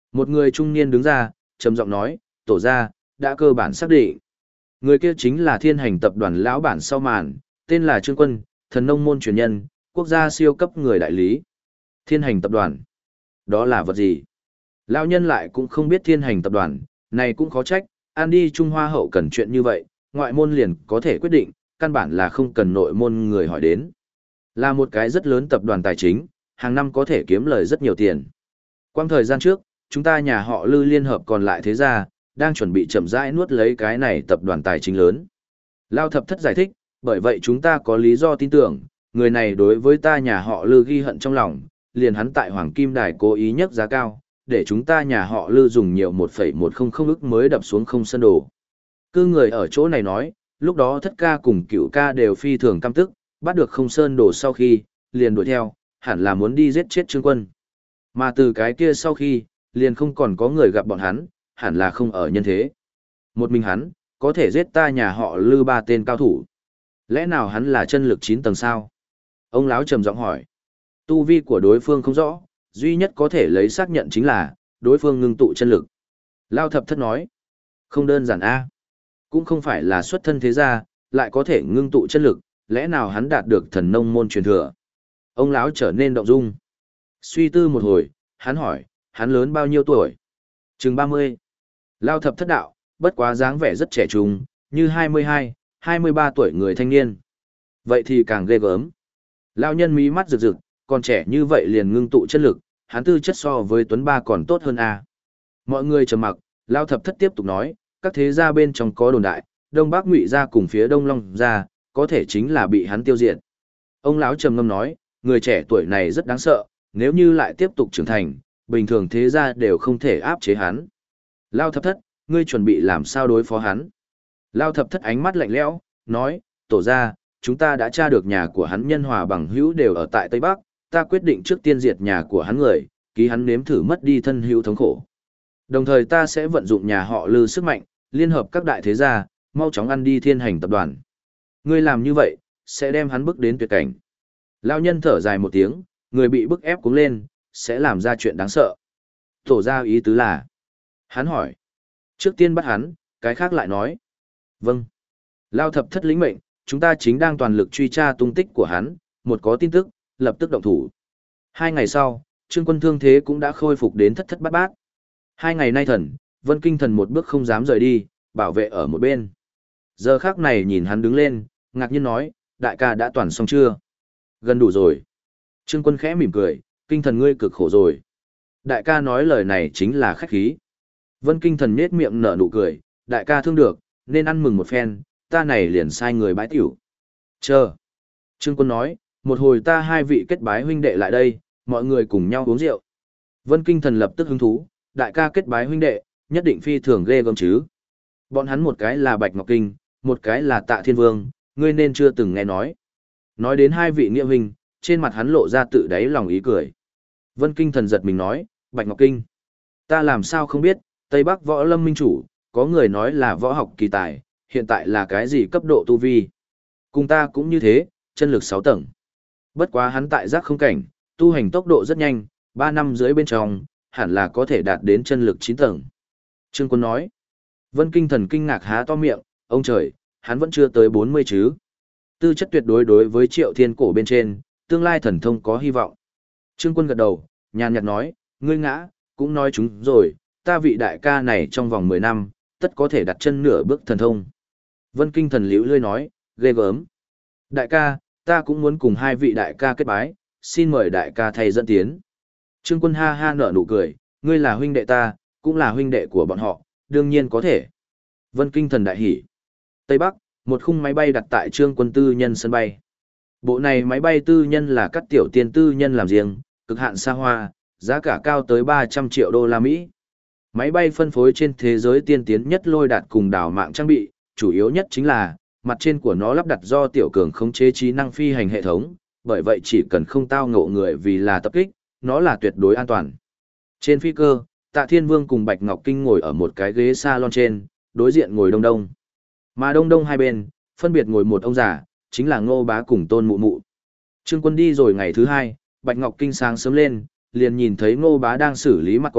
Một người trung niên đứng ra, trầm giọng nói, tổ gia, đã cơ bản xác định. Người kia chính là thiên hành tập đoàn lão bản sau màn, tên là Trương Quân, thần nông môn truyền nhân, quốc gia siêu cấp người đại lý. Thiên hành tập đoàn. Đó là vật gì? Lão nhân lại cũng không biết thiên hành tập đoàn, này cũng khó trách, an đi Trung Hoa hậu cần chuyện như vậy, ngoại môn liền có thể quyết định, căn bản là không cần nội môn người hỏi đến. Là một cái rất lớn tập đoàn tài chính, hàng năm có thể kiếm lời rất nhiều tiền. Quang thời gian trước, chúng ta nhà họ Lư liên hợp còn lại thế gia, đang chuẩn bị chậm rãi nuốt lấy cái này tập đoàn tài chính lớn. Lao thập thất giải thích, bởi vậy chúng ta có lý do tin tưởng, người này đối với ta nhà họ Lư ghi hận trong lòng, liền hắn tại Hoàng Kim Đài cố ý nhấc giá cao, để chúng ta nhà họ Lư dùng nhiều 1,100 ức mới đập xuống không sơn đồ. Cứ người ở chỗ này nói, lúc đó thất ca cùng cửu ca đều phi thường căm tức, bắt được không sơn đồ sau khi, liền đuổi theo, hẳn là muốn đi giết chết Trương Quân. Mà từ cái kia sau khi, liền không còn có người gặp bọn hắn, hẳn là không ở nhân thế. Một mình hắn, có thể giết ta nhà họ Lư 3 tên cao thủ. Lẽ nào hắn là chân lực 9 tầng sao? Ông lão trầm giọng hỏi. Tu vi của đối phương không rõ, duy nhất có thể lấy xác nhận chính là, đối phương ngưng tụ chân lực. Lao thập thất nói. Không đơn giản a, cũng không phải là xuất thân thế gia, lại có thể ngưng tụ chân lực, lẽ nào hắn đạt được thần nông môn truyền thừa? Ông lão trở nên động dung. Suy tư một hồi, hắn hỏi, hắn lớn bao nhiêu tuổi? Chừng 30. Lao thập thất đạo, bất quá dáng vẻ rất trẻ trung, như 22, 23 tuổi người thanh niên. Vậy thì càng ghê gớm. Lao nhân mí mắt rực rực, còn trẻ như vậy liền ngưng tụ chân lực, hắn tư chất so với Tuấn Ba còn tốt hơn a. Mọi người trầm mặc, Lao thập thất tiếp tục nói, các thế gia bên trong có đồn đại, Đông Bắc Ngụy gia cùng phía Đông Long gia, có thể chính là bị hắn tiêu diệt. Ông lão trầm ngâm nói, người trẻ tuổi này rất đáng sợ, nếu như lại tiếp tục trưởng thành, bình thường thế gia đều không thể áp chế hắn. Lao thập thất, ngươi chuẩn bị làm sao đối phó hắn? Lao thập thất ánh mắt lạnh lẽo, nói, tổ gia, chúng ta đã tra được nhà của hắn nhân hòa bằng hữu đều ở tại Tây Bắc, ta quyết định trước tiên diệt nhà của hắn người, ký hắn nếm thử mất đi thân hữu thống khổ. Đồng thời ta sẽ vận dụng nhà họ Lư sức mạnh, liên hợp các đại thế gia, mau chóng ăn đi thiên hành tập đoàn. Ngươi làm như vậy, sẽ đem hắn bức đến tuyệt cảnh. Lao nhân thở dài một tiếng, người bị bức ép cuống lên, sẽ làm ra chuyện đáng sợ. Tổ gia ý tứ là. Hắn hỏi. Trước tiên bắt hắn, cái khác lại nói. Vâng. Lao thập thất lĩnh mệnh, chúng ta chính đang toàn lực truy tra tung tích của hắn, một có tin tức, lập tức động thủ. 2 ngày sau, Trương Quân thương thế cũng đã khôi phục đến thất thất bát bát. 2 ngày nay thần, Vân Kinh Thần một bước không dám rời đi, bảo vệ ở một bên. Giờ khắc này nhìn hắn đứng lên, ngạc nhiên nói, đại ca đã toàn xong chưa? Gần đủ rồi. Trương Quân khẽ mỉm cười, Kinh Thần ngươi cực khổ rồi. Đại ca nói lời này chính là khách khí. Vân Kinh Thần nhếch miệng nở nụ cười, đại ca thương được, nên ăn mừng một phen, ta này liền sai người bái tiểu. Chờ. Trương Quân nói, một hồi ta 2 vị kết bái huynh đệ lại đây, mọi người cùng nhau uống rượu. Vân Kinh Thần lập tức hứng thú, đại ca kết bái huynh đệ, nhất định phi thường ghê gớm chứ. Bọn hắn một cái là Bạch Ngọc Kinh, một cái là Tạ Thiên Vương, ngươi nên chưa từng nghe nói. Nói đến 2 vị nghĩa huynh, trên mặt hắn lộ ra tự đáy lòng ý cười. Vân Kinh Thần giật mình nói, Bạch Ngọc Kinh. Ta làm sao không biết, Tây Bắc võ lâm minh chủ, có người nói là võ học kỳ tài, hiện tại là cái gì cấp độ tu vi. Cùng ta cũng như thế, chân lực 6 tầng. Bất quá hắn tại giác không cảnh, tu hành tốc độ rất nhanh, 3 năm dưới bên trong, hẳn là có thể đạt đến chân lực 9 tầng. Trương Quân nói, Vân Kinh Thần kinh ngạc há to miệng, ông trời, hắn vẫn chưa tới 40 chứ. Tư chất tuyệt đối đối với Triệu Thiên Cổ bên trên, tương lai thần thông có hy vọng. Trương Quân gật đầu, nhàn nhạt nói, ngươi ngã, cũng nói chúng rồi, ta vị đại ca này trong vòng 10 năm, tất có thể đặt chân nửa bước thần thông. Vân Kinh Thần liễu lươi nói, ghê gớm. Đại ca, ta cũng muốn cùng 2 vị đại ca kết bái, xin mời đại ca thầy dẫn tiến. Trương Quân ha ha nở nụ cười, ngươi là huynh đệ ta, cũng là huynh đệ của bọn họ, đương nhiên có thể. Vân Kinh Thần đại hỉ. Tây Bắc, một khung máy bay đặt tại Trương Quân tư nhân sân bay. Bộ này máy bay tư nhân là các tiểu tiên tư nhân làm riêng, cực hạn xa hoa, giá cả cao tới 300 triệu đô la Mỹ. Máy bay phân phối trên thế giới tiên tiến nhất lôi đạt cùng đảo mạng trang bị, chủ yếu nhất chính là, mặt trên của nó lắp đặt do tiểu cường khống chế trí năng phi hành hệ thống, bởi vậy chỉ cần không tao ngộ người vì là tập kích, nó là tuyệt đối an toàn. Trên phi cơ, Tạ Thiên Vương cùng Bạch Ngọc Kinh ngồi ở một cái ghế salon trên, đối diện ngồi Đông Đông. Mà Đông Đông hai bên, phân biệt ngồi một ông già, chính là Ngô Bá cùng Tôn Mụ Mụ. Trương Quân đi rồi ngày thứ 2, Bạch Ngọc Kinh sáng sớm lên, liền nhìn thấy Ngô Bá đang xử lý mặt cỏ,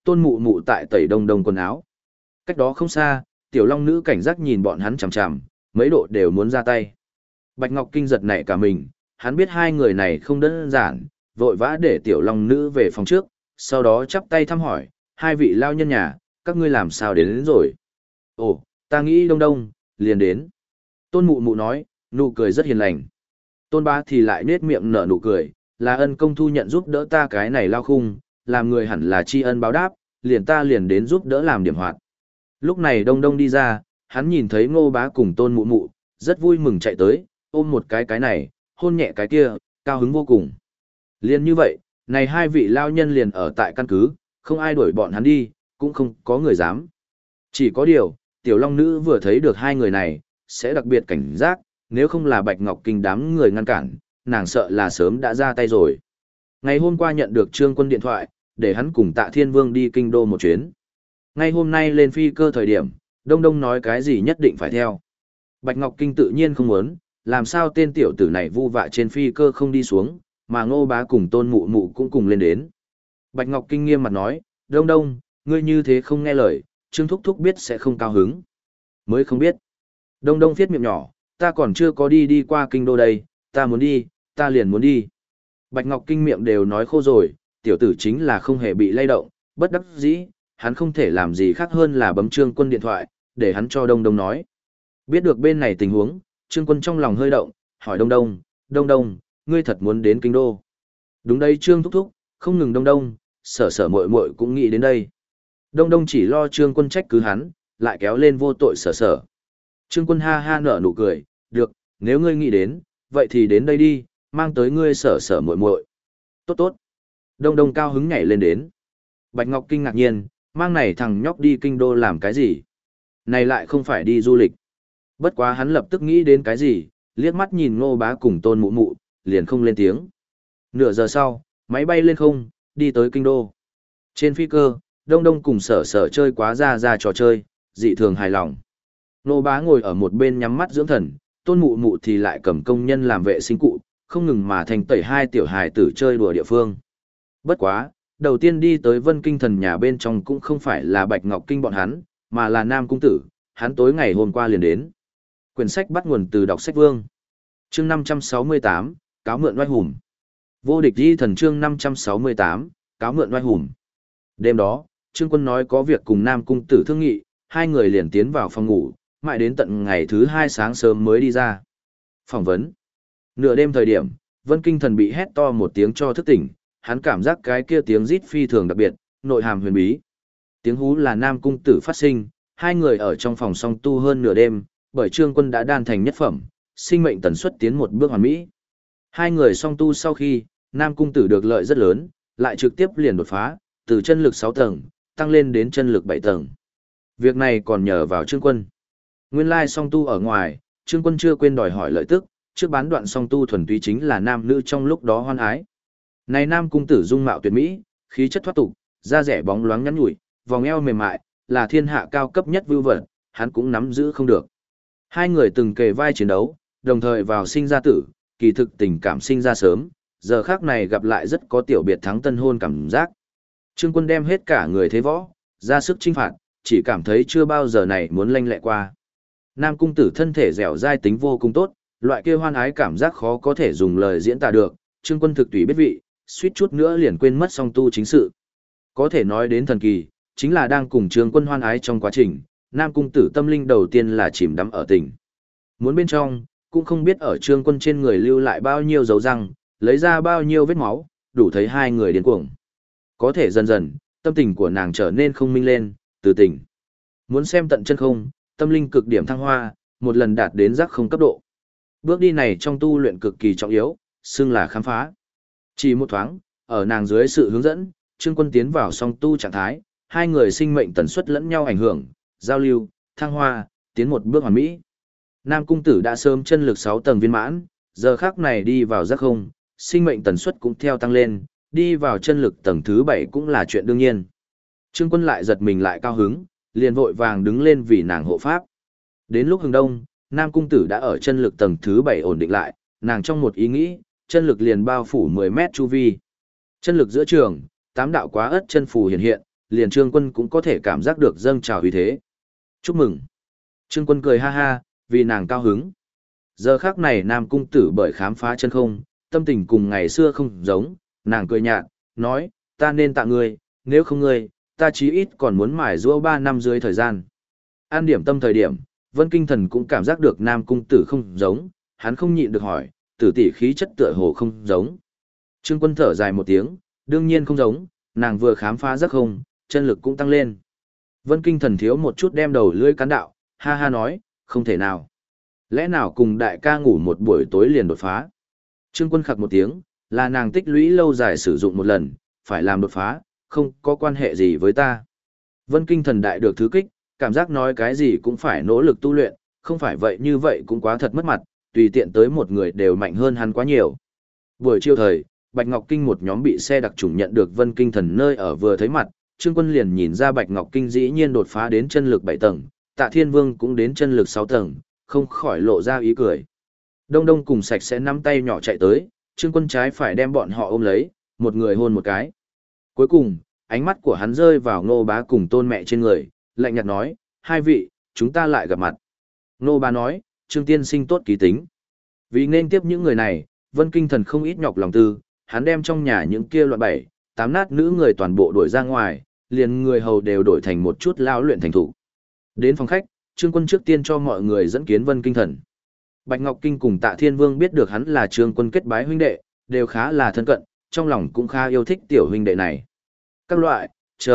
Tôn Mụ Mụ tại tẩy đông đông quần áo. Cách đó không xa, tiểu long nữ cảnh giác nhìn bọn hắn chằm chằm, mấy độ đều muốn ra tay. Bạch Ngọc Kinh giật nảy cả mình, hắn biết hai người này không đơn giản, vội vã để tiểu long nữ về phòng trước, sau đó chắp tay thăm hỏi, hai vị lao nhân nhà, các ngươi làm sao đến rồi? Ồ, ta nghĩ đông đông, liền đến. Tôn Mụ Mụ nói, nụ cười rất hiền lành. Tôn Bá thì lại nết miệng nở nụ cười, là ân công thu nhận giúp đỡ ta cái này lao khung, làm người hẳn là tri ân báo đáp, liền ta liền đến giúp đỡ làm điểm hoạt. Lúc này đông đông đi ra, hắn nhìn thấy Ngô Bá cùng Tôn Mụ Mụ, rất vui mừng chạy tới, ôm một cái này, hôn nhẹ cái kia, cao hứng vô cùng. Liền như vậy, này hai vị lao nhân liền ở tại căn cứ, không ai đuổi bọn hắn đi, cũng không có người dám. Chỉ có điều, tiểu long nữ vừa thấy được hai người này, sẽ đặc biệt cảnh giác, nếu không là Bạch Ngọc Kinh đám người ngăn cản, nàng sợ là sớm đã ra tay rồi. Ngày hôm qua nhận được Trương Quân điện thoại, để hắn cùng Tạ Thiên Vương đi kinh đô một chuyến. Ngay hôm nay lên phi cơ thời điểm, Đông Đông nói cái gì nhất định phải theo. Bạch Ngọc Kinh tự nhiên không muốn, làm sao tên tiểu tử này vu vạ trên phi cơ không đi xuống, mà Ngô Bá cùng Tôn Mụ Mụ cũng cùng lên đến. Bạch Ngọc Kinh nghiêm mặt nói, Đông Đông, ngươi như thế không nghe lời, Trương Thúc Thúc biết sẽ không cao hứng. Mới không biết. Đông Đông viết miệng nhỏ, ta còn chưa có đi qua kinh đô đây, ta muốn đi, ta liền muốn đi. Bạch Ngọc Kinh miệng đều nói khô rồi, tiểu tử chính là không hề bị lay động, bất đắc dĩ, hắn không thể làm gì khác hơn là bấm Trương Quân điện thoại, để hắn cho Đông Đông nói. Biết được bên này tình huống, Trương Quân trong lòng hơi động, hỏi Đông Đông, Đông Đông, ngươi thật muốn đến kinh đô. Đúng đây Trương Thúc Thúc, không ngừng Đông Đông, sở sở muội muội cũng nghĩ đến đây. Đông Đông chỉ lo Trương Quân trách cứ hắn, lại kéo lên vô tội sở sở. Trương Quân ha ha nở nụ cười, được, nếu ngươi nghĩ đến, vậy thì đến đây đi, mang tới ngươi sở sở muội muội. Tốt tốt. Đông Đông cao hứng nhảy lên đến. Bạch Ngọc Kinh ngạc nhiên, mang này thằng nhóc đi kinh đô làm cái gì? Này lại không phải đi du lịch. Bất quá hắn lập tức nghĩ đến cái gì, liếc mắt nhìn Ngô Bá cùng Tôn Mụ Mụ, liền không lên tiếng. Nửa giờ sau, máy bay lên không, đi tới kinh đô. Trên phi cơ, Đông Đông cùng sở sở chơi quá ra trò chơi, dị thường hài lòng. Ngô Bá ngồi ở một bên nhắm mắt dưỡng thần, Tôn Mụ Mụ thì lại cầm công nhân làm vệ sinh cụ, không ngừng mà thành tẩy hai tiểu hài tử chơi đùa địa phương. Bất quá, đầu tiên đi tới Vân Kinh Thần nhà bên trong cũng không phải là Bạch Ngọc Kinh bọn hắn, mà là Nam Cung Tử, hắn tối ngày hôm qua liền đến. Quyển sách bắt nguồn từ đọc sách Vương. Chương 568, cáo mượn oai hùng. Vô địch di thần chương 568, cáo mượn oai hùng. Đêm đó, Trương Quân nói có việc cùng Nam Cung Tử thương nghị, hai người liền tiến vào phòng ngủ, mãi đến tận ngày thứ hai sáng sớm mới đi ra. Phỏng vấn. Nửa đêm thời điểm, Vân Kinh Thần bị hét to một tiếng cho thức tỉnh, hắn cảm giác cái kia tiếng rít phi thường đặc biệt, nội hàm huyền bí. Tiếng hú là Nam Cung Tử phát sinh, hai người ở trong phòng song tu hơn nửa đêm, bởi Trương Quân đã đan thành nhất phẩm, sinh mệnh tần suất tiến một bước hoàn mỹ. Hai người song tu sau khi, Nam Cung Tử được lợi rất lớn, lại trực tiếp liền đột phá, từ chân lực 6 tầng, tăng lên đến chân lực 7 tầng. Việc này còn nhờ vào Trương Quân. Nguyên lai song tu ở ngoài, Trương Quân chưa quên đòi hỏi lợi tức, trước bán đoạn song tu thuần túy chính là nam nữ trong lúc đó hoan ái. Này Nam Cung Tử dung mạo tuyệt mỹ, khí chất thoát tục, da rẻ bóng loáng nhắn nhủi, vòng eo mềm mại, là thiên hạ cao cấp nhất vưu vật, hắn cũng nắm giữ không được. Hai người từng kề vai chiến đấu, đồng thời vào sinh ra tử, kỳ thực tình cảm sinh ra sớm, giờ khác này gặp lại rất có tiểu biệt thắng tân hôn cảm giác. Trương Quân đem hết cả người thế võ, ra sức chinh phạt, chỉ cảm thấy chưa bao giờ này muốn lanh lẹ qua. Nam Cung Tử thân thể dẻo dai tính vô cùng tốt, loại kia hoan ái cảm giác khó có thể dùng lời diễn tả được, Trương Quân thực tùy biết vị, suýt chút nữa liền quên mất song tu chính sự. Có thể nói đến thần kỳ, chính là đang cùng Trương Quân hoan ái trong quá trình, Nam Cung Tử tâm linh đầu tiên là chìm đắm ở tình. Muốn bên trong, cũng không biết ở Trương Quân trên người lưu lại bao nhiêu dấu răng, lấy ra bao nhiêu vết máu, đủ thấy hai người điên cuồng. Có thể dần dần, tâm tình của nàng trở nên không minh lên, từ tình. Muốn xem tận chân không, tâm linh cực điểm thăng hoa, một lần đạt đến giác không cấp độ. Bước đi này trong tu luyện cực kỳ trọng yếu, xưng là khám phá. Chỉ một thoáng, ở nàng dưới sự hướng dẫn, Trương Quân tiến vào song tu trạng thái, hai người sinh mệnh tần suất lẫn nhau ảnh hưởng, giao lưu, thăng hoa, tiến một bước hoàn mỹ. Nam Cung Tử đã sớm chân lực 6 tầng viên mãn, giờ khắc này đi vào giác không, sinh mệnh tần suất cũng theo tăng lên, đi vào chân lực tầng thứ 7 cũng là chuyện đương nhiên. Trương Quân lại giật mình lại cao hứng, liền vội vàng đứng lên vì nàng hộ pháp. Đến lúc hừng đông, Nam Cung Tử đã ở chân lực tầng thứ 7 ổn định lại, nàng trong một ý nghĩ, chân lực liền bao phủ 10 mét chu vi. Chân lực giữa trường, 8 đạo quá ất chân phù hiện hiện, liền Trương Quân cũng có thể cảm giác được dâng trào uy thế. Chúc mừng. Trương Quân cười ha ha, vì nàng cao hứng. Giờ khắc này Nam Cung Tử bởi khám phá chân không, tâm tình cùng ngày xưa không giống, nàng cười nhạt, nói, ta nên tạ ngươi, nếu không ngươi, ta chí ít còn muốn mài giũa 3 năm dưới thời gian. An điểm tâm thời điểm, Vân Kinh Thần cũng cảm giác được Nam Cung Tử không giống, hắn không nhịn được hỏi, Tử tỷ khí chất tựa hồ không giống. Trương Quân thở dài một tiếng, đương nhiên không giống, nàng vừa khám phá giấc không, chân lực cũng tăng lên. Vân Kinh Thần thiếu một chút đem đầu lưỡi cắn đạo, ha ha nói, không thể nào. Lẽ nào cùng đại ca ngủ một buổi tối liền đột phá? Trương Quân khặc một tiếng, là nàng tích lũy lâu dài sử dụng một lần, phải làm đột phá, không có quan hệ gì với ta. Vân Kinh Thần đại được thứ kích, cảm giác nói cái gì cũng phải nỗ lực tu luyện, không phải vậy như vậy cũng quá thật mất mặt, tùy tiện tới một người đều mạnh hơn hắn quá nhiều. Buổi chiều thời, Bạch Ngọc Kinh một nhóm bị xe đặc trùng nhận được Vân Kinh Thần nơi ở vừa thấy mặt, Trương Quân liền nhìn ra Bạch Ngọc Kinh dĩ nhiên đột phá đến chân lực 7 tầng, Tạ Thiên Vương cũng đến chân lực 6 tầng, không khỏi lộ ra ý cười. Đông Đông cùng Sạch sẽ nắm tay nhỏ chạy tới, Trương Quân trái phải đem bọn họ ôm lấy, một người hôn một cái. Cuối cùng, ánh mắt của hắn rơi vào Ngô Bá cùng Tôn Mẹ trên người, lạnh nhạt nói, hai vị, chúng ta lại gặp mặt. Ngô Bá nói, Trương Tiên Sinh tốt ký tính. Vì nên tiếp những người này, Vân Kinh Thần không ít nhọc lòng tư, hắn đem trong nhà những kia loạn 7, 8 nát nữ người toàn bộ đuổi ra ngoài, liền người hầu đều đổi thành một chút lao luyện thành thủ. Đến phòng khách, Trương Quân trước tiên cho mọi người dẫn kiến Vân Kinh Thần. Bạch Ngọc Kinh cùng Tạ Thiên Vương biết được hắn là Trương Quân kết bái huynh đệ, đều khá là thân cận, trong lòng cũng khá yêu thích tiểu huynh đệ này. Các loại,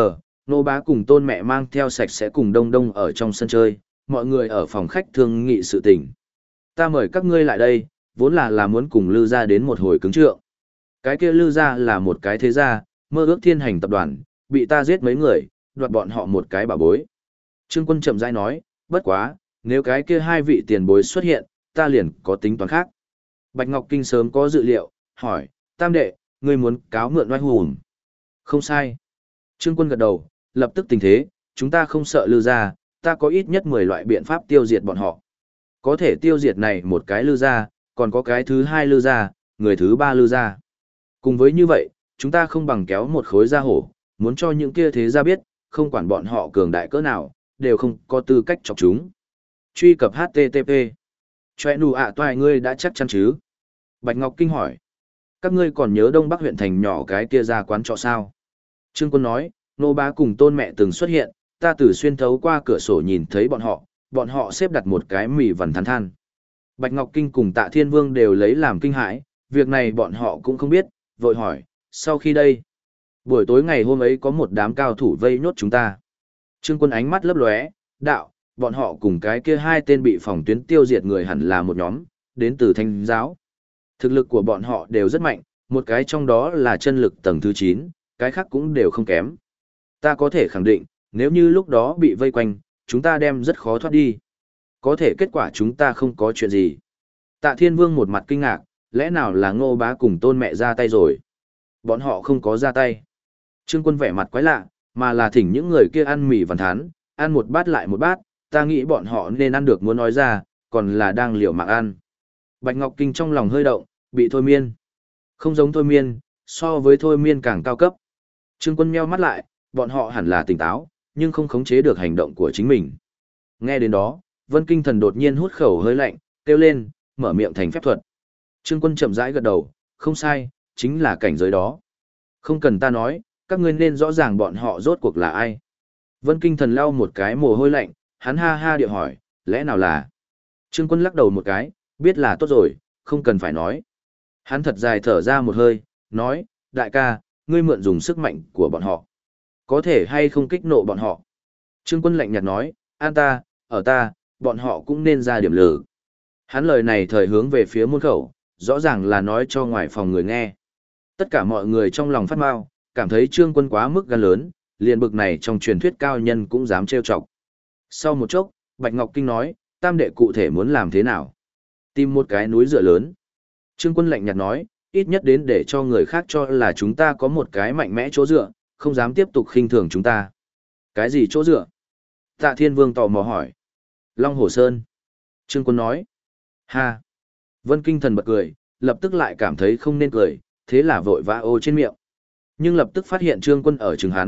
Nô Bá cùng Tôn Mẹ mang theo Sạch sẽ cùng Đông Đông ở trong sân chơi, mọi người ở phòng khách thương nghị sự tình. Ta mời các ngươi lại đây, vốn là muốn cùng Lư gia đến một hồi cứng trượng. Cái kia Lư gia là một cái thế gia, mơ ước thiên hành tập đoàn, bị ta giết mấy người, đoạt bọn họ một cái bảo bối. Trương Quân chậm rãi nói, bất quá, nếu cái kia hai vị tiền bối xuất hiện, ta liền có tính toán khác. Bạch Ngọc Kinh sớm có dự liệu, hỏi, tam đệ, ngươi muốn cáo mượn oai hùm. Không sai. Trương Quân gật đầu, lập tức tình thế, chúng ta không sợ Lư gia, ta có ít nhất 10 loại biện pháp tiêu diệt bọn họ. Có thể tiêu diệt này một cái Lư gia, còn có cái thứ hai Lư gia, người thứ ba Lư gia. Cùng với như vậy, chúng ta không bằng kéo một khối gia hổ, muốn cho những kia thế gia biết, không quản bọn họ cường đại cỡ nào, đều không có tư cách chọc chúng. Truy cập HTTP. Choe nụ ạ toài ngươi đã chắc chắn chứ? Bạch Ngọc Kinh hỏi. Các ngươi còn nhớ Đông Bắc huyện thành nhỏ cái kia ra quán trọ sao? Trương Quân nói, Nô Bá cùng Tôn Mẹ từng xuất hiện, ta từ xuyên thấu qua cửa sổ nhìn thấy bọn họ xếp đặt một cái mì vằn than than. Bạch Ngọc Kinh cùng Tạ Thiên Vương đều lấy làm kinh hãi, việc này bọn họ cũng không biết, vội hỏi, sau khi đây? Buổi tối ngày hôm ấy có một đám cao thủ vây nhốt chúng ta. Trương Quân ánh mắt lấp lóe, đạo, bọn họ cùng cái kia hai tên bị phòng tuyến tiêu diệt người hẳn là một nhóm, đến từ Thanh giáo. Thực lực của bọn họ đều rất mạnh, một cái trong đó là chân lực tầng thứ 9, cái khác cũng đều không kém. Ta có thể khẳng định, nếu như lúc đó bị vây quanh, chúng ta đem rất khó thoát đi. Có thể kết quả chúng ta không có chuyện gì. Tạ Thiên Vương một mặt kinh ngạc, lẽ nào là Ngô Bá cùng Tôn Mẹ ra tay rồi? Bọn họ không có ra tay. Trương Quân vẻ mặt quái lạ, mà là thỉnh những người kia ăn mì vằn thán, ăn một bát lại một bát, ta nghĩ bọn họ nên ăn được muốn nói ra, còn là đang liều mạng ăn. Bạch Ngọc Kinh trong lòng hơi động, bị thôi miên. Không giống thôi miên, so với thôi miên càng cao cấp. Trương Quân meo mắt lại, bọn họ hẳn là tỉnh táo, nhưng không khống chế được hành động của chính mình. Nghe đến đó, Vân Kinh Thần đột nhiên hút khẩu hơi lạnh, kêu lên, mở miệng thành phép thuật. Trương Quân chậm rãi gật đầu, không sai, chính là cảnh giới đó. Không cần ta nói, các ngươi nên rõ ràng bọn họ rốt cuộc là ai. Vân Kinh Thần lau một cái mồ hôi lạnh, hắn ha ha điệu hỏi, lẽ nào là? Trương Quân lắc đầu một cái, biết là tốt rồi, không cần phải nói. Hắn thật dài thở ra một hơi, nói, đại ca, ngươi mượn dùng sức mạnh của bọn họ. Có thể hay không kích nộ bọn họ? Trương Quân lạnh nhạt nói, an ta, ở ta, bọn họ cũng nên ra điểm lử. Hắn lời này thời hướng về phía môn khẩu, rõ ràng là nói cho ngoài phòng người nghe. Tất cả mọi người trong lòng phát mau, cảm thấy Trương Quân quá mức gan lớn, liền bực này trong truyền thuyết cao nhân cũng dám trêu chọc. Sau một chốc, Bạch Ngọc Kinh nói, tam đệ cụ thể muốn làm thế nào? Tìm một cái núi dựa lớn. Trương Quân lạnh nhạt nói, ít nhất đến để cho người khác cho là chúng ta có một cái mạnh mẽ chỗ dựa, không dám tiếp tục khinh thường chúng ta. Cái gì chỗ dựa? Tạ Thiên Vương tò mò hỏi. Long Hồ Sơn. Trương Quân nói. Ha. Vân Kinh Thần bật cười, lập tức lại cảm thấy không nên cười, thế là vội vã ô trên miệng. Nhưng lập tức phát hiện Trương Quân ở chừng hắn,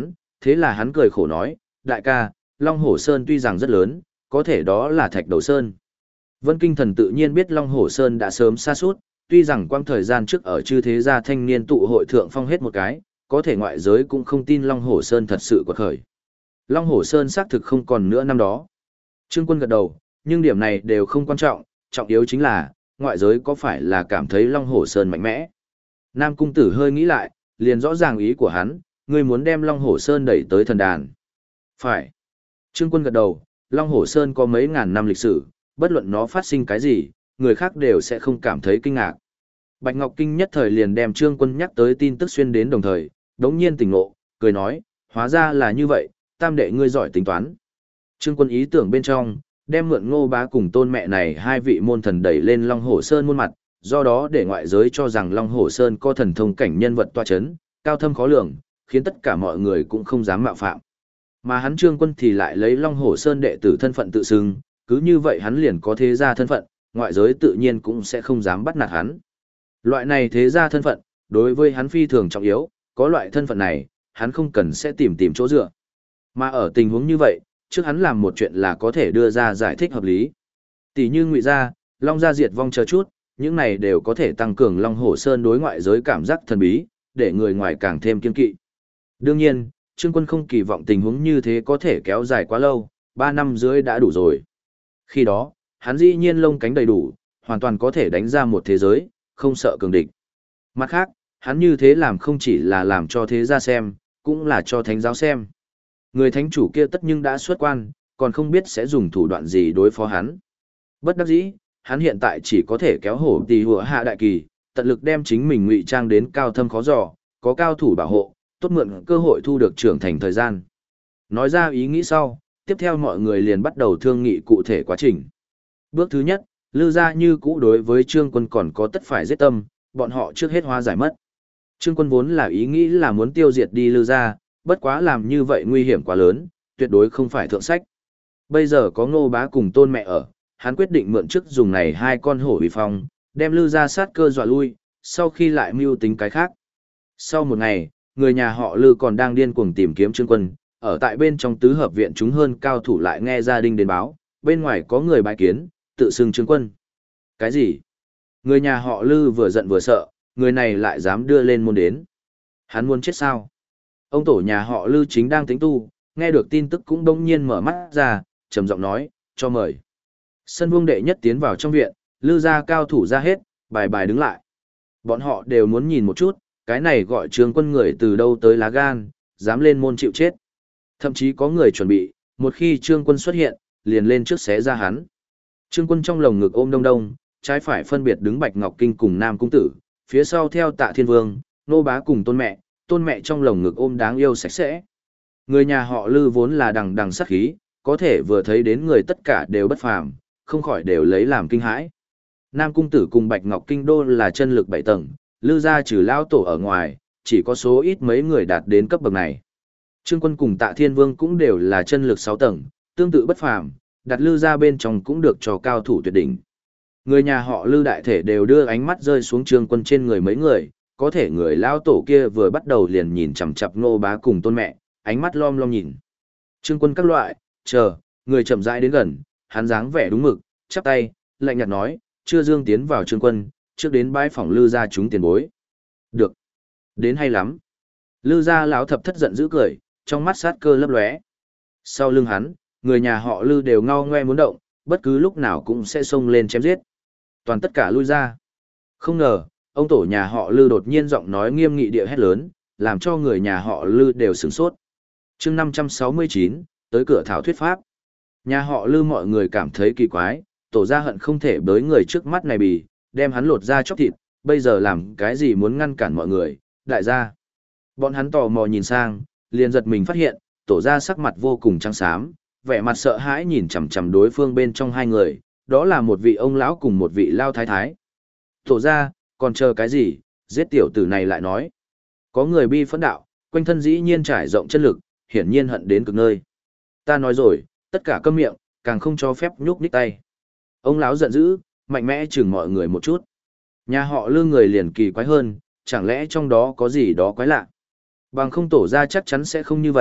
Thế là hắn cười khổ nói, đại ca, Long Hổ Sơn tuy rằng rất lớn, có thể đó là thạch đầu sơn. Vân Kinh Thần tự nhiên biết Long Hổ Sơn đã sớm sa sút, tuy rằng quang thời gian trước ở chư thế gia thanh niên tụ hội thượng phong hết một cái, có thể ngoại giới cũng không tin Long Hổ Sơn thật sự quật khởi. Long Hổ Sơn xác thực không còn nữa năm đó. Trương Quân gật đầu, nhưng điểm này đều không quan trọng, trọng yếu chính là, ngoại giới có phải là cảm thấy Long Hổ Sơn mạnh mẽ. Nam Cung Tử hơi nghĩ lại, liền rõ ràng ý của hắn, ngươi muốn đem Long Hổ Sơn đẩy tới thần đàn. Phải. Trương Quân gật đầu, Long Hổ Sơn có mấy ngàn năm lịch sử, bất luận nó phát sinh cái gì, người khác đều sẽ không cảm thấy kinh ngạc. Bạch Ngọc Kinh nhất thời liền đem Trương Quân nhắc tới tin tức xuyên đến đồng thời, đống nhiên tỉnh ngộ, cười nói, hóa ra là như vậy, tam đệ ngươi giỏi tính toán. Trương Quân ý tưởng bên trong, đem mượn Ngô Bá cùng Tôn Mẹ này hai vị môn thần đẩy lên Long Hổ Sơn muôn mặt, do đó để ngoại giới cho rằng Long Hổ Sơn có thần thông cảnh nhân vật tọa chấn, cao thâm khó lường, khiến tất cả mọi người cũng không dám mạo phạm. Mà hắn Trương Quân thì lại lấy Long Hổ Sơn đệ tử thân phận tự xưng, cứ như vậy hắn liền có thế gia thân phận, ngoại giới tự nhiên cũng sẽ không dám bắt nạt hắn. Loại này thế gia thân phận, đối với hắn phi thường trọng yếu, có loại thân phận này, hắn không cần sẽ tìm chỗ dựa. Mà ở tình huống như vậy, trước hắn làm một chuyện là có thể đưa ra giải thích hợp lý. Tỷ như Ngụy gia, Long gia diệt vong chờ chút, những này đều có thể tăng cường Long Hổ Sơn đối ngoại giới cảm giác thần bí, để người ngoài càng thêm kiên kỵ. Đương nhiên, Trương Quân không kỳ vọng tình huống như thế có thể kéo dài quá lâu, 3 năm rưỡi đã đủ rồi. Khi đó, hắn dĩ nhiên lông cánh đầy đủ, hoàn toàn có thể đánh ra một thế giới, không sợ cường địch. Mặt khác, hắn như thế làm không chỉ là làm cho thế gia xem, cũng là cho thánh giáo xem. Người thánh chủ kia tất nhưng đã xuất quan, còn không biết sẽ dùng thủ đoạn gì đối phó hắn. Bất đắc dĩ, hắn hiện tại chỉ có thể kéo hổ tì hùa hạ đại kỳ, tận lực đem chính mình ngụy trang đến cao thâm khó dò, có cao thủ bảo hộ, tốt mượn cơ hội thu được trưởng thành thời gian. Nói ra ý nghĩ sau, tiếp theo mọi người liền bắt đầu thương nghị cụ thể quá trình. Bước thứ nhất, Lư gia như cũ đối với Trương Quân còn có tất phải giết tâm, bọn họ trước hết hóa giải mất. Trương Quân vốn là ý nghĩ là muốn tiêu diệt đi Lư gia, bất quá làm như vậy nguy hiểm quá lớn, tuyệt đối không phải thượng sách. Bây giờ có Ngô Bá cùng Tôn Mẹ ở, hắn quyết định mượn chức dùng này hai con hổ uy phong, đem Lư gia sát cơ dọa lui, sau khi lại mưu tính cái khác. Sau một ngày, người nhà họ Lư còn đang điên cuồng tìm kiếm Trương Quân, ở tại bên trong tứ hợp viện chúng hơn cao thủ lại nghe gia đình đến báo, bên ngoài có người bái kiến, tự xưng Trương Quân. Cái gì? Người nhà họ Lư vừa giận vừa sợ, người này lại dám đưa lên môn đến. Hắn muốn chết sao? Ông tổ nhà họ Lư chính đang tính tu, nghe được tin tức cũng đông nhiên mở mắt ra, trầm giọng nói, cho mời. Sân Vương đệ nhất tiến vào trong viện, Lư gia cao thủ ra hết, bài bài đứng lại. Bọn họ đều muốn nhìn một chút, cái này gọi Trương Quân người từ đâu tới lá gan, dám lên môn chịu chết. Thậm chí có người chuẩn bị, một khi Trương Quân xuất hiện, liền lên trước xé ra hắn. Trương Quân trong lồng ngực ôm Đông Đông, trái phải phân biệt đứng Bạch Ngọc Kinh cùng Nam Cung Tử, phía sau theo Tạ Thiên Vương, Nô Bá cùng Tôn Mẹ trong lồng ngực ôm đáng yêu sạch sẽ. Người nhà họ Lư vốn là đằng đằng sát khí, có thể vừa thấy đến người tất cả đều bất phàm, không khỏi đều lấy làm kinh hãi. Nam Cung Tử cùng Bạch Ngọc Kinh đô là chân lực 7 tầng, Lư gia trừ lão tổ ở ngoài, chỉ có số ít mấy người đạt đến cấp bậc này. Trương Quân cùng Tạ Thiên Vương cũng đều là chân lực 6 tầng, tương tự bất phàm, đặt Lư gia bên trong cũng được cho cao thủ tuyệt đỉnh. Người nhà họ Lư đại thể đều đưa ánh mắt rơi xuống Trương Quân trên người mấy người, có thể người lão tổ kia vừa bắt đầu liền nhìn chằm chằm Ngô Bá cùng Tôn Mẹ, ánh mắt lom lom nhìn. Trương Quân các loại, chờ, người chậm rãi đến gần, hắn dáng vẻ đúng mực, chắp tay, lạnh nhạt nói, chưa dương tiến vào Trương Quân, trước đến bãi phòng Lư gia chúng tiền bối. Được. Đến hay lắm. Lư gia lão thập thất giận dữ cười, trong mắt sát cơ lấp lóe. Sau lưng hắn, người nhà họ Lư đều ngao ngoe muốn động, bất cứ lúc nào cũng sẽ xông lên chém giết. Toàn tất cả lui ra. Không ngờ, ông tổ nhà họ Lư đột nhiên giọng nói nghiêm nghị địa hét lớn, làm cho người nhà họ Lư đều sửng sốt. Chương 569, tới cửa thảo thuyết pháp. Nhà họ Lư mọi người cảm thấy kỳ quái, tổ gia hận không thể bới người trước mắt này bì, đem hắn lột ra chóc thịt, bây giờ làm cái gì muốn ngăn cản mọi người, đại gia. Bọn hắn tò mò nhìn sang, liền giật mình phát hiện, tổ gia sắc mặt vô cùng trắng xám, vẻ mặt sợ hãi nhìn chằm chằm đối phương bên trong hai người, đó là một vị ông lão cùng một vị lao thái thái. Tổ gia, còn chờ cái gì, giết tiểu tử này lại nói. Có người bi phẫn đạo, quanh thân dĩ nhiên trải rộng chân lực, hiển nhiên hận đến cực nơi. Ta nói rồi, tất cả câm miệng, càng không cho phép nhúc nhích tay. Ông lão giận dữ, mạnh mẽ chừng mọi người một chút. Nhà họ Lư người liền kỳ quái hơn, chẳng lẽ trong đó có gì đó quái lạ. Bằng không tổ gia chắc chắn sẽ không như vậy,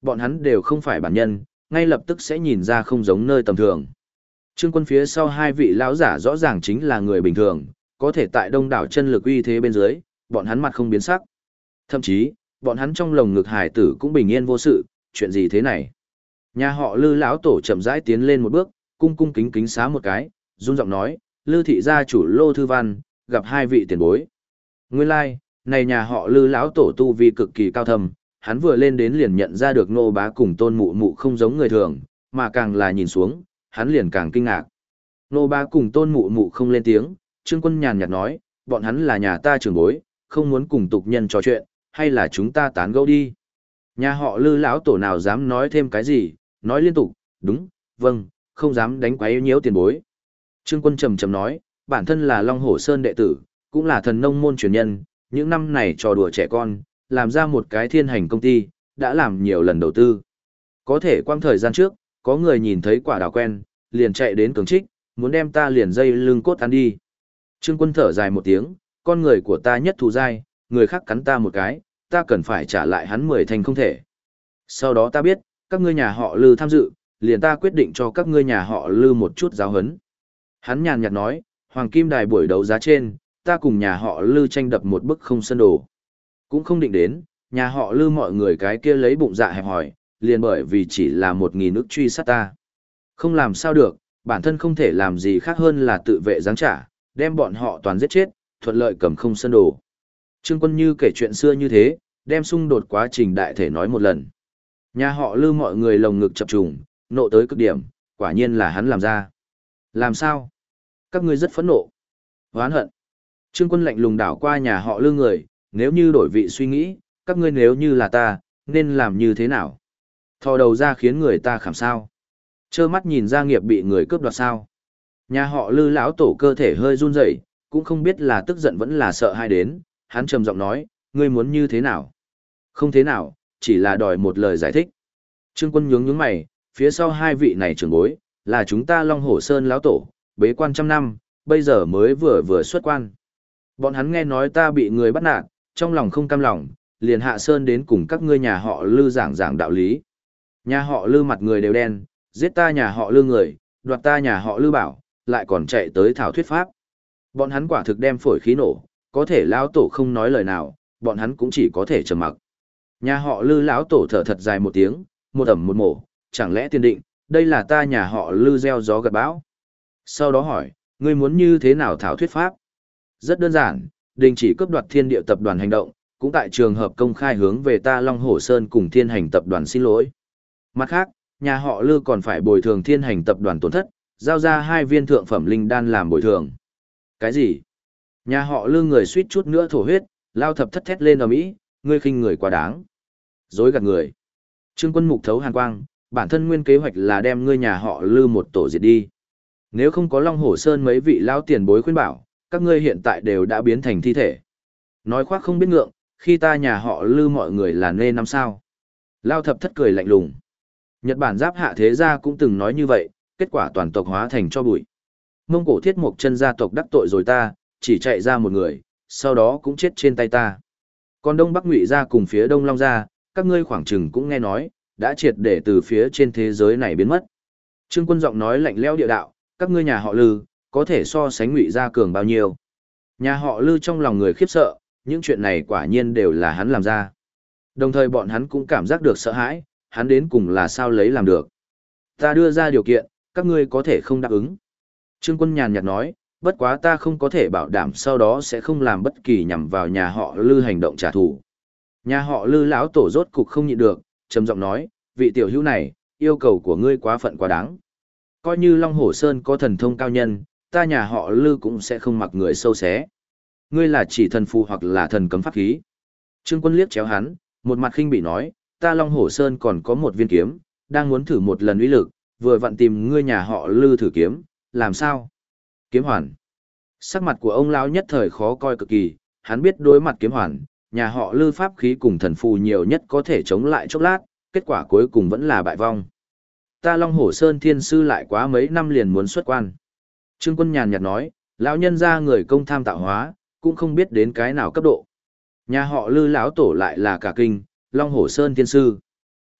Bọn hắn đều không phải bản nhân, ngay lập tức sẽ nhìn ra không giống nơi tầm thường. Trương Quân phía sau hai vị lão giả rõ ràng chính là người bình thường, có thể tại đông đảo chân lực uy thế bên dưới, bọn hắn mặt không biến sắc. Thậm chí, bọn hắn trong lồng ngực hải tử cũng bình yên vô sự, chuyện gì thế này? Nhà họ Lư lão tổ chậm rãi tiến lên một bước, cung cung kính kính xá một cái, run giọng nói, Lư thị gia chủ Lô Thư Văn, gặp hai vị tiền bối. Nguyên lai, like, này nhà họ Lư lão tổ tu vi cực kỳ cao thâm, hắn vừa lên đến liền nhận ra được Nô Bá cùng Tôn Mụ Mụ không giống người thường, mà càng là nhìn xuống, hắn liền càng kinh ngạc. Nô Bá cùng Tôn Mụ Mụ không lên tiếng, Trương Quân nhàn nhạt nói, bọn hắn là nhà ta trưởng bối, không muốn cùng tục nhân trò chuyện, hay là chúng ta tán gẫu đi. Nhà họ Lư lão tổ nào dám nói thêm cái gì, nói liên tục, đúng, vâng, không dám đánh quấy nhiễu tiền bối. Trương Quân trầm trầm nói, bản thân là Long Hổ Sơn đệ tử, cũng là thần nông môn truyền nhân, những năm này trò đùa trẻ con, làm ra một cái thiên hành công ty, đã làm nhiều lần đầu tư. Có thể quang thời gian trước, có người nhìn thấy quả đào quen, liền chạy đến cường trích, muốn đem ta liền dây lưng cốt ăn đi. Trương Quân thở dài một tiếng, con người của ta nhất thù dai, người khác cắn ta một cái, ta cần phải trả lại hắn 10 thành không thể. Sau đó ta biết, các ngươi nhà họ Lư tham dự, liền ta quyết định cho các ngươi nhà họ Lư một chút giáo huấn. Hắn nhàn nhạt nói, Hoàng Kim Đài buổi đấu giá trên, ta cùng nhà họ Lư tranh đập một bức không sân đồ. Cũng không định đến, nhà họ Lư mọi người cái kia lấy bụng dạ hẹp hỏi, liền bởi vì chỉ là 1.000 ức truy sát ta. Không làm sao được, bản thân không thể làm gì khác hơn là tự vệ giáng trả, đem bọn họ toàn giết chết, thuận lợi cầm không sân đồ. Trương Quân như kể chuyện xưa như thế, đem xung đột quá trình đại thể nói một lần. Nhà họ Lư mọi người lồng ngực chập trùng, nộ tới cực điểm, quả nhiên là hắn làm ra. Làm sao? Các ngươi rất phẫn nộ. Hoán hận. Trương Quân lạnh lùng đảo qua nhà họ Lư người, nếu như đổi vị suy nghĩ, các ngươi nếu như là ta, nên làm như thế nào? Thò đầu ra khiến người ta khảm sao? Trơ mắt nhìn Gia Nghiệp bị người cướp đoạt sao? Nhà họ Lư lão tổ cơ thể hơi run rẩy, cũng không biết là tức giận vẫn là sợ hai đến, hắn trầm giọng nói, ngươi muốn như thế nào? Không thế nào, chỉ là đòi một lời giải thích. Trương Quân nhướng nhướng mày, phía sau hai vị này trưởng bối, là chúng ta Long Hổ Sơn lão tổ, bế quan trăm năm, bây giờ mới vừa xuất quan. Bọn hắn nghe nói ta bị người bắt nạt, trong lòng không cam lòng, liền hạ sơn đến cùng các ngươi nhà họ Lư giảng giảng đạo lý. Nhà họ Lư mặt người đều đen, giết ta nhà họ Lư người, đoạt ta nhà họ Lư bảo, lại còn chạy tới thảo thuyết pháp. Bọn hắn quả thực đem phổi khí nổ, có thể lão tổ không nói lời nào, bọn hắn cũng chỉ có thể trầm mặc. Nhà họ Lư lão tổ thở thật dài một tiếng, một ẩm một mổ, chẳng lẽ tiên định, đây là ta nhà họ Lư gieo gió gặt bão. Sau đó hỏi, ngươi muốn như thế nào thảo thuyết pháp? Rất đơn giản, đình chỉ cướp đoạt Thiên Địa tập đoàn hành động, cũng tại trường hợp công khai hướng về ta Long Hổ Sơn cùng Thiên Hành tập đoàn xin lỗi. Mặt khác, nhà họ Lư còn phải bồi thường Thiên Hành tập đoàn tổn thất, giao ra 2 viên thượng phẩm linh đan làm bồi thường. Cái gì? Nhà họ Lư người suýt chút nữa thổ huyết, lao thập thất thét lên ầm ĩ, ngươi khinh người quá đáng. Dối gạt người. Trương Quân mục thấu hàn quang, bản thân nguyên kế hoạch là đem ngươi nhà họ Lư một tổ diệt đi. Nếu không có Long Hổ Sơn mấy vị lao tiền bối khuyên bảo, các ngươi hiện tại đều đã biến thành thi thể. Nói khoác không biết ngượng, khi ta nhà họ Lư mọi người là nê năm sao. Lao thập thất cười lạnh lùng. Nhật Bản giáp hạ thế gia cũng từng nói như vậy, kết quả toàn tộc hóa thành cho bụi. Mông Cổ Thiết Mộc Chân gia tộc đắc tội rồi ta, chỉ chạy ra một người, sau đó cũng chết trên tay ta. Còn Đông Bắc Ngụy gia cùng phía Đông Long gia, các ngươi khoảng chừng cũng nghe nói, đã triệt để từ phía trên thế giới này biến mất. Trương Quân giọng nói lạnh lẽo địa đạo, các ngươi nhà họ Lư, có thể so sánh Ngụy gia cường bao nhiêu? Nhà họ Lư trong lòng người khiếp sợ, những chuyện này quả nhiên đều là hắn làm ra. Đồng thời bọn hắn cũng cảm giác được sợ hãi, hắn đến cùng là sao lấy làm được. Ta đưa ra điều kiện, các ngươi có thể không đáp ứng. Trương Quân nhàn nhạt nói, bất quá ta không có thể bảo đảm sau đó sẽ không làm bất kỳ nhằm vào nhà họ Lư hành động trả thù. Nhà họ Lư lão tổ rốt cục không nhịn được, trầm giọng nói, vị tiểu hữu này, yêu cầu của ngươi quá phận quá đáng. Coi như Long Hổ Sơn có thần thông cao nhân, ta nhà họ Lư cũng sẽ không mặc người sâu xé. Ngươi là chỉ thần phù hoặc là thần cấm pháp khí. Trương Quân liếc chéo hắn, một mặt khinh bị nói, ta Long Hổ Sơn còn có một viên kiếm, đang muốn thử một lần uy lực, vừa vặn tìm ngươi nhà họ Lư thử kiếm, làm sao? Kiếm hoàn. Sắc mặt của ông lão nhất thời khó coi cực kỳ, hắn biết đối mặt kiếm hoàn, nhà họ Lư pháp khí cùng thần phù nhiều nhất có thể chống lại chốc lát, kết quả cuối cùng vẫn là bại vong. Ta Long Hổ Sơn thiên sư lại quá mấy năm liền muốn xuất quan. Trương Quân nhàn nhạt nói, lão nhân ra người công tham tạo hóa, cũng không biết đến cái nào cấp độ. Nhà họ Lư lão tổ lại là cả kinh, Long Hổ Sơn thiên sư.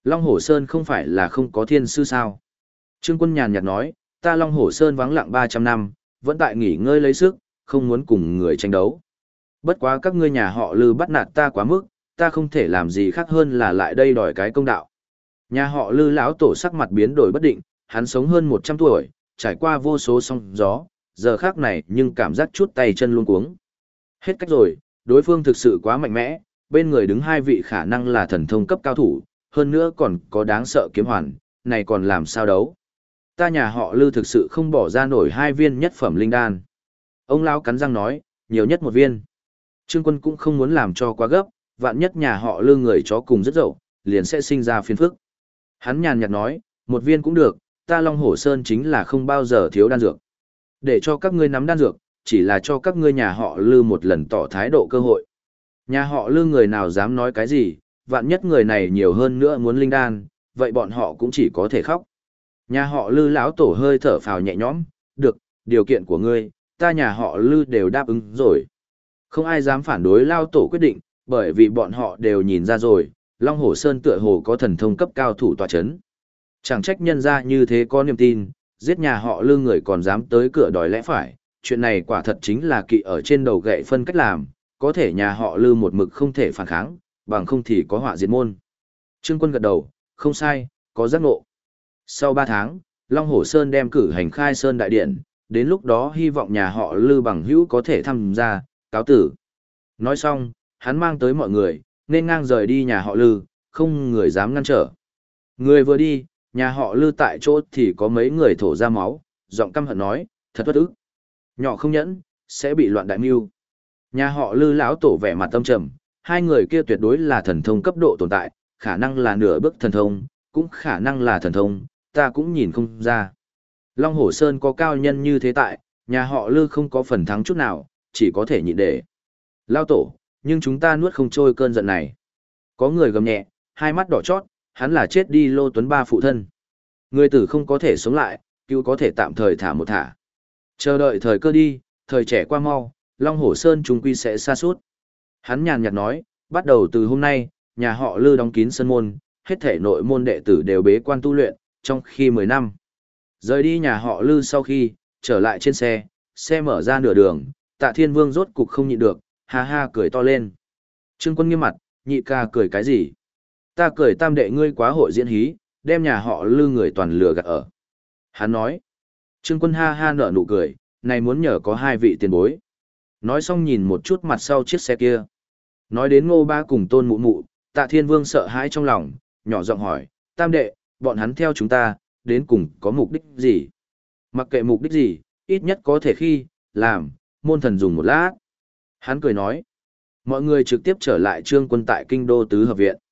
Long Hổ Sơn không phải là không có thiên sư sao? Trương Quân nhàn nhạt nói, ta Long Hổ Sơn vắng lặng 300 năm, vẫn tại nghỉ ngơi lấy sức, không muốn cùng người tranh đấu. Bất quá các ngươi nhà họ Lư bắt nạt ta quá mức, ta không thể làm gì khác hơn là lại đây đòi cái công đạo. Nhà họ Lư lão tổ sắc mặt biến đổi bất định, hắn sống hơn 100 tuổi, trải qua vô số sóng gió, giờ khác này nhưng cảm giác chút tay chân luống cuống. Hết cách rồi, đối phương thực sự quá mạnh mẽ, bên người đứng hai vị khả năng là thần thông cấp cao thủ, hơn nữa còn có đáng sợ kiếm hoàn, này còn làm sao đấu. Ta nhà họ Lư thực sự không bỏ ra nổi 2 viên nhất phẩm linh đan. Ông lão cắn răng nói, nhiều nhất 1 viên. Trương Quân cũng không muốn làm cho quá gấp, vạn nhất nhà họ Lư người chó cùng rất dậu, liền sẽ sinh ra phiền phức. Hắn nhàn nhạt nói, 1 viên cũng được, ta Long Hổ Sơn chính là không bao giờ thiếu đan dược. Để cho các ngươi nắm đan dược, chỉ là cho các ngươi nhà họ Lư một lần tỏ thái độ cơ hội. Nhà họ Lư người nào dám nói cái gì, vạn nhất người này nhiều hơn nữa muốn linh đan, vậy bọn họ cũng chỉ có thể khóc. Nhà họ Lư lão tổ hơi thở phào nhẹ nhõm, được, điều kiện của ngươi, ta nhà họ Lư đều đáp ứng rồi. Không ai dám phản đối lao tổ quyết định, bởi vì bọn họ đều nhìn ra rồi, Long Hổ Sơn tựa hồ có thần thông cấp cao thủ tọa chấn. Chẳng trách nhân ra như thế có niềm tin, giết nhà họ Lư người còn dám tới cửa đòi lẽ phải, chuyện này quả thật chính là kỵ ở trên đầu gậy phân cách làm, có thể nhà họ Lư một mực không thể phản kháng, bằng không thì có họa diệt môn. Trương Quân gật đầu, không sai, có giác ngộ. Sau 3 tháng, Long Hổ Sơn đem cử hành khai Sơn Đại Điện, đến lúc đó hy vọng nhà họ Lư bằng hữu có thể tham gia, cáo tử. Nói xong, hắn mang tới mọi người, nên ngang rời đi nhà họ Lư, không người dám ngăn trở. Người vừa đi, nhà họ Lư tại chỗ thì có mấy người thổ ra máu, giọng căm hận nói, thật bất ức. Nhỏ không nhẫn, sẽ bị loạn đại mưu. Nhà họ Lư lão tổ vẻ mặt tâm trầm, hai người kia tuyệt đối là thần thông cấp độ tồn tại, khả năng là nửa bước thần thông, cũng khả năng là thần thông, ta cũng nhìn không ra. Long Hổ Sơn có cao nhân như thế tại, nhà họ Lư không có phần thắng chút nào, chỉ có thể nhịn để. Lao tổ, nhưng chúng ta nuốt không trôi cơn giận này. Có người gầm nhẹ, hai mắt đỏ chót, hắn là chết đi Lô Tuấn Ba phụ thân. Người tử không có thể sống lại, cứu có thể tạm thời thả một thả. Chờ đợi thời cơ đi, thời trẻ qua mau, Long Hổ Sơn trung quy sẽ sa sút. Hắn nhàn nhạt nói, bắt đầu từ hôm nay, nhà họ Lư đóng kín sân môn, hết thể nội môn đệ tử đều bế quan tu luyện, trong khi 10 năm. Rời đi nhà họ Lư sau khi, trở lại trên xe, xe mở ra nửa đường, Tạ Thiên Vương rốt cục không nhịn được, ha ha cười to lên. Trương Quân nghiêm mặt, nhị ca cười cái gì? Ta cười tam đệ ngươi quá hội diễn hí, đem nhà họ Lư người toàn lừa gạt ở. Hắn nói. Trương Quân ha ha nở nụ cười, này muốn nhờ có 2 vị tiền bối. Nói xong nhìn một chút mặt sau chiếc xe kia. Nói đến Ngô Ba cùng Tôn Mụ Mụ, Tạ Thiên Vương sợ hãi trong lòng, nhỏ giọng hỏi, tam đệ, bọn hắn theo chúng ta, đến cùng có mục đích gì? Mặc kệ mục đích gì, ít nhất có thể khi, làm, môn thần dùng một lát. Hắn cười nói, mọi người trực tiếp trở lại Trương Quân tại Kinh Đô Tứ Hợp Viện.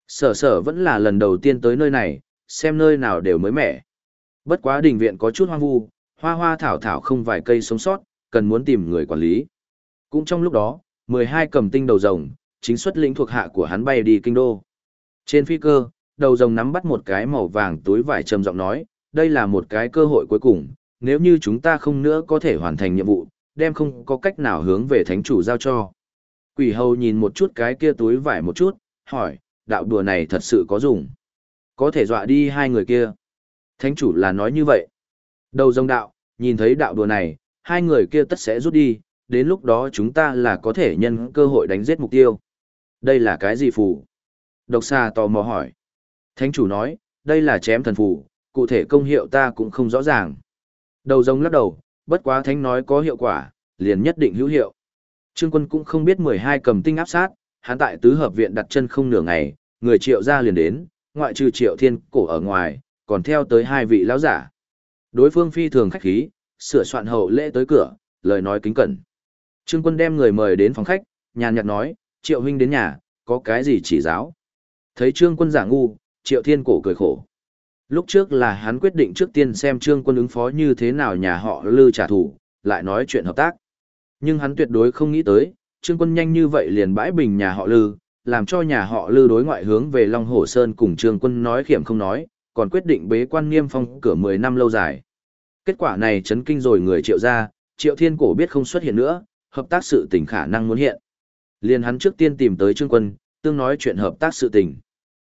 Sở vẫn là lần đầu tiên tới nơi này, xem nơi nào đều mới mẻ. Bất quá đình viện có chút hoang vu, hoa hoa thảo thảo không vài cây sống sót, cần muốn tìm người quản lý. Cũng trong lúc đó, 12 cầm tinh đầu rồng, chính xuất lĩnh thuộc hạ của hắn bay đi Kinh Đô. Trên phi cơ, đầu rồng nắm bắt một cái màu vàng túi vải trầm giọng nói, đây là một cái cơ hội cuối cùng, nếu như chúng ta không nữa có thể hoàn thành nhiệm vụ, đem không có cách nào hướng về thánh chủ giao cho. Quỷ hầu nhìn một chút cái kia túi vải một chút, hỏi, đạo đùa này thật sự có dùng. Có thể dọa đi 2 người kia. Thánh chủ là nói như vậy. Đầu rồng đạo, nhìn thấy đạo đùa này, 2 người kia tất sẽ rút đi, đến lúc đó chúng ta là có thể nhân cơ hội đánh giết mục tiêu. Đây là cái gì phù? Độc xà tò mò hỏi. Thánh chủ nói, đây là chém thần phù, cụ thể công hiệu ta cũng không rõ ràng. Đầu rồng lắc đầu, bất quá thánh nói có hiệu quả, liền nhất định hữu hiệu. Trương Quân cũng không biết 12 cầm tinh áp sát, hắn tại Tứ Hợp Viện đặt chân không nửa ngày, người Triệu gia liền đến, ngoại trừ Triệu Thiên Cổ ở ngoài, còn theo tới 2 vị lão giả. Đối phương phi thường khách khí, sửa soạn hậu lễ tới cửa, lời nói kính cẩn. Trương Quân đem người mời đến phòng khách, nhàn nhạt nói, Triệu huynh đến nhà, có cái gì chỉ giáo. Thấy Trương Quân giả ngu, Triệu Thiên Cổ cười khổ. Lúc trước là hắn quyết định trước tiên xem Trương Quân ứng phó như thế nào nhà họ Lư trả thù, lại nói chuyện hợp tác. Nhưng hắn tuyệt đối không nghĩ tới, Trương Quân nhanh như vậy liền bãi bình nhà họ Lư, làm cho nhà họ Lư đối ngoại hướng về Long Hổ Sơn cùng Trương Quân nói khiểm không nói, còn quyết định bế quan niêm phong cửa 10 năm lâu dài. Kết quả này chấn kinh rồi người Triệu gia, Triệu Thiên Cổ biết không xuất hiện nữa, hợp tác sự tình khả năng muốn hiện. Liền hắn trước tiên tìm tới Trương Quân, tương nói chuyện hợp tác sự tình.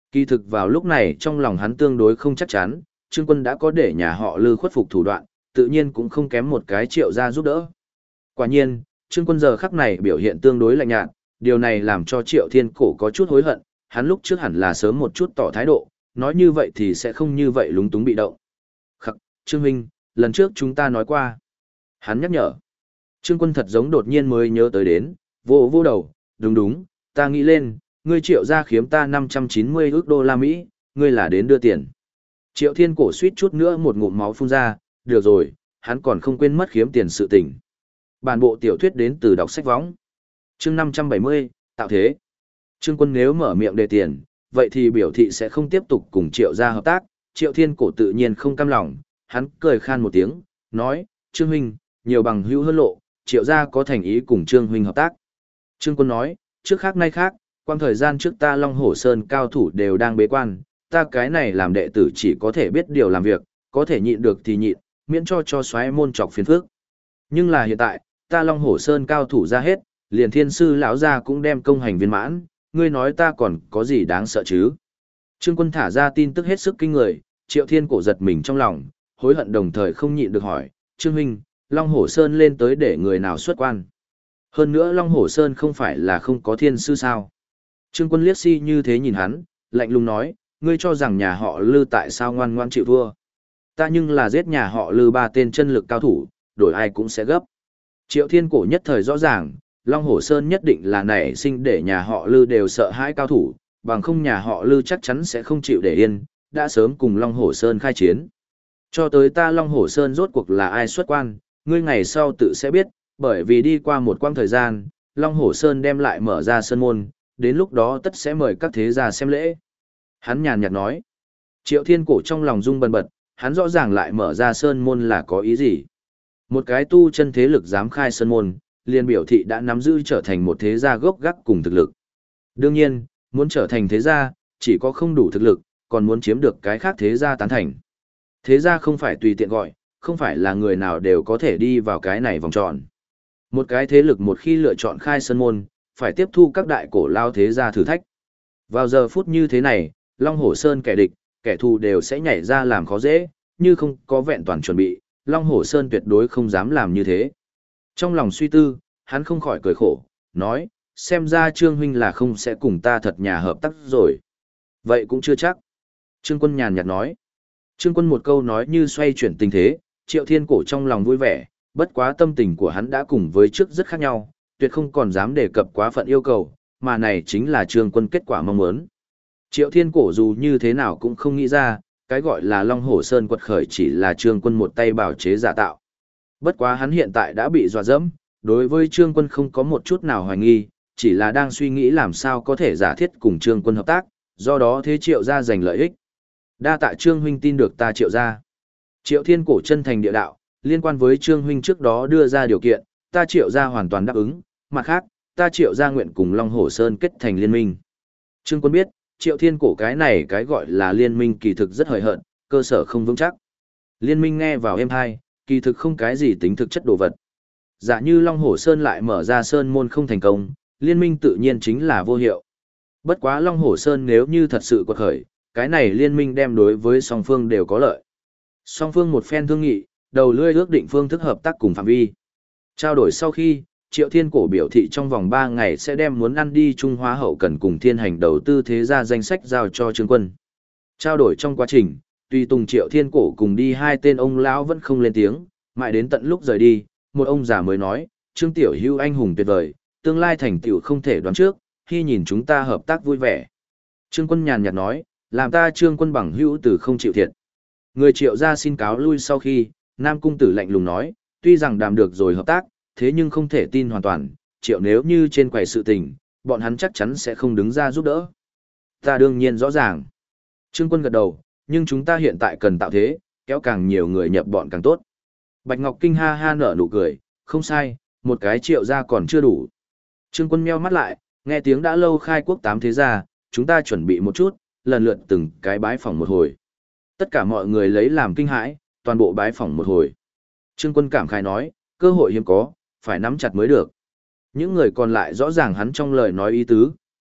Kỳ thực vào lúc này trong lòng hắn tương đối không chắc chắn, Trương Quân đã có để nhà họ Lư khuất phục thủ đoạn, tự nhiên cũng không kém một cái Triệu gia giúp đỡ. Quả nhiên, Trương Quân giờ khắc này biểu hiện tương đối lạnh nhạt, điều này làm cho Triệu Thiên Cổ có chút hối hận, hắn lúc trước hẳn là sớm một chút tỏ thái độ, nói như vậy thì sẽ không như vậy lúng túng bị động. Khắc, Trương Huynh, lần trước chúng ta nói qua. Hắn nhắc nhở. Trương Quân thật giống đột nhiên mới nhớ tới đến, vô vô đầu, đúng, ta nghĩ lên, ngươi Triệu gia khiếm ta 590 ức đô la Mỹ, ngươi là đến đưa tiền. Triệu Thiên Cổ suýt chút nữa một ngụm máu phun ra, được rồi, hắn còn không quên mất khiếm tiền sự tình. Bản bộ tiểu thuyết đến từ đọc sách võng. Chương 570, tạo thế. Trương Quân nếu mở miệng đề tiền, vậy thì biểu thị sẽ không tiếp tục cùng Triệu gia hợp tác, Triệu Thiên Cổ tự nhiên không cam lòng, hắn cười khan một tiếng, nói, Trương Huynh, nhiều bằng hữu hơn lộ, Triệu gia có thành ý cùng Trương Huynh hợp tác. Trương Quân nói, trước khác nay khác, quang thời gian trước ta Long Hổ Sơn cao thủ đều đang bế quan, ta cái này làm đệ tử chỉ có thể biết điều làm việc, có thể nhịn được thì nhịn, miễn cho xoáy môn chọc phiền phức. Nhưng là hiện tại, ta Long Hổ Sơn cao thủ ra hết, liền thiên sư lão gia cũng đem công hành viên mãn, ngươi nói ta còn có gì đáng sợ chứ? Trương Quân thả ra tin tức hết sức kinh người, Triệu Thiên Cổ giật mình trong lòng, hối hận đồng thời không nhịn được hỏi, Trương Huynh, Long Hổ Sơn lên tới để người nào xuất quan? Hơn nữa Long Hổ Sơn không phải là không có thiên sư sao? Trương Quân liếc si như thế nhìn hắn, lạnh lùng nói, ngươi cho rằng nhà họ Lư tại sao ngoan ngoan chịu thua? Ta nhưng là giết nhà họ Lư 3 tên chân lực cao thủ, đổi ai cũng sẽ gấp. Triệu Thiên Cổ nhất thời rõ ràng, Long Hổ Sơn nhất định là nảy sinh để nhà họ Lư đều sợ hãi cao thủ, bằng không nhà họ Lư chắc chắn sẽ không chịu để yên, đã sớm cùng Long Hổ Sơn khai chiến. Cho tới ta Long Hổ Sơn rốt cuộc là ai xuất quan, ngươi ngày sau tự sẽ biết, bởi vì đi qua một quãng thời gian, Long Hổ Sơn đem lại mở ra sơn môn, đến lúc đó tất sẽ mời các thế gia xem lễ. Hắn nhàn nhạt nói. Triệu Thiên Cổ trong lòng rung bần bật, hắn rõ ràng lại mở ra sơn môn là có ý gì. Một cái tu chân thế lực dám khai sơn môn, liền biểu thị đã nắm giữ trở thành một thế gia gốc gác cùng thực lực. Đương nhiên, muốn trở thành thế gia, chỉ có không đủ thực lực, còn muốn chiếm được cái khác thế gia tán thành. Thế gia không phải tùy tiện gọi, không phải là người nào đều có thể đi vào cái này vòng tròn. Một cái thế lực một khi lựa chọn khai sơn môn, phải tiếp thu các đại cổ lao thế gia thử thách. Vào giờ phút như thế này, Long Hổ Sơn kẻ địch, kẻ thù đều sẽ nhảy ra làm khó dễ, như không có vẹn toàn chuẩn bị, Long Hổ Sơn tuyệt đối không dám làm như thế. Trong lòng suy tư, hắn không khỏi cười khổ, nói, xem ra Trương Huynh là không sẽ cùng ta thật nhà hợp tác rồi. Vậy cũng chưa chắc. Trương Quân nhàn nhạt nói. Trương Quân một câu nói như xoay chuyển tình thế, Triệu Thiên Cổ trong lòng vui vẻ, bất quá tâm tình của hắn đã cùng với trước rất khác nhau, tuyệt không còn dám đề cập quá phận yêu cầu, mà này chính là Trương Quân kết quả mong muốn. Triệu Thiên Cổ dù như thế nào cũng không nghĩ ra, cái gọi là Long Hổ Sơn quật khởi chỉ là Trương Quân một tay bảo chế giả tạo. Bất quá hắn hiện tại đã bị dọa dẫm, đối với Trương Quân không có một chút nào hoài nghi, chỉ là đang suy nghĩ làm sao có thể giả thiết cùng Trương Quân hợp tác, do đó thế Triệu gia giành lợi ích. Đa tạ Trương Huynh tin được ta Triệu gia. Triệu Thiên Cổ chân thành địa đạo, liên quan với Trương Huynh trước đó đưa ra điều kiện, ta Triệu gia hoàn toàn đáp ứng, mặt khác, ta Triệu gia nguyện cùng Long Hổ Sơn kết thành liên minh. Trương Quân biết, Triệu Thiên Cổ cái này cái gọi là liên minh kỳ thực rất hời hợt, cơ sở không vững chắc. Liên minh nghe vào êm hai, kỳ thực không cái gì tính thực chất đồ vật. Giả như Long Hổ Sơn lại mở ra sơn môn không thành công, liên minh tự nhiên chính là vô hiệu. Bất quá Long Hổ Sơn nếu như thật sự quật khởi, cái này liên minh đem đối với song phương đều có lợi. Song phương một phen thương nghị, đầu lưỡi ước định phương thức hợp tác cùng phạm vi. Trao đổi sau khi, Triệu Thiên Cổ biểu thị trong vòng 3 ngày sẽ đem muốn ăn đi Trung Hoa hậu cần cùng thiên hành đầu tư thế gia danh sách giao cho Trương Quân. Trao đổi trong quá trình, tuy Tùng Triệu Thiên Cổ cùng đi 2 tên ông lão vẫn không lên tiếng, mãi đến tận lúc rời đi, một ông già mới nói, Trương Tiểu Hữu anh hùng tuyệt vời, tương lai thành tựu không thể đoán trước, khi nhìn chúng ta hợp tác vui vẻ. Trương Quân nhàn nhạt nói, làm ta Trương Quân bằng hữu từ không chịu thiệt. Người Triệu gia xin cáo lui sau khi, Nam Cung Tử lạnh lùng nói, tuy rằng đàm được rồi hợp tác, thế nhưng không thể tin hoàn toàn, Triệu nếu như trên quầy sự tình, bọn hắn chắc chắn sẽ không đứng ra giúp đỡ. Ta đương nhiên rõ ràng. Trương Quân gật đầu, nhưng chúng ta hiện tại cần tạo thế, kéo càng nhiều người nhập bọn càng tốt. Bạch Ngọc Kinh ha ha nở nụ cười, không sai, một cái Triệu gia còn chưa đủ. Trương Quân meo mắt lại, nghe tiếng đã lâu khai quốc 8 thế gia, chúng ta chuẩn bị một chút, lần lượt từng cái bái phỏng một hồi. Tất cả mọi người lấy làm kinh hãi, toàn bộ bái phỏng một hồi. Trương Quân cảm khái nói, cơ hội hiếm có, phải nắm chặt mới được. Những người còn lại rõ ràng hắn trong lời nói ý tứ,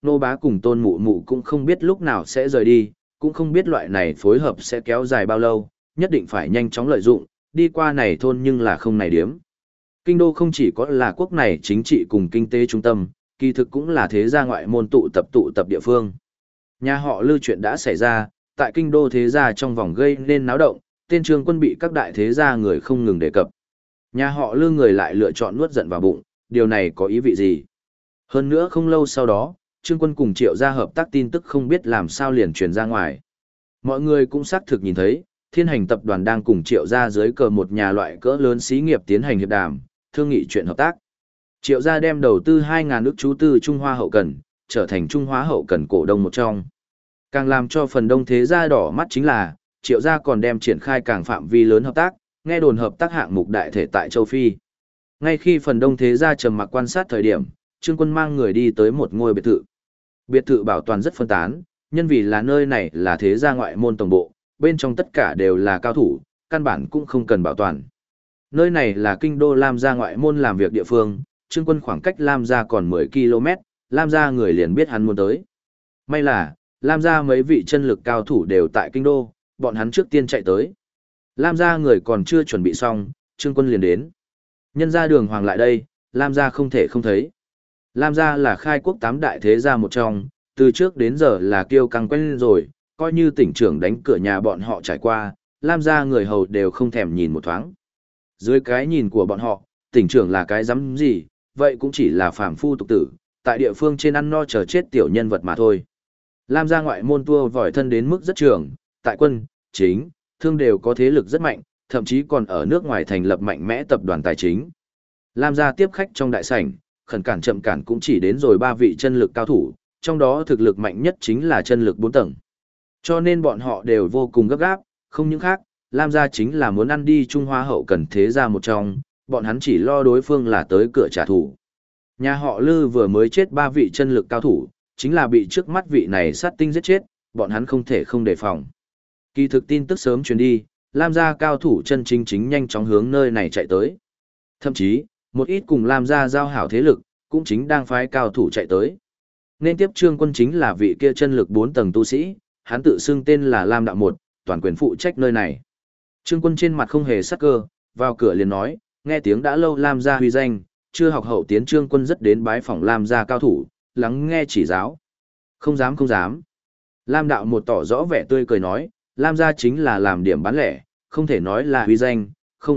Nô Bá cùng Tôn Mụ Mụ cũng không biết lúc nào sẽ rời đi, cũng không biết loại này phối hợp sẽ kéo dài bao lâu, nhất định phải nhanh chóng lợi dụng, đi qua này thôn nhưng là không này điếm. Kinh đô không chỉ có là quốc này chính trị cùng kinh tế trung tâm, kỳ thực cũng là thế gia ngoại môn tụ tập địa phương. Nhà họ Lư chuyện đã xảy ra, tại kinh đô thế gia trong vòng gây nên náo động, tên Trương Quân bị các đại thế gia người không ngừng đề cập. Nhà họ Lư người lại lựa chọn nuốt giận vào bụng, điều này có ý vị gì? Hơn nữa không lâu sau đó, Trương Quân cùng Triệu gia hợp tác tin tức không biết làm sao liền truyền ra ngoài. Mọi người cũng xác thực nhìn thấy, Thiên Hành tập đoàn đang cùng Triệu gia dưới cờ một nhà loại cỡ lớn xí nghiệp tiến hành hiệp đàm, thương nghị chuyện hợp tác. Triệu gia đem đầu tư 2.000 ức chú tư Trung Hoa hậu cần, trở thành Trung Hoa hậu cần cổ đông một trong. Càng làm cho phần đông thế gia đỏ mắt chính là, Triệu gia còn đem triển khai càng phạm vi lớn hợp tác, nghe đồn hợp tác hạng mục đại thể tại châu Phi. Ngay khi phần đông thế gia trầm mặc quan sát thời điểm, Trương Quân mang người đi tới một ngôi biệt thự. Biệt thự bảo toàn rất phân tán, nhân vì là nơi này là thế gia ngoại môn tổng bộ, bên trong tất cả đều là cao thủ, căn bản cũng không cần bảo toàn. Nơi này là kinh đô Lam gia ngoại môn làm việc địa phương, Trương Quân khoảng cách Lam gia còn 10 km, Lam gia người liền biết hắn muốn tới. May là, Lam gia mấy vị chân lực cao thủ đều tại kinh đô, bọn hắn trước tiên chạy tới. Lam gia người còn chưa chuẩn bị xong, Trương Quân liền đến. Nhân ra đường hoàng lại đây, Lam gia không thể không thấy. Lam gia là khai quốc 8 đại thế gia một trong, từ trước đến giờ là kiêu căng quen rồi, coi như tỉnh trưởng đánh cửa nhà bọn họ trải qua, Lam gia người hầu đều không thèm nhìn một thoáng. Dưới cái nhìn của bọn họ, tỉnh trưởng là cái dám gì, vậy cũng chỉ là phàm phu tục tử, tại địa phương trên ăn no chờ chết tiểu nhân vật mà thôi. Lam gia ngoại môn tua vòi thân đến mức rất trường, tại quân, chính, thương đều có thế lực rất mạnh, thậm chí còn ở nước ngoài thành lập mạnh mẽ tập đoàn tài chính. Lam gia tiếp khách trong đại sảnh, khẩn cản chậm cản cũng chỉ đến rồi 3 vị chân lực cao thủ, trong đó thực lực mạnh nhất chính là chân lực 4 tầng. Cho nên bọn họ đều vô cùng gấp gáp, không những khác, Lam gia chính là muốn ăn đi Trung Hoa hậu cần thế gia một trong, bọn hắn chỉ lo đối phương là tới cửa trả thù. Nhà họ Lư vừa mới chết 3 vị chân lực cao thủ, chính là bị trước mắt vị này sát tinh giết chết, bọn hắn không thể không đề phòng. Kỳ thực tin tức sớm truyền đi, Lam gia cao thủ chân chính nhanh chóng hướng nơi này chạy tới. Thậm chí, một ít cùng Lam gia giao hảo thế lực, cũng chính đang phái cao thủ chạy tới. Nên tiếp Trương Quân chính là vị kia chân lực 4 tầng tu sĩ, hắn tự xưng tên là Lam Đạo Một, toàn quyền phụ trách nơi này. Trương Quân trên mặt không hề sắc cơ, vào cửa liền nói, nghe tiếng đã lâu Lam gia huy danh, chưa học hậu tiến Trương Quân rất đến bái phỏng Lam gia cao thủ, lắng nghe chỉ giáo. Không dám không dám. Lam Đạo Một tỏ rõ vẻ tươi cười nói, Lam gia chính là làm điểm bán lẻ, không thể nói là huy danh, không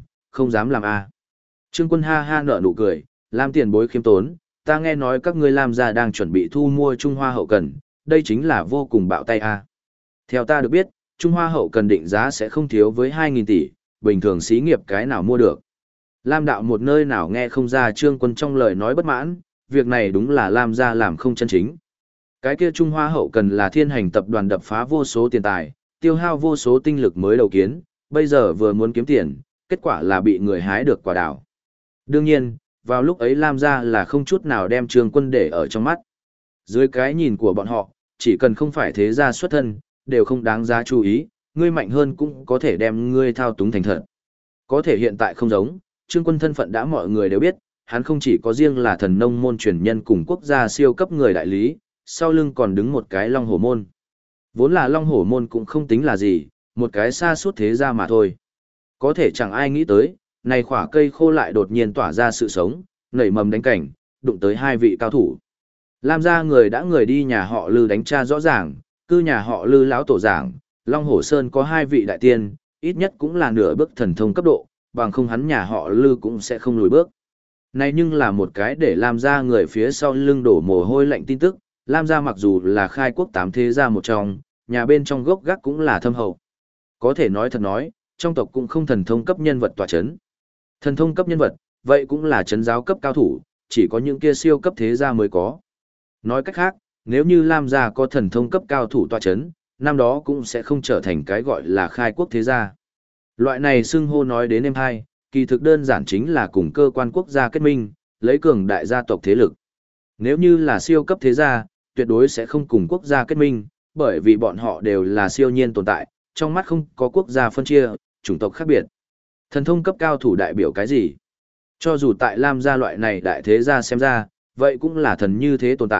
dám làm a. Trương Quân ha ha nở nụ cười, Lam tiền bối khiêm tốn, ta nghe nói các ngươi Lam gia đang chuẩn bị thu mua Trung Hoa hậu cần, đây chính là vô cùng bạo tay a. Theo ta được biết, Trung Hoa hậu cần định giá sẽ không thiếu với 2.000 tỷ, bình thường xí nghiệp cái nào mua được. Lam Đạo Một nơi nào nghe không ra Trương Quân trong lời nói bất mãn, việc này đúng là Lam gia làm không chân chính. Cái kia Trung Hoa hậu cần là Thiên Hành tập đoàn đập phá vô số tiền tài, tiêu hao vô số tinh lực mới đầu kiến, bây giờ vừa muốn kiếm tiền, kết quả là bị người hái được quả đào. Đương nhiên, vào lúc ấy Lam gia là không chút nào đem Trương Quân để ở trong mắt. Dưới cái nhìn của bọn họ, chỉ cần không phải thế gia xuất thân, đều không đáng giá chú ý, ngươi mạnh hơn cũng có thể đem ngươi thao túng thành thật. Có thể hiện tại không giống, Trương Quân thân phận đã mọi người đều biết, hắn không chỉ có riêng là thần nông môn truyền nhân cùng quốc gia siêu cấp người đại lý, sau lưng còn đứng một cái Long Hổ môn. Vốn là Long Hổ môn cũng không tính là gì, một cái xa suốt thế gia mà thôi. Có thể chẳng ai nghĩ tới, này khỏa cây khô lại đột nhiên tỏa ra sự sống, nảy mầm đánh cảnh, đụng tới 2 vị cao thủ. Lam gia người đã người đi nhà họ Lư đánh tra rõ ràng, cư nhà họ Lư lão tổ giảng, Long Hổ Sơn có 2 vị đại tiên, ít nhất cũng là nửa bước thần thông cấp độ, bằng không hắn nhà họ Lư cũng sẽ không lùi bước. Này nhưng là một cái để Lam gia người phía sau lưng đổ mồ hôi lạnh tin tức, Lam gia mặc dù là khai quốc 8 thế gia một trong, nhà bên trong gốc gác cũng là thâm hậu. Có thể nói thật nói, trong tộc cũng không thần thông cấp nhân vật tọa chấn. Thần thông cấp nhân vật, vậy cũng là chấn giáo cấp cao thủ, chỉ có những kia siêu cấp thế gia mới có. Nói cách khác, nếu như Lam gia có thần thông cấp cao thủ tọa chấn, năm đó cũng sẽ không trở thành cái gọi là khai quốc thế gia. Loại này xưng hô nói đến em hai, kỳ thực đơn giản chính là cùng cơ quan quốc gia kết minh, lấy cường đại gia tộc thế lực. Nếu như là siêu cấp thế gia, tuyệt đối sẽ không cùng quốc gia kết minh, bởi vì bọn họ đều là siêu nhiên tồn tại, trong mắt không có quốc gia phân chia, chủng tộc khác biệt. Thần thông cấp cao thủ đại biểu cái gì? Cho dù tại Lam gia loại này đại thế gia xem ra, vậy cũng là thần như thế tồn tại,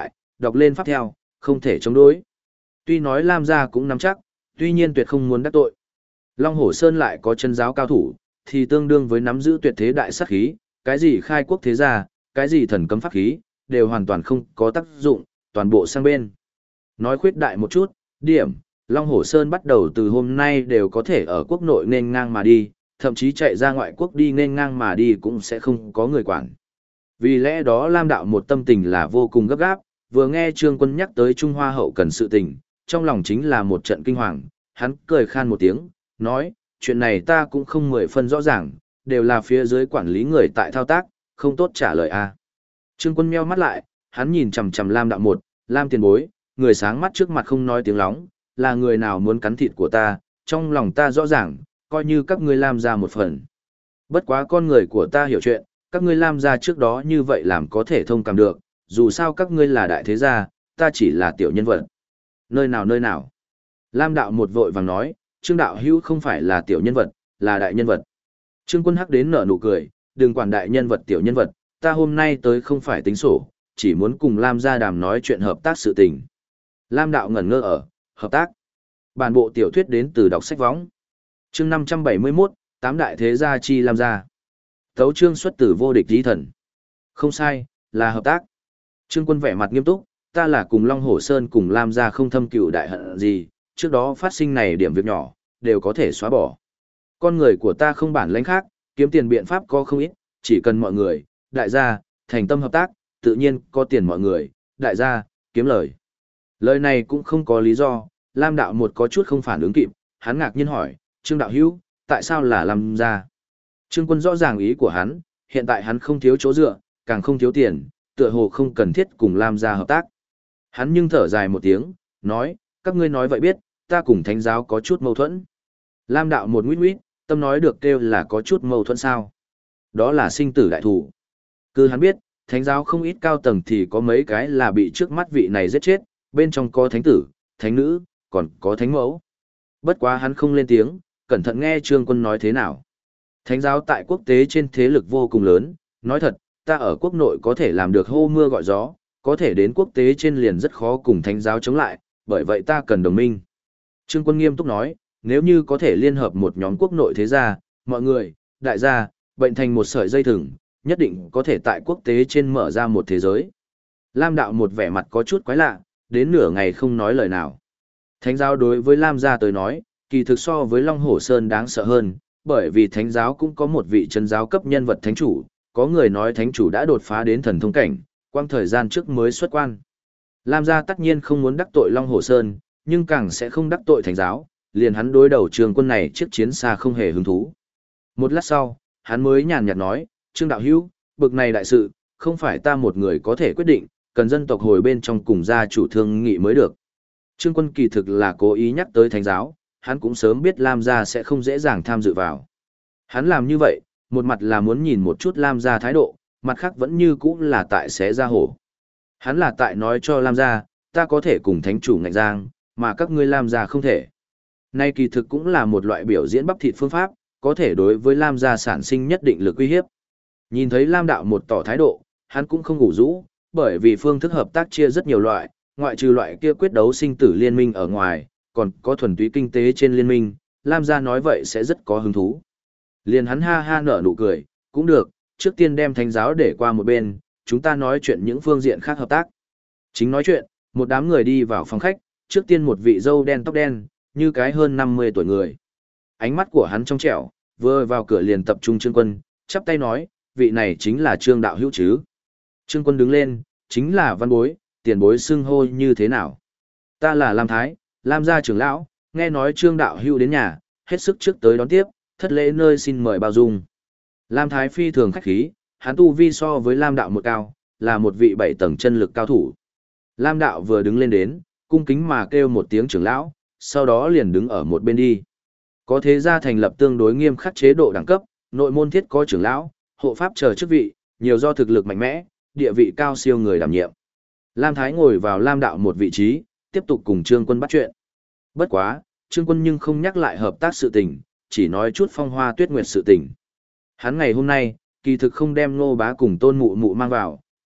đọc lên pháp theo, không thể chống đối. Tuy nói Lam gia cũng nắm chắc, tuy nhiên tuyệt không muốn đắc tội. Long Hổ Sơn lại có chân giáo cao thủ, thì tương đương với nắm giữ tuyệt thế đại sát khí, cái gì khai quốc thế gia, cái gì thần cấm pháp khí, đều hoàn toàn không có tác dụng, toàn bộ sang bên. Nói khuyết đại một chút, điểm, Long Hổ Sơn bắt đầu từ hôm nay đều có thể ở quốc nội nên ngang mà đi, thậm chí chạy ra ngoại quốc đi nên ngang mà đi cũng sẽ không có người quản. Vì lẽ đó Lam đạo một tâm tình là vô cùng gấp gáp, vừa nghe Trương Quân nhắc tới Trung Hoa hậu cần sự tình, trong lòng chính là một trận kinh hoàng, hắn cười khan một tiếng, nói, chuyện này ta cũng không 10 phân rõ ràng, đều là phía dưới quản lý người tại thao tác, không tốt trả lời a. Trương Quân meo mắt lại, hắn nhìn chằm chằm Lam đạo một, Lam tiền bối, người sáng mắt trước mặt không nói tiếng lóng, là người nào muốn cắn thịt của ta, trong lòng ta rõ ràng, coi như các ngươi Lam ra một phần. Bất quá con người của ta hiểu chuyện, các ngươi Lam ra trước đó như vậy làm có thể thông cảm được, dù sao các ngươi là đại thế gia, ta chỉ là tiểu nhân vật. Nơi nào nơi nào. Lam đạo một vội vàng nói, Trương đạo hữu không phải là tiểu nhân vật, là đại nhân vật. Trương Quân hắc đến nở nụ cười, đừng quản đại nhân vật tiểu nhân vật, ta hôm nay tới không phải tính sổ, chỉ muốn cùng Lam gia đàm nói chuyện hợp tác sự tình. Lam đạo ngẩn ngơ ở, hợp tác. Bản bộ tiểu thuyết đến từ đọc sách võng. Chương 571, tám đại thế gia chi Lam gia. Tấu chương xuất từ vô địch chí thần. Không sai, là hợp tác. Trương Quân vẻ mặt nghiêm túc, ta là cùng Long Hổ Sơn cùng Lam gia không thâm cừu đại hận gì, trước đó phát sinh này điểm việc nhỏ, đều có thể xóa bỏ. Con người của ta không bản lãnh khác, kiếm tiền biện pháp có không ít, chỉ cần mọi người, đại gia, thành tâm hợp tác, tự nhiên có tiền mọi người, đại gia, kiếm lời. Lời này cũng không có lý do, Lam đạo một có chút không phản ứng kịp, hắn ngạc nhiên hỏi, Trương đạo hữu, tại sao là Lam gia? Trương Quân rõ ràng ý của hắn, hiện tại hắn không thiếu chỗ dựa, càng không thiếu tiền, tựa hồ không cần thiết cùng Lam gia hợp tác. Hắn nhưng thở dài một tiếng, nói, các ngươi nói vậy biết, ta cùng thánh giáo có chút mâu thuẫn. Lam đạo một nguyết nguyết, tâm nói được kêu là có chút mâu thuẫn sao. Đó là sinh tử đại thủ. Cứ hắn biết, thánh giáo không ít cao tầng thì có mấy cái là bị trước mắt vị này giết chết, bên trong có thánh tử, thánh nữ, còn có thánh mẫu. Bất quá hắn không lên tiếng, cẩn thận nghe Trương Quân nói thế nào. Thánh giáo tại quốc tế trên thế lực vô cùng lớn, nói thật, ta ở quốc nội có thể làm được hô mưa gọi gió, có thể đến quốc tế trên liền rất khó cùng thánh giáo chống lại, bởi vậy ta cần đồng minh. Trương Quân nghiêm túc nói, nếu như có thể liên hợp một nhóm quốc nội thế gia, mọi người, đại gia, bệnh thành một sợi dây thừng, nhất định có thể tại quốc tế trên mở ra một thế giới. Lam đạo một vẻ mặt có chút quái lạ, đến nửa ngày không nói lời nào. Thánh giáo đối với Lam gia tới nói, kỳ thực so với Long Hổ Sơn đáng sợ hơn, bởi vì thánh giáo cũng có một vị chân giáo cấp nhân vật thánh chủ, có người nói thánh chủ đã đột phá đến thần thông cảnh, quang thời gian trước mới xuất quan. Lam gia tất nhiên không muốn đắc tội Long Hổ Sơn, nhưng càng sẽ không đắc tội thánh giáo, liền hắn đối đầu Trương Quân này chiếc chiến xa không hề hứng thú. Một lát sau, hắn mới nhàn nhạt nói, Trương đạo hữu, bực này đại sự, không phải ta một người có thể quyết định, cần dân tộc hồi bên trong cùng gia chủ thương nghị mới được. Trương Quân kỳ thực là cố ý nhắc tới thánh giáo, hắn cũng sớm biết Lam gia sẽ không dễ dàng tham dự vào. Hắn làm như vậy, một mặt là muốn nhìn một chút Lam gia thái độ, mặt khác vẫn như cũ là tại xé ra hổ. Hắn là tại nói cho Lam gia, ta có thể cùng thánh chủ ngạnh giang, mà các ngươi Lam gia không thể. Nay kỳ thực cũng là một loại biểu diễn bắp thịt phương pháp, có thể đối với Lam gia sản sinh nhất định lực uy hiếp. Nhìn thấy Lam đạo một tỏ thái độ, hắn cũng không ngủ rũ, bởi vì phương thức hợp tác chia rất nhiều loại, ngoại trừ loại kia quyết đấu sinh tử liên minh ở ngoài, còn có thuần túy kinh tế trên liên minh, Lam gia nói vậy sẽ rất có hứng thú. Liền hắn ha ha nở nụ cười, cũng được, trước tiên đem thánh giáo để qua một bên, chúng ta nói chuyện những phương diện khác hợp tác. Chính nói chuyện, một đám người đi vào phòng khách, trước tiên một vị râu đen tóc đen, như cái hơn 50 tuổi người. Ánh mắt của hắn trong trẻo, vừa vào cửa liền tập trung Trương Quân, chắp tay nói, vị này chính là Trương đạo hữu chứ. Trương Quân đứng lên, chính là văn bối, tiền bối xưng hô như thế nào. Ta là Lam Thái, Lam gia trưởng lão, nghe nói Trương đạo hữu đến nhà, hết sức trước tới đón tiếp, thất lễ nơi xin mời bao dung. Lam Thái phi thường khách khí, hắn tu vi so với Lam đạo một cao, là một vị 7 tầng chân lực cao thủ. Lam đạo vừa đứng lên đến, cung kính mà kêu một tiếng trưởng lão, sau đó liền đứng ở một bên đi. Có thế gia thành lập tương đối nghiêm khắc chế độ đẳng cấp, nội môn thiết có trưởng lão, hộ pháp chờ chức vị, nhiều do thực lực mạnh mẽ, địa vị cao siêu người đảm nhiệm. Lam Thái ngồi vào Lam đạo một vị trí, tiếp tục cùng Trương Quân bắt chuyện. Bất quá, Trương Quân nhưng không nhắc lại hợp tác sự tình, chỉ nói chút phong hoa tuyết nguyệt sự tình. Hắn ngày hôm nay, kỳ thực không đem Ngô Bá cùng Tôn Mụ Mụ mang vào,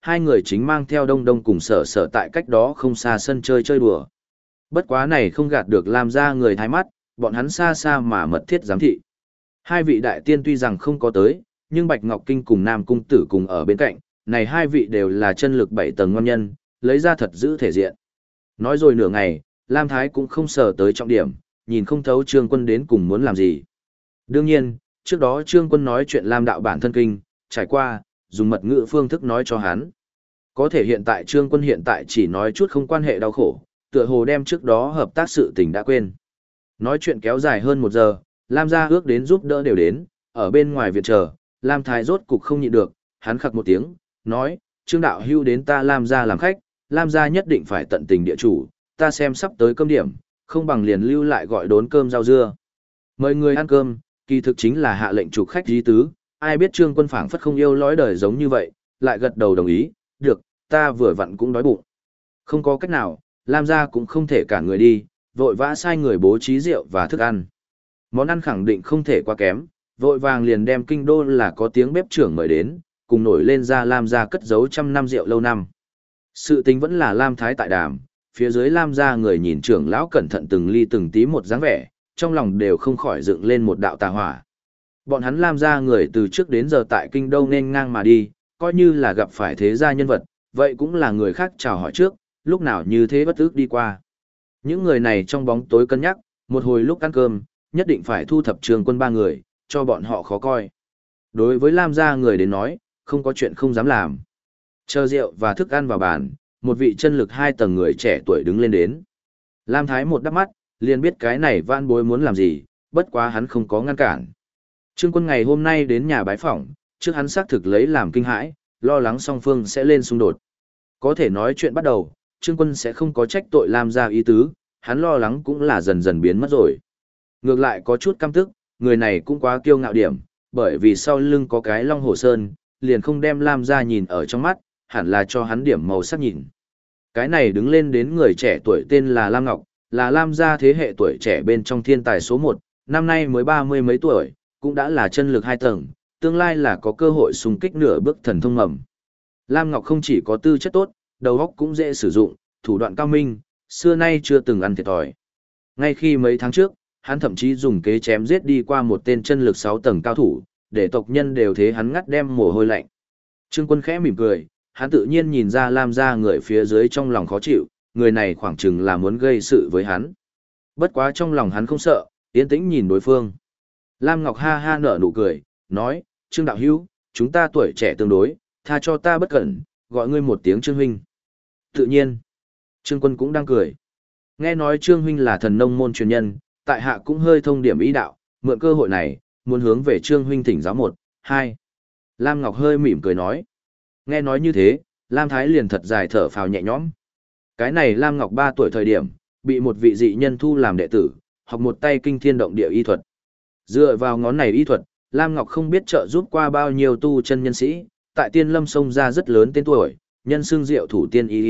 hai người chính mang theo Đông Đông cùng Sở Sở tại cách đó không xa sân chơi chơi đùa. Bất quá này không gạt được Lam gia người thái mắt, bọn hắn xa xa mà mật thiết giám thị. Hai vị đại tiên tuy rằng không có tới, nhưng Bạch Ngọc Kinh cùng Nam Cung Tử cùng ở bên cạnh, này hai vị đều là chân lực 7 tầng ngon nhân, lấy ra thật giữ thể diện. Nói rồi nửa ngày, Lam Thái cũng không sờ tới trọng điểm, nhìn không thấu Trương Quân đến cùng muốn làm gì. Đương nhiên, trước đó Trương Quân nói chuyện Lam đạo bản thân kinh, trải qua, dùng mật ngữ phương thức nói cho hắn. Có thể hiện tại Trương Quân hiện tại chỉ nói chút không quan hệ đau khổ, tựa hồ đem trước đó hợp tác sự tình đã quên. Nói chuyện kéo dài hơn 1 giờ, Lam gia ước đến giúp đỡ đều đến, ở bên ngoài viện chờ, Lam Thái rốt cục không nhịn được, hắn khặc một tiếng, nói, Trương đạo hưu đến ta Lam gia làm khách, Lam gia nhất định phải tận tình địa chủ, ta xem sắp tới cơm điểm, không bằng liền lưu lại gọi đốn cơm rau dưa. Mời người ăn cơm, kỳ thực chính là hạ lệnh trục khách dí tứ, ai biết Trương Quân phảng phất không yêu lói đời giống như vậy, lại gật đầu đồng ý, được, ta vừa vặn cũng đói bụng. Không có cách nào, Lam gia cũng không thể cản người đi, vội vã sai người bố trí rượu và thức ăn. Món ăn khẳng định không thể quá kém, vội vàng liền đem kinh đô là có tiếng bếp trưởng mời đến, cùng nổi lên ra Lam gia cất giấu trăm năm rượu lâu năm. Sự tính vẫn là Lam Thái tại đàm, phía dưới Lam gia người nhìn trưởng lão cẩn thận từng ly từng tí một dáng vẻ, trong lòng đều không khỏi dựng lên một đạo tà hỏa. Bọn hắn Lam gia người từ trước đến giờ tại kinh đô nên ngang mà đi, coi như là gặp phải thế gia nhân vật, vậy cũng là người khác chào hỏi trước, lúc nào như thế bất ức đi qua. Những người này trong bóng tối cân nhắc, một hồi lúc ăn cơm, nhất định phải thu thập Trương Quân 3 người, cho bọn họ khó coi. Đối với Lam gia người đến nói, không có chuyện không dám làm. Chờ rượu và thức ăn vào bàn, một vị chân lực 2 tầng người trẻ tuổi đứng lên đến. Lam Thái một đắp mắt, liền biết cái này vãn bối muốn làm gì, bất quá hắn không có ngăn cản. Trương Quân ngày hôm nay đến nhà bái phỏng, trước hắn xác thực lấy làm kinh hãi, lo lắng song phương sẽ lên xung đột. Có thể nói chuyện bắt đầu, Trương Quân sẽ không có trách tội Lam gia ý tứ, hắn lo lắng cũng là dần dần biến mất rồi. Ngược lại có chút căm tức, người này cũng quá kiêu ngạo điểm, bởi vì sau lưng có cái Long Hồ Sơn, liền không đem Lam gia nhìn ở trong mắt, hẳn là cho hắn điểm màu sắc nhìn. Cái này đứng lên đến người trẻ tuổi tên là Lam Ngọc, là Lam gia thế hệ tuổi trẻ bên trong thiên tài số 1, năm nay mới 30 mấy tuổi, cũng đã là chân lực 2 tầng, tương lai là có cơ hội xung kích nửa bước thần thông mầm. Lam Ngọc không chỉ có tư chất tốt, đầu óc cũng dễ sử dụng, thủ đoạn cao minh, xưa nay chưa từng ăn thiệt thòi. Ngay khi mấy tháng trước, hắn thậm chí dùng kế chém giết đi qua một tên chân lực 6 tầng cao thủ, để tộc nhân đều thế hắn ngắt đem mồ hôi lạnh. Trương Quân khẽ mỉm cười, hắn tự nhiên nhìn ra Lam gia người phía dưới trong lòng khó chịu, người này khoảng chừng là muốn gây sự với hắn. Bất quá trong lòng hắn không sợ, yên tĩnh nhìn đối phương. Lam Ngọc ha ha nở nụ cười, nói, Trương đạo hữu, chúng ta tuổi trẻ tương đối, tha cho ta bất cẩn, gọi ngươi một tiếng Trương huynh. Tự nhiên, Trương Quân cũng đang cười. Nghe nói Trương huynh là thần nông môn truyền nhân, tại hạ cũng hơi thông điểm ý đạo, mượn cơ hội này, muốn hướng về Trương huynh thỉnh giáo 1, 2. Lam Ngọc hơi mỉm cười nói. Nghe nói như thế, Lam Thái liền thật dài thở phào nhẹ nhõm. Cái này Lam Ngọc 3 tuổi thời điểm, bị một vị dị nhân thu làm đệ tử, học một tay kinh thiên động địa y thuật. Dựa vào ngón này y thuật, Lam Ngọc không biết trợ giúp qua bao nhiêu tu chân nhân sĩ, tại Tiên Lâm sông ra rất lớn tên tuổi, nhân xưng diệu thủ tiên y.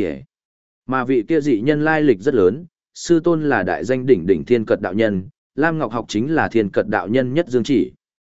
Mà vị kia dị nhân lai lịch rất lớn, sư tôn là đại danh đỉnh đỉnh Thiên Cật đạo nhân, Lam Ngọc học chính là Thiên Cật đạo nhân nhất dương chỉ.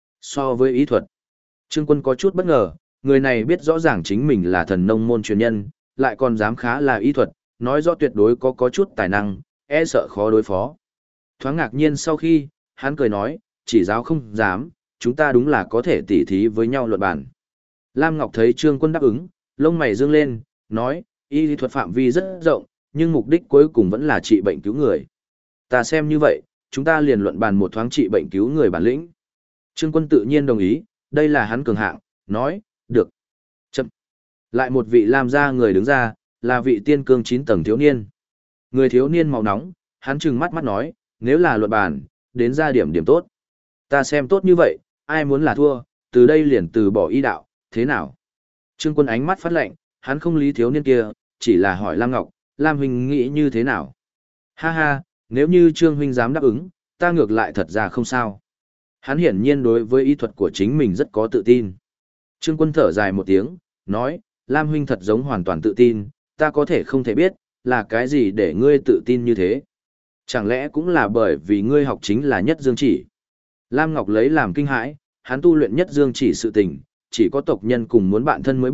So với ý thuật, Trương Quân có chút bất ngờ, người này biết rõ ràng chính mình là thần nông môn truyền nhân, lại còn dám khá là ý thuật, nói rõ tuyệt đối có chút tài năng, e sợ khó đối phó. Thoáng ngạc nhiên sau khi, hắn cười nói, chỉ giáo không dám, chúng ta đúng là có thể tỉ thí với nhau luận bàn. Lam Ngọc thấy Trương Quân đáp ứng, lông mày dương lên, nói, y thuật phạm vi rất rộng, nhưng mục đích cuối cùng vẫn là trị bệnh cứu người. Ta xem như vậy, chúng ta liền luận bàn một thoáng trị bệnh cứu người bản lĩnh. Trương Quân tự nhiên đồng ý, đây là hắn cường hạng, nói, được. Chậm. Lại một vị Lam gia người đứng ra, là vị tiên cương 9 tầng thiếu niên. Người thiếu niên màu nóng, hắn trừng mắt mắt nói, nếu là luận bàn, đến ra điểm tốt. Ta xem tốt như vậy, ai muốn là thua, từ đây liền từ bỏ y đạo, thế nào? Trương Quân ánh mắt phát lạnh, hắn không lý thiếu niên kia, chỉ là hỏi Lam Ngọc, Lam huynh nghĩ như thế nào? Ha ha, nếu như Trương huynh dám đáp ứng, ta ngược lại thật ra không sao. Hắn hiển nhiên đối với y thuật của chính mình rất có tự tin. Trương Quân thở dài một tiếng, nói, Lam huynh thật giống hoàn toàn tự tin, ta có thể không thể biết, là cái gì để ngươi tự tin như thế? Chẳng lẽ cũng là bởi vì ngươi học chính là nhất dương chỉ? Lam Ngọc lấy làm kinh hãi, hắn tu luyện nhất dương chỉ sự tình, chỉ có tộc nhân cùng muốn bạn thân mới biết,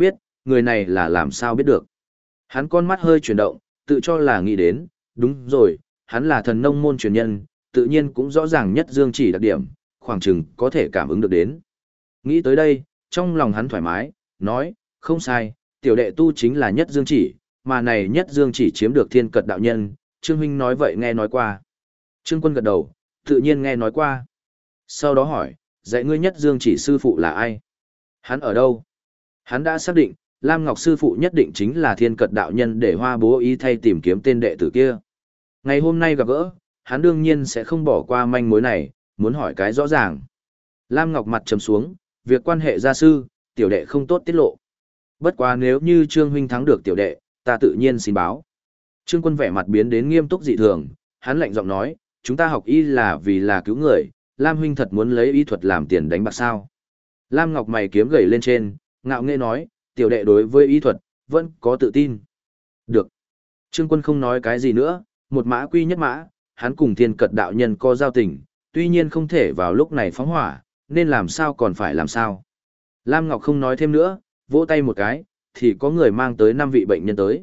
người này là làm sao biết được. Hắn con mắt hơi chuyển động, tự cho là nghĩ đến, đúng rồi, hắn là thần nông môn truyền nhân, tự nhiên cũng rõ ràng nhất Dương Chỉ đặc điểm, khoảng chừng có thể cảm ứng được đến. Nghĩ tới đây, trong lòng hắn thoải mái, nói, không sai, tiểu đệ tu chính là nhất Dương Chỉ, mà này nhất Dương Chỉ chiếm được thiên cật đạo nhân, Trương huynh nói vậy nghe nói qua. Trương Quân gật đầu, tự nhiên nghe nói qua. Sau đó hỏi, dạy ngươi nhất Dương Chỉ sư phụ là ai? Hắn ở đâu? Hắn đã xác định, Lam Ngọc sư phụ nhất định chính là thiên cật đạo nhân để Hoa bố ý thay tìm kiếm tên đệ tử kia. Ngày hôm nay gặp gỡ, hắn đương nhiên sẽ không bỏ qua manh mối này, muốn hỏi cái rõ ràng. Lam Ngọc mặt trầm xuống, việc quan hệ gia sư, tiểu đệ không tốt tiết lộ. Bất quá nếu như Trương huynh thắng được tiểu đệ, ta tự nhiên xin báo. Trương Quân vẻ mặt biến đến nghiêm túc dị thường, hắn lạnh giọng nói, chúng ta học y là vì là cứu người, Lam huynh thật muốn lấy y thuật làm tiền đánh bạc sao. Lam Ngọc mày kiếm gầy lên trên, ngạo nghễ nói, tiểu đệ đối với y thuật, vẫn có tự tin. Được. Trương Quân không nói cái gì nữa, một mã quy nhất mã, hắn cùng thiên cật đạo nhân có giao tình, tuy nhiên không thể vào lúc này phóng hỏa, nên làm sao còn phải làm sao. Lam Ngọc không nói thêm nữa, vỗ tay một cái, thì có người mang tới 5 vị bệnh nhân tới.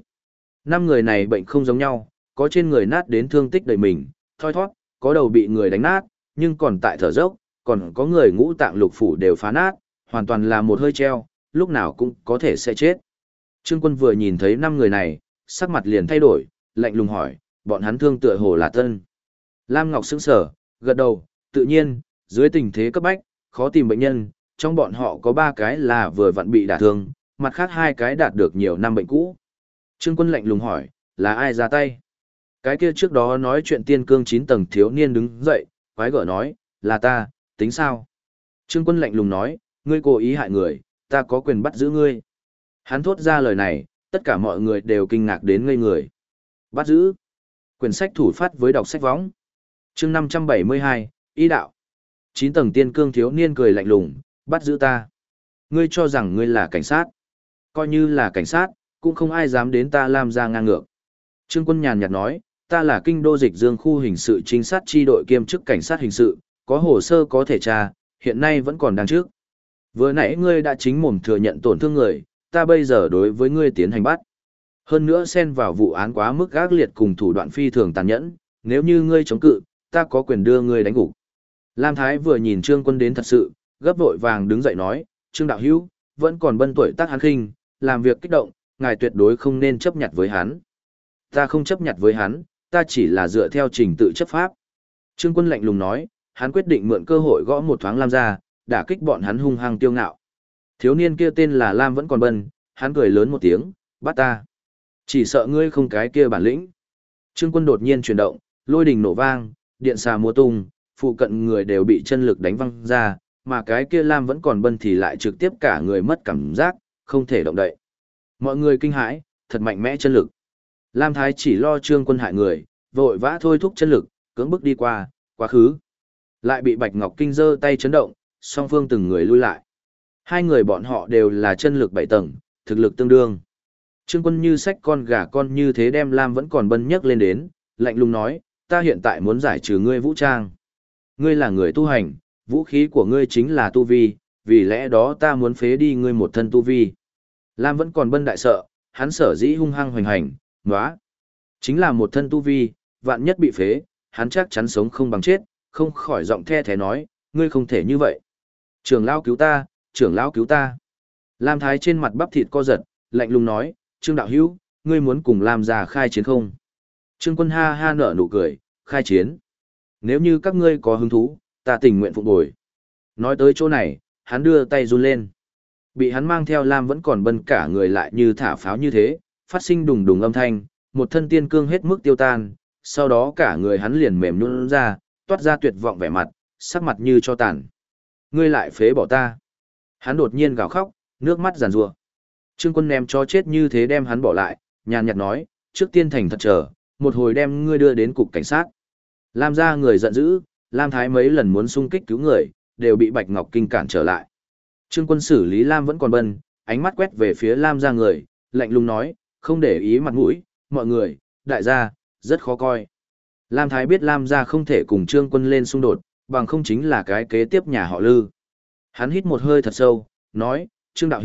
5 người này bệnh không giống nhau, có trên người nát đến thương tích đầy mình, thoi thoát, có đầu bị người đánh nát, nhưng còn tại thở dốc, còn có người ngũ tạng lục phủ đều phá nát, hoàn toàn là một hơi treo, lúc nào cũng có thể sẽ chết. Trương Quân vừa nhìn thấy 5 người này, sắc mặt liền thay đổi, lạnh lùng hỏi, bọn hắn thương tựa hồ là tân. Lam Ngọc sững sờ, gật đầu, tự nhiên, dưới tình thế cấp bách, khó tìm bệnh nhân, trong bọn họ có 3 cái là vừa vặn bị đả thương, mặt khác 2 cái đạt được nhiều năm bệnh cũ. Trương Quân lạnh lùng hỏi, là ai ra tay? Cái kia trước đó nói chuyện tiên cương 9 tầng thiếu niên đứng dậy, quái gở nói, là ta, tính sao? Trương Quân lạnh lùng nói, ngươi cố ý hại người, ta có quyền bắt giữ ngươi. Hắn thốt ra lời này, tất cả mọi người đều kinh ngạc đến ngây người. Bắt giữ. Quyển sách thủ phát với đọc sách võng. Chương 572, ý đạo. 9 tầng tiên cương thiếu niên cười lạnh lùng, bắt giữ ta. Ngươi cho rằng ngươi là cảnh sát. Coi như là cảnh sát, cũng không ai dám đến ta Lam gia ngang ngược. Trương Quân nhàn nhạt nói, ta là kinh đô dịch dương khu hình sự trinh sát chi đội kiêm chức cảnh sát hình sự, có hồ sơ có thể tra, hiện nay vẫn còn đang trước. Vừa nãy ngươi đã chính mồm thừa nhận tổn thương người, ta bây giờ đối với ngươi tiến hành bắt. Hơn nữa xen vào vụ án quá mức gác liệt cùng thủ đoạn phi thường tàn nhẫn, nếu như ngươi chống cự, ta có quyền đưa ngươi đánh gục. Lam Thái vừa nhìn Trương Quân đến thật sự, gấp vội vàng đứng dậy nói, Trương đạo hữu, vẫn còn bân tuổi tác hắn khinh, làm việc kích động, ngài tuyệt đối không nên chấp nhặt với hắn. Ta không chấp nhặt với hắn, ta chỉ là dựa theo trình tự chấp pháp. Trương Quân lạnh lùng nói, hắn quyết định mượn cơ hội gõ một thoáng Lam gia, đả kích bọn hắn hung hăng tiêu ngạo. Thiếu niên kia tên là Lam vẫn còn bân, hắn cười lớn một tiếng, bắt ta. Chỉ sợ ngươi không cái kia bản lĩnh. Trương Quân đột nhiên chuyển động, lôi đình nổ vang, điện xà múa tung, phụ cận người đều bị chân lực đánh văng ra, mà cái kia Lam vẫn còn bân thì lại trực tiếp cả người mất cảm giác, không thể động đậy. Mọi người kinh hãi, thật mạnh mẽ chân lực. Lam Thái chỉ lo Trương Quân hại người, vội vã thôi thúc chân lực, cưỡng bức đi qua, quá khứ. Lại bị Bạch Ngọc Kinh giơ tay chấn động, song phương từng người lui lại. Hai người bọn họ đều là chân lực 7 tầng, thực lực tương đương. Trương Quân như xách con gà con như thế đem Lam vẫn còn bân nhấc lên đến, lạnh lùng nói, ta hiện tại muốn giải trừ ngươi vũ trang. Ngươi là người tu hành, vũ khí của ngươi chính là tu vi, vì lẽ đó ta muốn phế đi ngươi một thân tu vi. Lam vẫn còn bân đại sợ, hắn sở dĩ hung hăng hoành hành, nóa. Chính là một thân tu vi, vạn nhất bị phế, hắn chắc chắn sống không bằng chết, không khỏi giọng the thế nói, ngươi không thể như vậy. Trưởng lão cứu ta, trưởng lão cứu ta. Lam Thái trên mặt bắp thịt co giật, lạnh lùng nói, Trương đạo hữu, ngươi muốn cùng Lam gia khai chiến không? Trương Quân ha ha nở nụ cười, khai chiến. Nếu như các ngươi có hứng thú, ta tình nguyện phục bồi. Nói tới chỗ này, hắn đưa tay run lên. Bị hắn mang theo Lam vẫn còn bân cả người lại như thả pháo như thế, phát sinh đùng đùng âm thanh, một thân tiên cương hết mức tiêu tan, sau đó cả người hắn liền mềm nhũn ra, toát ra tuyệt vọng vẻ mặt, sắc mặt như cho tàn. Ngươi lại phế bỏ ta. Hắn đột nhiên gào khóc, nước mắt giàn rủa. Trương Quân ném cho chết như thế đem hắn bỏ lại, nhàn nhạt nói, trước tiên thành thật chờ, một hồi đem ngươi đưa đến cục cảnh sát. Lam gia người giận dữ, Lam Thái mấy lần muốn xung kích cứu người, đều bị Bạch Ngọc Kinh cản trở lại. Trương Quân xử lý Lam vẫn còn bân, ánh mắt quét về phía Lam gia người, lạnh lùng nói, không để ý mặt mũi, mọi người, đại gia, rất khó coi. Lam Thái biết Lam gia không thể cùng Trương Quân lên xung đột, bằng không chính là cái kế tiếp nhà họ Lư. Hắn hít một hơi thật sâu, nói, Trương đạo hữu,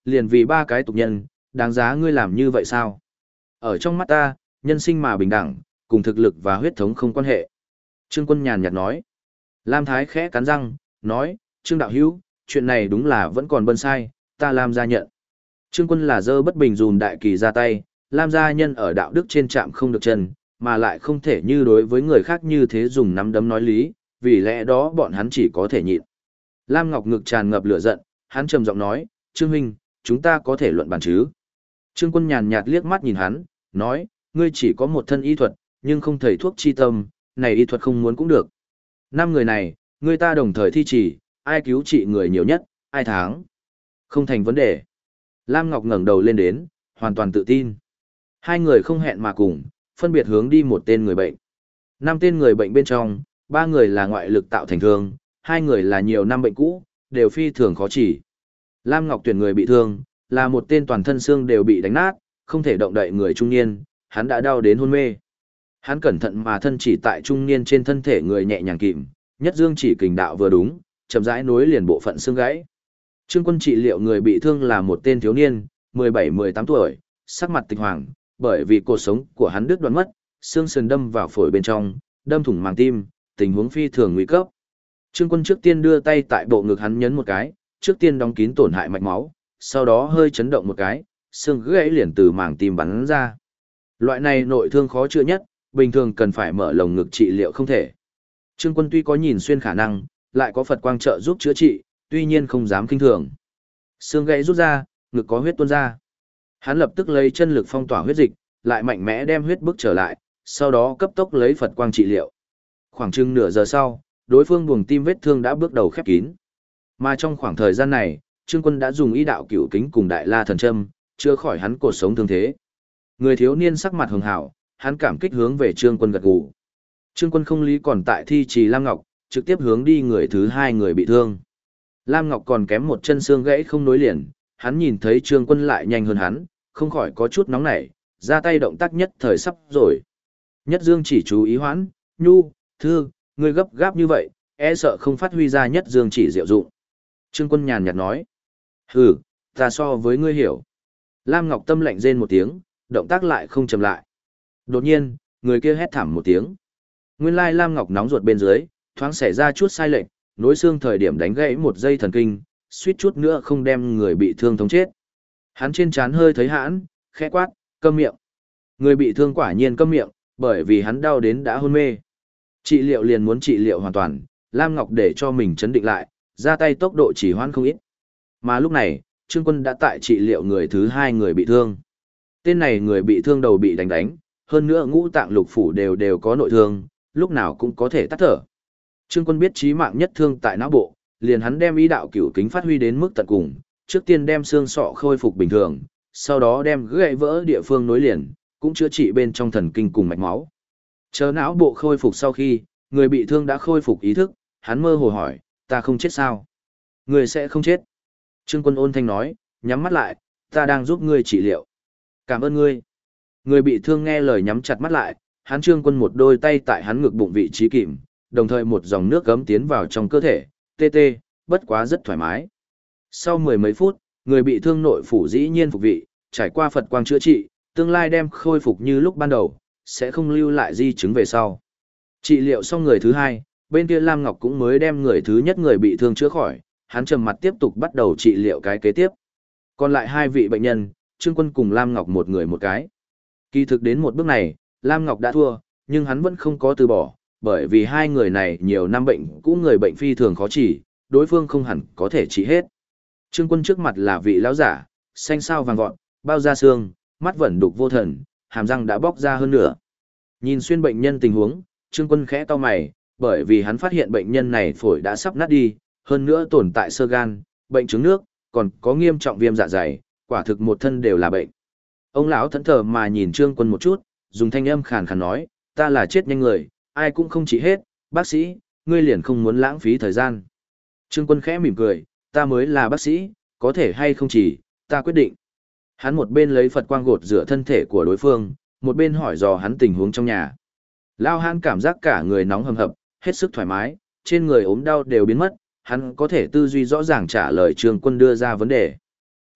liền vì ba cái tục nhân, đáng giá ngươi làm như vậy sao? Ở trong mắt ta, nhân sinh mà bình đẳng, cùng thực lực và huyết thống không quan hệ. Trương Quân nhàn nhạt nói. Lam Thái khẽ cắn răng, nói, Trương đạo hữu, chuyện này đúng là vẫn còn bân sai, ta Lam gia nhận. Trương Quân là dơ bất bình dùm đại kỳ ra tay, Lam gia nhân ở đạo đức trên trạm không được chân, mà lại không thể như đối với người khác như thế dùng nắm đấm nói lý, vì lẽ đó bọn hắn chỉ có thể nhịn. Lam Ngọc ngực tràn ngập lửa giận, hắn trầm giọng nói, Trương huynh, chúng ta có thể luận bàn chứ? Trương Quân nhàn nhạt liếc mắt nhìn hắn, nói, ngươi chỉ có một thân y thuật, nhưng không thầy thuốc chi tâm, này y thuật không muốn cũng được. 5 người này, người ta đồng thời thi chỉ, ai cứu trị người nhiều nhất, ai thắng. Không thành vấn đề. Lam Ngọc ngẩng đầu lên đến, hoàn toàn tự tin. Hai người không hẹn mà cùng, phân biệt hướng đi một tên người bệnh. 5 tên người bệnh bên trong, 3 người là ngoại lực tạo thành thương, 2 người là nhiều năm bệnh cũ, đều phi thường khó chỉ. Lam Ngọc tuyển người bị thương, là một tên toàn thân xương đều bị đánh nát, không thể động đậy người trung niên, hắn đã đau đến hôn mê. Hắn cẩn thận mà thân chỉ tại trung niên trên thân thể người nhẹ nhàng kìm, nhất dương chỉ kình đạo vừa đúng, chậm rãi nối liền bộ phận xương gãy. Trương Quân trị liệu người bị thương là một tên thiếu niên, 17-18 tuổi, sắc mặt tịch hoàng, bởi vì cột sống của hắn đứt đoạn mất, xương sườn đâm vào phổi bên trong, đâm thủng màng tim, tình huống phi thường nguy cấp. Trương Quân trước tiên đưa tay tại bộ ngực hắn nhấn một cái, trước tiên đóng kín tổn hại mạch máu, sau đó hơi chấn động một cái, xương gãy liền từ màng tim bắn ra. Loại này nội thương khó chữa nhất, bình thường cần phải mở lồng ngực trị liệu không thể. Trương Quân tuy có nhìn xuyên khả năng, lại có Phật quang trợ giúp chữa trị, tuy nhiên không dám kinh thường. Xương gãy rút ra, ngực có huyết tuôn ra. Hắn lập tức lấy chân lực phong tỏa huyết dịch, lại mạnh mẽ đem huyết bức trở lại, sau đó cấp tốc lấy Phật quang trị liệu. Khoảng chừng nửa giờ sau, đối phương buồng tim vết thương đã bước đầu khép kín. Mà trong khoảng thời gian này, Trương Quân đã dùng ý đạo cửu kính cùng đại la thần châm, chữa khỏi hắn cột sống thương thế. Người thiếu niên sắc mặt hường hảo, hắn cảm kích hướng về Trương Quân gật gù. Trương Quân không lý còn tại thi trì Lam Ngọc, trực tiếp hướng đi người thứ 2 người bị thương. Lam Ngọc còn kém một chân xương gãy không nối liền, hắn nhìn thấy Trương Quân lại nhanh hơn hắn, không khỏi có chút nóng nảy, ra tay động tác nhất thời sắp rồi. Nhất Dương chỉ chú ý hoãn, nhu, thư, ngươi gấp gáp như vậy, e sợ không phát huy ra Nhất Dương chỉ diệu dụng. Trương Quân nhàn nhạt nói, hừ, ta so với ngươi hiểu. Lam Ngọc tâm lạnh rên một tiếng, động tác lại không chậm lại. Đột nhiên, người kia hét thảm một tiếng. Nguyên lai Lam Ngọc nóng ruột bên dưới, thoáng xảy ra chút sai lệch, nối xương thời điểm đánh gãy một dây thần kinh, suýt chút nữa không đem người bị thương thống chết. Hắn trên trán hơi thấy hãn, khẽ quát, câm miệng. Người bị thương quả nhiên câm miệng, bởi vì hắn đau đến đã hôn mê. Trị liệu liền muốn trị liệu hoàn toàn, Lam Ngọc để cho mình chấn định lại, ra tay tốc độ chỉ hoãn không ít. Mà lúc này, Trương Quân đã tại trị liệu người thứ 2 người bị thương. Tên này người bị thương đầu bị đánh, hơn nữa ngũ tạng lục phủ đều có nội thương, lúc nào cũng có thể tắt thở. Trương Quân biết chí mạng nhất thương tại não bộ, liền hắn đem ý đạo cửu kính phát huy đến mức tận cùng, trước tiên đem xương sọ khôi phục bình thường, sau đó đem gãy vỡ địa phương nối liền, cũng chữa trị bên trong thần kinh cùng mạch máu. Chờ não bộ khôi phục sau khi, người bị thương đã khôi phục ý thức, hắn mơ hồ hỏi, ta không chết sao? Người sẽ không chết. Trương Quân ôn thanh nói, nhắm mắt lại, ta đang giúp ngươi trị liệu. Cảm ơn ngươi. Người bị thương nghe lời nhắm chặt mắt lại, hắn Trương Quân một đôi tay tại hắn ngực bụng vị trí kìm, đồng thời một dòng nước gấm tiến vào trong cơ thể, tê tê, bất quá rất thoải mái. Sau 10 mấy phút, người bị thương nội phủ dĩ nhiên phục vị, trải qua Phật quang chữa trị, tương lai đem khôi phục như lúc ban đầu, sẽ không lưu lại di chứng về sau. Trị liệu xong người thứ 2, bên kia Lam Ngọc cũng mới đem người thứ nhất người bị thương chữa khỏi, hắn trầm mặt tiếp tục bắt đầu trị liệu cái kế tiếp. Còn lại 2 vị bệnh nhân, Trương Quân cùng Lam Ngọc một người một cái. Kỳ thực đến một bước này, Lam Ngọc đã thua, nhưng hắn vẫn không có từ bỏ, bởi vì 2 người này nhiều năm bệnh cũ người bệnh phi thường khó trị, đối phương không hẳn có thể trị hết. Trương Quân trước mặt là vị lão giả, xanh xao vàng vọt, bao da xương, mắt vẫn đục vô thần, hàm răng đã bóc ra hơn nửa. Nhìn xuyên bệnh nhân tình huống, Trương Quân khẽ cau mày, bởi vì hắn phát hiện bệnh nhân này phổi đã sắp nát đi, hơn nữa tồn tại xơ gan, bệnh trứng nước, còn có nghiêm trọng viêm dạ dày, quả thực một thân đều là bệnh. Ông lão thẫn thờ mà nhìn Trương Quân một chút, dùng thanh âm khàn khàn nói, ta là chết nhanh người, ai cũng không trị hết, bác sĩ, ngươi liền không muốn lãng phí thời gian. Trương Quân khẽ mỉm cười, ta mới là bác sĩ, có thể hay không chỉ, ta quyết định. Hắn một bên lấy Phật quang gột rửa thân thể của đối phương, một bên hỏi dò hắn tình huống trong nhà. Lao Hán cảm giác cả người nóng hầm hập, hết sức thoải mái, trên người ốm đau đều biến mất, hắn có thể tư duy rõ ràng trả lời Trương Quân đưa ra vấn đề.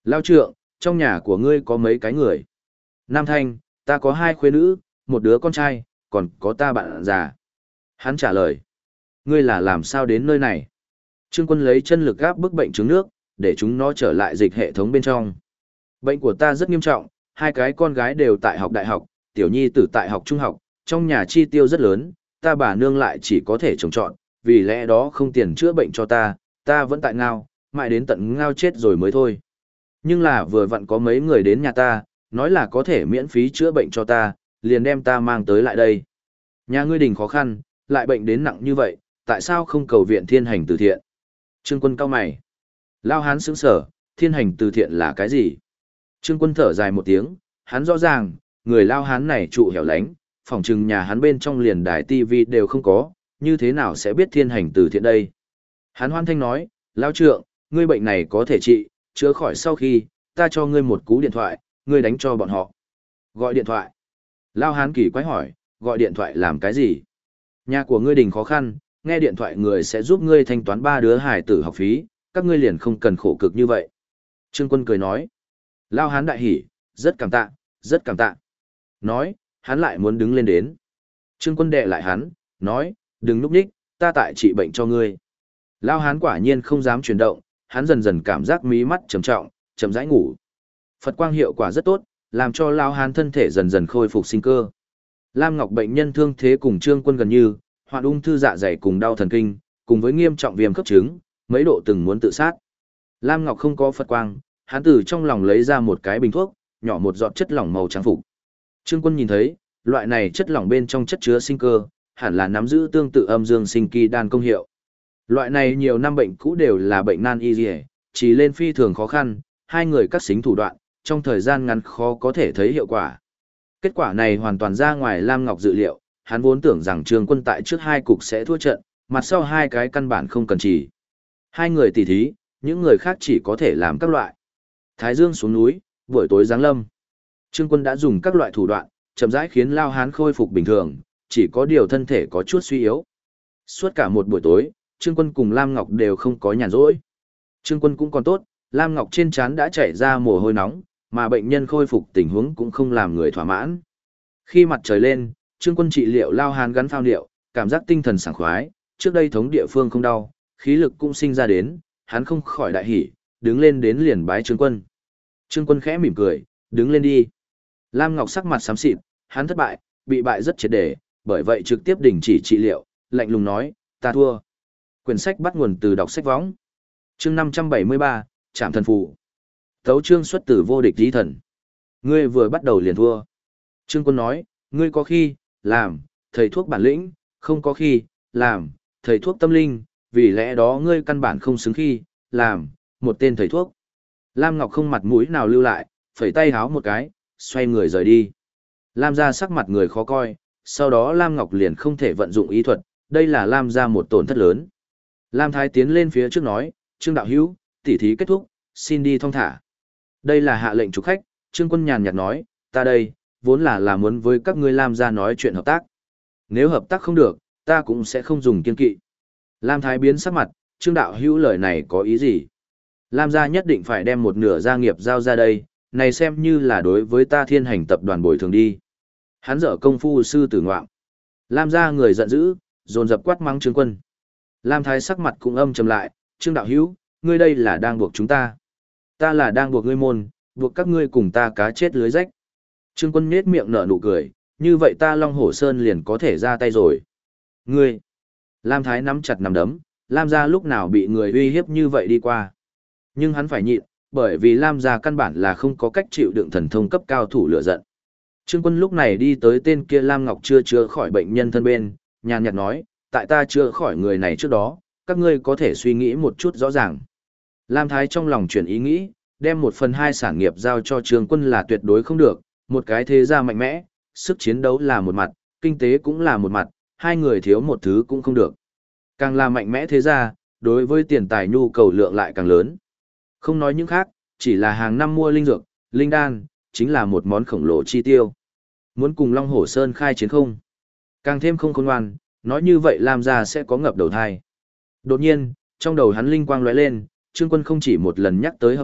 Lao trượng, trong nhà của ngươi có mấy cái người? Nam Thanh, ta có 2 khuê nữ, một đứa con trai, còn có ta bạn già. Hắn trả lời. Ngươi là làm sao đến nơi này? Trương Quân lấy chân lực gáp bức bệnh trứng nước, để chúng nó trở lại dịch hệ thống bên trong. Bệnh của ta rất nghiêm trọng, 2 cái con gái đều tại học đại học, tiểu nhi tử tại học trung học, trong nhà chi tiêu rất lớn, ta bà nương lại chỉ có thể trồng trọt, vì lẽ đó không tiền chữa bệnh cho ta vẫn tại ngao, mãi đến tận ngao chết rồi mới thôi. Nhưng là vừa vặn có mấy người đến nhà ta, nói là có thể miễn phí chữa bệnh cho ta, liền đem ta mang tới lại đây. Nhà ngươi đình khó khăn, lại bệnh đến nặng như vậy, tại sao không cầu viện thiên hành từ thiện? Trương Quân cau mày. Lao hán sững sở, thiên hành từ thiện là cái gì? Trương Quân thở dài một tiếng, hắn rõ ràng, người Lao hán này trụ hẻo lánh, phòng trừng nhà hắn bên trong liền đài tivi đều không có, như thế nào sẽ biết thiên hành từ thiện đây? Hắn hoan thanh nói, Lao trượng, ngươi bệnh này có thể trị, chữa khỏi sau khi, ta cho ngươi một cú điện thoại, ngươi đánh cho bọn họ. Gọi điện thoại. Lao hán kỳ quái hỏi, gọi điện thoại làm cái gì? Nhà của ngươi đình khó khăn, nghe điện thoại người sẽ giúp ngươi thanh toán 3 đứa hài tử học phí, các ngươi liền không cần khổ cực như vậy. Trương Quân cười nói. Lao hán đại hỉ, rất cảm tạ, rất cảm tạ. Nói, hắn lại muốn đứng lên đến. Trương Quân đè lại hắn, nói, đừng núp ních, ta tại trị bệnh cho ngươi. Lao hán quả nhiên không dám chuyển động, hắn dần dần cảm giác mí mắt trầm trọng, chậm rãi ngủ. Phật quang hiệu quả rất tốt, làm cho Lao hán thân thể dần dần khôi phục sinh cơ. Lam Ngọc bệnh nhân thương thế cùng Trương Quân gần như, hoạn ung thư dạ dày cùng đau thần kinh, cùng với nghiêm trọng viêm khớp trứng, mấy độ từng muốn tự sát. Lam Ngọc không có Phật quang, hắn từ trong lòng lấy ra một cái bình thuốc, nhỏ một giọt chất lỏng màu trắng phục. Trương Quân nhìn thấy, loại này chất lỏng bên trong chất chứa sinh cơ, hẳn là nắm giữ tương tự âm dương sinh kỳ đan công hiệu. Loại này nhiều năm bệnh cũ đều là bệnh nan y liề, chỉ lên phi thường khó khăn, 2 người cắt xính thủ đoạn, trong thời gian ngắn khó có thể thấy hiệu quả. Kết quả này hoàn toàn ra ngoài Lam Ngọc dự liệu, hắn vốn tưởng rằng Trương Quân tại trước 2 cục sẽ thua trận, mặt sau 2 cái căn bản không cần chỉ. 2 người tỉ thí, những người khác chỉ có thể làm các loại. Thái Dương xuống núi, buổi tối giáng lâm. Trương Quân đã dùng các loại thủ đoạn, chậm rãi khiến Lao hán khôi phục bình thường, chỉ có điều thân thể có chút suy yếu. Suốt cả một buổi tối, Trương Quân cùng Lam Ngọc đều không có nhàn rỗi. Trương Quân cũng còn tốt, Lam Ngọc trên trán đã chảy ra mồ hôi nóng, mà bệnh nhân khôi phục tình huống cũng không làm người thỏa mãn. Khi mặt trời lên, Trương Quân trị liệu Lao hán gắn phao liệu, cảm giác tinh thần sảng khoái, trước đây thống địa phương không đau, khí lực cũng sinh ra đến, hắn không khỏi đại hỉ, đứng lên đến liền bái Trương Quân. Trương Quân khẽ mỉm cười, đứng lên đi. Lam Ngọc sắc mặt xám xịt, hắn thất bại, bị bại rất triệt để, bởi vậy trực tiếp đình chỉ trị liệu, lạnh lùng nói, ta thua. Quyển sách bắt nguồn từ đọc sách võng. Chương 573, Trảm thần phù. Tấu chương xuất từ vô địch lý thần. Ngươi vừa bắt đầu liền thua. Trương Quân nói, ngươi có khi, làm, thầy thuốc bản lĩnh, không có khi, làm, thầy thuốc tâm linh, vì lẽ đó ngươi căn bản không xứng khi, làm, một tên thầy thuốc. Lam Ngọc không mặt mũi nào lưu lại, phẩy tay háo một cái, xoay người rời đi. Lam gia sắc mặt người khó coi, sau đó Lam Ngọc liền không thể vận dụng ý thuật, đây là Lam gia một tổn thất lớn. Lam Thái tiến lên phía trước nói, Trương đạo hữu, tỉ thí kết thúc, xin đi thong thả. Đây là hạ lệnh chủ khách, Trương Quân nhàn nhạt nói, ta đây, vốn là muốn với các ngươi Lam gia nói chuyện hợp tác. Nếu hợp tác không được, ta cũng sẽ không dùng kiên kỵ. Lam Thái biến sắc mặt, Trương đạo hữu lời này có ý gì? Lam gia nhất định phải đem một nửa gia nghiệp giao ra đây, này xem như là đối với ta thiên hành tập đoàn bồi thường đi. Hắn dở công phu sư tử ngoạm. Lam gia người giận dữ, dồn dập quát mắng Trương Quân. Lam Thái sắc mặt cũng âm trầm lại, Trương đạo hữu, ngươi đây là đang buộc chúng ta. Ta là đang buộc ngươi môn, buộc các ngươi cùng ta cá chết lưới rách. Trương Quân nhếch miệng nở nụ cười, như vậy ta Long Hổ Sơn liền có thể ra tay rồi. Ngươi! Lam Thái nắm chặt nắm đấm, Lam gia lúc nào bị người uy hiếp như vậy đi qua. Nhưng hắn phải nhịn, bởi vì Lam gia căn bản là không có cách chịu đựng thần thông cấp cao thủ lửa giận. Trương Quân lúc này đi tới tên kia Lam Ngọc chưa chữa khỏi bệnh nhân thân bên, nhàn nhạt nói, tại ta chữa khỏi người này trước đó, các ngươi có thể suy nghĩ một chút rõ ràng. Lam Thái trong lòng chuyển ý nghĩ, đem 1/2 sản nghiệp giao cho Trương Quân là tuyệt đối không được, một cái thế gia mạnh mẽ, sức chiến đấu là một mặt, kinh tế cũng là một mặt, 2 người thiếu một thứ cũng không được. Càng là mạnh mẽ thế gia, đối với tiền tài nhu cầu lượng lại càng lớn. Không nói những khác, chỉ là hàng năm mua linh dược, linh đan, chính là một món khổng lồ chi tiêu. Muốn cùng Long Hổ Sơn khai chiến không? Càng thêm không khôn ngoan, nói như vậy Lam gia sẽ có ngập đầu thai. Đột nhiên, trong đầu hắn linh quang lóe lên, Trương Quân không chỉ một lần nhắc tới hợp tác,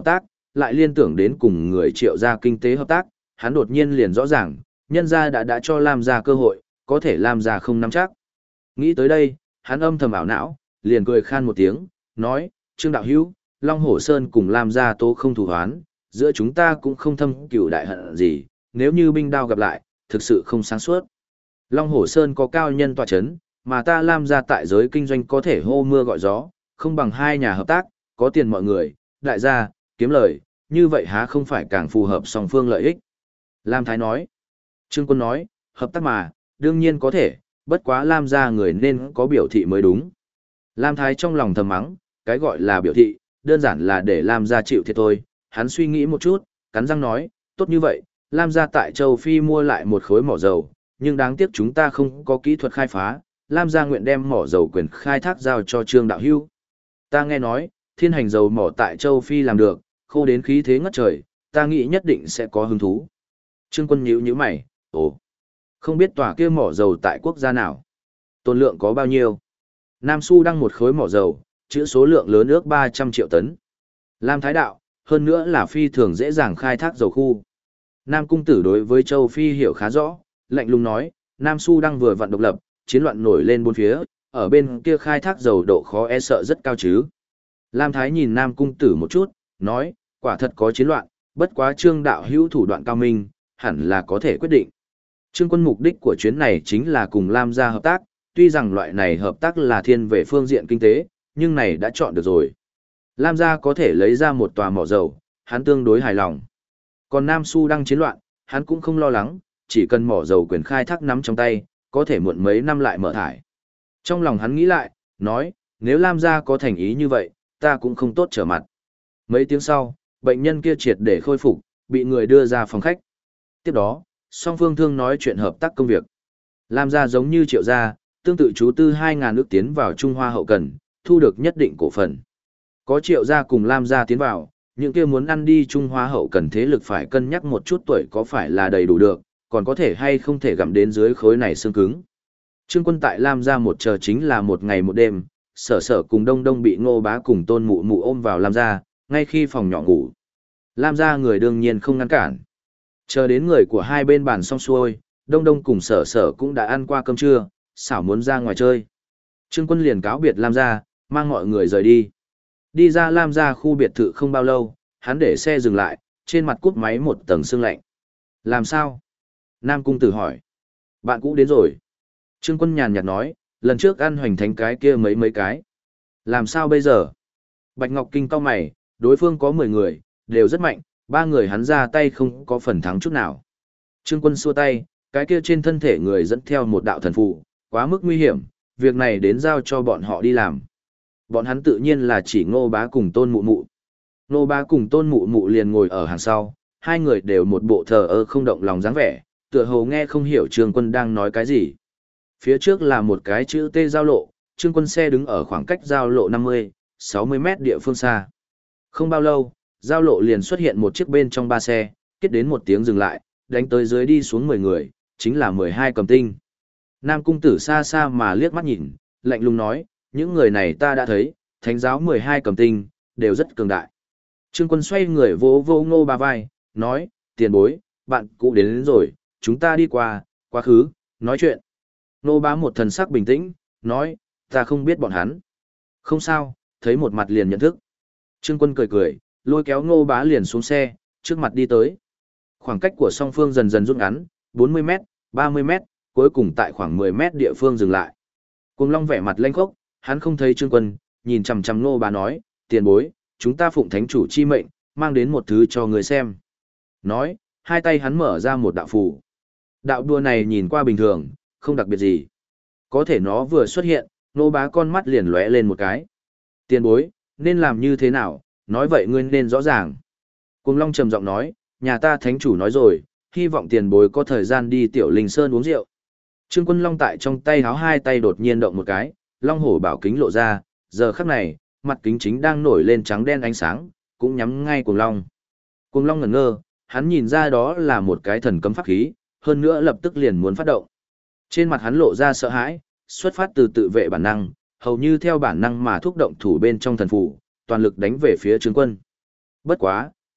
lại liên tưởng đến cùng người Triệu gia kinh tế hợp tác, hắn đột nhiên liền rõ ràng, nhân gia đã cho Lam gia cơ hội, có thể Lam gia không nắm chắc. Nghĩ tới đây, hắn âm thầm ảo não, liền cười khan một tiếng, nói, Trương đạo hữu, Long Hổ Sơn cùng Lam gia tố không thù hoán, giữa chúng ta cũng không thâm cửu đại hận gì, nếu như binh đao gặp lại, thực sự không sáng suốt. Long Hổ Sơn có cao nhân tọa chấn, mà ta Lam gia tại giới kinh doanh có thể hô mưa gọi gió, không bằng hai nhà hợp tác, có tiền mọi người, đại gia, kiếm lời, như vậy há không phải càng phù hợp song phương lợi ích. Lam Thái nói, Trương Quân nói, hợp tác mà, đương nhiên có thể, bất quá Lam gia người nên có biểu thị mới đúng. Lam Thái trong lòng thầm mắng, cái gọi là biểu thị, đơn giản là để Lam gia chịu thiệt thôi, hắn suy nghĩ một chút, cắn răng nói, tốt như vậy, Lam gia tại châu Phi mua lại một khối mỏ dầu, nhưng đáng tiếc chúng ta không có kỹ thuật khai phá, Lam gia nguyện đem mỏ dầu quyền khai thác giao cho Trương đạo hữu. Ta nghe nói, thiên hành dầu mỏ tại châu Phi làm được, khô đến khí thế ngất trời, ta nghĩ nhất định sẽ có hứng thú. Trương Quân nhíu mày, ồ, không biết tòa kia mỏ dầu tại quốc gia nào, tồn lượng có bao nhiêu? Nam Su đăng một khối mỏ dầu, chữ số lượng lớn ước 300 triệu tấn. Lam Thái đạo, hơn nữa là phi thường dễ dàng khai thác dầu khu. Nam Cung Tử đối với châu Phi hiểu khá rõ, lạnh lùng nói, Nam Su đăng vừa vặn độc lập, chiến loạn nổi lên bốn phía, ở bên kia khai thác dầu độ khó e sợ rất cao chứ. Lam Thái nhìn Nam Cung Tử một chút, nói, quả thật có chiến loạn, bất quá Trương đạo hữu thủ đoạn cao minh, hẳn là có thể quyết định. Trương Quân mục đích của chuyến này chính là cùng Lam gia hợp tác, tuy rằng loại này hợp tác là thiên về phương diện kinh tế, nhưng này đã chọn được rồi. Lam gia có thể lấy ra một tòa mỏ dầu, hắn tương đối hài lòng. Còn Nam Su đang chiến loạn, hắn cũng không lo lắng, chỉ cần mỏ dầu quyền khai thác nắm trong tay, có thể muộn mấy năm lại mở thải. Trong lòng hắn nghĩ lại, nói, nếu Lam gia có thành ý như vậy, ta cũng không tốt trở mặt. Mấy tiếng sau, bệnh nhân kia triệt để khôi phục, bị người đưa ra phòng khách. Tiếp đó, song phương thương nói chuyện hợp tác công việc. Lam gia giống như Triệu gia, tương tự chú tư 2.000 nước tiến vào Trung Hoa hậu cần, thu được nhất định cổ phần. Có Triệu gia cùng Lam gia tiến vào, những kia muốn ăn đi Trung Hoa hậu cần thế lực phải cân nhắc một chút tuổi có phải là đầy đủ được, còn có thể hay không thể gặm đến dưới khối này xương cứng. Trương Quân tại Lam gia một chờ chính là một ngày một đêm, Sở cùng Đông Đông bị Ngô Bá cùng Tôn Mụ Mụ ôm vào Lam gia, ngay khi phòng nhỏ ngủ. Lam gia người đương nhiên không ngăn cản. Chờ đến người của hai bên bàn xong xuôi, Đông Đông cùng Sở cũng đã ăn qua cơm trưa, xảo muốn ra ngoài chơi. Trương Quân liền cáo biệt Lam gia, mang mọi người rời đi. Đi ra Lam gia khu biệt thự không bao lâu, hắn để xe dừng lại, trên mặt cút máy một tầng sương lạnh. Làm sao? Nam Cung Tử hỏi. Bạn cũ đến rồi. Trương Quân nhàn nhạt nói, lần trước ăn hoành thánh cái kia mấy cái. Làm sao bây giờ? Bạch Ngọc Kinh cau mày, đối phương có 10 người, đều rất mạnh, 3 người hắn ra tay không có phần thắng chút nào. Trương Quân xua tay, cái kia trên thân thể người dẫn theo một đạo thần phù, quá mức nguy hiểm, việc này đến giao cho bọn họ đi làm. Bọn hắn tự nhiên là chỉ Ngô Bá cùng Tôn Mụ Mụ. Ngô Bá cùng Tôn Mụ Mụ liền ngồi ở hàng sau, hai người đều một bộ thờ ơ không động lòng dáng vẻ, tựa hồ nghe không hiểu Trương Quân đang nói cái gì. Phía trước là một cái chữ T giao lộ, Trương Quân xe đứng ở khoảng cách giao lộ 50-60 mét địa phương xa. Không bao lâu, giao lộ liền xuất hiện một chiếc bên trong 3 xe, kết đến một tiếng dừng lại, đánh tới dưới đi xuống 10 người, chính là 12 cầm tinh. Nam Cung Tử xa xa mà liếc mắt nhìn, lạnh lùng nói, những người này ta đã thấy, thánh giáo 12 cầm tinh, đều rất cường đại. Trương Quân xoay người vỗ vô Ngô Bá vai, nói, tiền bối, bạn cũ đến rồi, chúng ta đi qua, quá khứ, nói chuyện. Ngô Bá một thần sắc bình tĩnh, nói, ta không biết bọn hắn. Không sao, thấy một mặt liền nhận thức. Trương Quân cười cười, lôi kéo Ngô Bá liền xuống xe, trước mặt đi tới. Khoảng cách của song phương dần dần rút ngắn, 40 mét, 30 mét, cuối cùng tại khoảng 10 mét địa phương dừng lại. Cuồng Long vẻ mặt lênh khốc, hắn không thấy Trương Quân, nhìn chằm chằm Ngô Bá nói, tiền bối, chúng ta phụng thánh chủ chi mệnh, mang đến một thứ cho người xem. Nói, hai tay hắn mở ra một đạo phù. Đạo đùa này nhìn qua bình thường, không đặc biệt gì. Có thể nó vừa xuất hiện, Ngô Bá con mắt liền lóe lên một cái. Tiền bối, nên làm như thế nào, nói vậy ngươi nên rõ ràng. Cuồng Long trầm giọng nói, nhà ta thánh chủ nói rồi, hy vọng tiền bối có thời gian đi Tiểu Linh Sơn uống rượu. Trương Quân Long tại trong tay háo hai tay đột nhiên động một cái, Long hổ bảo kính lộ ra, giờ khắc này, mặt kính chính đang nổi lên trắng đen ánh sáng, cũng nhắm ngay Cuồng Long. Cuồng Long ngẩn ngơ, hắn nhìn ra đó là một cái thần cấm pháp khí, hơn nữa lập tức liền muốn phát động. Trên mặt hắn lộ ra sợ hãi, xuất phát từ tự vệ bản năng, hầu như theo bản năng mà thúc động thủ bên trong thần phù, toàn lực đánh về phía Trương Quân. Bất quá,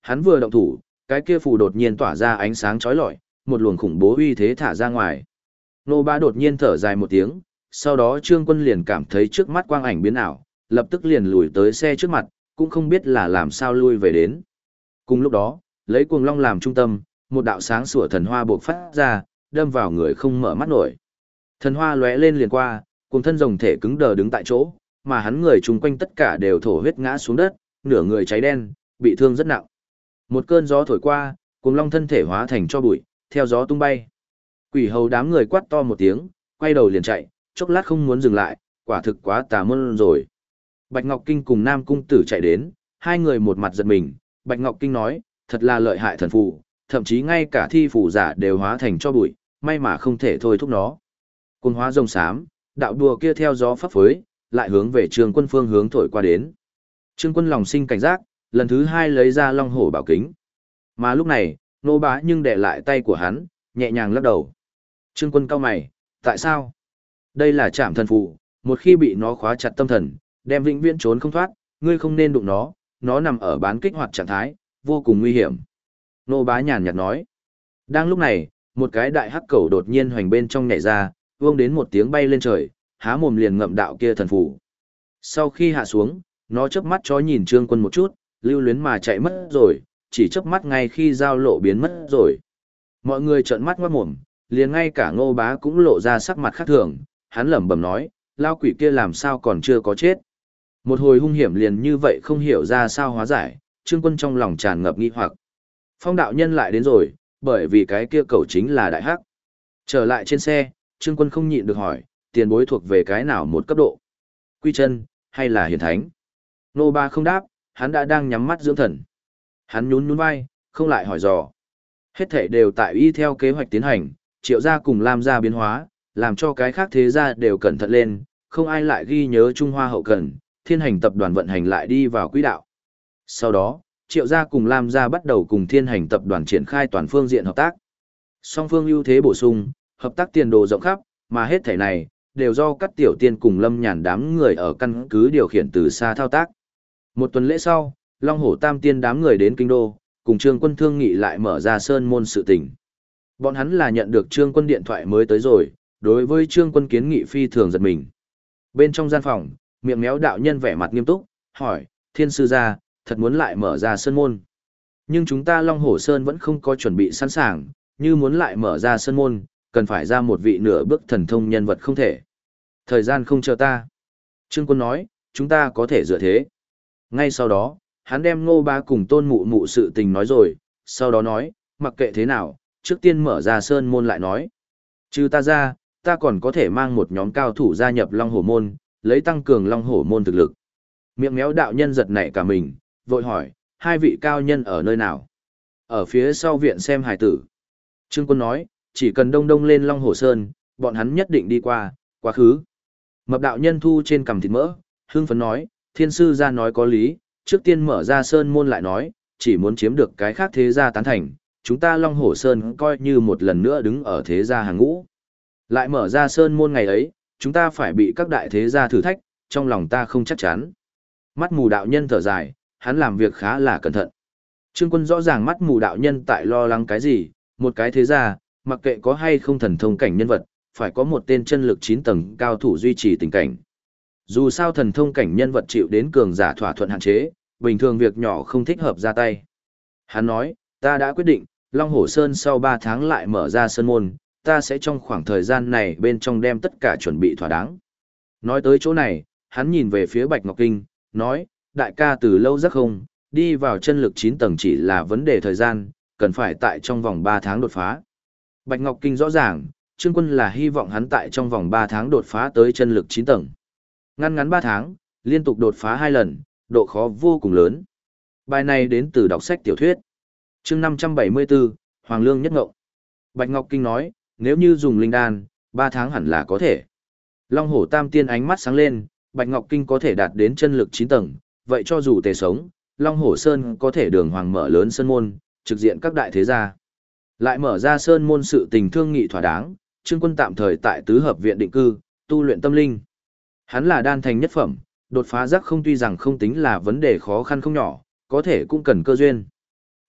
Hắn vừa động thủ, cái kia phù đột nhiên tỏa ra ánh sáng chói lọi, một luồng khủng bố uy thế thả ra ngoài. Nô Bá đột nhiên thở dài một tiếng, sau đó Trương Quân liền cảm thấy trước mắt quang ảnh biến ảo, lập tức liền lùi tới xe trước mặt, cũng không biết là làm sao lui về đến. Cùng lúc đó, lấy cuồng long làm trung tâm, một đạo sáng sủa thần hoa bộc phát ra, đâm vào người không mở mắt nổi. Thần hoa lóe lên liền qua, cùng thân rồng thể cứng đờ đứng tại chỗ, mà hắn người chung quanh tất cả đều thổ huyết ngã xuống đất, nửa người cháy đen, bị thương rất nặng. Một cơn gió thổi qua, cuồng long thân thể hóa thành cho bụi, theo gió tung bay. Quỷ hầu đám người quát to một tiếng, quay đầu liền chạy, chốc lát không muốn dừng lại, quả thực quá tà môn rồi. Bạch Ngọc Kinh cùng Nam Cung Tử chạy đến, hai người một mặt giật mình, Bạch Ngọc Kinh nói, thật là lợi hại thần phù, thậm chí ngay cả thi phù giả đều hóa thành cho bụi, may mà không thể thôi thúc nó. Cuồng hóa rồng xám, đạo đùa kia theo gió phấp phới, lại hướng về Trương Quân phương hướng thổi qua đến. Trương Quân lòng sinh cảnh giác, lần thứ hai lấy ra long hổ bảo kính. Mà lúc này, Nô Bá nhưng để lại tay của hắn, nhẹ nhàng lắc đầu. Trương Quân cau mày, tại sao? Đây là trảm thần phù, một khi bị nó khóa chặt tâm thần, đem vĩnh viễn trốn không thoát, ngươi không nên đụng nó nằm ở bán kích hoạt trạng thái, vô cùng nguy hiểm. Nô Bá nhàn nhạt nói. Đang lúc này, một cái đại hắc cẩu đột nhiên hoành bên trong nhảy ra, vông đến một tiếng bay lên trời, há mồm liền ngậm đạo kia thần phù. Sau khi hạ xuống, nó chớp mắt chó nhìn Trương Quân một chút, lưu luyến mà chạy mất rồi, chỉ chớp mắt ngay khi giao lộ biến mất rồi. Mọi người trợn mắt ngoát mồm, liền ngay cả Ngô Bá cũng lộ ra sắc mặt khác thường, hắn lẩm bẩm nói, lao quỷ kia làm sao còn chưa có chết. Một hồi hung hiểm liền như vậy không hiểu ra sao hóa giải, Trương Quân trong lòng tràn ngập nghi hoặc. Phong đạo nhân lại đến rồi, bởi vì cái kia cẩu chính là đại hắc. Trở lại trên xe, Trương Quân không nhịn được hỏi, tiền bối thuộc về cái nào một cấp độ? Quy chân, hay là hiển thánh? Nô Ba không đáp, hắn đã đang nhắm mắt dưỡng thần. Hắn nhún nhún vai, không lại hỏi dò. Hết thảy đều tại y theo kế hoạch tiến hành, Triệu gia cùng Lam gia biến hóa, làm cho cái khác thế gia đều cẩn thận lên, không ai lại ghi nhớ Trung Hoa hậu cần, Thiên Hành tập đoàn vận hành lại đi vào quỹ đạo. Sau đó, Triệu gia cùng Lam gia bắt đầu cùng Thiên Hành tập đoàn triển khai toàn phương diện hợp tác. Song phương ưu thế bổ sung, hợp tác tiền đồ rộng khắp, mà hết thảy này đều do các tiểu tiên cùng Lâm Nhàn đám người ở căn cứ điều khiển từ xa thao tác. Một tuần lễ sau, Long Hổ Tam Tiên đám người đến kinh đô, cùng Trương Quân thương nghị lại mở ra sơn môn sự tình. Bọn hắn là nhận được Trương Quân điện thoại mới tới rồi, đối với Trương Quân kiến nghị phi thường giật mình. Bên trong gian phòng, miệng méo đạo nhân vẻ mặt nghiêm túc, hỏi, Thiên sư gia, thật muốn lại mở ra sơn môn. Nhưng chúng ta Long Hổ Sơn vẫn không có chuẩn bị sẵn sàng, như muốn lại mở ra sơn môn, cần phải ra một vị nửa bước thần thông nhân vật không thể. Thời gian không chờ ta. Trương Quân nói, chúng ta có thể dựa thế. Ngay sau đó, hắn đem Ngô Bá cùng Tôn Mụ Mụ sự tình nói rồi, sau đó nói, mặc kệ thế nào, trước tiên mở ra sơn môn lại nói. Trừ ta ra, ta còn có thể mang một nhóm cao thủ gia nhập Long Hổ môn, lấy tăng cường Long Hổ môn thực lực. Miệng méo đạo nhân giật nảy cả mình, vội hỏi, hai vị cao nhân ở nơi nào? Ở phía sau viện xem hài tử. Trương Quân nói, chỉ cần đông đông lên Long Hổ Sơn, bọn hắn nhất định đi qua, quá khứ. Mập đạo nhân thu trên cằm thịt mỡ, hưng phấn nói, thiên sư ra nói có lý, trước tiên mở ra sơn môn lại nói, chỉ muốn chiếm được cái khác thế gia tán thành, chúng ta Long Hổ Sơn coi như một lần nữa đứng ở thế gia hàng ngũ. Lại mở ra sơn môn ngày ấy, chúng ta phải bị các đại thế gia thử thách, trong lòng ta không chắc chắn. Mắt mù đạo nhân thở dài, hắn làm việc khá là cẩn thận. Trương Quân rõ ràng mắt mù đạo nhân tại lo lắng cái gì, một cái thế gia, mặc kệ có hay không thần thông cảnh nhân vật, phải có một tên chân lực 9 tầng cao thủ duy trì tình cảnh. Dù sao thần thông cảnh nhân vật chịu đến cường giả thỏa thuận hạn chế, bình thường việc nhỏ không thích hợp ra tay. Hắn nói, ta đã quyết định, Long Hổ Sơn sau 3 tháng lại mở ra sơn môn, ta sẽ trong khoảng thời gian này bên trong đem tất cả chuẩn bị thỏa đáng. Nói tới chỗ này, hắn nhìn về phía Bạch Ngọc Kinh, nói, đại ca từ lâu giấc không, đi vào chân lực 9 tầng chỉ là vấn đề thời gian, cần phải tại trong vòng 3 tháng đột phá. Bạch Ngọc Kinh rõ ràng, Trương Quân là hy vọng hắn tại trong vòng 3 tháng đột phá tới chân lực 9 tầng. Ngăn ngắn 3 tháng, liên tục đột phá 2 lần, độ khó vô cùng lớn. Bài này đến từ đọc sách tiểu thuyết. Chương 574, Hoàng Lương Nhất Ngộng. Bạch Ngọc Kinh nói, nếu như dùng linh đan, 3 tháng hẳn là có thể. Long Hổ Tam Tiên ánh mắt sáng lên, Bạch Ngọc Kinh có thể đạt đến chân lực 9 tầng, vậy cho dù tề sống, Long Hổ Sơn có thể đường hoàng mở lớn sơn môn, trực diện các đại thế gia. Lại mở ra sơn môn sự tình thương nghị thỏa đáng, Trương Quân tạm thời tại tứ hợp viện định cư, tu luyện tâm linh. Hắn là đan thành nhất phẩm, đột phá giác không tuy rằng không tính là vấn đề khó khăn không nhỏ, có thể cũng cần cơ duyên.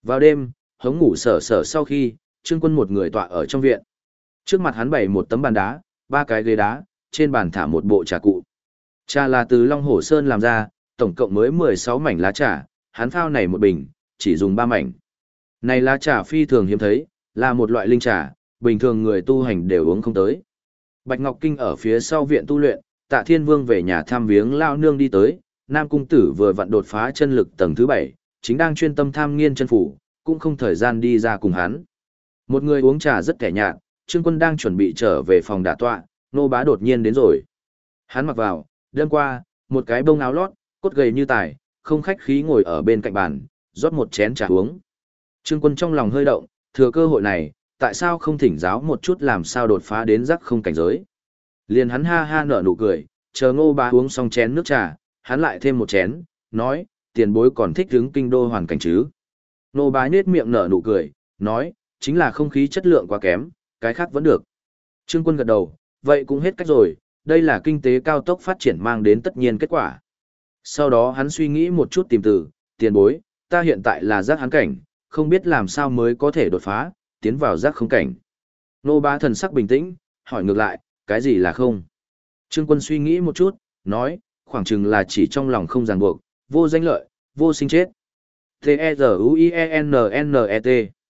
Vào đêm, hống ngủ sở sở sau khi, Trương Quân một người tọa ở trong viện. Trước mặt hắn bày một tấm bàn đá, ba cái ghế đá, trên bàn thả một bộ trà cụ. Trà là từ Long Hổ Sơn làm ra, tổng cộng mới 16 mảnh lá trà, hắn phao này một bình, chỉ dùng 3 mảnh. Này lá trà phi thường hiếm thấy, là một loại linh trà, bình thường người tu hành đều uống không tới. Bạch Ngọc Kinh ở phía sau viện tu luyện, Tạ Thiên Vương về nhà thăm viếng lao nương đi tới, Nam Cung Tử vừa vặn đột phá chân lực tầng thứ 7, chính đang chuyên tâm tham nghiên chân phủ, cũng không thời gian đi ra cùng hắn. Một người uống trà rất kẻ nhạt, Trương Quân đang chuẩn bị trở về phòng đả tọa, Nô Bá đột nhiên đến rồi. Hắn mặc vào, đêm qua, một cái bông áo lót, cốt gầy như tài, không khách khí ngồi ở bên cạnh bàn, rót một chén trà uống. Trương Quân trong lòng hơi động, thừa cơ hội này, tại sao không thỉnh giáo một chút làm sao đột phá đến giác không cảnh giới. Liền hắn ha ha nở nụ cười, chờ Ngô Bá uống xong chén nước trà, hắn lại thêm một chén, nói, tiền bối còn thích hứng kinh đô hoàn cảnh chứ. Ngô Bá nhếch miệng nở nụ cười, nói, chính là không khí chất lượng quá kém, cái khác vẫn được. Trương Quân gật đầu, vậy cũng hết cách rồi, đây là kinh tế cao tốc phát triển mang đến tất nhiên kết quả. Sau đó hắn suy nghĩ một chút tìm từ, tiền bối, ta hiện tại là giác hán cảnh, không biết làm sao mới có thể đột phá, tiến vào giác không cảnh. Nô Bá thần sắc bình tĩnh, hỏi ngược lại, cái gì là không? Trương Quân suy nghĩ một chút, nói, khoảng chừng là chỉ trong lòng không ràng buộc, vô danh lợi, vô sinh chết. T-E-Z-U-I-E-N-N-E-T.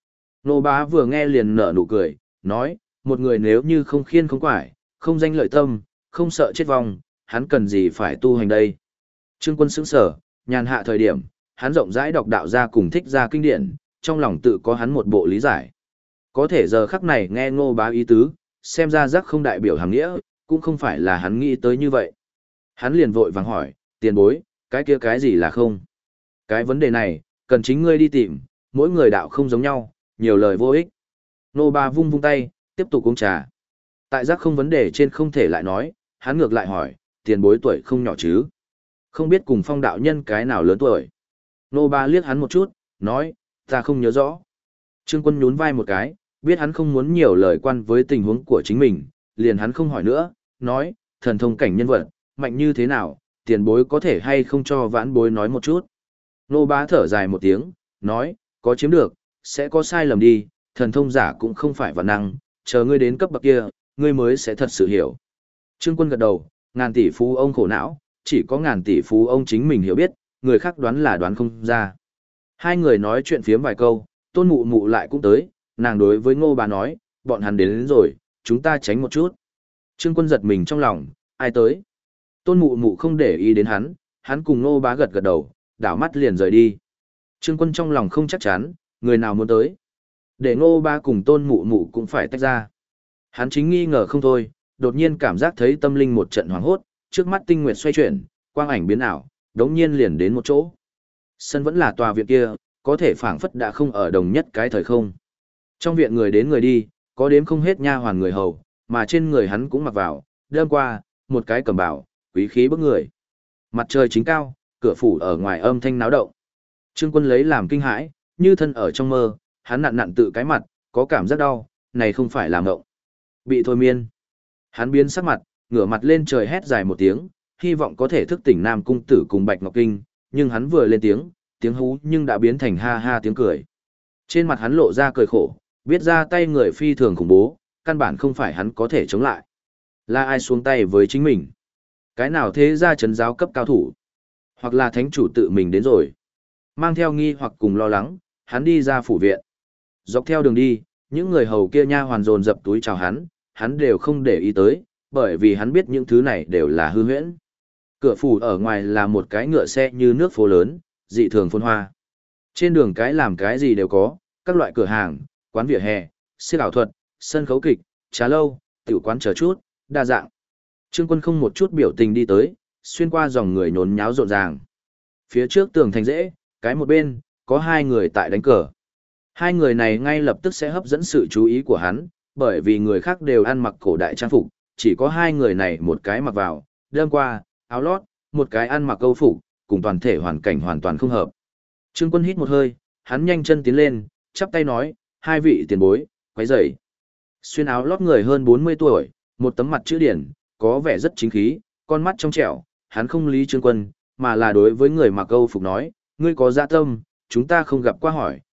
Nô Bá vừa nghe liền nở nụ cười, nói, một người nếu như không khiên không quải, không danh lợi tâm, không sợ chết vong, hắn cần gì phải tu hành đây? Trương Quân sững sở, nhàn hạ thời điểm, hắn rộng rãi đọc đạo ra cùng thích ra kinh điển, trong lòng tự có hắn một bộ lý giải. Có thể giờ khắc này nghe Ngô Bá ý tứ, xem ra giác không đại biểu hàng nghĩa, cũng không phải là hắn nghĩ tới như vậy. Hắn liền vội vàng hỏi, tiền bối, cái kia cái gì là không? Cái vấn đề này, cần chính ngươi đi tìm, mỗi người đạo không giống nhau, nhiều lời vô ích. Ngô Bá vung vung tay, tiếp tục uống trà. Tại giác không vấn đề trên không thể lại nói, hắn ngược lại hỏi, tiền bối tuổi không nhỏ chứ? Không biết cùng Phong đạo nhân cái nào lớn tuổi. Ngô Bá liếc hắn một chút, nói, ta không nhớ rõ. Trương Quân nhún vai một cái, biết hắn không muốn nhiều lời quan với tình huống của chính mình, liền hắn không hỏi nữa, nói, thần thông cảnh nhân vật, mạnh như thế nào, tiền bối có thể hay không cho vãn bối nói một chút. Nô Bá thở dài một tiếng, nói, có chiếm được, sẽ có sai lầm đi, thần thông giả cũng không phải vạn năng, chờ ngươi đến cấp bậc kia, ngươi mới sẽ thật sự hiểu. Trương Quân gật đầu, ngàn tỷ phú ông khổ não, chỉ có ngàn tỷ phú ông chính mình hiểu biết, người khác đoán là đoán không ra. Hai người nói chuyện phiếm vài câu, Tôn Mụ Mụ lại cũng tới, nàng đối với Ngô Bá nói, bọn hắn đến rồi, chúng ta tránh một chút. Trương Quân giật mình trong lòng, ai tới? Tôn Mụ Mụ không để ý đến hắn cùng Ngô Bá gật gật đầu, đảo mắt liền rời đi. Trương Quân trong lòng không chắc chắn, người nào muốn tới. Để Ngô Bá cùng Tôn Mụ Mụ cũng phải tách ra. Hắn chính nghi ngờ không thôi, đột nhiên cảm giác thấy tâm linh một trận hoảng hốt, trước mắt tinh nguyệt xoay chuyển, quang ảnh biến ảo, đống nhiên liền đến một chỗ. Sân vẫn là tòa viện kia, có thể phảng phất đã không ở đồng nhất cái thời không. Trong viện người đến người đi, có đếm không hết nha hoàn người hầu, mà trên người hắn cũng mặc vào, đêm qua, một cái cầm bảo, quý khí bức người. Mặt trời chính cao, cửa phủ ở ngoài âm thanh náo động. Trương Quân lấy làm kinh hãi, như thân ở trong mơ, hắn nặn nặn tự cái mặt, có cảm giác đau, này không phải là ngộng. Bị thôi miên. Hắn biến sắc mặt, ngửa mặt lên trời hét dài một tiếng, hy vọng có thể thức tỉnh Nam Cung Tử cùng Bạch Ngọc Kinh, nhưng hắn vừa lên tiếng hú nhưng đã biến thành ha ha tiếng cười. Trên mặt hắn lộ ra cười khổ, biết ra tay người phi thường khủng bố, căn bản không phải hắn có thể chống lại. Là ai xuống tay với chính mình? Cái nào thế ra trấn giáo cấp cao thủ? Hoặc là thánh chủ tự mình đến rồi? Mang theo nghi hoặc cùng lo lắng, hắn đi ra phủ viện. Dọc theo đường đi, những người hầu kia nha hoàn dồn dập túi chào hắn đều không để ý tới, bởi vì hắn biết những thứ này đều là hư huyễn. Cửa phủ ở ngoài là một cái ngựa xe như nước phố lớn, dị thường phồn hoa. Trên đường cái làm cái gì đều có, các loại cửa hàng, quán vỉa hè, siếc ảo thuật, sân khấu kịch, trà lâu, tiểu quán chờ chút, đa dạng. Trương Quân không một chút biểu tình đi tới, xuyên qua dòng người nhốn nháo rộn ràng. Phía trước tường thành rễ, cái một bên, có hai người tại đánh cờ. Hai người này ngay lập tức sẽ hấp dẫn sự chú ý của hắn, bởi vì người khác đều ăn mặc cổ đại trang phục, chỉ có hai người này một cái mặc vào, đêm qua, áo lót, một cái ăn mặc câu phục, cùng toàn thể hoàn cảnh hoàn toàn không hợp. Trương Quân hít một hơi, hắn nhanh chân tiến lên, chắp tay nói, hai vị tiền bối, quấy rầy. Xuyên áo lót người hơn 40 tuổi, một tấm mặt chữ điển, có vẻ rất chính khí, con mắt trong trẻo, hắn không lý Trương Quân, mà là đối với người mặc câu phục nói, ngươi có dạ tâm, chúng ta không gặp qua hỏi,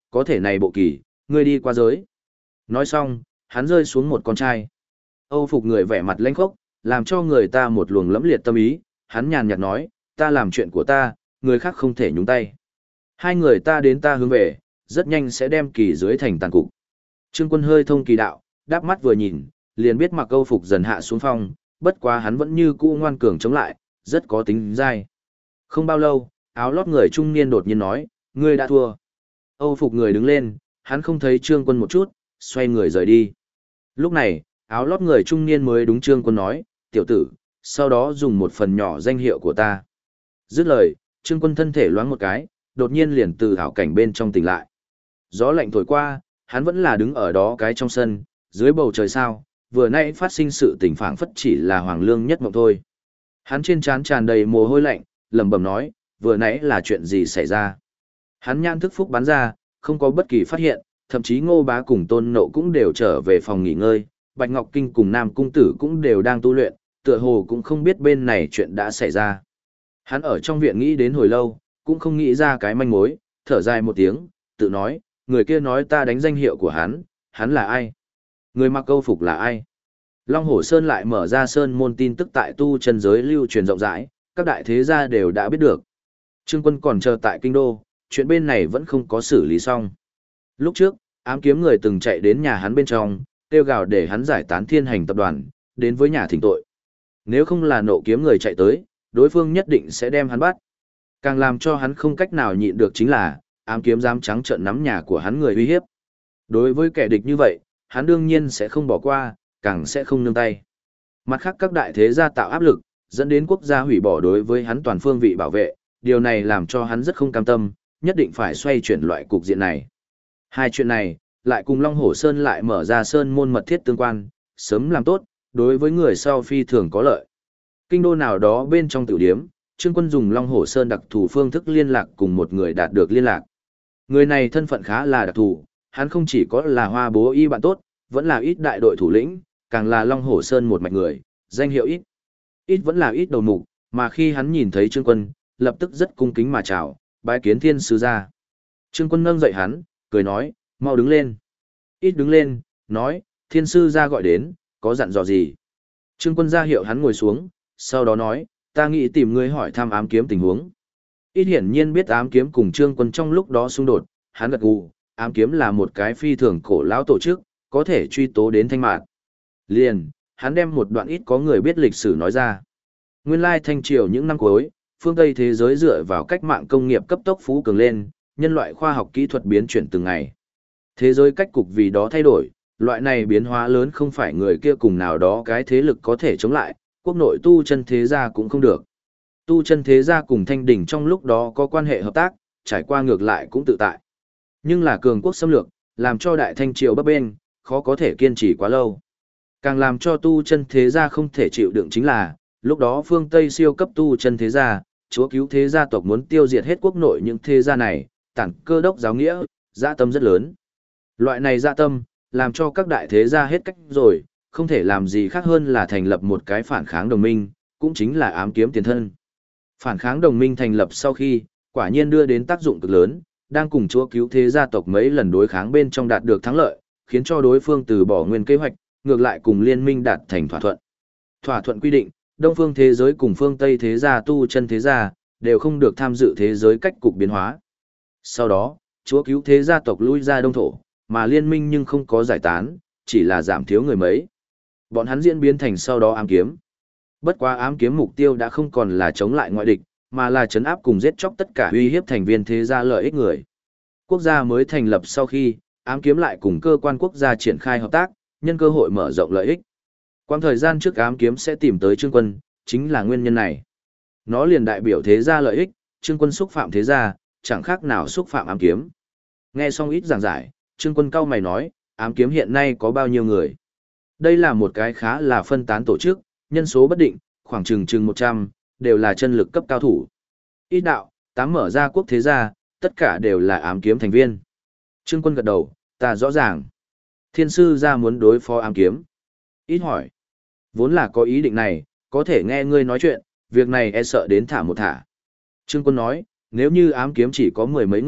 có thể này bộ kỳ, ngươi đi qua giới. Nói xong, hắn rơi xuống một con trai. Âu phục người vẻ mặt lãnh khốc, làm cho người ta một luồng lẫm liệt tâm ý, hắn nhàn nhạt nói, ta làm chuyện của ta, người khác không thể nhúng tay. Hai người ta đến ta hướng về, rất nhanh sẽ đem kỳ dưới thành tàn cục. Trương Quân hơi thông kỳ đạo, đáp mắt vừa nhìn, liền biết mặc Âu phục dần hạ xuống phong, bất quá hắn vẫn như cũ ngoan cường chống lại, rất có tính dai. Không bao lâu, áo lót người trung niên đột nhiên nói, ngươi đã thua. Âu phục người đứng lên, hắn không thấy Trương Quân một chút, xoay người rời đi. Lúc này, áo lót người trung niên mới đúng Trương Quân nói, tiểu tử, sau đó dùng một phần nhỏ danh hiệu của ta. Dứt lời, Trương Quân thân thể loáng một cái, đột nhiên liền từ hảo cảnh bên trong tỉnh lại. Gió lạnh thổi qua, hắn vẫn là đứng ở đó cái trong sân, dưới bầu trời sao, vừa nãy phát sinh sự tình phảng phất chỉ là hoàng lương nhất mộng thôi. Hắn trên trán tràn đầy mồ hôi lạnh, lẩm bẩm nói, vừa nãy là chuyện gì xảy ra. Hắn nhãn thức phúc bắn ra, không có bất kỳ phát hiện, thậm chí Ngô Bá cùng Tôn Nộ cũng đều trở về phòng nghỉ ngơi, Bạch Ngọc Kinh cùng Nam Cung Tử cũng đều đang tu luyện, tựa hồ cũng không biết bên này chuyện đã xảy ra. Hắn ở trong viện nghĩ đến hồi lâu, cũng không nghĩ ra cái manh mối, thở dài một tiếng, tự nói, người kia nói ta đánh danh hiệu của hắn là ai? Người mặc câu phục là ai? Long Hổ Sơn lại mở ra sơn môn tin tức tại tu chân giới lưu truyền rộng rãi, các đại thế gia đều đã biết được. Trương Quân còn chờ tại kinh đô, chuyện bên này vẫn không có xử lý xong. Lúc trước, ám kiếm người từng chạy đến nhà hắn bên trong, kêu gào để hắn giải tán Thiên Hành tập đoàn, đến với nhà thỉnh tội. Nếu không là Nộ kiếm người chạy tới, đối phương nhất định sẽ đem hắn bắt. Càng làm cho hắn không cách nào nhịn được chính là, ám kiếm dám trắng trợn nắm nhà của hắn người uy hiếp. Đối với kẻ địch như vậy, hắn đương nhiên sẽ không bỏ qua, càng sẽ không nương tay. Mặt khác các đại thế gia tạo áp lực, dẫn đến quốc gia hủy bỏ đối với hắn toàn phương vị bảo vệ, điều này làm cho hắn rất không cam tâm, nhất định phải xoay chuyển loại cục diện này. Hai chuyện này, lại cùng Long Hổ Sơn lại mở ra sơn môn mật thiết tương quan, sớm làm tốt, đối với người sau phi thường có lợi. Kinh đô nào đó bên trong tiểu điếm, Trương Quân dùng Long Hổ Sơn đặc thù phương thức liên lạc cùng một người đạt được liên lạc. Người này thân phận khá là đặc thù, hắn không chỉ có là Hoa Bố Y bạn tốt, vẫn là ít đại đội thủ lĩnh, càng là Long Hổ Sơn một mạch người, danh hiệu ít. Ít vẫn là ít đầu mục, mà khi hắn nhìn thấy Trương Quân, lập tức rất cung kính mà chào, bái kiến thiên sứ gia. Trương Quân nâng dậy hắn, cười nói, mau đứng lên. Ít đứng lên, nói, thiên sư gia gọi đến, có dặn dò gì. Trương Quân ra hiệu hắn ngồi xuống, sau đó nói, ta nghĩ tìm ngươi hỏi thăm ám kiếm tình huống. Ít hiển nhiên biết ám kiếm cùng Trương Quân trong lúc đó xung đột, hắn gật gù, ám kiếm là một cái phi thường cổ lão tổ chức, có thể truy tố đến thanh mạt. Liền, hắn đem một đoạn ít có người biết lịch sử nói ra. Nguyên lai Thanh Triều những năm cuối, phương Tây thế giới dựa vào cách mạng công nghiệp cấp tốc phú cường lên, nhân loại khoa học kỹ thuật biến chuyển từng ngày. Thế giới cách cục vì đó thay đổi, loại này biến hóa lớn không phải người kia cùng nào đó cái thế lực có thể chống lại, quốc nội tu chân thế gia cũng không được. Tu chân thế gia cùng Thanh Đỉnh trong lúc đó có quan hệ hợp tác, trải qua ngược lại cũng tự tại. Nhưng là cường quốc xâm lược, làm cho Đại Thanh Triều bấp bênh, khó có thể kiên trì quá lâu. Càng làm cho tu chân thế gia không thể chịu đựng chính là, lúc đó phương Tây siêu cấp tu chân thế gia, chúa cứu thế gia tộc muốn tiêu diệt hết quốc nội những thế gia này, tản cơ đốc giáo nghĩa, dạ tâm rất lớn. Loại này dạ tâm, làm cho các đại thế gia hết cách rồi, không thể làm gì khác hơn là thành lập một cái phản kháng đồng minh, cũng chính là ám kiếm tiền thân. Phản kháng đồng minh thành lập sau khi, quả nhiên đưa đến tác dụng cực lớn, đang cùng chúa cứu thế gia tộc mấy lần đối kháng bên trong đạt được thắng lợi, khiến cho đối phương từ bỏ nguyên kế hoạch, ngược lại cùng liên minh đạt thành thỏa thuận. Thỏa thuận quy định, Đông phương thế giới cùng phương Tây thế gia tu chân thế gia, đều không được tham dự thế giới cách cục biến hóa. Sau đó, chúa cứu thế gia tộc lui ra đông thổ, mà liên minh nhưng không có giải tán, chỉ là giảm thiếu người mấy. Bọn hắn diễn biến thành sau đó ám kiếm. Bất quá ám kiếm mục tiêu đã không còn là chống lại ngoại địch, mà là trấn áp cùng giết chóc tất cả uy hiếp thành viên thế gia lợi ích người. Quốc gia mới thành lập sau khi, ám kiếm lại cùng cơ quan quốc gia triển khai hợp tác, nhân cơ hội mở rộng lợi ích. Quang thời gian trước ám kiếm sẽ tìm tới Trương Quân, chính là nguyên nhân này. Nó liền đại biểu thế gia lợi ích, Trương Quân xúc phạm thế gia, chẳng khác nào xúc phạm ám kiếm. Nghe xong ít giảng giải, Trương Quân cau mày nói, ám kiếm hiện nay có bao nhiêu người? Đây là một cái khá là phân tán tổ chức, nhân số bất định, khoảng chừng 100, đều là chân lực cấp cao thủ. Ít đạo, 8 mở ra quốc thế gia, tất cả đều là ám kiếm thành viên. Trương Quân gật đầu, ta rõ ràng. Thiên sư gia muốn đối phó ám kiếm. Ít hỏi. Vốn là có ý định này, có thể nghe ngươi nói chuyện, việc này e sợ đến thả một thả. Trương Quân nói, nếu như ám kiếm chỉ có 10 mấy người,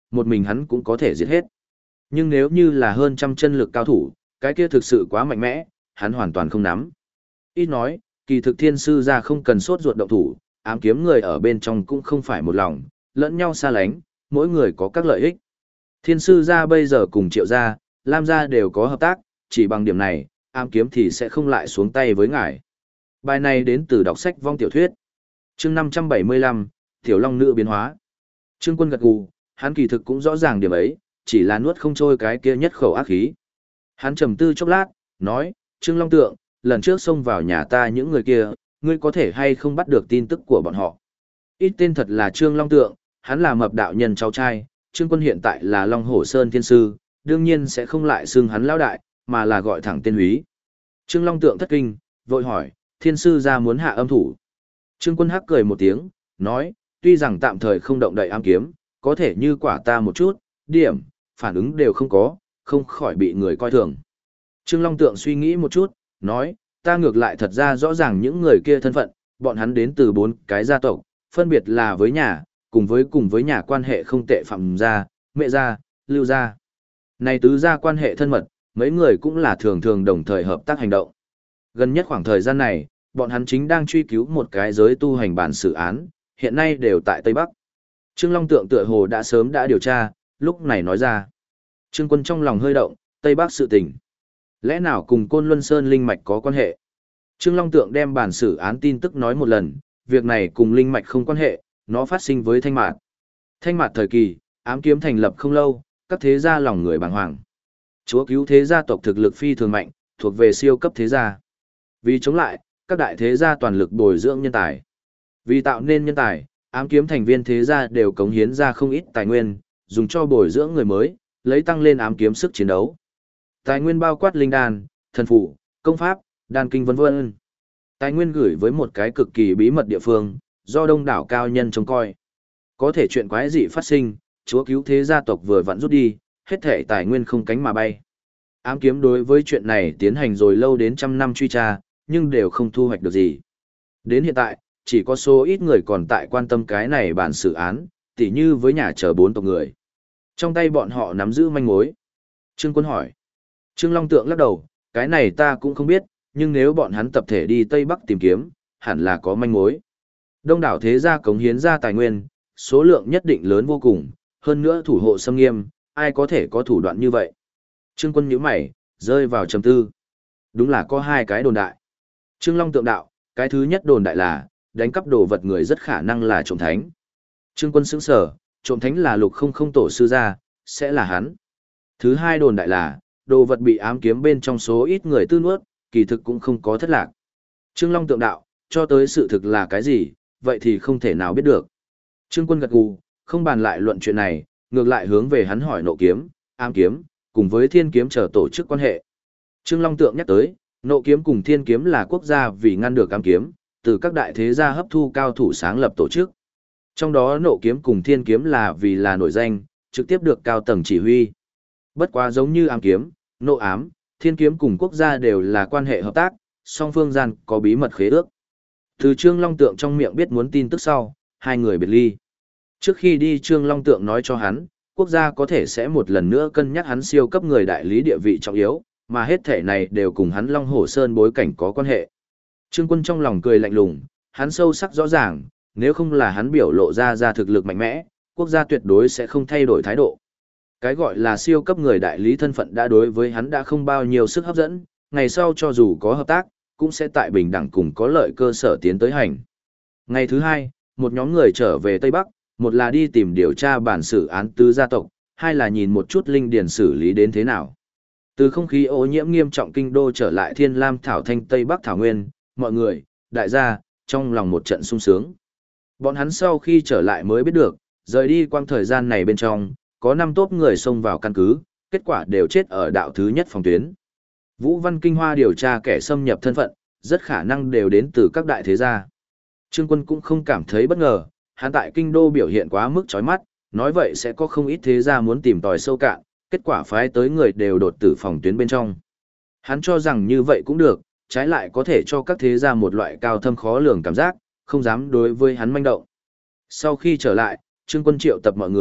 một mình hắn cũng có thể giết hết. Nhưng nếu như là hơn trăm chân lực cao thủ, cái kia thực sự quá mạnh mẽ, hắn hoàn toàn không nắm. Ít nói, kỳ thực thiên sư ra không cần sốt ruột động thủ, ám kiếm người ở bên trong cũng không phải một lòng, lẫn nhau xa lánh, mỗi người có các lợi ích. Thiên sư ra bây giờ cùng Triệu gia, Lam gia đều có hợp tác, chỉ bằng điểm này, ám kiếm thì sẽ không lại xuống tay với ngài. Bài này đến từ đọc sách vong tiểu thuyết. Chương 575, Tiểu Long Nữ biến hóa. Trương Quân gật gù, hắn kỳ thực cũng rõ ràng điểm ấy, chỉ là nuốt không trôi cái kia nhất khẩu ác khí. Hắn trầm tư chốc lát, nói, Trương Long Tượng, lần trước xông vào nhà ta những người kia, ngươi có thể hay không bắt được tin tức của bọn họ. Ít tên thật là Trương Long Tượng, hắn là mập đạo nhân cháu trai, Trương Quân hiện tại là Long Hổ Sơn Thiên Sư, đương nhiên sẽ không lại xưng hắn lão đại, mà là gọi thẳng tên húy. Trương Long Tượng thất kinh, vội hỏi, Thiên Sư ra muốn hạ âm thủ. Trương Quân hắc cười một tiếng, nói, tuy rằng tạm thời không động đậy ám kiếm, có thể như quả ta một chút, điểm, phản ứng đều không có, không khỏi bị người coi thường. Trương Long Tượng suy nghĩ một chút, nói, ta ngược lại thật ra rõ ràng những người kia thân phận, bọn hắn đến từ 4 cái gia tộc, phân biệt là với nhà, cùng với nhà quan hệ không tệ Phạm gia, Mẹ gia, Lưu gia. Này tứ gia quan hệ thân mật, mấy người cũng là thường thường đồng thời hợp tác hành động. Gần nhất khoảng thời gian này, bọn hắn chính đang truy cứu một cái giới tu hành bản xử án, hiện nay đều tại Tây Bắc. Trương Long Tượng tựa hồ đã sớm đã điều tra, lúc này nói ra. Trương Quân trong lòng hơi động, Tây Bắc sự tình. Lẽ nào cùng Côn Luân Sơn linh mạch có quan hệ? Trương Long Tượng đem bản xử án tin tức nói một lần, việc này cùng linh mạch không quan hệ, nó phát sinh với Thanh Mạt. Thanh Mạt thời kỳ, ám kiếm thành lập không lâu, các thế gia lòng người bàng hoàng. Chúa cứu thế gia tộc thực lực phi thường mạnh, thuộc về siêu cấp thế gia. Vì chống lại, các đại thế gia toàn lực bồi dưỡng nhân tài. Vì tạo nên nhân tài, ám kiếm thành viên thế gia đều cống hiến ra không ít tài nguyên, dùng cho bồi dưỡng người mới, lấy tăng lên ám kiếm sức chiến đấu. Tài nguyên bao quát linh đan, thần phụ, công pháp, đan kinh vân vân. Tài nguyên gửi với một cái cực kỳ bí mật địa phương, do đông đảo cao nhân trông coi. Có thể chuyện quái dị phát sinh, chúa cứu thế gia tộc vừa vặn rút đi, hết thể tài nguyên không cánh mà bay. Ám kiếm đối với chuyện này tiến hành rồi lâu đến trăm năm truy tra, nhưng đều không thu hoạch được gì. Đến hiện tại, chỉ có số ít người còn tại quan tâm cái này bản xử án, tỉ như với nhà chờ 4 tộc người. Trong tay bọn họ nắm giữ manh mối. Trương Quân hỏi. Trương Long Tượng lắc đầu, cái này ta cũng không biết, nhưng nếu bọn hắn tập thể đi Tây Bắc tìm kiếm, hẳn là có manh mối. Đông đảo thế gia cống hiến ra tài nguyên, số lượng nhất định lớn vô cùng, hơn nữa thủ hộ xâm nghiêm, ai có thể có thủ đoạn như vậy. Trương Quân nhíu mày, rơi vào trầm tư. Đúng là có 2 cái đồn đại. Trương Long Tượng đạo, cái thứ nhất đồn đại là, đánh cắp đồ vật người rất khả năng là trộm thánh. Trương Quân sững sờ, trộm thánh là Lục Không Không tổ sư gia, sẽ là hắn. Thứ hai đồn đại là, đồ vật bị ám kiếm bên trong số ít người tư nuốt, kỳ thực cũng không có thất lạc. Trương Long Tượng đạo, cho tới sự thực là cái gì, vậy thì không thể nào biết được. Trương Quân gật gù, không bàn lại luận chuyện này, ngược lại hướng về hắn hỏi Nộ kiếm, ám kiếm, cùng với Thiên kiếm chờ tổ chức quan hệ. Trương Long Tượng nhắc tới, Nộ kiếm cùng Thiên kiếm là quốc gia vì ngăn được ám kiếm, từ các đại thế gia hấp thu cao thủ sáng lập tổ chức. Trong đó Nộ kiếm cùng Thiên kiếm là vì là nổi danh, trực tiếp được cao tầng chỉ huy. Bất quá giống như ám kiếm, Nộ ám, Thiên kiếm cùng quốc gia đều là quan hệ hợp tác, song phương gian có bí mật khế ước. Từ Trương Long Tượng trong miệng biết muốn tin tức sau, 2 người biệt ly. Trước khi đi Trương Long Tượng nói cho hắn, quốc gia có thể sẽ một lần nữa cân nhắc hắn siêu cấp người đại lý địa vị trọng yếu, mà hết thể này đều cùng hắn Long Hổ Sơn bối cảnh có quan hệ. Trương Quân trong lòng cười lạnh lùng, hắn sâu sắc rõ ràng, nếu không là hắn biểu lộ ra thực lực mạnh mẽ, quốc gia tuyệt đối sẽ không thay đổi thái độ. Cái gọi là siêu cấp người đại lý thân phận đã đối với hắn đã không bao nhiêu sức hấp dẫn, ngày sau cho dù có hợp tác, cũng sẽ tại bình đẳng cùng có lợi cơ sở tiến tới hành. Ngày thứ 2, một nhóm người trở về Tây Bắc, một là đi tìm điều tra bản xử án tứ gia tộc, 2 là nhìn một chút linh điển xử lý đến thế nào. Từ không khí ô nhiễm nghiêm trọng kinh đô trở lại Thiên Lam Thảo Thanh Tây Bắc Thảo Nguyên, mọi người, đại gia, trong lòng một trận sung sướng. Bọn hắn sau khi trở lại mới biết được, rời đi quang thời gian này bên trong, có 5 tốp người xông vào căn cứ, kết quả đều chết ở đạo thứ nhất phòng tuyến. Vũ Văn Kinh Hoa điều tra kẻ xâm nhập thân phận, rất khả năng đều đến từ các đại thế gia. Trương Quân cũng không cảm thấy bất ngờ, hắn tại kinh đô biểu hiện quá mức chói mắt, nói vậy sẽ có không ít thế gia muốn tìm tòi sâu cạn, kết quả phái tới người đều đột tử phòng tuyến bên trong. Hắn cho rằng như vậy cũng được, trái lại có thể cho các thế gia một loại cao thâm khó lường cảm giác, không dám đối với hắn manh động. Sau khi trở lại, Trương Quân triệu tập mọi người,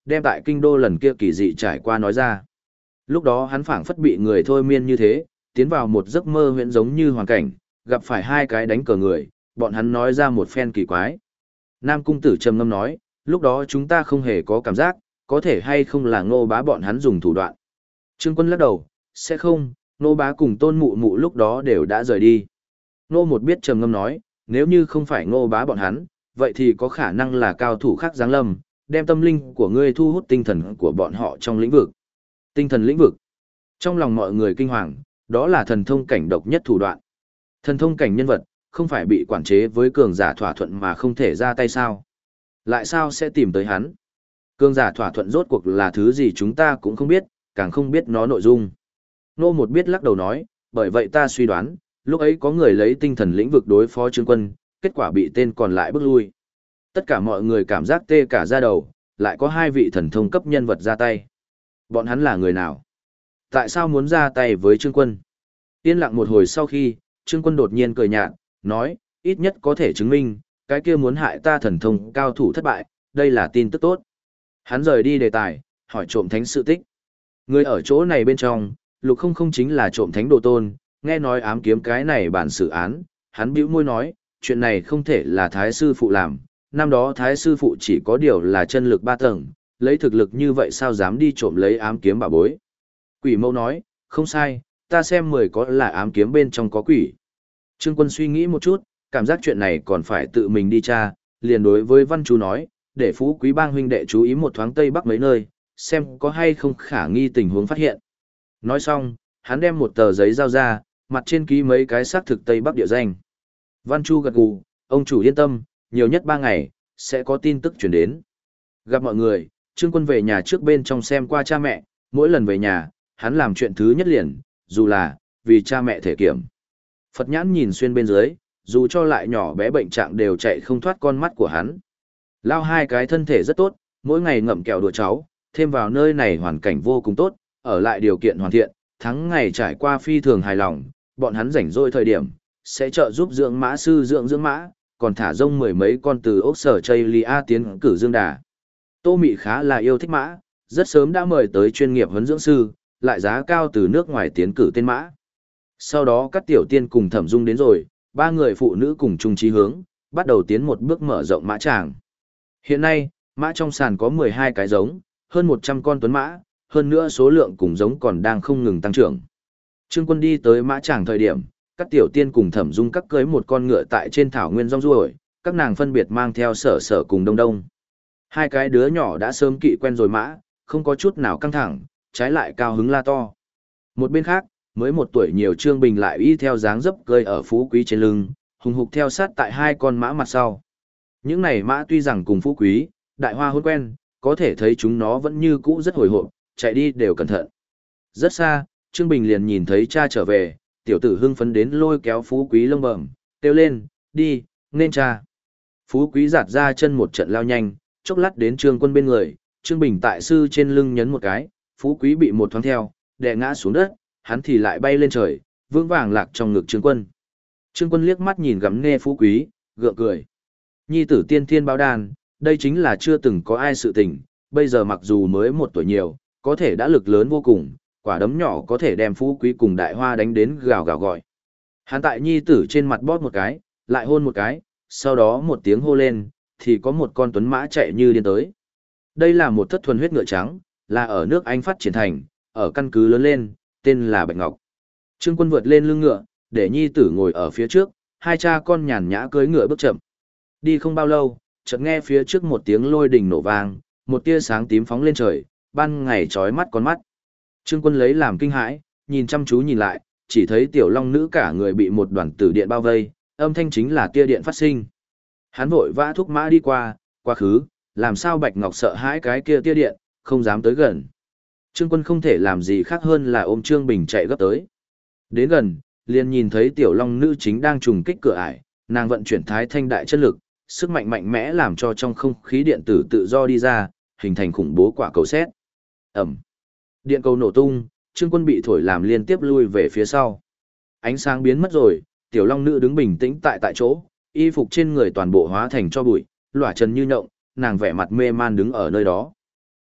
đem tại kinh đô lần kia kỳ dị trải qua nói ra. Lúc đó hắn phảng phất bị người thôi miên như thế, tiến vào một giấc mơ huyễn giống như hoàn cảnh, gặp phải hai cái đánh cờ người, bọn hắn nói ra một phen kỳ quái. Nam cung tử trầm ngâm nói, lúc đó chúng ta không hề có cảm giác, có thể hay không là Ngô Bá bọn hắn dùng thủ đoạn. Trương Quân lắc đầu, sẽ không, Ngô Bá cùng Tôn Mụ Mụ lúc đó đều đã rời đi. Ngô Một biết trầm ngâm nói, nếu như không phải Ngô Bá bọn hắn, vậy thì có khả năng là cao thủ khác giáng lâm, đem tâm linh của ngươi thu hút tinh thần của bọn họ trong lĩnh vực. Tinh thần lĩnh vực. Trong lòng mọi người kinh hoàng, đó là thần thông cảnh độc nhất thủ đoạn. Thần thông cảnh nhân vật, không phải bị quản chế với cường giả thỏa thuận mà không thể ra tay sao? Lại sao sẽ tìm tới hắn? Cường giả thỏa thuận rốt cuộc là thứ gì chúng ta cũng không biết, càng không biết nó nội dung. Nô Một biết lắc đầu nói, bởi vậy ta suy đoán, lúc ấy có người lấy tinh thần lĩnh vực đối phó Trương Quân, kết quả bị tên còn lại bước lui. Tất cả mọi người cảm giác tê cả da đầu, lại có hai vị thần thông cấp nhân vật ra tay. Bọn hắn là người nào? Tại sao muốn ra tay với Trương Quân? Yên lặng một hồi sau khi, Trương Quân đột nhiên cười nhạt, nói, ít nhất có thể chứng minh, cái kia muốn hại ta thần thông cao thủ thất bại, đây là tin tức tốt. Hắn rời đi đề tài, hỏi trộm thánh sự tích. Người ở chỗ này bên trong, Lục Không Không chính là trộm thánh đồ tôn, nghe nói ám kiếm cái này bản xử án, hắn bĩu môi nói, chuyện này không thể là thái sư phụ làm, năm đó thái sư phụ chỉ có điều là chân lực 3 tầng, lấy thực lực như vậy sao dám đi trộm lấy ám kiếm bảo bối. Quỷ Mâu nói, không sai, ta xem 10 có là ám kiếm bên trong có quỷ. Trương Quân suy nghĩ một chút, cảm giác chuyện này còn phải tự mình đi tra, liền đối với Văn Chú nói, để Phú Quý Bang huynh đệ chú ý một thoáng Tây Bắc mấy nơi, xem có hay không khả nghi tình huống phát hiện. Nói xong, hắn đem một tờ giấy giao ra, mặt trên ký mấy cái xác thực Tây Bắc địa danh. Văn Chu gật gù, ông chủ yên tâm, nhiều nhất 3 ngày, sẽ có tin tức chuyển đến. Gặp mọi người, Trương Quân về nhà trước bên trong xem qua cha mẹ, mỗi lần về nhà, hắn làm chuyện thứ nhất liền, dù là, vì cha mẹ thể kiểm. Phật nhãn nhìn xuyên bên dưới, dù cho lại nhỏ bé bệnh trạng đều chạy không thoát con mắt của hắn. Lao hai cái thân thể rất tốt, mỗi ngày ngậm kẹo đùa cháu, thêm vào nơi này hoàn cảnh vô cùng tốt, ở lại điều kiện hoàn thiện, tháng ngày trải qua phi thường hài lòng, bọn hắn rảnh rỗi thời điểm, sẽ trợ giúp dưỡng mã sư dưỡng mã, còn thả rông 10 mấy con từ ốc sở chây lia tiến cử dương đà. Tô Mị khá là yêu thích mã, rất sớm đã mời tới chuyên nghiệp huấn dưỡng sư, lại giá cao từ nước ngoài tiến cử tên mã. Sau đó các tiểu tiên cùng Thẩm Dung đến rồi, 3 người phụ nữ cùng chung chí hướng, bắt đầu tiến một bước mở rộng mã tràng. Hiện nay, mã trong sàn có 12 cái giống, hơn 100 con tuấn mã, hơn nữa số lượng cùng giống còn đang không ngừng tăng trưởng. Trương Quân đi tới mã tràng thời điểm, các tiểu tiên cùng Thẩm Dung các cưới một con ngựa tại trên thảo nguyên rong ruổi, các nàng phân biệt mang theo Sở Sở cùng Đông Đông. Hai cái đứa nhỏ đã sớm kỵ quen rồi mã, không có chút nào căng thẳng, trái lại cao hứng la to. Một bên khác, mới 1 tuổi nhiều Trương Bình lại y theo dáng dấp cơi ở Phú Quý trên lưng, hùng hục theo sát tại 2 con mã mặt sau. Những này mã tuy rằng cùng Phú Quý, Đại Hoa hôn quen, có thể thấy chúng nó vẫn như cũ rất hồi hộp, chạy đi đều cẩn thận. Rất xa, Trương Bình liền nhìn thấy cha trở về, tiểu tử hưng phấn đến lôi kéo Phú Quý lông bẩm, kêu lên, đi, nên cha. Phú Quý giạt ra chân một trận lao nhanh, chốc lát đến Trương Quân bên người, Trương Bình tại sư trên lưng nhấn một cái, Phú Quý bị một thoáng theo, đè ngã xuống đất, hắn thì lại bay lên trời, vững vàng lạc trong ngực Trương Quân. Trương Quân liếc mắt nhìn gắm nghe Phú Quý, gượng cười. Nhi tử tiên thiên báo đàn, đây chính là chưa từng có ai sự tình, bây giờ mặc dù mới 1 tuổi nhiều, có thể đã lực lớn vô cùng, quả đấm nhỏ có thể đem Phú Quý cùng Đại Hoa đánh đến gào gào gọi. Hắn tại nhi tử trên mặt bóp một cái, lại hôn một cái, sau đó một tiếng hô lên, thì có một con tuấn mã chạy như điên tới. Đây là một thất thuần huyết ngựa trắng, là ở nước Anh phát triển thành, ở căn cứ lớn lên, tên là Bạch Ngọc. Trương Quân vượt lên lưng ngựa, để nhi tử ngồi ở phía trước, hai cha con nhàn nhã cưỡi ngựa bước chậm. Đi không bao lâu, chợt nghe phía trước một tiếng lôi đình nổ vang, một tia sáng tím phóng lên trời, ban ngày chói mắt con mắt. Trương Quân lấy làm kinh hãi, nhìn chăm chú nhìn lại, chỉ thấy tiểu long nữ cả người bị một đoàn tử điện bao vây, âm thanh chính là tia điện phát sinh. Hắn vội vã thúc mã đi qua, quá khứ, làm sao Bạch Ngọc sợ hãi cái kia tia điện, không dám tới gần. Trương Quân không thể làm gì khác hơn là ôm Trương Bình chạy gấp tới. Đến gần, liền nhìn thấy tiểu long nữ chính đang trùng kích cửa ải, nàng vận chuyển thái thanh đại chân lực, sức mạnh mạnh mẽ làm cho trong không khí điện tử tự do đi ra, hình thành khủng bố quả cầu sét. Ầm. Điện cầu nổ tung, Trương Quân bị thổi làm liên tiếp lui về phía sau. Ánh sáng biến mất rồi, tiểu long nữ đứng bình tĩnh tại chỗ, y phục trên người toàn bộ hóa thành tro bụi, lỏa trần như nhộng, nàng vẻ mặt mê man đứng ở nơi đó.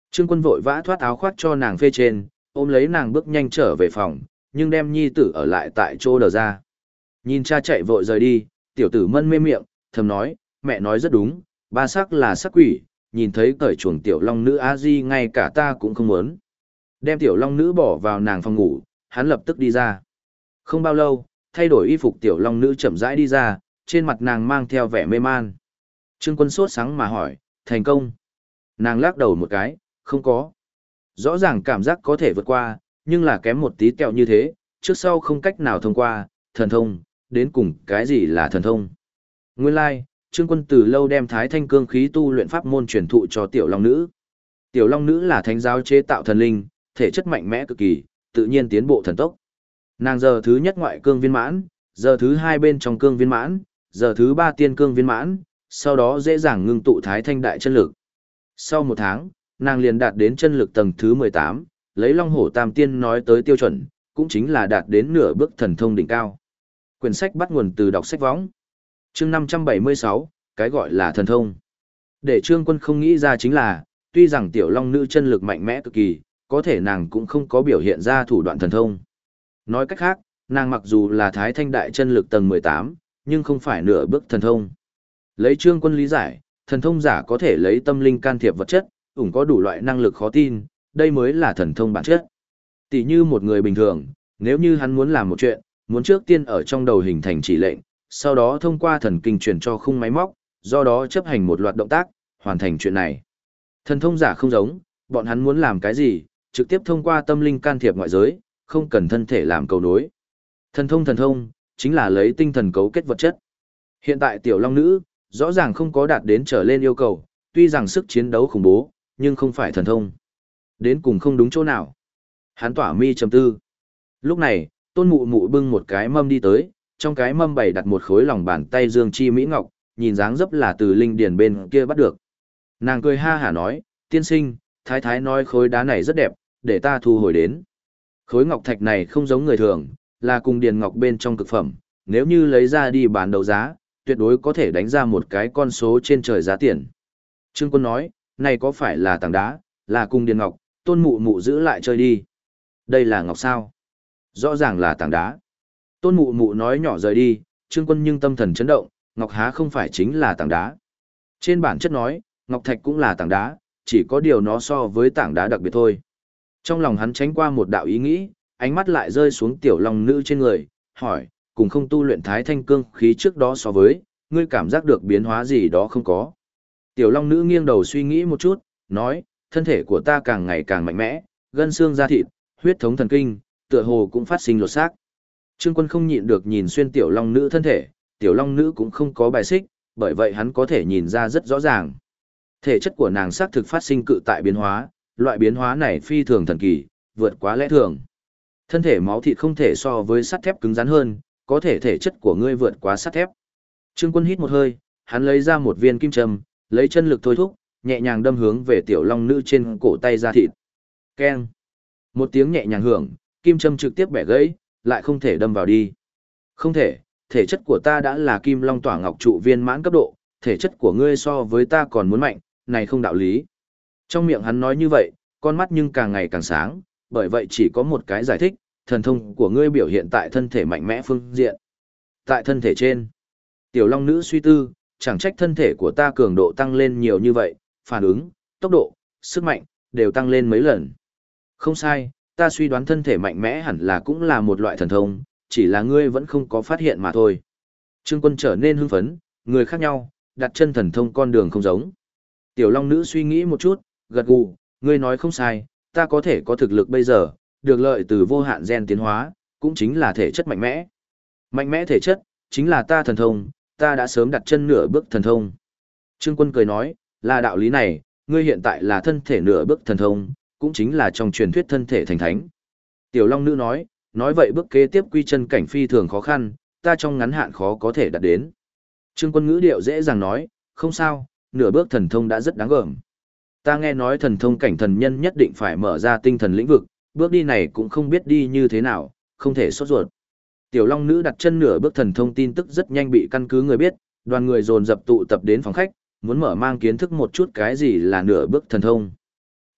Trương Quân vội vã thoát áo khoác cho nàng phê trên, ôm lấy nàng bước nhanh trở về phòng, nhưng đem nhi tử ở lại tại chỗ đờ ra. Nhìn cha chạy vội rời đi, tiểu tử mân mê miệng, thầm nói, mẹ nói rất đúng, ba sắc là sắc quỷ, nhìn thấy cởi chuồng tiểu long nữ a di ngay cả ta cũng không muốn. Đem tiểu long nữ bỏ vào nàng phòng ngủ, hắn lập tức đi ra. Không bao lâu, thay đổi y phục tiểu long nữ chậm rãi đi ra, trên mặt nàng mang theo vẻ mê man. Trương Quân sốt sắng mà hỏi, thành công. Nàng lắc đầu một cái, không có. Rõ ràng cảm giác có thể vượt qua, nhưng là kém một tí kẹo như thế, trước sau không cách nào thông qua, thần thông, đến cùng cái gì là thần thông. Nguyên lai, Trương Quân từ lâu đem Thái Thanh cương khí tu luyện pháp môn truyền thụ cho tiểu long nữ. Tiểu long nữ là thánh giáo chế tạo thần linh, thể chất mạnh mẽ cực kỳ, tự nhiên tiến bộ thần tốc. Nàng giờ thứ nhất ngoại cương viên mãn, giờ thứ hai bên trong cương viên mãn, giờ thứ ba tiên cương viên mãn, sau đó dễ dàng ngưng tụ Thái Thanh đại chân lực. Sau một tháng, nàng liền đạt đến chân lực tầng thứ 18, lấy Long Hổ Tam Tiên nói tới tiêu chuẩn, cũng chính là đạt đến nửa bước thần thông đỉnh cao. Quyển sách bắt nguồn từ đọc sách võng. Chương 576, cái gọi là thần thông. Để Trương Quân không nghĩ ra chính là, tuy rằng tiểu long nữ chân lực mạnh mẽ cực kỳ, có thể nàng cũng không có biểu hiện ra thủ đoạn thần thông. Nói cách khác, nàng mặc dù là Thái Thanh đại chân lực tầng 18, nhưng không phải nửa bước thần thông. Lấy Trương Quân lý giải, thần thông giả có thể lấy tâm linh can thiệp vật chất, ủng có đủ loại năng lực khó tin, đây mới là thần thông bản chất. Tỷ như một người bình thường, nếu như hắn muốn làm một chuyện, muốn trước tiên ở trong đầu hình thành chỉ lệnh, sau đó thông qua thần kinh truyền cho khung máy móc, do đó chấp hành một loạt động tác, hoàn thành chuyện này. Thần thông giả không giống, bọn hắn muốn làm cái gì, trực tiếp thông qua tâm linh can thiệp ngoại giới, không cần thân thể làm cầu nối. Thần thông, chính là lấy tinh thần cấu kết vật chất. Hiện tại tiểu long nữ, rõ ràng không có đạt đến trở lên yêu cầu, tuy rằng sức chiến đấu khủng bố, nhưng không phải thần thông. Đến cùng không đúng chỗ nào. Hắn tỏa mi trầm tư. Lúc này, Tôn Mụ Mụ bưng một cái mâm đi tới, trong cái mâm bày đặt một khối lòng bàn tay dương chi mỹ ngọc, nhìn dáng dấp là từ linh điền bên kia bắt được. Nàng cười ha hả nói, tiên sinh, thái thái nói khối đá này rất đẹp, để ta thu hồi đến. Khối ngọc thạch này không giống người thường, là cùng điền ngọc bên trong cực phẩm, nếu như lấy ra đi bán đấu giá, tuyệt đối có thể đánh ra một cái con số trên trời giá tiền. Trương Quân nói, này có phải là tảng đá, là cùng điền ngọc, Tôn Mụ Mụ giữ lại chơi đi. Đây là ngọc sao? Rõ ràng là tảng đá. Tôn Mụ Mụ nói nhỏ rời đi, Trương Quân nhưng tâm thần chấn động, ngọc há không phải chính là tảng đá. Trên bản chất nói, ngọc thạch cũng là tảng đá, chỉ có điều nó so với tảng đá đặc biệt thôi. Trong lòng hắn tránh qua một đạo ý nghĩ, ánh mắt lại rơi xuống tiểu long nữ trên người, hỏi, cùng không tu luyện Thái Thanh cương khí trước đó so với, ngươi cảm giác được biến hóa gì đó không có. Tiểu long nữ nghiêng đầu suy nghĩ một chút, nói, thân thể của ta càng ngày càng mạnh mẽ, gân xương da thịt, huyết thống thần kinh, tựa hồ cũng phát sinh lột xác. Trương Quân không nhịn được nhìn xuyên tiểu long nữ thân thể, tiểu long nữ cũng không có bài xích, bởi vậy hắn có thể nhìn ra rất rõ ràng. Thể chất của nàng xác thực phát sinh cự tại biến hóa, loại biến hóa này phi thường thần kỳ, vượt quá lẽ thường. Thân thể máu thịt không thể so với sắt thép cứng rắn hơn, có thể thể chất của ngươi vượt quá sắt thép. Trương Quân hít một hơi, hắn lấy ra một viên kim châm, lấy chân lực thôi thúc, nhẹ nhàng đâm hướng về tiểu long nữ trên cổ tay ra thịt. Keng. Một tiếng nhẹ nhàng hưởng, kim châm trực tiếp bẻ gãy, lại không thể đâm vào đi. Không thể, thể chất của ta đã là kim long tỏa ngọc trụ viên mãn cấp độ, thể chất của ngươi so với ta còn muốn mạnh, này không đạo lý. Trong miệng hắn nói như vậy, con mắt nhưng càng ngày càng sáng, bởi vậy chỉ có một cái giải thích, thần thông của ngươi biểu hiện tại thân thể mạnh mẽ phương diện. Tại thân thể trên, tiểu long nữ suy tư, chẳng trách thân thể của ta cường độ tăng lên nhiều như vậy, phản ứng, tốc độ, sức mạnh, đều tăng lên mấy lần. Không sai, ta suy đoán thân thể mạnh mẽ hẳn là cũng là một loại thần thông, chỉ là ngươi vẫn không có phát hiện mà thôi. Trương Quân trở nên hưng phấn, người khác nhau, đặt chân thần thông con đường không giống. Tiểu long nữ suy nghĩ một chút, gật gù, ngươi nói không sai, ta có thể có thực lực bây giờ, được lợi từ vô hạn gen tiến hóa, cũng chính là thể chất mạnh mẽ. Mạnh mẽ thể chất, chính là ta thần thông, ta đã sớm đặt chân nửa bước thần thông. Trương Quân cười nói, là đạo lý này, ngươi hiện tại là thân thể nửa bước thần thông, cũng chính là trong truyền thuyết thân thể thành thánh. Tiểu long nữ nói vậy bước kế tiếp quy chân cảnh phi thường khó khăn, ta trong ngắn hạn khó có thể đạt đến. Trương Quân ngữ điệu dễ dàng nói, không sao, nửa bước thần thông đã rất đáng gờm. Ta nghe nói thần thông cảnh thần nhân nhất định phải mở ra tinh thần lĩnh vực, bước đi này cũng không biết đi như thế nào, không thể sốt ruột. Tiểu long nữ đặt chân nửa bước thần thông tin tức rất nhanh bị căn cứ người biết, đoàn người dồn dập tụ tập đến phòng khách, muốn mở mang kiến thức một chút cái gì là nửa bước thần thông.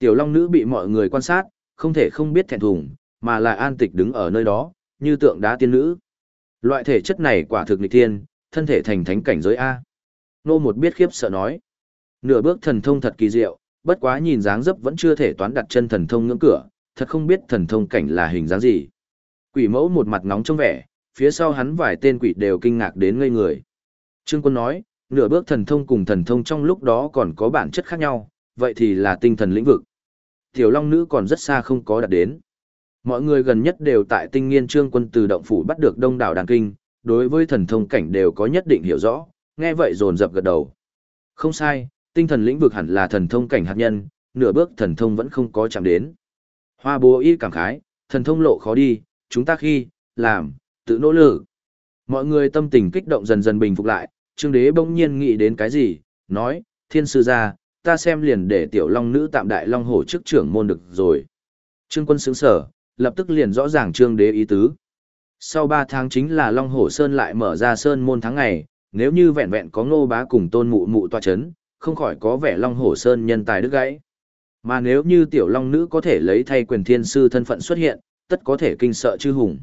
Tiểu Long Nữ bị mọi người quan sát, không thể không biết thẹn thùng, mà lại an tịch đứng ở nơi đó, như tượng đá tiên nữ. Loại thể chất này quả thực nghịch thiên, thân thể thành thánh cảnh giới A. Nô một biết khiếp sợ nói. Nửa bước thần thông thật kỳ diệu, bất quá nhìn dáng dấp vẫn chưa thể toán đặt chân thần thông ngưỡng cửa, thật không biết thần thông cảnh là hình dáng gì. Quỷ mẫu một mặt nóng trong vẻ, phía sau hắn vài tên quỷ đều kinh ngạc đến ngây người. Trương Quân nói, nửa bước thần thông cùng thần thông trong lúc đó còn có bản chất khác nhau, vậy thì là tinh thần lĩnh vực. Tiểu Long Nữ còn rất xa không có đạt đến. Mọi người gần nhất đều tại Tinh Nghiên Trương Quân từ động phủ bắt được đông đảo đàn kinh, đối với thần thông cảnh đều có nhất định hiểu rõ, nghe vậy dồn dập gật đầu. Không sai, tinh thần lĩnh vực hẳn là thần thông cảnh hạt nhân, nửa bước thần thông vẫn không có chạm đến. Hoa Bố Y cảm khái, thần thông lộ khó đi, chúng ta khi làm tự nỗ lực. Mọi người tâm tình kích động dần dần bình phục lại, Trương Đế bỗng nhiên nghĩ đến cái gì, nói, thiên sư gia, ta xem liền để Tiểu Long Nữ tạm đại Long Hổ chức trưởng môn được rồi. Trương Quân sững sờ, lập tức liền rõ ràng Trương Đế ý tứ. Sau 3 tháng chính là Long Hổ Sơn lại mở ra sơn môn tháng ngày, nếu như vẹn vẹn có Ngô Bá cùng Tôn Mụ Mụ tọa chấn, không khỏi có vẻ Long Hổ Sơn nhân tài đứt gãy. Mà nếu như Tiểu Long Nữ có thể lấy thay quyền thiên sư thân phận xuất hiện, tất có thể kinh sợ chư hùng.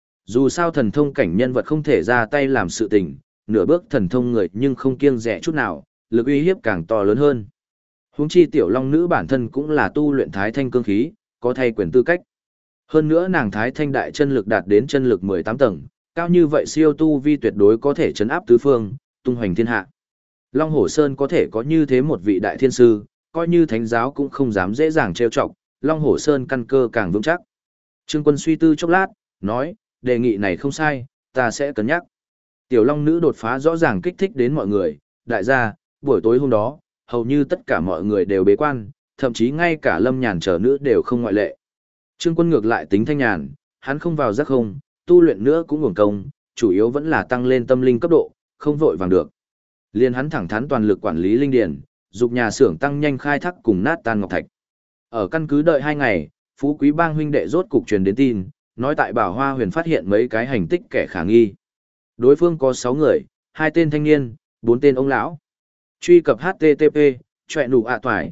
Dù sao thần thông cảnh nhân vật không thể ra tay làm sự tình, nửa bước thần thông người nhưng không kiêng dè chút nào, lực uy hiếp càng to lớn hơn. Huống chi Tiểu Long Nữ bản thân cũng là tu luyện thái thanh cương khí, có thay quyền tư cách. Hơn nữa nàng thái thanh đại chân lực đạt đến chân lực 18 tầng, cao như vậy siêu tu vi tuyệt đối có thể chấn áp tứ phương, tung hoành thiên hạ. Long Hổ Sơn có thể có như thế một vị đại thiên sư, coi như thánh giáo cũng không dám dễ dàng trêu chọc, Long Hổ Sơn căn cơ càng vững chắc. Trương Quân suy tư chốc lát, nói, đề nghị này không sai, ta sẽ cân nhắc. Tiểu Long Nữ đột phá rõ ràng kích thích đến mọi người, đại gia, buổi tối hôm đó, hầu như tất cả mọi người đều bế quan, thậm chí ngay cả Lâm Nhàn chờ nữ đều không ngoại lệ. Trương Quân ngược lại tính thanh nhàn, hắn không vào giác không, tu luyện nữa cũng uổng công, chủ yếu vẫn là tăng lên tâm linh cấp độ, không vội vàng được. Liên hắn thẳng thắn toàn lực quản lý linh điển, dục nhà xưởng tăng nhanh khai thác cùng nát tan ngọc thạch. Ở căn cứ đợi 2 ngày, Phú Quý Bang huynh đệ rốt cục truyền đến tin, nói tại Bảo Hoa Huyền phát hiện mấy cái hành tích kẻ khả nghi. Đối phương có 6 người, 2 tên thanh niên, 4 tên ông lão. Truy cập http choẹ nụ toải.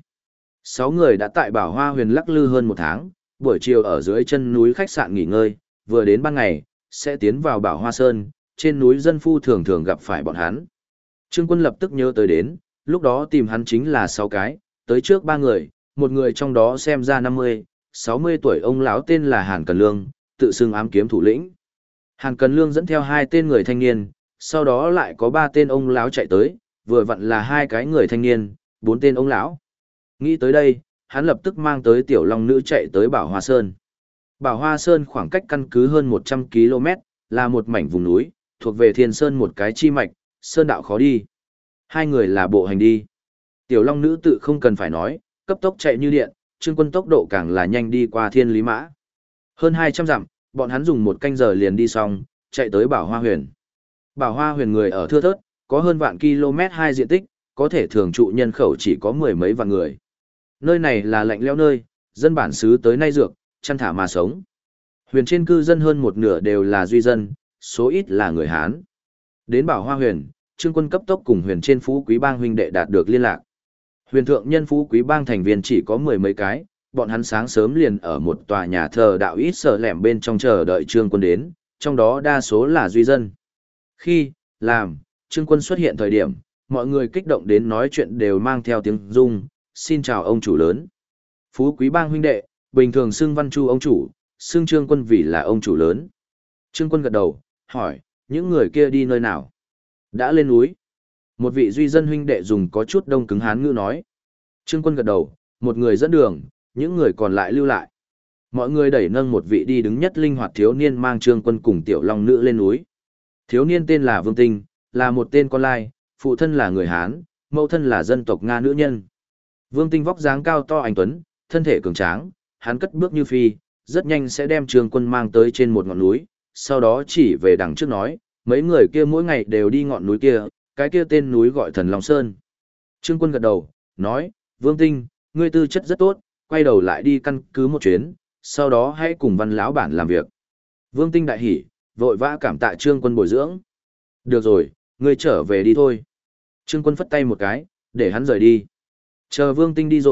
6 người đã tại Bảo Hoa Huyền lắc lư hơn 1 tháng, buổi chiều ở dưới chân núi khách sạn nghỉ ngơi, vừa đến ban ngày, sẽ tiến vào Bảo Hoa Sơn, trên núi dân phu thường thường gặp phải bọn hắn. Trương Quân lập tức nhớ tới đến, lúc đó tìm hắn chính là 6 cái, tới trước 3 người, một người trong đó xem ra 50, 60 tuổi ông lão tên là Hàn Cần Lương, tự xưng ám kiếm thủ lĩnh. Hàn Cần Lương dẫn theo 2 tên người thanh niên, sau đó lại có 3 tên ông lão chạy tới, vừa vặn là 2 cái người thanh niên, 4 tên ông lão. Nghĩ tới đây, hắn lập tức mang tới Tiểu Long Nữ chạy tới Bảo Hoa Sơn. Bảo Hoa Sơn khoảng cách căn cứ hơn 100 km, là một mảnh vùng núi, thuộc về Thiên Sơn một cái chi mạch, sơn đạo khó đi. 2 người là bộ hành đi. Tiểu Long Nữ tự không cần phải nói, cấp tốc chạy như điện, Trương Quân tốc độ càng là nhanh đi qua Thiên Lý Mã. Hơn 200 dặm, bọn hắn dùng 1 canh giờ liền đi xong, chạy tới Bảo Hoa Huyền. Bảo Hoa Huyền người ở thưa thớt, có hơn vạn km 2 diện tích, có thể thường trụ nhân khẩu chỉ có 10 mấy vạn người. Nơi này là lạnh lẽo nơi, dân bản xứ tới nay dược, chăn thả mà sống. Huyền trên cư dân hơn một nửa đều là duy dân, số ít là người Hán. Đến Bảo Hoa Huyền, Trương Quân cấp tốc cùng Huyền trên Phú Quý Bang huynh đệ đạt được liên lạc. Huyền thượng nhân Phú Quý Bang thành viên chỉ có 10 mấy cái, bọn hắn sáng sớm liền ở một tòa nhà thờ đạo ít sợ lẻm bên trong chờ đợi Trương Quân đến, trong đó đa số là duy dân. Khi làm Trương Quân xuất hiện thời điểm, mọi người kích động đến nói chuyện đều mang theo tiếng rung, xin chào ông chủ lớn. Phú Quý Bang huynh đệ, bình thường xưng Văn Chu ông chủ, xưng Trương Quân vì là ông chủ lớn. Trương Quân gật đầu, hỏi, những người kia đi nơi nào? Đã lên núi. Một vị duy dân huynh đệ dùng có chút đông cứng Hán ngữ nói. Trương Quân gật đầu, một người dẫn đường, những người còn lại lưu lại. Mọi người đẩy nâng một vị đi đứng nhất linh hoạt thiếu niên mang Trương Quân cùng Tiểu Long Nữ lên núi. Thiếu niên tên là Vương Tinh, là một tên con lai, phụ thân là người Hán, mẫu thân là dân tộc Nga nữ nhân. Vương Tinh vóc dáng cao to anh tuấn, thân thể cường tráng, hắn cất bước như phi, rất nhanh sẽ đem Trương Quân mang tới trên một ngọn núi, sau đó chỉ về đằng trước nói, mấy người kia mỗi ngày đều đi ngọn núi kia, cái kia tên núi gọi Thần Long Sơn. Trương Quân gật đầu, nói, Vương Tinh, ngươi tư chất rất tốt, quay đầu lại đi căn cứ một chuyến, sau đó hãy cùng Văn lão bản làm việc. Vương Tinh đại hỉ, vội vã cảm tạ Trương Quân bồi dưỡng. Được rồi, ngươi trở về đi thôi. Trương Quân phất tay một cái, để hắn rời đi. Chờ Vương Tinh đi rồi,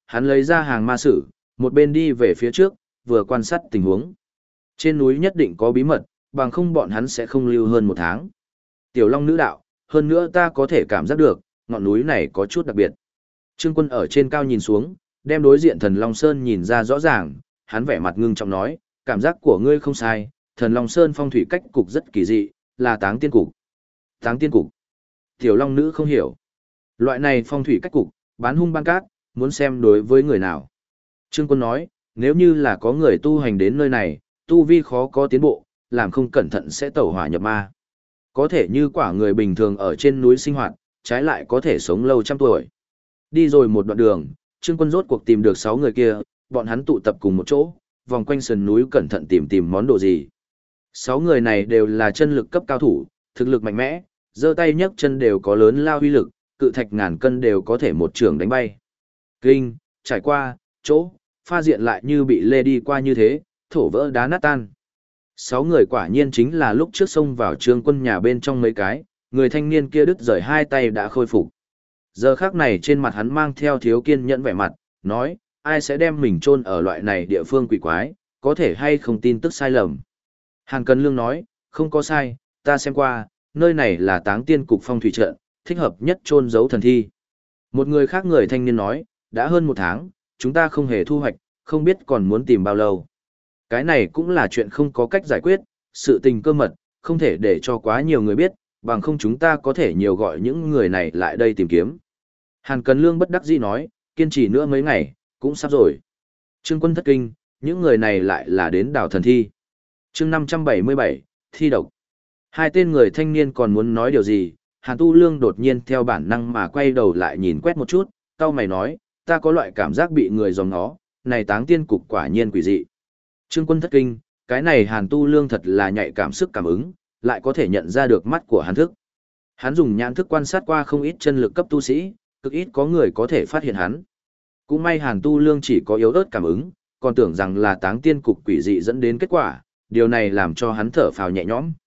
hắn lấy ra hàng ma sử, một bên đi về phía trước, vừa quan sát tình huống. Trên núi nhất định có bí mật, bằng không bọn hắn sẽ không lưu hơn 1 tháng. Tiểu Long nữ đạo, hơn nữa ta có thể cảm giác được, ngọn núi này có chút đặc biệt. Trương Quân ở trên cao nhìn xuống, đem đối diện Thần Long Sơn nhìn ra rõ ràng, hắn vẻ mặt ngưng trọng nói, cảm giác của ngươi không sai, Thần Long Sơn phong thủy cách cục rất kỳ dị, là táng tiên cục. Táng tiên cục. Tiểu Long nữ không hiểu. Loại này phong thủy cách cục, bán hung ban cát, muốn xem đối với người nào. Trương Quân nói, nếu như là có người tu hành đến nơi này, tu vi khó có tiến bộ, làm không cẩn thận sẽ tẩu hỏa nhập ma. Có thể như quả người bình thường ở trên núi sinh hoạt, trái lại có thể sống lâu trăm tuổi. Đi rồi một đoạn đường, Trương Quân rốt cuộc tìm được 6 người kia, bọn hắn tụ tập cùng một chỗ, vòng quanh sườn núi cẩn thận tìm món đồ gì. 6 người này đều là chân lực cấp cao thủ, thực lực mạnh mẽ, giơ tay nhấc chân đều có lớn lao uy lực, cự thạch ngàn cân đều có thể một trường đánh bay. Kinh, trải qua, chỗ, pha diện lại như bị lê đi qua như thế, thổ vỡ đá nát tan. 6 người quả nhiên chính là lúc trước xông vào Trương Quân nhà bên trong mấy cái, người thanh niên kia đứt rời 2 tay đã khôi phục. Giờ khắc này trên mặt hắn mang theo thiếu kiên nhẫn vẻ mặt, nói, ai sẽ đem mình chôn ở loại này địa phương quỷ quái, có thể hay không tin tức sai lầm. Hàn Cần Lương nói, không có sai, ta xem qua, nơi này là táng tiên cục phong thủy trận, thích hợp nhất chôn giấu thần thi. Một người khác người thanh niên nói, đã hơn 1 tháng, chúng ta không hề thu hoạch, không biết còn muốn tìm bao lâu. Cái này cũng là chuyện không có cách giải quyết, sự tình cơ mật, không thể để cho quá nhiều người biết, bằng không chúng ta có thể nhiều gọi những người này lại đây tìm kiếm. Hàn Cần Lương bất đắc dĩ nói, kiên trì nữa mấy ngày, cũng sắp rồi. Trương Quân thất kinh, những người này lại là đến đào thần thi. Chương 577, thi độc. 2 tên người thanh niên còn muốn nói điều gì, Hàn Tu Lương đột nhiên theo bản năng mà quay đầu lại nhìn quét một chút, cau mày nói, ta có loại cảm giác bị người dòm ngó, này táng tiên cục quả nhiên quỷ dị. Trương Quân thất kinh, cái này Hàn Tu Lương thật là nhạy cảm sức cảm ứng, lại có thể nhận ra được mắt của Hàn thức. Hắn dùng nhãn thức quan sát qua không ít chân lực cấp tu sĩ, cực ít có người có thể phát hiện hắn. Cũng may Hàn Tu Lương chỉ có yếu ớt cảm ứng, còn tưởng rằng là táng tiên cục quỷ dị dẫn đến kết quả, điều này làm cho hắn thở phào nhẹ nhõm.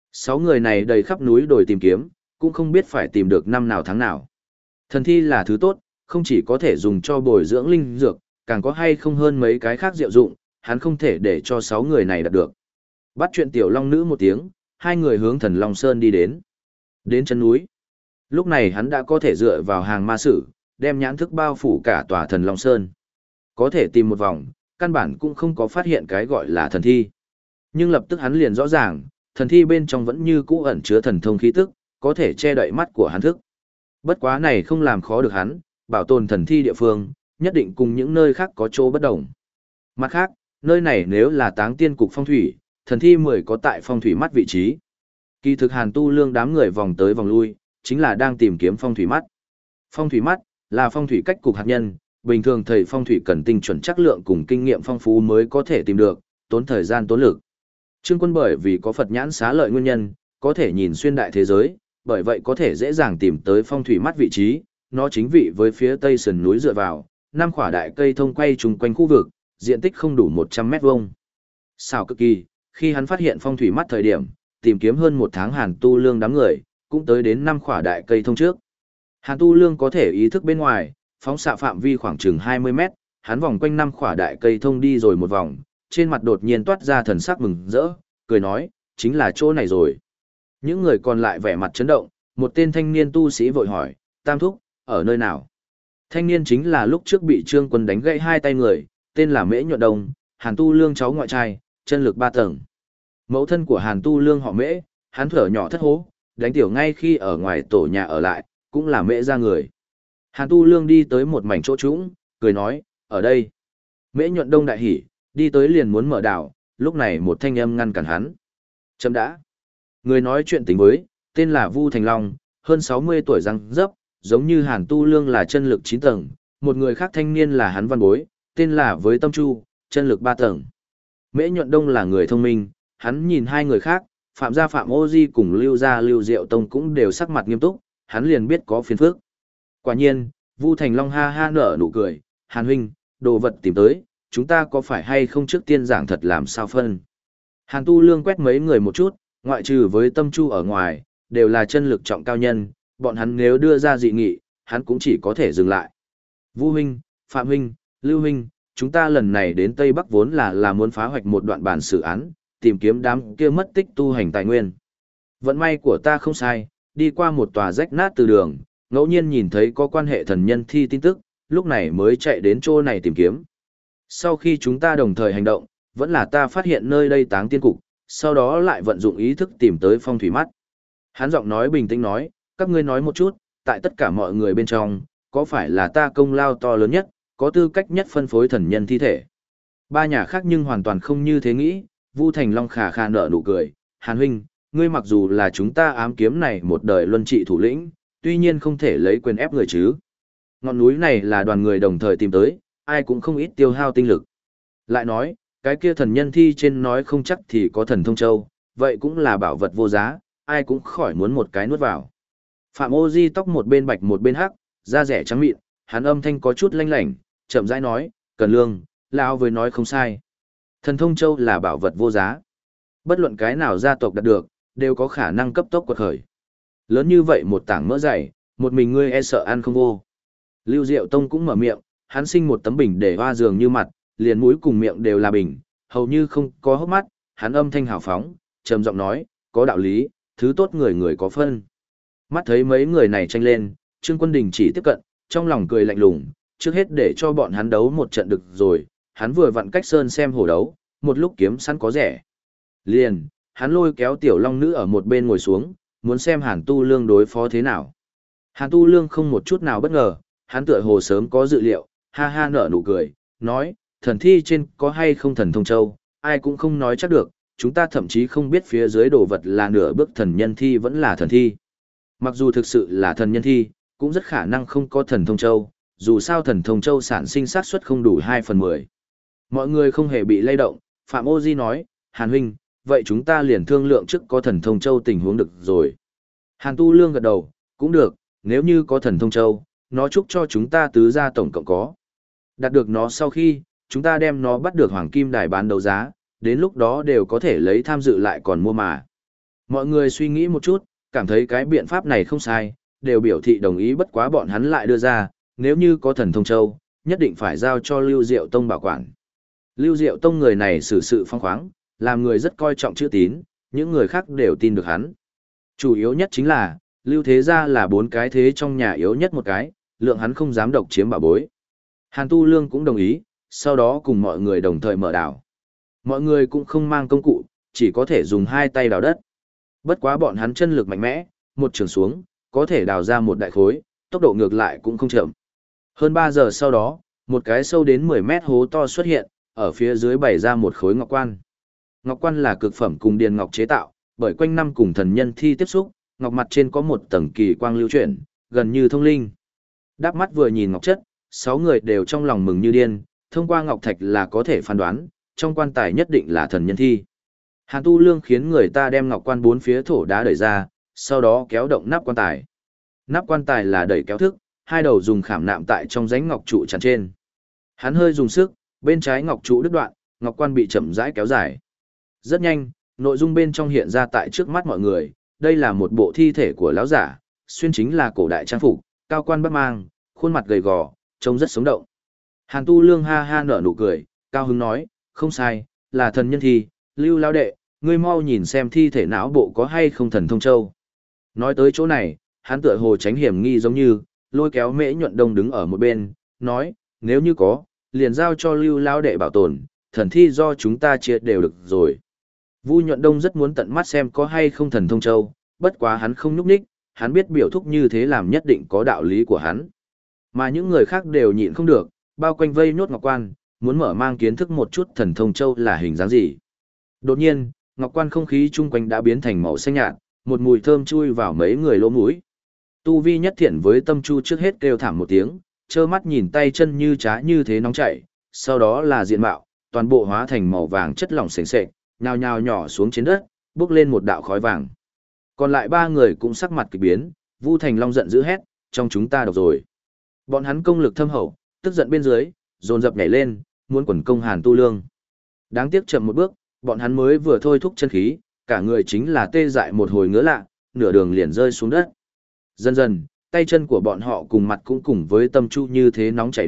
6 người này đầy khắp núi đồi tìm kiếm, cũng không biết phải tìm được năm nào tháng nào. Thần thi là thứ tốt, không chỉ có thể dùng cho bồi dưỡng linh dược, càng có hay không hơn mấy cái khác diệu dụng, hắn không thể để cho 6 người này đạt được. Bắt chuyện tiểu long nữ một tiếng, 2 người hướng Thần Long Sơn đi đến. Đến chân núi. Lúc này hắn đã có thể dựa vào hàng ma sử, đem nhãn thức bao phủ cả tòa Thần Long Sơn. Có thể tìm một vòng, căn bản cũng không có phát hiện cái gọi là thần thi. Nhưng lập tức hắn liền rõ ràng, thần thi bên trong vẫn như cũ ẩn chứa thần thông khí tức, có thể che đậy mắt của hắn thức. Bất quá này không làm khó được hắn, bảo tồn thần thi địa phương, nhất định cùng những nơi khác có chỗ bất đồng. Mặt khác, nơi này nếu là táng tiên cục phong thủy, thần thi 10 có tại phong thủy mắt vị trí. Kỳ thực Hàn Tu Lương đám người vòng tới vòng lui, chính là đang tìm kiếm phong thủy mắt. Phong thủy mắt là phong thủy cách cục hạt nhân, bình thường thầy phong thủy cần tinh chuẩn chắc lượng cùng kinh nghiệm phong phú mới có thể tìm được, tốn thời gian tốn lực. Trương Quân bởi vì có Phật nhãn xá lợi nguyên nhân, có thể nhìn xuyên đại thế giới, bởi vậy có thể dễ dàng tìm tới phong thủy mắt vị trí, nó chính vị với phía tây sườn núi dựa vào, 5 khỏa đại cây thông quay chung quanh khu vực, diện tích không đủ 100 mét vuông. Xảo cực kỳ, khi hắn phát hiện phong thủy mắt thời điểm, tìm kiếm hơn 1 tháng Hàn Tu Lương đám người, cũng tới đến 5 khỏa đại cây thông trước. Hàn Tu Lương có thể ý thức bên ngoài, phóng xạ phạm vi khoảng chừng 20 mét, hắn vòng quanh 5 khỏa đại cây thông đi rồi một vòng, trên mặt đột nhiên toát ra thần sắc mừng rỡ, cười nói, chính là chỗ này rồi. Những người còn lại vẻ mặt chấn động, một tên thanh niên tu sĩ vội hỏi, Tam Thúc, ở nơi nào? Thanh niên chính là lúc trước bị Trương Quân đánh gãy 2 tay người, tên là Mễ Nhuận Đông, Hàn Tu Lương cháu ngoại trai, chân lực 3 tầng. Mẫu thân của Hàn Tu Lương họ Mễ, hắn thở nhỏ thất hố, đánh tiểu ngay khi ở ngoài tổ nhà ở lại, cũng là Mễ ra người. Hàn Tu Lương đi tới một mảnh chỗ trũng, cười nói, ở đây. Mễ Nhuận Đông đại hỉ, đi tới liền muốn mở đảo, lúc này một thanh âm ngăn cản hắn. Chấm đã. Người nói chuyện tính với, tên là Vu Thành Long, hơn 60 tuổi răng dấp, giống như Hàn Tu Lương là chân lực 9 tầng, một người khác thanh niên là hắn văn bối, tên là với Tâm Chu, chân lực 3 tầng. Mễ Nhuận Đông là người thông minh, hắn nhìn 2 người khác, Phạm gia Phạm Ô Di cùng Lưu gia Lưu Diệu Tông cũng đều sắc mặt nghiêm túc, hắn liền biết có phiền phức. Quả nhiên, Vu Thành Long ha ha nở nụ cười, Hàn huynh, đồ vật tìm tới, chúng ta có phải hay không trước tiên giảng thật làm sao phân. Hàn Tu Lương quét mấy người một chút, ngoại trừ với Tâm Chu ở ngoài, đều là chân lực trọng cao nhân, bọn hắn nếu đưa ra dị nghị, hắn cũng chỉ có thể dừng lại. Vu huynh, Phạm huynh, Lưu huynh, chúng ta lần này đến Tây Bắc vốn là muốn phá hoạch một đoạn bản xử án, tìm kiếm đám kia mất tích tu hành tài nguyên. Vận may của ta không sai, đi qua một tòa rách nát từ đường, ngẫu nhiên nhìn thấy có quan hệ thần nhân thi tin tức, lúc này mới chạy đến chỗ này tìm kiếm. Sau khi chúng ta đồng thời hành động, vẫn là ta phát hiện nơi đây táng tiên cục, sau đó lại vận dụng ý thức tìm tới phong thủy mắt. Hắn giọng nói bình tĩnh nói, các ngươi nói một chút, tại tất cả mọi người bên trong, có phải là ta công lao to lớn nhất, có tư cách nhất phân phối thần nhân thi thể. Ba nhà khác nhưng hoàn toàn không như thế nghĩ, Vu Thành Long khà khà nở nụ cười, Hàn huynh, ngươi mặc dù là chúng ta ám kiếm này một đời luân trị thủ lĩnh, tuy nhiên không thể lấy quyền ép người chứ. Ngọn núi này là đoàn người đồng thời tìm tới, ai cũng không ít tiêu hao tinh lực. Lại nói, cái kia thần nhân thi trên nói không chắc thì có thần thông châu, vậy cũng là bảo vật vô giá, ai cũng khỏi muốn một cái nuốt vào. Phạm Ô Di tóc một bên bạch một bên hắc, da rẻ trắng mịn, hắn âm thanh có chút lanh lảnh, chậm rãi nói, Cần Lương, lão với nói không sai. Thần thông châu là bảo vật vô giá. Bất luận cái nào gia tộc đạt được, đều có khả năng cấp tốc quật khởi. Lớn như vậy một tảng mỡ dày, một mình ngươi e sợ ăn không vô. Lưu Diệu Tông cũng mở miệng, hắn sinh một tấm bình để hoa giường như mặt, liền mũi cùng miệng đều là bình, hầu như không có hốc mắt, hắn âm thanh hào phóng, trầm giọng nói, có đạo lý, thứ tốt người người có phân. Mắt thấy mấy người này tranh lên, Trương Quân Đình chỉ tiếp cận, trong lòng cười lạnh lùng, trước hết để cho bọn hắn đấu một trận được rồi, hắn vừa vặn cách sơn xem hổ đấu, một lúc kiếm sẵn có rẻ. Liền, hắn lôi kéo tiểu long nữ ở một bên ngồi xuống, muốn xem Hàn Tu Lương đối phó thế nào. Hàn Tu Lương không một chút nào bất ngờ, hắn tựa hồ sớm có dự liệu, ha ha nở nụ cười, nói, thần thi trên có hay không thần thông châu, ai cũng không nói chắc được, chúng ta thậm chí không biết phía dưới đồ vật là nửa bước thần nhân thi vẫn là thần thi. Mặc dù thực sự là thần nhân thi, cũng rất khả năng không có thần thông châu, dù sao thần thông châu sản sinh xác suất không đủ 2/10. Mọi người không hề bị lay động, Phạm Ô Di nói, Hàn huynh, vậy chúng ta liền thương lượng trước có thần thông châu tình huống được rồi. Hàn Tu Lương gật đầu, cũng được, nếu như có thần thông châu, nó chúc cho chúng ta tứ gia tổng cộng có. Đạt được nó sau khi, chúng ta đem nó bắt được hoàng kim đài bán đấu giá, đến lúc đó đều có thể lấy tham dự lại còn mua mà. Mọi người suy nghĩ một chút, cảm thấy cái biện pháp này không sai, đều biểu thị đồng ý bất quá bọn hắn lại đưa ra, nếu như có thần thông châu, nhất định phải giao cho Lưu Diệu Tông bảo quản. Lưu Diệu Tông người này xử sự phong khoáng, làm người rất coi trọng chữ tín, những người khác đều tin được hắn. Chủ yếu nhất chính là, Lưu Thế Gia là 4 cái thế trong nhà yếu nhất một cái, lượng hắn không dám độc chiếm bảo bối. Hàn Tu Lương cũng đồng ý, sau đó cùng mọi người đồng thời mở đào. Mọi người cũng không mang công cụ, chỉ có thể dùng 2 tay đào đất. Bất quá bọn hắn chân lực mạnh mẽ, một trường xuống, có thể đào ra một đại khối, tốc độ ngược lại cũng không chậm. Hơn 3 giờ sau đó, một cái sâu đến 10 mét hố to xuất hiện, ở phía dưới bày ra một khối ngọc quan. Ngọc quan là cực phẩm cùng điền ngọc chế tạo, bởi quanh năm cùng thần nhân thi tiếp xúc, ngọc mặt trên có một tầng kỳ quang lưu chuyển, gần như thông linh. Đáp mắt vừa nhìn ngọc chất, 6 người đều trong lòng mừng như điên, thông qua ngọc thạch là có thể phán đoán, trong quan tài nhất định là thần nhân thi. Hàn Tu Lương khiến người ta đem ngọc quan 4 phía thổ đá đẩy ra, sau đó kéo động nắp quan tài. Nắp quan tài là đẩy kéo thức, 2 đầu dùng khảm nạm tại trong rãnh ngọc trụ chắn trên. Hắn hơi dùng sức, bên trái ngọc trụ đứt đoạn, ngọc quan bị chậm rãi kéo dài. Rất nhanh, nội dung bên trong hiện ra tại trước mắt mọi người, đây là một bộ thi thể của lão giả, xuyên chính là cổ đại trang phục, cao quan bắc mang, khuôn mặt gầy gò, trông rất sống động. Hàn Tu Lương ha ha nở nụ cười, cao hứng nói, không sai, là thần nhân thi, Lưu lão đệ, ngươi mau nhìn xem thi thể não bộ có hay không thần thông châu. Nói tới chỗ này, hắn tựa hồ tránh hiểm nghi giống như, lôi kéo Mễ Nhuận Đông đứng ở một bên, nói, nếu như có, liền giao cho Lưu lão đệ bảo tồn, thần thi do chúng ta chia đều được rồi. Vu Nhuận Đông rất muốn tận mắt xem có hay không thần thông châu, bất quá hắn không nhúc nhích, hắn biết biểu thúc như thế làm nhất định có đạo lý của hắn. Mà những người khác đều nhịn không được, bao quanh vây nhốt Ngọc Quan, muốn mở mang kiến thức một chút thần thông châu là hình dáng gì. Đột nhiên, Ngọc Quan không khí chung quanh đã biến thành màu xanh nhạt, một mùi thơm chui vào mấy người lỗ mũi. Tu vi nhất thiện với Tâm Chu trước hết kêu thảm một tiếng, trơ mắt nhìn tay chân như trá như thế nóng chảy, sau đó là diện mạo, toàn bộ hóa thành màu vàng chất lỏng sền sệt, nhào nhào nhỏ xuống trên đất, bốc lên một đạo khói vàng. Còn lại 3 người cũng sắc mặt kỳ biến, Vu Thành Long giận dữ hét, trong chúng ta độc rồi. Bọn hắn công lực thâm hậu, tức giận bên dưới, dồn dập nhảy lên, muốn quần công Hàn Tu Lương. Đáng tiếc chậm một bước, bọn hắn mới vừa thôi thúc chân khí, cả người chính là tê dại một hồi ngứa lạ, nửa đường liền rơi xuống đất. Dần dần, tay chân của bọn họ cùng mặt cũng cùng với Tâm Chu như thế nóng chảy đi,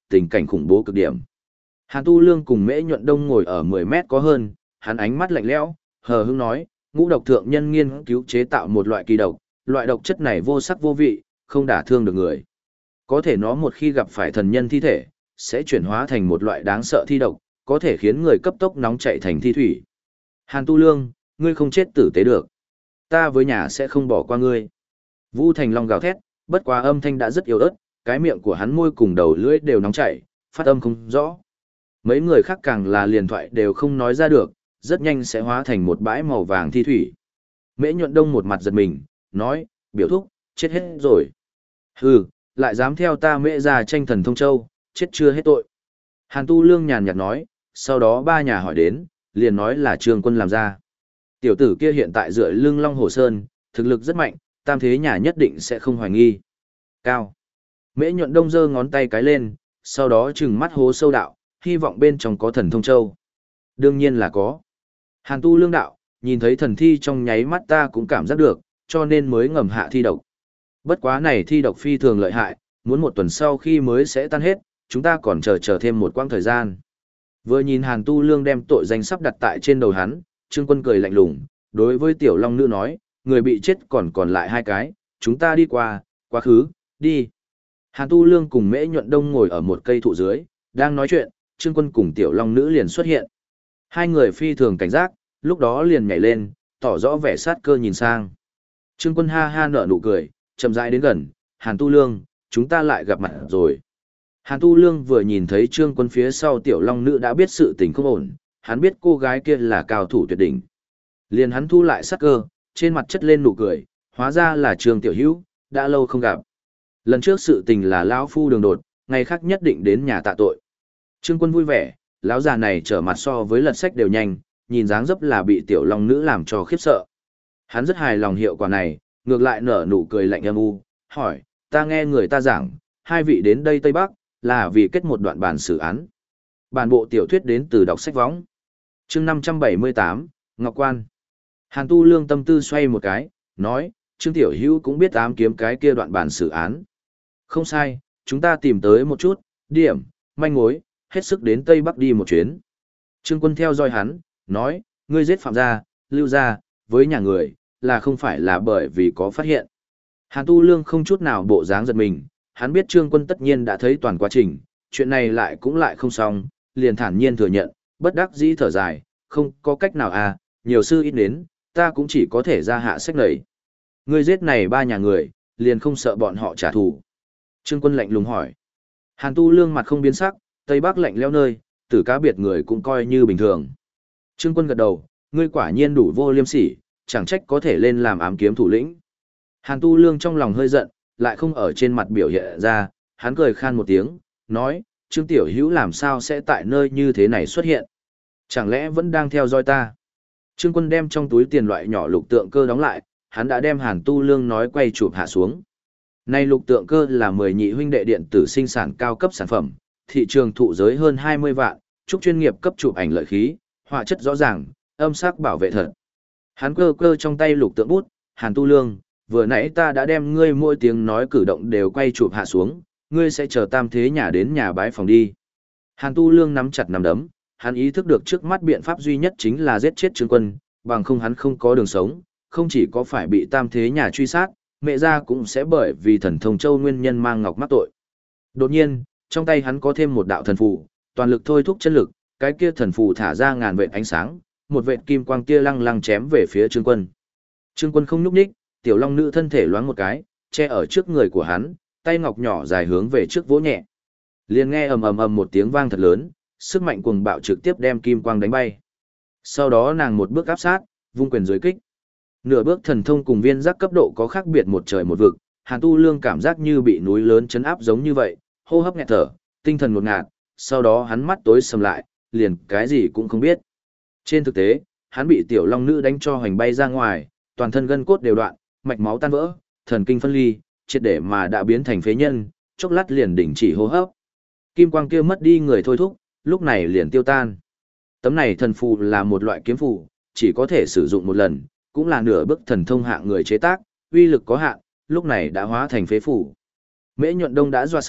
tình cảnh khủng bố cực điểm. Hàn Tu Lương cùng Mễ Nhuận Đông ngồi ở 10 mét có hơn, hắn ánh mắt lạnh lẽo, hờ hững nói, ngũ độc thượng nhân nghiên cứu chế tạo một loại kỳ độc, loại độc chất này vô sắc vô vị, không đả thương được người. Có thể nó một khi gặp phải thần nhân thi thể, sẽ chuyển hóa thành một loại đáng sợ thi độc, có thể khiến người cấp tốc nóng chạy thành thi thủy. Hàn Tu Lương, ngươi không chết tử tế được. Ta với nhà sẽ không bỏ qua ngươi. Vũ Thành Long gào thét, bất quá âm thanh đã rất yếu ớt, cái miệng của hắn môi cùng đầu lưỡi đều nóng chảy, phát âm không rõ. Mấy người khác càng là liền thoại đều không nói ra được, rất nhanh sẽ hóa thành một bãi màu vàng thi thủy. Mễ Nhuận Đông một mặt giật mình, nói, biểu thúc, chết hết rồi. Hừ, lại dám theo ta Mễ ra tranh thần thông châu, chết chưa hết tội. Hàn Tu Lương nhàn nhạt nói, sau đó ba nhà hỏi đến, liền nói là Trương Quân làm ra. Tiểu tử kia hiện tại dựa lưng Long Hồ Sơn, thực lực rất mạnh, tam thế nhà nhất định sẽ không hoài nghi. Cao. Mễ Nhuận Đông giơ ngón tay cái lên, sau đó trừng mắt hố sâu đạo, hy vọng bên trong có thần thông châu. Đương nhiên là có. Hàn Tu Lương đạo, nhìn thấy thần thi trong nháy mắt ta cũng cảm giác được, cho nên mới ngầm hạ thi độc. Bất quá này thi độc phi thường lợi hại, muốn một tuần sau khi mới sẽ tan hết, chúng ta còn chờ thêm một quãng thời gian. Vừa nhìn Hàn Tu Lương đem tội danh sắp đặt tại trên đầu hắn, Trương Quân cười lạnh lùng, đối với Tiểu Long Nữ nói, người bị chết còn lại hai cái, chúng ta đi qua, quá khứ, đi. Hàn Tu Lương cùng Mễ Nhuận Đông ngồi ở một cây thụ dưới, đang nói chuyện, Trương Quân cùng Tiểu Long Nữ liền xuất hiện. Hai người phi thường cảnh giác, lúc đó liền nhảy lên, tỏ rõ vẻ sát cơ nhìn sang. Trương Quân ha ha nở nụ cười, chậm rãi đến gần, Hàn Tu Lương, chúng ta lại gặp mặt rồi. Hàn Tu Lương vừa nhìn thấy Trương Quân phía sau Tiểu Long Nữ đã biết sự tình không ổn, hắn biết cô gái kia là cao thủ tuyệt đỉnh. Liền hắn thu lại sát cơ, trên mặt chất lên nụ cười, hóa ra là Trương Tiểu Hữu, đã lâu không gặp. Lần trước sự tình là lão phu đường đột, ngày khác nhất định đến nhà tạ tội. Trương Quân vui vẻ, lão già này trở mặt so với lật sách đều nhanh, nhìn dáng dấp là bị Tiểu Long Nữ làm cho khiếp sợ. Hắn rất hài lòng hiệu quả này, ngược lại nở nụ cười lạnh âm u, hỏi, ta nghe người ta giảng, hai vị đến đây Tây Bắc, là vì kết một đoạn bản xử án. Bản bộ tiểu thuyết đến từ đọc sách võng. Chương 578, Ngọc Quan. Hàn Tu Lương tâm tư xoay một cái, nói, Trương Tiểu Hữu cũng biết ám kiếm cái kia đoạn bản xử án. Không sai, chúng ta tìm tới một chút, điểm, manh mối, hết sức đến Tây Bắc đi một chuyến. Trương Quân theo dõi hắn, nói, ngươi giết Phạm gia, Lưu gia, với nhà người, là không phải là bởi vì có phát hiện. Hàn Tu Lương không chút nào bộ dáng giật mình, hắn biết Trương Quân tất nhiên đã thấy toàn quá trình, chuyện này lại cũng lại không xong, liền thản nhiên thừa nhận, bất đắc dĩ thở dài, không có cách nào à, nhiều sư ít đến, ta cũng chỉ có thể ra hạ sách lầy. Ngươi giết này ba nhà người, liền không sợ bọn họ trả thù. Trương Quân lạnh lùng hỏi. Hàn Tu Lương mặt không biến sắc, Tây Bắc lạnh lẽo nơi, tử cá biệt người cũng coi như bình thường. Trương Quân gật đầu, ngươi quả nhiên đủ vô liêm sỉ, chẳng trách có thể lên làm ám kiếm thủ lĩnh. Hàn Tu Lương trong lòng hơi giận, lại không ở trên mặt biểu hiện ra, hắn cười khan một tiếng, nói, Trương Tiểu Hữu làm sao sẽ tại nơi như thế này xuất hiện? Chẳng lẽ vẫn đang theo dõi ta? Trương Quân đem trong túi tiền loại nhỏ lục tượng cơ đóng lại, hắn đã đem Hàn Tu Lương nói quay chụp hạ xuống. Nay lục tượng cơ là 10 nhị huynh đệ điện tử sinh sản cao cấp sản phẩm, thị trường thụ giới hơn 20 vạn, trúc chuyên nghiệp cấp chụp ảnh lợi khí, họa chất rõ ràng, âm sắc bảo vệ thật. Hắn cơ cơ trong tay lục tượng bút, Hàn Tu Lương, vừa nãy ta đã đem ngươi mỗi tiếng nói cử động đều quay chụp hạ xuống, ngươi sẽ chờ tam thế nhà đến nhà bái phòng đi. Hàn Tu Lương nắm chặt nắm đấm, hắn ý thức được trước mắt biện pháp duy nhất chính là giết chết Trương Quân, bằng không hắn không có đường sống, không chỉ có phải bị tam thế nhà truy sát, mẹ gia cũng sẽ bởi vì thần thông châu nguyên nhân mang ngọc mắc tội. Đột nhiên, trong tay hắn có thêm một đạo thần phù, toàn lực thôi thúc chân lực, cái kia thần phù thả ra ngàn vệt ánh sáng, một vệt kim quang kia lăng lăng chém về phía Trương Quân. Trương Quân không nhúc nhích, Tiểu Long Nữ thân thể loáng một cái, che ở trước người của hắn, tay ngọc nhỏ dài hướng về trước vỗ nhẹ. Liền nghe ầm ầm ầm một tiếng vang thật lớn, sức mạnh cuồng bạo trực tiếp đem kim quang đánh bay. Sau đó nàng một bước áp sát, vung quyền dưới kích. Nửa bước thần thông cùng viên giác cấp độ có khác biệt một trời một vực, Hàn Tu Lương cảm giác như bị núi lớn chấn áp giống như vậy, hô hấp nghẹt thở, tinh thần ngột ngạt, sau đó hắn mắt tối sầm lại, liền cái gì cũng không biết. Trên thực tế, hắn bị Tiểu Long Nữ đánh cho hoành bay ra ngoài, toàn thân gân cốt đều đoạn, mạch máu tan vỡ, thần kinh phân ly, triệt để mà đã biến thành phế nhân, chốc lát liền đình chỉ hô hấp. Kim quang kia mất đi người thôi thúc, lúc này liền tiêu tan. Tấm này thần phù là một loại kiếm phù, chỉ có thể sử dụng một lần, cũng là nửa bước thần thông hạng người chế tác, uy lực có hạn, lúc này đã hóa thành phế phù. Mễ Nhuận Đông đã dọa sợ,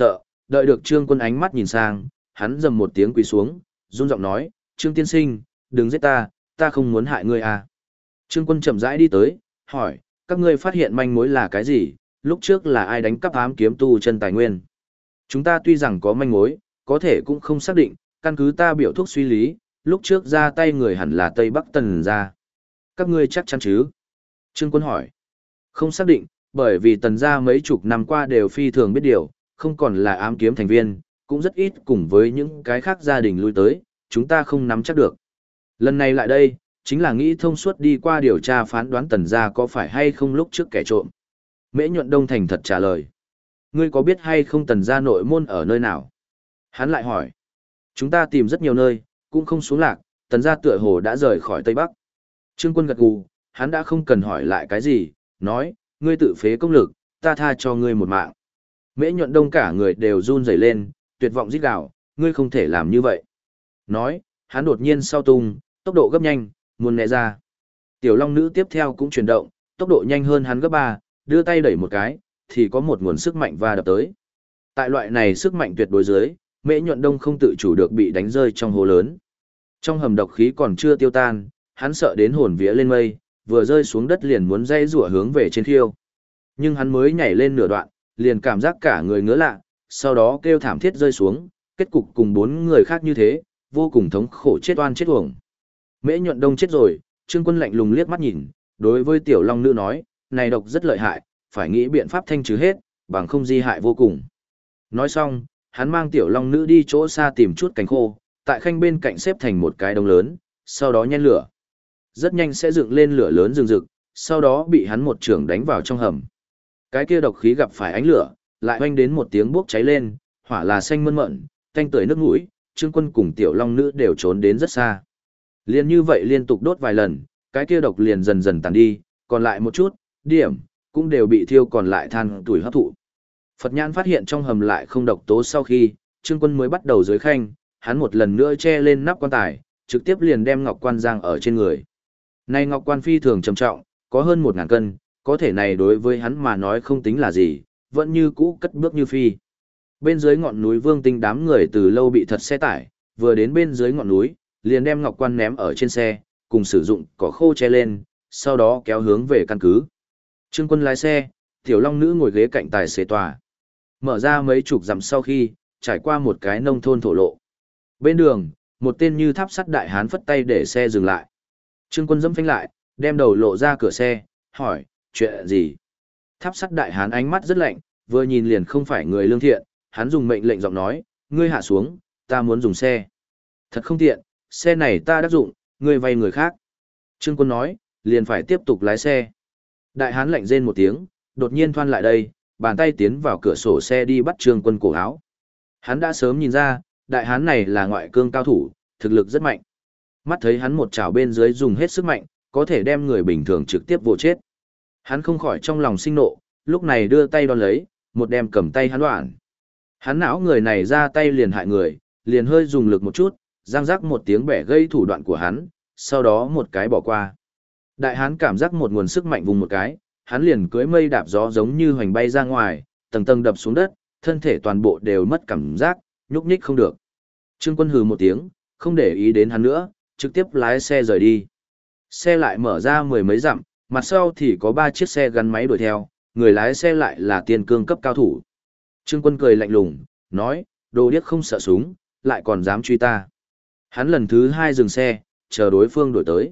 đợi được Trương Quân ánh mắt nhìn sang, hắn dầm một tiếng quỳ xuống, run giọng nói, Trương tiên sinh, đừng giết ta không muốn hại ngươi à. Trương Quân chậm rãi đi tới, hỏi, các ngươi phát hiện manh mối là cái gì, lúc trước là ai đánh cắp ám kiếm tu chân tài nguyên. Chúng ta tuy rằng có manh mối, có thể cũng không xác định, căn cứ ta biểu thuốc suy lý, lúc trước ra tay người hẳn là Tây Bắc Tần gia. Các ngươi chắc chắn chứ? Trương Quân hỏi. Không xác định, bởi vì Tần gia mấy chục năm qua đều phi thường biết điều, không còn là ám kiếm thành viên, cũng rất ít cùng với những cái khác gia đình lui tới, chúng ta không nắm chắc được. Lần này lại đây, chính là nghĩ thông suốt đi qua điều tra phán đoán Tần gia có phải hay không lúc trước kẻ trộm. Mễ Nhuận Đông thành thật trả lời. Ngươi có biết hay không Tần gia nội môn ở nơi nào? Hắn lại hỏi. Chúng ta tìm rất nhiều nơi, cũng không xuống lạc, Tần gia tựa hồ đã rời khỏi Tây Bắc. Trương Quân gật gù, hắn đã không cần hỏi lại cái gì, nói, ngươi tự phế công lực, ta tha cho ngươi một mạng. Mễ Nhuận Đông cả người đều run rẩy lên, tuyệt vọng rít gào, ngươi không thể làm như vậy. Nói, hắn đột nhiên sau tung, tốc độ gấp nhanh, muốn né ra. Tiểu Long Nữ tiếp theo cũng chuyển động, tốc độ nhanh hơn hắn gấp 3, đưa tay đẩy một cái, thì có một nguồn sức mạnh va đập tới. Tại loại này sức mạnh tuyệt đối dưới, Mễ Nhuận Đông không tự chủ được bị đánh rơi trong hố lớn. Trong hầm độc khí còn chưa tiêu tan, hắn sợ đến hồn vía lên mây, vừa rơi xuống đất liền muốn dây rủa hướng về trên khiêu. Nhưng hắn mới nhảy lên nửa đoạn, liền cảm giác cả người ngứa lạ, sau đó kêu thảm thiết rơi xuống, kết cục cùng 4 người khác như thế, vô cùng thống khổ chết oan chết uổng. Mễ Nhuận Đông chết rồi, Trương Quân lạnh lùng liếc mắt nhìn, đối với Tiểu Long Nữ nói, này độc rất lợi hại, phải nghĩ biện pháp thanh trừ hết, bằng không di hại vô cùng. Nói xong, hắn mang Tiểu Long Nữ đi chỗ xa tìm chút cánh khô, tại khanh bên cạnh xếp thành một cái đống lớn, sau đó nhen lửa. Rất nhanh sẽ dựng lên lửa lớn rừng rực, sau đó bị hắn một chưởng đánh vào trong hầm. Cái kia độc khí gặp phải ánh lửa, lại oanh đến một tiếng bốc cháy lên, hỏa là xanh mơn mởn, tanh tưởi nước mũi, Trương Quân cùng Tiểu Long Nữ đều trốn đến rất xa. Liên như vậy liên tục đốt vài lần, cái kia độc liền dần dần tàn đi, còn lại một chút, điểm, cũng đều bị thiêu còn lại than tuổi hấp thụ. Phật Nhãn phát hiện trong hầm lại không độc tố sau khi, Trương Quân mới bắt đầu dưới khanh, hắn một lần nữa che lên nắp quan tài, trực tiếp liền đem ngọc quan giang ở trên người. Này ngọc quan phi thường trầm trọng, có hơn 1000 cân, có thể này đối với hắn mà nói không tính là gì, vẫn như cũ cất bước như phi. Bên dưới ngọn núi Vương Tinh đám người từ lâu bị thật xe tải, vừa đến bên dưới ngọn núi, liền đem ngọc quan ném ở trên xe, cùng sử dụng cỏ khô che lên, sau đó kéo hướng về căn cứ. Trương Quân lái xe, Tiểu Long Nữ ngồi ghế cạnh tài xế tòa. Mở ra mấy chục dặm sau khi, trải qua một cái nông thôn thổ lộ. Bên đường, một tên như tháp sắt đại hán phất tay để xe dừng lại. Trương Quân dẫm phanh lại, đem đầu lộ ra cửa xe, hỏi, chuyện gì? Tháp sắt đại hán ánh mắt rất lạnh, vừa nhìn liền không phải người lương thiện, hắn dùng mệnh lệnh giọng nói, ngươi hạ xuống, ta muốn dùng xe. Thật không tiện, xe này ta đắc dụng, ngươi vay người khác. Trương Quân nói, liền phải tiếp tục lái xe. Đại hán lạnh rên một tiếng, đột nhiên thoăn lại đây, bàn tay tiến vào cửa sổ xe đi bắt Trương Quân cổ áo. Hắn đã sớm nhìn ra, đại hán này là ngoại cương cao thủ, thực lực rất mạnh. Mắt thấy hắn một chảo bên dưới dùng hết sức mạnh, có thể đem người bình thường trực tiếp vô chết. Hắn không khỏi trong lòng sinh nộ, lúc này đưa tay đón lấy, một đem cầm tay hắn đoạn. Hắn não người này ra tay liền hại người, liền hơi dùng lực một chút, răng rắc một tiếng bẻ gây thủ đoạn của hắn, sau đó một cái bỏ qua. Đại hán cảm giác một nguồn sức mạnh vùng một cái, hắn liền cưỡi mây đạp gió giống như hoành bay ra ngoài, tầng tầng đập xuống đất, thân thể toàn bộ đều mất cảm giác, nhúc nhích không được. Trương Quân hừ một tiếng, không để ý đến hắn nữa, trực tiếp lái xe rời đi. Xe lại mở ra 10 mấy dặm, mặt sau thì có 3 chiếc xe gắn máy đuổi theo, người lái xe lại là tiên cương cấp cao thủ. Trương Quân cười lạnh lùng, nói, đồ điếc không sợ súng, lại còn dám truy ta. Hắn lần thứ 2 dừng xe, chờ đối phương đuổi tới.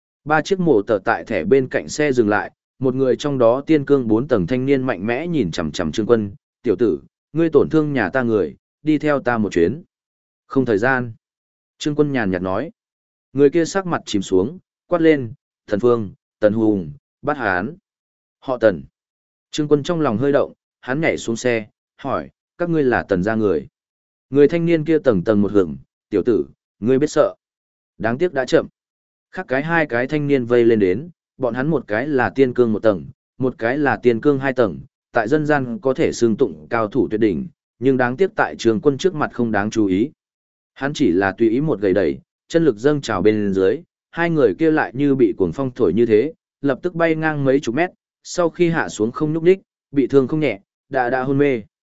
3 chiếc mổ tờ tại thẻ bên cạnh xe dừng lại, một người trong đó tiên cương 4 tầng thanh niên mạnh mẽ nhìn chằm chằm Trương Quân, tiểu tử, ngươi tổn thương nhà ta người, đi theo ta một chuyến. Không thời gian. Trương Quân nhàn nhạt nói. Người kia sắc mặt chìm xuống, quát lên, Thần Phương, Tần Hùng, bắt hắn. Họ Tần. Trương Quân trong lòng hơi động, hắn nhảy xuống xe, hỏi, các ngươi là Tần gia người. Người thanh niên kia tầng tầng một hưởng, tiểu tử, ngươi biết sợ. Đáng tiếc đã chậm. Khác cái 2 cái thanh niên vây lên đến, bọn hắn một cái là tiên cương 1 tầng, một cái là tiên cương 2 tầng, tại dân gian có thể xương tụng cao thủ tuyệt đỉnh, nhưng đáng tiếc tại Trương Quân trước mặt không đáng chú ý. Hắn chỉ là tùy ý một gầy đẩy, chân lực dâng trào bên dưới, 2 người kia lại như bị cuồng phong thổi như thế, lập tức bay ngang mấy chục mét, sau khi hạ xuống không nhúc nhích, bị thương không nhẹ, đã hôn mê.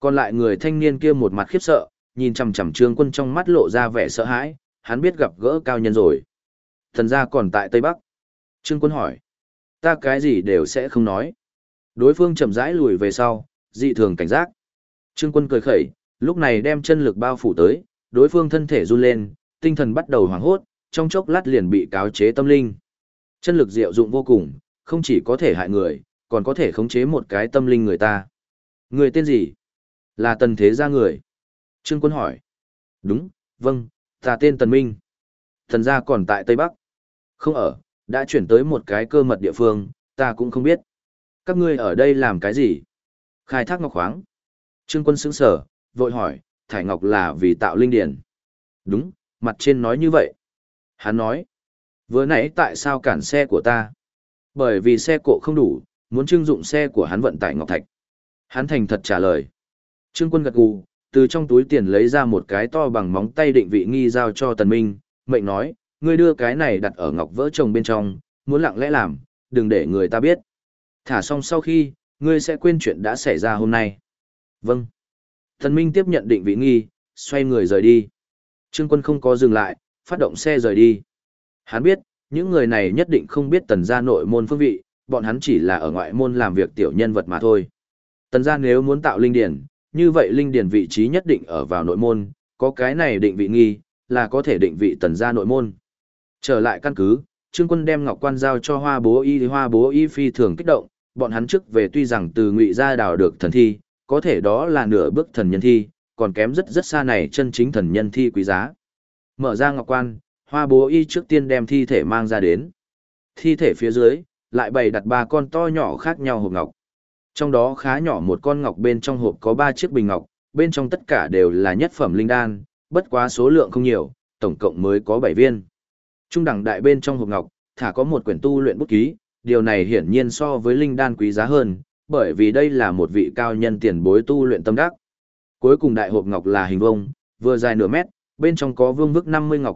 Còn lại người thanh niên kia một mặt khiếp sợ, nhìn chằm chằm Trương Quân trong mắt lộ ra vẻ sợ hãi, hắn biết gặp gỡ cao nhân rồi. Thần gia còn tại Tây Bắc. Trương Quân hỏi. Ta cái gì đều sẽ không nói. Đối phương chậm rãi lùi về sau, dị thường cảnh giác. Trương Quân cười khẩy, lúc này đem chân lực bao phủ tới, đối phương thân thể run lên, tinh thần bắt đầu hoảng hốt, trong chốc lát liền bị cáo chế tâm linh. Chân lực diệu dụng vô cùng, không chỉ có thể hại người, còn có thể khống chế một cái tâm linh người ta. Người tên gì? Là Tần Thế Gia người. Trương Quân hỏi. Đúng, vâng, ta tên Tần Minh. Thần gia còn tại Tây Bắc. Không ở, đã chuyển tới một cái cơ mật địa phương, ta cũng không biết. Các ngươi ở đây làm cái gì? Khai thác ngọc khoáng. Trương Quân sững sờ, vội hỏi, thải ngọc là vì tạo linh điển. Đúng, mặt trên nói như vậy. Hắn nói, vừa nãy tại sao cản xe của ta? Bởi vì xe cộ không đủ, muốn trưng dụng xe của hắn vận tải ngọc thạch. Hắn thành thật trả lời. Trương Quân gật gù, từ trong túi tiền lấy ra một cái to bằng móng tay định vị nghi giao cho Tần Minh, mệnh nói, ngươi đưa cái này đặt ở ngọc vỡ chồng bên trong, muốn lặng lẽ làm, đừng để người ta biết. Thả xong sau khi, ngươi sẽ quên chuyện đã xảy ra hôm nay. Vâng. Tần Minh tiếp nhận định vị nghi, xoay người rời đi. Trương Quân không có dừng lại, phát động xe rời đi. Hắn biết, những người này nhất định không biết Tần gia nội môn phương vị, bọn hắn chỉ là ở ngoại môn làm việc tiểu nhân vật mà thôi. Tần gia nếu muốn tạo linh điển, như vậy linh điển vị trí nhất định ở vào nội môn, có cái này định vị nghi, là có thể định vị Tần gia nội môn. Trở lại căn cứ, Trương Quân đem ngọc quan giao cho Hoa Bố Y phi thường kích động, bọn hắn trước về tuy rằng từ Ngụy gia đào được thần thi, có thể đó là nửa bước thần nhân thi, còn kém rất rất xa này chân chính thần nhân thi quý giá. Mở ra ngọc quan, Hoa Bố Y trước tiên đem thi thể mang ra đến. Thi thể phía dưới, lại bày đặt 3 con to nhỏ khác nhau hộp ngọc. Trong đó khá nhỏ một con ngọc bên trong hộp có 3 chiếc bình ngọc, bên trong tất cả đều là nhất phẩm linh đan, bất quá số lượng không nhiều, tổng cộng mới có 7 viên. Trung đẳng đại bên trong hộp ngọc, thả có một quyển tu luyện bút ký, điều này hiển nhiên so với linh đan quý giá hơn, bởi vì đây là một vị cao nhân tiền bối tu luyện tâm đắc. Cuối cùng đại hộp ngọc là hình vuông, vừa dài nửa mét, bên trong có vương vức 50 ngọc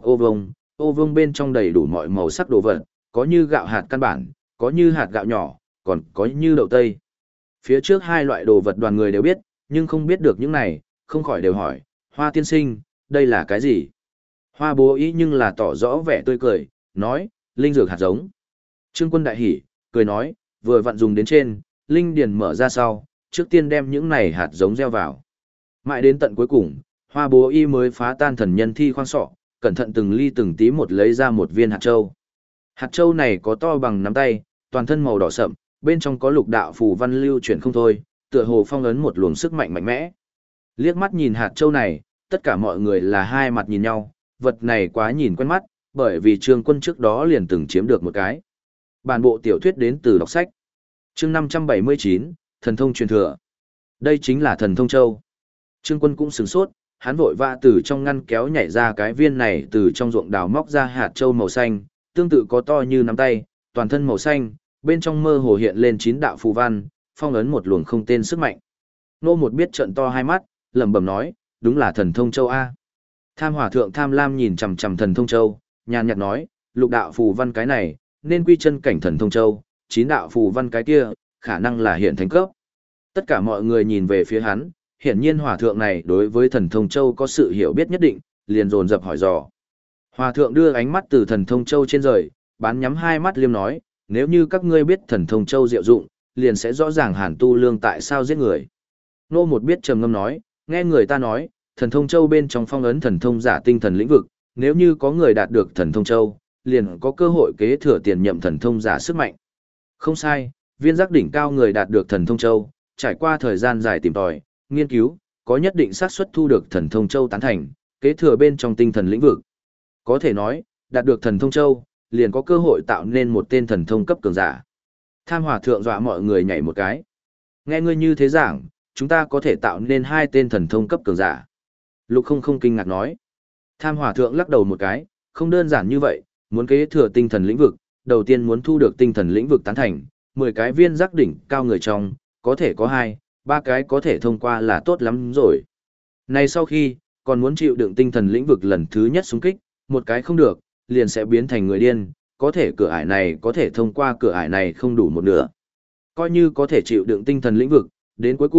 ô vuông bên trong đầy đủ mọi màu sắc đồ vật, có như gạo hạt căn bản, có như hạt gạo nhỏ, còn có như đậu tây. Phía trước 2 loại đồ vật đoàn người đều biết, nhưng không biết được những này, không khỏi đều hỏi, Hoa tiên sinh, đây là cái gì? Hoa Bố Y nhưng là tỏ rõ vẻ tươi cười, nói, linh dược hạt giống. Trương Quân đại hỉ, cười nói, vừa vặn dùng đến trên, linh điền mở ra sau, trước tiên đem những này hạt giống gieo vào. Mãi đến tận cuối cùng, Hoa Bố Y mới phá tan thần nhân thi khoang sọ, cẩn thận từng ly từng tí một lấy ra một viên hạt châu. Hạt châu này có to bằng nắm tay, toàn thân màu đỏ sậm, bên trong có lục đạo phù văn lưu chuyển không thôi, tựa hồ phong ấn một luồng sức mạnh mạnh mẽ. Liếc mắt nhìn hạt châu này, tất cả mọi người là hai mặt nhìn nhau, vật này quá nhìn quen mắt, bởi vì Trương Quân trước đó liền từng chiếm được một cái. Bản bộ tiểu thuyết đến từ đọc sách. Chương 579, Thần thông truyền thừa. Đây chính là Thần thông châu. Trương Quân cũng sửng sốt, hắn vội vã từ trong ngăn kéo nhảy ra cái viên này từ trong ruộng đào móc ra hạt châu màu xanh, tương tự có to như nắm tay, toàn thân màu xanh, bên trong mơ hồ hiện lên 9 đạo phù văn, phong ấn một luồng không tên sức mạnh. Nô một biết trợn to hai mắt, lẩm bẩm nói, đúng là Thần thông châu a. Tham Hòa thượng Tham Lam nhìn chằm chằm Thần thông châu, nhàn nhạt nói, lục đạo phù văn cái này, nên quy chân cảnh Thần thông châu, 9 đạo phù văn cái kia, khả năng là hiện thánh cấp. Tất cả mọi người nhìn về phía hắn, hiển nhiên Hòa thượng này đối với Thần thông châu có sự hiểu biết nhất định, liền dồn dập hỏi dò. Hòa thượng đưa ánh mắt từ Thần thông châu trên rời, bán nhắm hai mắt liêm nói, nếu như các ngươi biết Thần thông châu diệu dụng, liền sẽ rõ ràng Hàn Tu Lương tại sao giết người. Nô một biết trầm ngâm nói, nghe người ta nói, Thần thông châu bên trong phong ấn thần thông giả tinh thần lĩnh vực, nếu như có người đạt được Thần thông châu, liền có cơ hội kế thừa tiền nhậm thần thông giả sức mạnh. Không sai, viên giác đỉnh cao người đạt được Thần thông châu, trải qua thời gian dài tìm tòi, nghiên cứu, có nhất định xác suất thu được Thần thông châu tán thành, kế thừa bên trong tinh thần lĩnh vực. Có thể nói, đạt được Thần thông châu, liền có cơ hội tạo nên một tên thần thông cấp cường giả. Tham Hòa thượng dọa mọi người nhảy một cái. Nghe ngươi như thế giảng, chúng ta có thể tạo nên 2 tên thần thông cấp cường giả. Lục không kinh ngạc nói. Tham Hòa thượng lắc đầu một cái, không đơn giản như vậy, muốn kế thừa tinh thần lĩnh vực, đầu tiên muốn thu được tinh thần lĩnh vực tán thành, 10 cái viên giác đỉnh cao người trong, có thể có 2, 3 cái có thể thông qua là tốt lắm rồi. Này sau khi, còn muốn chịu đựng tinh thần lĩnh vực lần thứ nhất xung kích, một cái không được, liền sẽ biến thành người điên, có thể cửa ải này có thể thông qua cửa ải này không đủ một nửa. Coi như có thể chịu đựng tinh thần lĩnh vực, đến cuối cùng,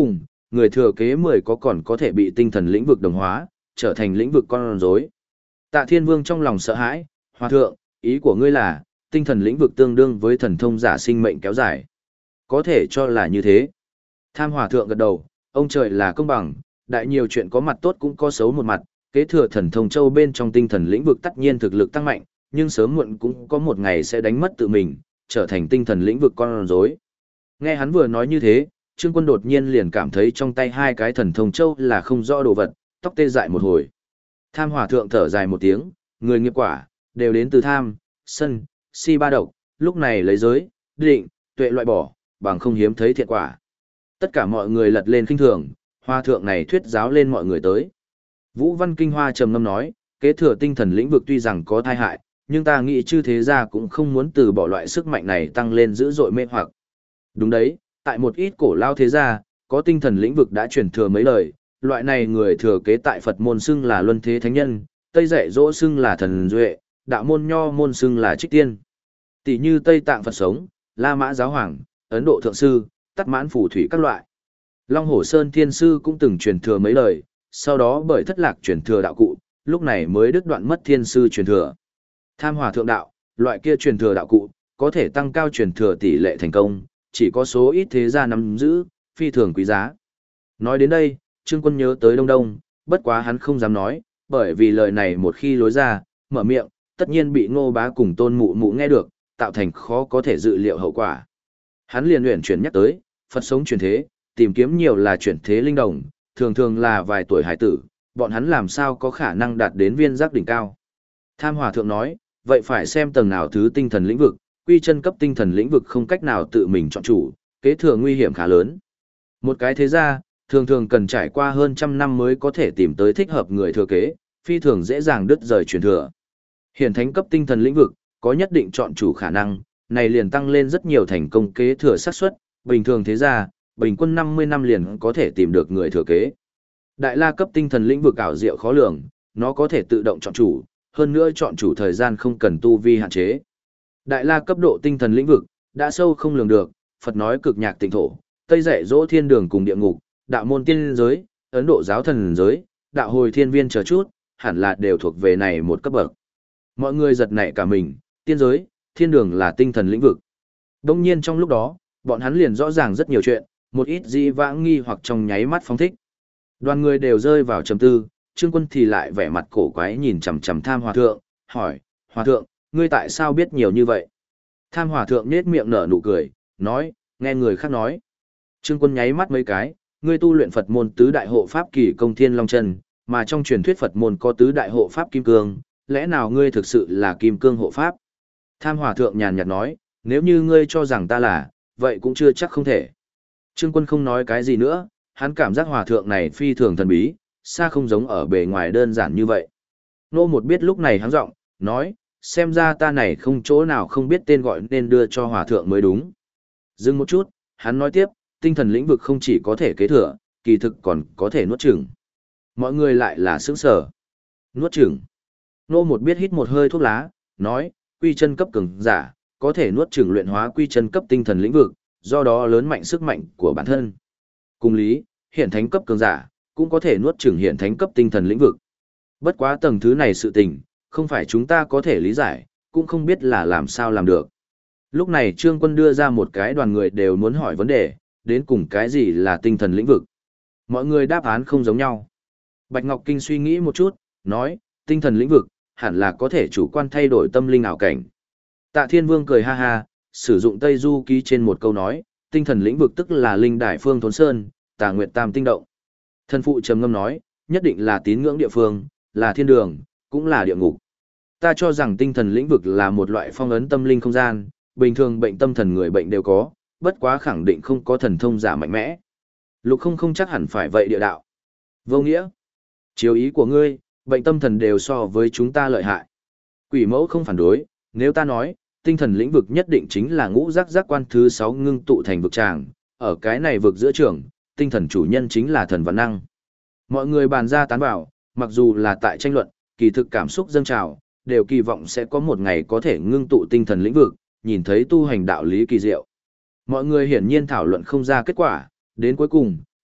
người thừa kế 10 có còn có thể bị tinh thần lĩnh vực đồng hóa, trở thành lĩnh vực con rối. Tạ Thiên Vương trong lòng sợ hãi, Hòa thượng, ý của ngươi là, tinh thần lĩnh vực tương đương với thần thông giả sinh mệnh kéo dài. Có thể cho là như thế. Tham Hòa thượng gật đầu, ông trời là công bằng, đại nhiều chuyện có mặt tốt cũng có xấu một mặt, kế thừa thần thông châu bên trong tinh thần lĩnh vực tất nhiên thực lực tăng mạnh, nhưng sớm muộn cũng có một ngày sẽ đánh mất tự mình, trở thành tinh thần lĩnh vực con rối. Nghe hắn vừa nói như thế, Trương Quân đột nhiên liền cảm thấy trong tay hai cái thần thông châu là không rõ đồ vật, tóc tê dại một hồi. Tham Hòa thượng thở dài một tiếng, người nghiệp quả, đều đến từ tham, sân, si ba độc, lúc này lấy giới, định, tuệ loại bỏ, bằng không hiếm thấy thiện quả. Tất cả mọi người lật lên khinh thường, Hòa thượng này thuyết giáo lên mọi người tới. Vũ Văn Kinh Hoa trầm ngâm nói, kế thừa tinh thần lĩnh vực tuy rằng có tai hại, nhưng ta nghĩ chư thế gia cũng không muốn từ bỏ loại sức mạnh này tăng lên dữ dội mê hoặc. Đúng đấy, tại một ít cổ lao thế gia, có tinh thần lĩnh vực đã truyền thừa mấy lời, loại này người thừa kế tại Phật môn xưng là luân thế thánh nhân, Tây dạy dỗ xưng là thần duệ, đạo môn nho môn xưng là trích tiên. Tỷ như Tây Tạng Phật sống, La Mã giáo hoàng, Ấn Độ thượng sư, Tắc Mãn phù thủy các loại. Long Hổ Sơn Thiên sư cũng từng truyền thừa mấy lời, sau đó bởi thất lạc truyền thừa đạo cụ, lúc này mới đứt đoạn mất thiên sư truyền thừa. Tham Hòa thượng đạo, loại kia truyền thừa đạo cụ, có thể tăng cao truyền thừa tỷ lệ thành công, chỉ có số ít thế gia nắm giữ, phi thường quý giá. Nói đến đây, Trương Quân nhớ tới Đông Đông, bất quá hắn không dám nói, bởi vì lời này một khi lối ra, mở miệng, tất nhiên bị Ngô Bá cùng Tôn Mụ Mụ nghe được, tạo thành khó có thể dự liệu hậu quả. Hắn liền luyện chuyển nhắc tới, Phật sống chuyển thế, tìm kiếm nhiều là chuyển thế linh đồng, thường thường là vài tuổi hải tử, bọn hắn làm sao có khả năng đạt đến viên giác đỉnh cao. Tham Hòa thượng nói, vậy phải xem tầng nào thứ tinh thần lĩnh vực, quy chân cấp tinh thần lĩnh vực không cách nào tự mình chọn chủ, kế thừa nguy hiểm khá lớn. Một cái thế gia, thường thường cần trải qua hơn trăm năm mới có thể tìm tới thích hợp người thừa kế, phi thường dễ dàng đứt rời truyền thừa. Hiển thánh cấp tinh thần lĩnh vực, có nhất định chọn chủ khả năng, này liền tăng lên rất nhiều thành công kế thừa xác suất, bình thường thế gia, bình quân 50 năm liền có thể tìm được người thừa kế. Đại la cấp tinh thần lĩnh vực ảo diệu khó lường, nó có thể tự động chọn chủ, hơn nữa chọn chủ thời gian không cần tu vi hạn chế. Đại la cấp độ tinh thần lĩnh vực, đã sâu không lường được, Phật nói cực nhạc tịnh thổ, Tây dạy dỗ thiên đường cùng địa ngục, đạo môn tiên giới, Ấn Độ giáo thần giới, đạo hồi thiên viên chờ chút, hẳn là đều thuộc về này một cấp bậc. Mọi người giật nảy cả mình, tiên giới, thiên đường là tinh thần lĩnh vực. Đông nhiên trong lúc đó, bọn hắn liền rõ ràng rất nhiều chuyện, một ít dĩ vãng nghi hoặc trong nháy mắt phóng thích. Đoàn người đều rơi vào trầm tư, Trương Quân thì lại vẻ mặt cổ quái nhìn chằm chằm Tham Hòa thượng, hỏi, Hòa thượng, ngươi tại sao biết nhiều như vậy? Tham Hòa thượng nhếch miệng nở nụ cười, nói, nghe người khác nói. Trương Quân nháy mắt mấy cái, ngươi tu luyện Phật môn tứ đại hộ pháp kỳ công thiên long chân, mà trong truyền thuyết Phật môn có tứ đại hộ pháp kim cương, lẽ nào ngươi thực sự là kim cương hộ pháp? Tham Hòa thượng nhàn nhạt nói, nếu như ngươi cho rằng ta là, vậy cũng chưa chắc không thể. Trương Quân không nói cái gì nữa, hắn cảm giác Hòa thượng này phi thường thần bí, xa không giống ở bề ngoài đơn giản như vậy. Nô một biết lúc này hắn giọng, nói, xem ra ta này không chỗ nào không biết tên gọi nên đưa cho Hòa thượng mới đúng. Dừng một chút, hắn nói tiếp, tinh thần lĩnh vực không chỉ có thể kế thừa, kỳ thực còn có thể nuốt chửng. Mọi người lại là sững sờ. Nuốt chửng. Nô một biết hít một hơi thuốc lá, nói, quy chân cấp cường giả, có thể nuốt chửng luyện hóa quy chân cấp tinh thần lĩnh vực, do đó lớn mạnh sức mạnh của bản thân. Cùng lý, hiển thánh cấp cường giả, cũng có thể nuốt chửng hiển thánh cấp tinh thần lĩnh vực. Bất quá tầng thứ này sự tình, không phải chúng ta có thể lý giải, cũng không biết là làm sao làm được. Lúc này Trương Quân đưa ra một cái đoàn người đều muốn hỏi vấn đề, đến cùng cái gì là tinh thần lĩnh vực. Mọi người đáp án không giống nhau. Bạch Ngọc Kinh suy nghĩ một chút, nói, tinh thần lĩnh vực, hẳn là có thể chủ quan thay đổi tâm linh ảo cảnh. Tạ Thiên Vương cười ha ha, sử dụng Tây Du ký trên một câu nói, tinh thần lĩnh vực tức là linh đài phương thốn sơn, Tà Nguyệt Tam tinh động. Thân phụ trầm ngâm nói, nhất định là tín ngưỡng địa phương, là thiên đường, cũng là địa ngục. Ta cho rằng tinh thần lĩnh vực là một loại phong ấn tâm linh không gian, bình thường bệnh tâm thần người bệnh đều có, bất quá khẳng định không có thần thông giả mạnh mẽ. Lục không chắc hẳn phải vậy địa đạo. Vô nghĩa. Chiếu ý của ngươi, bệnh tâm thần đều so với chúng ta lợi hại. Quỷ mẫu không phản đối, nếu ta nói, tinh thần lĩnh vực nhất định chính là ngũ giác giác quan thứ 6 ngưng tụ thành vực tràng, ở cái này vực giữa trường, tinh thần chủ nhân chính là thần văn năng. Mọi người bàn ra tán vào, mặc dù là tại tranh luận, kỳ thực cảm xúc dâng trào, đều kỳ vọng sẽ có một ngày có thể ngưng tụ tinh thần lĩnh vực, nhìn thấy tu hành đạo lý kỳ diệu. Mọi người hiển nhiên thảo luận không ra kết quả, đến cuối cùng,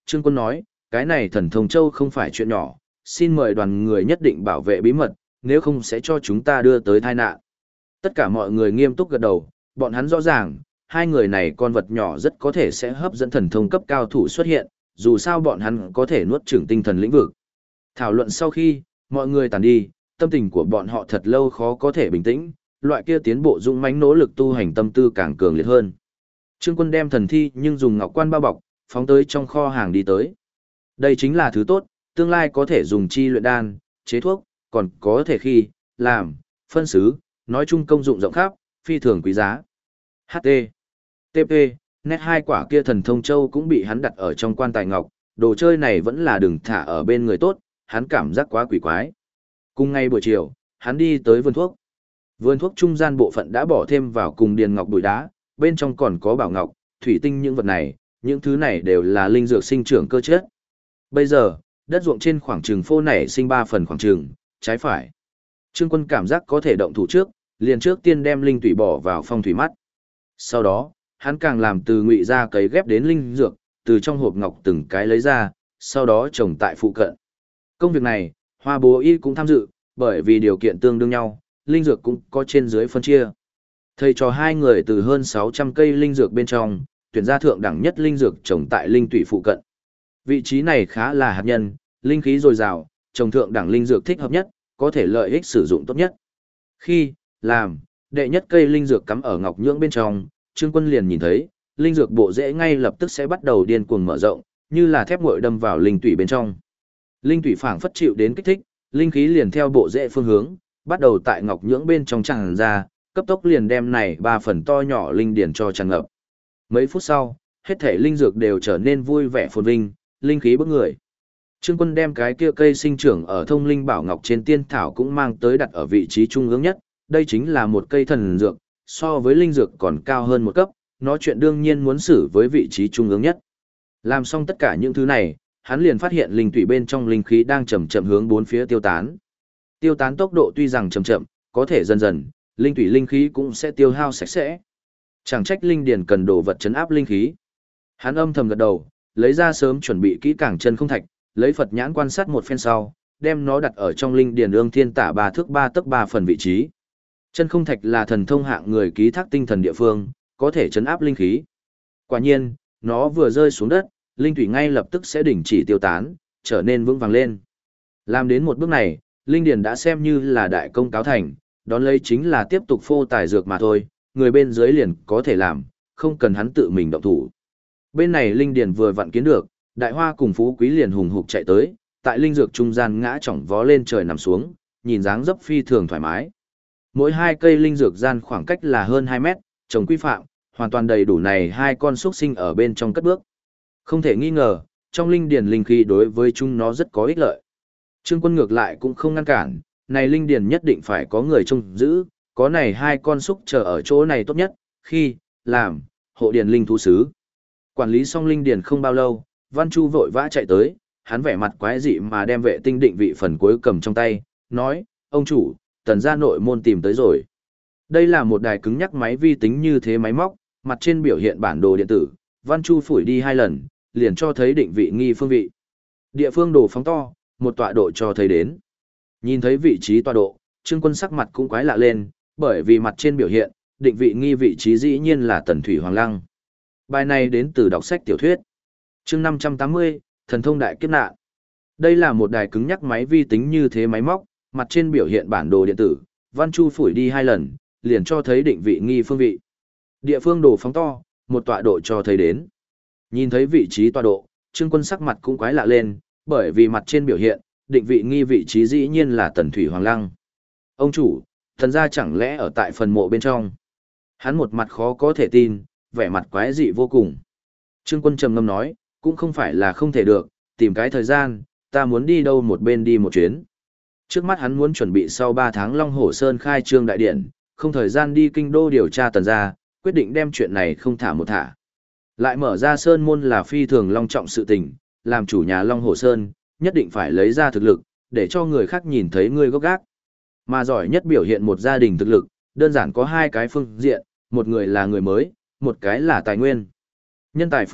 Trương Quân nói, cái này thần thông châu không phải chuyện nhỏ, xin mời đoàn người nhất định bảo vệ bí mật, nếu không sẽ cho chúng ta đưa tới tai nạn. Tất cả mọi người nghiêm túc gật đầu, bọn hắn rõ ràng, hai người này con vật nhỏ rất có thể sẽ hấp dẫn thần thông cấp cao thủ xuất hiện, dù sao bọn hắn có thể nuốt chửng tinh thần lĩnh vực. Thảo luận sau khi, mọi người tàn đi, tâm tình của bọn họ thật lâu khó có thể bình tĩnh, loại kia tiến bộ dũng mãnh nỗ lực tu hành tâm tư càng cường liệt hơn. Trương Quân đem thần thi nhưng dùng ngọc quan bao bọc, phóng tới trong kho hàng đi tới. Đây chính là thứ tốt, tương lai có thể dùng chi luyện đan, chế thuốc, còn có thể khi, làm, phân xứ, nói chung công dụng rộng khắp, phi thường quý giá. HT. TP, nét hai quả kia thần thông châu cũng bị hắn đặt ở trong quan tài ngọc, đồ chơi này vẫn là đừng thả ở bên người tốt, hắn cảm giác quá quỷ quái. Cùng ngay buổi chiều, hắn đi tới vườn thuốc. Vườn thuốc trung gian bộ phận đã bỏ thêm vào cùng điền ngọc bụi đá, bên trong còn có bảo ngọc, thủy tinh những vật này, những thứ này đều là linh dược sinh trưởng cơ chất. Bây giờ, đất ruộng trên khoảng trường phô nảy sinh 3 phần khoảng trường, trái phải. Trương Quân cảm giác có thể động thủ trước, liền trước tiên đem linh tủy bỏ vào phong thủy mắt. Sau đó, hắn càng làm từ ngụy ra cấy ghép đến linh dược, từ trong hộp ngọc từng cái lấy ra, sau đó trồng tại phụ cận. Công việc này, Hoa Bố Y cũng tham dự, bởi vì điều kiện tương đương nhau, linh dược cũng có trên dưới phân chia. Thầy trò hai người từ hơn 600 cây linh dược bên trong, tuyển ra thượng đẳng nhất linh dược trồng tại linh tủy phụ cận. Vị trí này khá là hạt nhân, linh khí dồi dào, trồng thượng đẳng linh dược thích hợp nhất, có thể lợi ích sử dụng tốt nhất. Khi làm, đệ nhất cây linh dược cắm ở ngọc nhưỡng bên trong, Trương Quân liền nhìn thấy, linh dược bộ rễ ngay lập tức sẽ bắt đầu điên cuồng mở rộng, như là thép nguội đâm vào linh tủy bên trong. Linh tủy phảng phất chịu đến kích thích, linh khí liền theo bộ rễ phương hướng, bắt đầu tại ngọc nhưỡng bên trong tràn ra, cấp tốc liền đem này 3 phần to nhỏ linh điển cho tràn ngập. Mấy phút sau, hết thể linh dược đều trở nên vui vẻ phồn vinh, linh khí bức người. Trương Quân đem cái kia cây sinh trưởng ở thông linh bảo ngọc trên tiên thảo cũng mang tới đặt ở vị trí trung ương nhất, đây chính là một cây thần dược, so với linh dược còn cao hơn một cấp, nó chuyện đương nhiên muốn xử với vị trí trung ương nhất. Làm xong tất cả những thứ này, hắn liền phát hiện linh tủy bên trong linh khí đang chậm chậm hướng bốn phía tiêu tán. Tiêu tán tốc độ tuy rằng chậm chậm, có thể dần dần, linh tủy linh khí cũng sẽ tiêu hao sạch sẽ. Chẳng trách linh điển cần đồ vật trấn áp linh khí. Hắn âm thầm gật đầu, lấy ra sớm chuẩn bị kỹ càng chân không thạch, lấy Phật nhãn quan sát một phen sau, đem nó đặt ở trong linh điển ương thiên tả 3 thước 3 tấc 3 phần vị trí. Chân không thạch là thần thông hạng người ký thác tinh thần địa phương, có thể trấn áp linh khí. Quả nhiên, nó vừa rơi xuống đất, linh thủy ngay lập tức sẽ đình chỉ tiêu tán, trở nên vững vàng lên. Làm đến một bước này, linh điển đã xem như là đại công cáo thành, đón lấy chính là tiếp tục phô tài dược mà thôi, người bên dưới liền có thể làm, không cần hắn tự mình động thủ. Bên này linh điển vừa vặn kiến được, đại hoa cùng phú quý liền hùng hục chạy tới, tại linh dược trung gian ngã chỏng vó lên trời nằm xuống, nhìn dáng dấp phi thường thoải mái. Mỗi 2 cây linh dược gian khoảng cách là hơn 2 mét, trồng quy phạm, hoàn toàn đầy đủ này 2 con xuất sinh ở bên trong cất bước. Không thể nghi ngờ, trong linh điển linh khí đối với chúng nó rất có ích lợi. Trương Quân ngược lại cũng không ngăn cản, này linh điển nhất định phải có người trông giữ, có này 2 con xúc chờ ở chỗ này tốt nhất, khi làm hộ điển linh thú sứ. Quản lý xong linh điển không bao lâu, Văn Chu vội vã chạy tới, hắn vẻ mặt quái dị mà đem vệ tinh định vị phần cuối cầm trong tay, nói, ông chủ, Tần gia nội môn tìm tới rồi. Đây là một đài cứng nhắc máy vi tính như thế máy móc, mặt trên biểu hiện bản đồ điện tử, Văn Chu phủi đi 2 lần, liền cho thấy định vị nghi phương vị. Địa phương đồ phóng to, một tọa độ cho thấy đến. Nhìn thấy vị trí tọa độ, Trương Quân sắc mặt cũng quái lạ lên, bởi vì mặt trên biểu hiện, định vị nghi vị trí dĩ nhiên là Tần Thủy Hoàng Lăng. Bài này đến từ đọc sách tiểu thuyết. Chương 580, Thần thông đại kiếp nạn. Đây là một đài cứng nhắc máy vi tính như thế máy móc, mặt trên biểu hiện bản đồ điện tử, Văn Chu phủi đi 2 lần, liền cho thấy định vị nghi phương vị. Địa phương đồ phóng to, một tọa độ cho thấy đến. Nhìn thấy vị trí tọa độ, Trương Quân sắc mặt cũng quái lạ lên, bởi vì mặt trên biểu hiện, định vị nghi vị trí dĩ nhiên là Tần Thủy Hoàng Lăng. Ông chủ, thần gia chẳng lẽ ở tại phần mộ bên trong? Hắn một mặt khó có thể tin, vẻ mặt quái dị vô cùng. Trương Quân trầm ngâm nói, cũng không phải là không thể được, tìm cái thời gian, ta muốn đi đâu một bên đi một chuyến. Trước mắt hắn muốn chuẩn bị sau 3 tháng Long Hổ Sơn khai trương đại điện, không thời gian đi kinh đô điều tra Tần gia, quyết định đem chuyện này không thả một thả. Lại mở ra Sơn môn là phi thường long trọng sự tình, làm chủ nhà Long Hổ Sơn, nhất định phải lấy ra thực lực, để cho người khác nhìn thấy ngươi gốc gác. Mà giỏi nhất biểu hiện một gia đình thực lực, đơn giản có 2 cái phương diện, một người là người mới, một cái là tài nguyên. Nhân tài phương diện,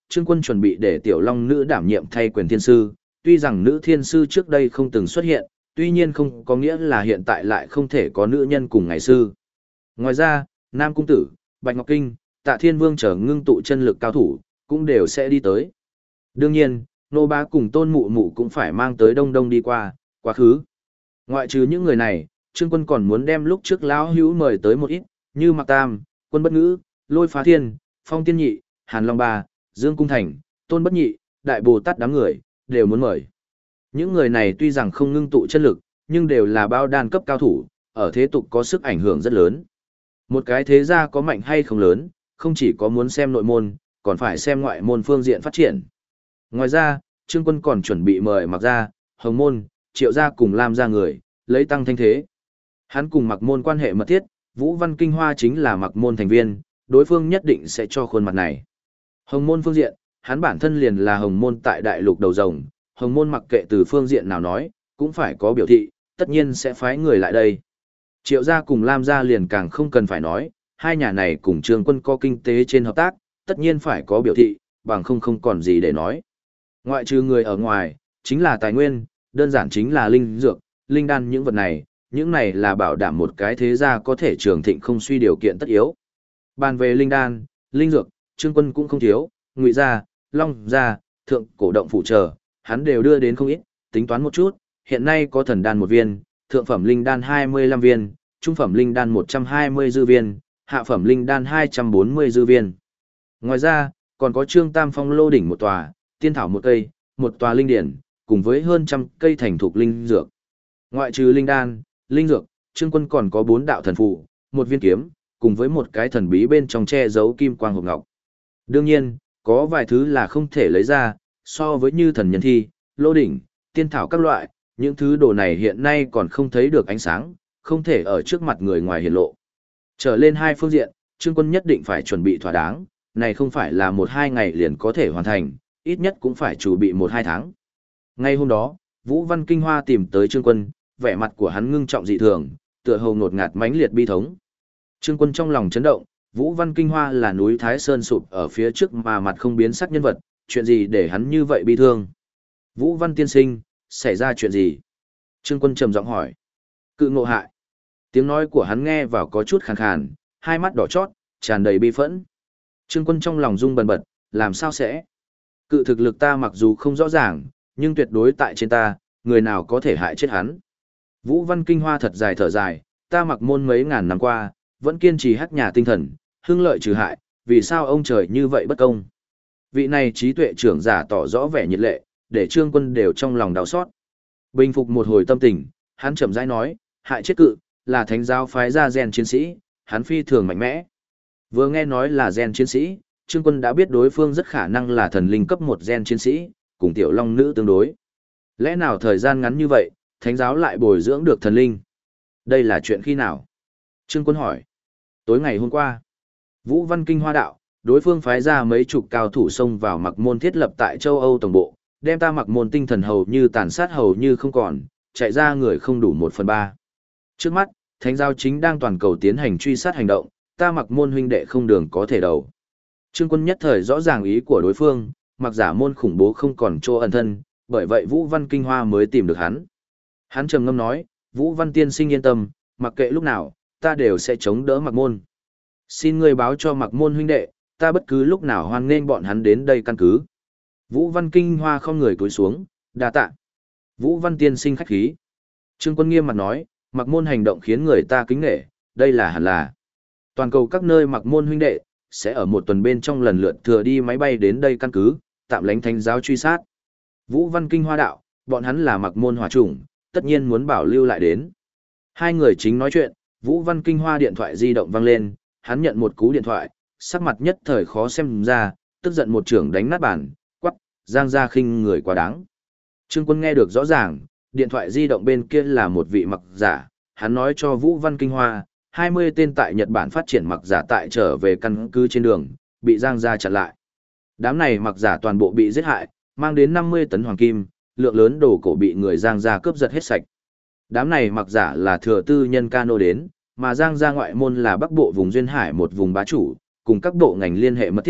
Trương Quân chuẩn bị để Tiểu Long Nữ đảm nhiệm thay quyền thiên sư, tuy rằng nữ thiên sư trước đây không từng xuất hiện, tuy nhiên không có nghĩa là hiện tại lại không thể có nữ nhân cùng ngày sư. Ngoài ra, Nam Cung Tử, Bạch Ngọc Kinh, Tạ Thiên Vương chờ ngưng tụ chân lực cao thủ, cũng đều sẽ đi tới. Đương nhiên, Nô Bá cùng Tôn Mụ Mụ cũng phải mang tới Đông Đông đi qua, quá khứ. Ngoại trừ những người này, Trương Quân còn muốn đem lúc trước lão hữu mời tới một ít, như Mạc Tam, Quân Bất Ngữ, Lôi Phá Thiên, Phong Tiên Nhị, Hàn Long Ba, Dương Cung Thành, Tôn Bất Nhị, Đại Bồ Tát đám người, đều muốn mời. Những người này tuy rằng không ngưng tụ chân lực, nhưng đều là bao đan cấp cao thủ, ở thế tục có sức ảnh hưởng rất lớn. Một cái thế gia có mạnh hay không lớn, không chỉ có muốn xem nội môn, còn phải xem ngoại môn phương diện phát triển. Ngoài ra, Trương Quân còn chuẩn bị mời Mạc Gia, Hồng Môn, Triệu Gia cùng Lam Gia người, lấy tăng thanh thế. Hắn cùng Mạc Môn quan hệ mật thiết, Vũ Văn Kinh Hoa chính là Mạc Môn thành viên, đối phương nhất định sẽ cho khuôn mặt này. Hồng Môn phương diện, hắn bản thân liền là Hồng Môn tại đại lục đầu rồng, Hồng Môn mặc kệ từ phương diện nào nói, cũng phải có biểu thị, tất nhiên sẽ phái người lại đây. Triệu Gia cùng Lam Gia liền càng không cần phải nói, hai nhà này cùng Trương Quân có kinh tế trên hợp tác, tất nhiên phải có biểu thị, bằng không còn gì để nói. Ngoại trừ người ở ngoài, chính là tài nguyên, đơn giản chính là linh dược, linh đan những vật này, những này là bảo đảm một cái thế gia có thể trường thịnh không suy điều kiện tất yếu. Bàn về linh đan, linh dược, Trương Quân cũng không thiếu, Ngụy Gia, Long Gia, Thượng Cổ Động phụ trợ, hắn đều đưa đến không ít, tính toán một chút, hiện nay có thần đan 1 viên, thượng phẩm linh đan 25 viên, trung phẩm linh đan 120 dư viên, hạ phẩm linh đan 240 dư viên. Ngoài ra, còn có Trương Tam Phong lô đỉnh 1 tòa, tiên thảo 1 cây, 1 tòa linh điển, cùng với hơn trăm cây thành thục linh dược. Ngoại trừ linh đan, linh dược, Trương Quân còn có 4 đạo thần phù, 1 viên kiếm, cùng với một cái thần bí bên trong che giấu kim quang hộp ngọc. Đương nhiên, có vài thứ là không thể lấy ra, so với như thần nhân thi, lô đỉnh, tiên thảo các loại, những thứ đồ này hiện nay còn không thấy được ánh sáng, không thể ở trước mặt người ngoài hiển lộ. Trở lên hai phương diện, Trương Quân nhất định phải chuẩn bị thỏa đáng, này không phải là 1-2 ngày liền có thể hoàn thành, ít nhất cũng phải chuẩn bị 1-2 tháng. Ngay hôm đó, Vũ Văn Kinh Hoa tìm tới Trương Quân, vẻ mặt của hắn ngưng trọng dị thường, tựa hồ ngột ngạt mãnh liệt bi thống. Trương Quân trong lòng chấn động, Vũ Văn Kinh Hoa là núi Thái Sơn sụp ở phía trước mà mặt không biến sắc nhân vật, chuyện gì để hắn như vậy bi thương? Vũ Văn tiên sinh, xảy ra chuyện gì? Trương Quân trầm giọng hỏi. Cự ngộ hại. Tiếng nói của hắn nghe vào có chút khàn khàn, hai mắt đỏ chót, tràn đầy bi phẫn. Trương Quân trong lòng rung bần bật, làm sao sẽ? Cự thực lực ta mặc dù không rõ ràng, nhưng tuyệt đối tại trên ta, người nào có thể hại chết hắn. Vũ Văn Kinh Hoa thật dài thở dài, ta Mặc Môn mấy ngàn năm qua, vẫn kiên trì hắc nhà tinh thần, hưng lợi trừ hại, vì sao ông trời như vậy bất công? Vị này trí tuệ trưởng giả tỏ rõ vẻ nhiệt lệ, để Trương Quân đều trong lòng đau xót. Bình phục một hồi tâm tình, hắn chậm rãi nói, hại chết cự, là thánh giáo phái ra gen chiến sĩ, hắn phi thường mạnh mẽ. Vừa nghe nói là gen chiến sĩ, Trương Quân đã biết đối phương rất khả năng là thần linh cấp 1 gen chiến sĩ, cùng tiểu long nữ tương đối. Lẽ nào thời gian ngắn như vậy, thánh giáo lại bồi dưỡng được thần linh? Đây là chuyện khi nào? Trương Quân hỏi. Tối ngày hôm qua, Vũ Văn Kinh Hoa đạo, đối phương phái ra mấy chục cao thủ xông vào Mặc Môn thiết lập tại châu Âu tổng bộ, đem ta Mặc Môn tinh thần hầu như tàn sát hầu như không còn, chạy ra người không đủ 1/3. Trước mắt, thánh giáo chính đang toàn cầu tiến hành truy sát hành động, ta Mặc Môn huynh đệ không đường có thể đầu. Trương Quân nhất thời rõ ràng ý của đối phương, Mặc giả môn khủng bố không còn chỗ ẩn thân, bởi vậy Vũ Văn Kinh Hoa mới tìm được hắn. Hắn trầm ngâm nói, Vũ Văn tiên sinh yên tâm, mặc kệ lúc nào, ta đều sẽ chống đỡ Mặc Môn. Xin ngươi báo cho Mặc Môn huynh đệ, ta bất cứ lúc nào hoan nghênh bọn hắn đến đây căn cứ. Vũ Văn Kinh Hoa không người cúi xuống, đa tạ. Vũ Văn tiên sinh khách khí. Trương Quân nghiêm mặt nói, Mặc Môn hành động khiến người ta kính nể, đây là hẳn là. Toàn cầu các nơi Mặc Môn huynh đệ sẽ ở 1 tuần bên trong lần lượt thừa đi máy bay đến đây căn cứ, tạm lánh thánh giáo truy sát. Vũ Văn Kinh Hoa đạo, bọn hắn là Mặc Môn hỏa chủng, tất nhiên muốn bảo lưu lại đến. Hai người chính nói chuyện, Vũ Văn Kinh Hoa điện thoại di động vang lên, hắn nhận một cú điện thoại, sắc mặt nhất thời khó xem ra, tức giận một trưởng đánh nát bàn, quắc, Giang Gia khinh người quá đáng. Trương Quân nghe được rõ ràng, điện thoại di động bên kia là một vị mặc giả, hắn nói cho Vũ Văn Kinh Hoa, 20 tên tại Nhật Bản phát triển mặc giả tại trở về căn cứ trên đường, bị Giang Gia chặn lại. Đám này mặc giả toàn bộ bị giết hại, mang đến 50 tấn hoàng kim, lượng lớn đồ cổ bị người Giang Gia cướp giật hết sạch. Đám này mặc giả là thừa tư nhân cano đến, mà Giang Gia ngoại môn là Bắc Bộ vùng Duyên Hải một vùng bá chủ, cùng các bộ ngành liên hệ mật thiết,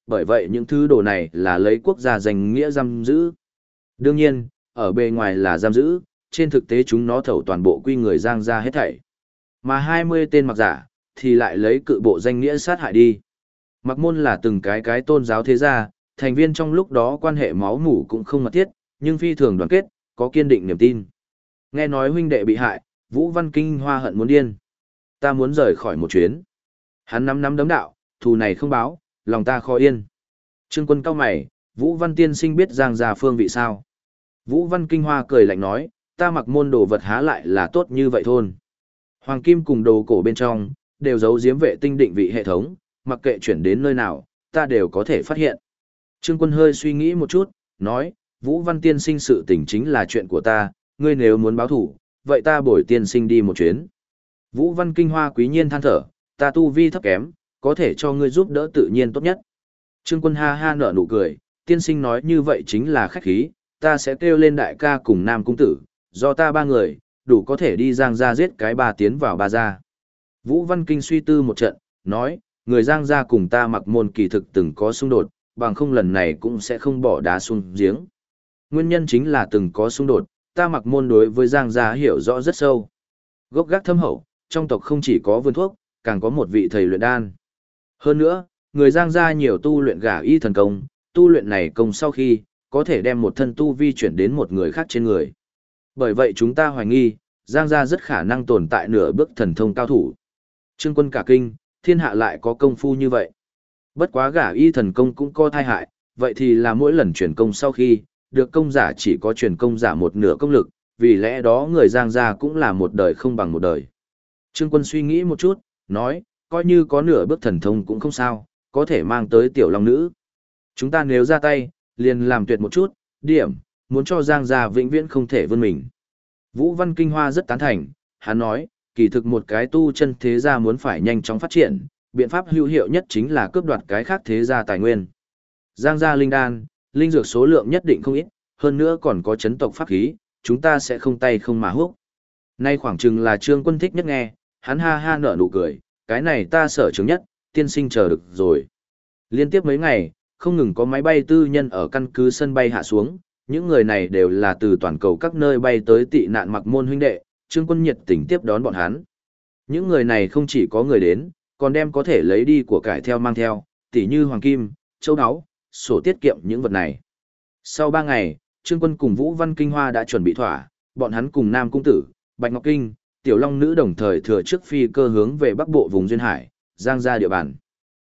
bởi vậy những thứ đồ này là lấy quốc gia danh nghĩa giam giữ. Đương nhiên, ở bề ngoài là giam giữ, trên thực tế chúng nó thẩu toàn bộ quy người Giang gia hết thảy. Mà 20 tên mặc giả, thì lại lấy cự bộ danh nghĩa sát hại đi. Mặc môn là từng cái tôn giáo thế gia, thành viên trong lúc đó quan hệ máu mủ cũng không mật thiết, nhưng phi thường đoàn kết, có kiên định niềm tin. Nghe nói huynh đệ bị hại, Vũ Văn Kinh Hoa hận muốn điên. Ta muốn rời khỏi một chuyến. Hắn nắm đấm đạo, thù này không báo, lòng ta khó yên. Trương Quân cau mày, Vũ Văn tiên sinh biết Giang gia phương vị sao? Vũ Văn Kinh Hoa cười lạnh nói, ta mặc môn đồ vật há lại là tốt như vậy thôn. Hoàng kim cùng đồ cổ bên trong, đều giấu giếm vệ tinh định vị hệ thống, mặc kệ chuyển đến nơi nào, ta đều có thể phát hiện. Trương Quân hơi suy nghĩ một chút, nói, Vũ Văn tiên sinh sự tình chính là chuyện của ta, ngươi nếu muốn báo thủ, vậy ta bồi tiên sinh đi một chuyến. Vũ Văn Kinh Hoa quý nhiên than thở, ta tu vi thấp kém, có thể cho ngươi giúp đỡ tự nhiên tốt nhất. Trương Quân ha ha nở nụ cười, tiên sinh nói như vậy chính là khách khí, ta sẽ kêu lên đại ca cùng Nam Cung Tử, do ta ba người, đủ có thể đi Giang gia giết cái ba tiến vào ba gia. Vũ Văn Kinh suy tư một trận, nói, người Giang gia cùng ta mặc môn kỳ thực từng có xung đột, bằng không lần này cũng sẽ không bỏ đá xuống giếng. Nguyên nhân chính là từng có xung đột, ta mặc môn đối với Giang gia hiểu rõ rất sâu. Gốc gác thâm hậu, trong tộc không chỉ có vườn thuốc, càng có một vị thầy luyện đan. Hơn nữa, người Giang gia nhiều tu luyện gả y thần công, tu luyện này công sau khi, có thể đem một thân tu vi chuyển đến một người khác trên người. Bởi vậy chúng ta hoài nghi, Giang gia rất khả năng tồn tại nửa bước thần thông cao thủ. Trương Quân cả kinh, thiên hạ lại có công phu như vậy. Bất quá gả y thần công cũng có thai hại, vậy thì là mỗi lần chuyển công sau khi, được công giả chỉ có chuyển công giả một nửa công lực, vì lẽ đó người Giang gia cũng là một đời không bằng một đời. Trương Quân suy nghĩ một chút, nói, coi như có nửa bước thần thông cũng không sao, có thể mang tới tiểu long nữ. Chúng ta nếu ra tay, liền làm tuyệt một chút, điểm, muốn cho Giang gia vĩnh viễn không thể vươn mình. Vũ Văn Kinh Hoa rất tán thành, hắn nói, kỳ thực một cái tu chân thế gia muốn phải nhanh chóng phát triển, biện pháp hữu hiệu nhất chính là cướp đoạt cái khác thế gia tài nguyên. Giang gia linh đan, linh dược số lượng nhất định không ít, hơn nữa còn có chấn tộc pháp khí, chúng ta sẽ không tay không mà húc. Nay khoảng chừng là Trương Quân thích nhất nghe, hắn ha ha nở nụ cười, cái này ta sở trường nhất, tiên sinh chờ được rồi. Liên tiếp mấy ngày, không ngừng có máy bay tư nhân ở căn cứ sân bay hạ xuống, những người này đều là từ toàn cầu các nơi bay tới tị nạn mặc môn huynh đệ, Trương Quân nhiệt tình tiếp đón bọn hắn. Những người này không chỉ có người đến, còn đem có thể lấy đi của cải theo mang theo, tỉ như hoàng kim, châu áo, sổ tiết kiệm những vật này. Sau 3 ngày, Trương Quân cùng Vũ Văn Kinh Hoa đã chuẩn bị thỏa, bọn hắn cùng Nam Cung Tử, Bạch Ngọc Kinh, Tiểu Long Nữ đồng thời thừa trước phi cơ hướng về bắc bộ vùng Duyên Hải, Giang gia địa bàn.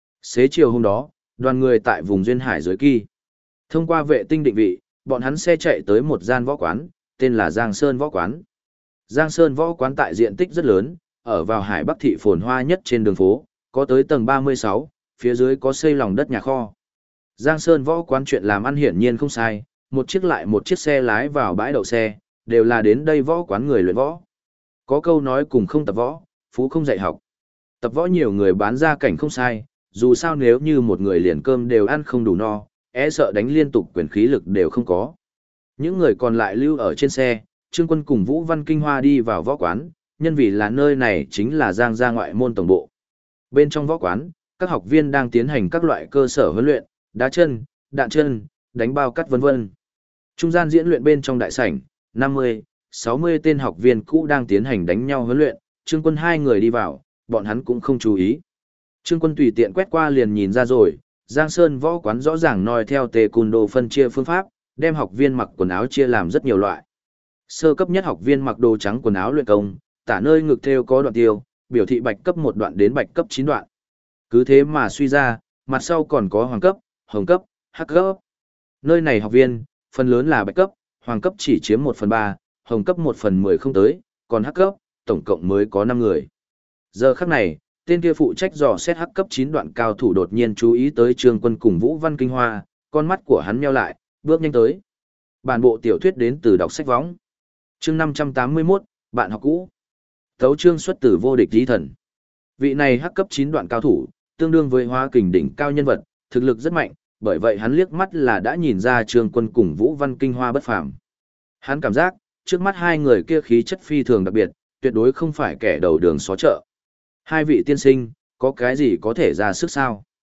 Xế chiều hôm đó, đoàn người tại vùng Duyên Hải dưới kỳ. Thông qua vệ tinh định vị, bọn hắn xe chạy tới một gian võ quán, tên là Giang Sơn Võ Quán. Giang Sơn Võ Quán tại diện tích rất lớn, ở vào Hải Bắc thị phồn hoa nhất trên đường phố, có tới tầng 36, phía dưới có xây lòng đất nhà kho. Giang Sơn Võ Quán chuyện làm ăn hiển nhiên không sai, một chiếc lại một chiếc xe lái vào bãi đậu xe, đều là đến đây võ quán người luyện võ. Có câu nói cùng không tập võ, phú không dạy học. Tập võ nhiều người bán ra cảnh không sai, dù sao nếu như một người liền cơm đều ăn không đủ no, e sợ đánh liên tục quyền khí lực đều không có. Những người còn lại lưu ở trên xe, Trương Quân cùng Vũ Văn Kinh Hoa đi vào võ quán, nhân vì là nơi này chính là Giang gia ngoại môn tổng bộ. Bên trong võ quán, các học viên đang tiến hành các loại cơ sở huấn luyện, đá chân, đạn chân, đánh bao cắt vân vân. Trung gian diễn luyện bên trong đại sảnh, 50, 60 tên học viên cũ đang tiến hành đánh nhau huấn luyện, Trương Quân hai người đi vào, bọn hắn cũng không chú ý. Trương Quân tùy tiện quét qua liền nhìn ra rồi, Giang Sơn Võ Quán rõ ràng noi theo Taekwondo phân chia phương pháp, đem học viên mặc quần áo chia làm rất nhiều loại. Sơ cấp nhất học viên mặc đồ trắng quần áo luyện công, tả nơi ngực thêu có đoạn tiêu, biểu thị bạch cấp 1 đoạn đến bạch cấp 9 đoạn. Cứ thế mà suy ra, mặt sau còn có hoàng cấp, hồng cấp, hắc cấp. Nơi này học viên, phần lớn là bạch cấp, hoàng cấp chỉ chiếm 1/3, hồng cấp 1/10 không tới, còn hắc cấp, tổng cộng mới có 5 người. Giờ khắc này, tên kia phụ trách dò xét hắc cấp 9 đoạn cao thủ đột nhiên chú ý tới Trương Quân cùng Vũ Văn Kinh Hoa, con mắt của hắn nheo lại, bước nhanh tới. Bản bộ tiểu thuyết đến từ đọc sách võng. Chương 581, bạn học cũ. Tấu chương xuất từ vô địch lý thần. Vị này hắc cấp 9 đoạn cao thủ, tương đương với hóa kình đỉnh cao nhân vật, thực lực rất mạnh, bởi vậy hắn liếc mắt là đã nhìn ra Trương Quân cùng Vũ Văn Kinh Hoa bất phàm. Hắn cảm giác, trước mắt hai người kia khí chất phi thường đặc biệt, tuyệt đối không phải kẻ đầu đường xó chợ. Hai vị tiên sinh, có cái gì có thể ra sức sao?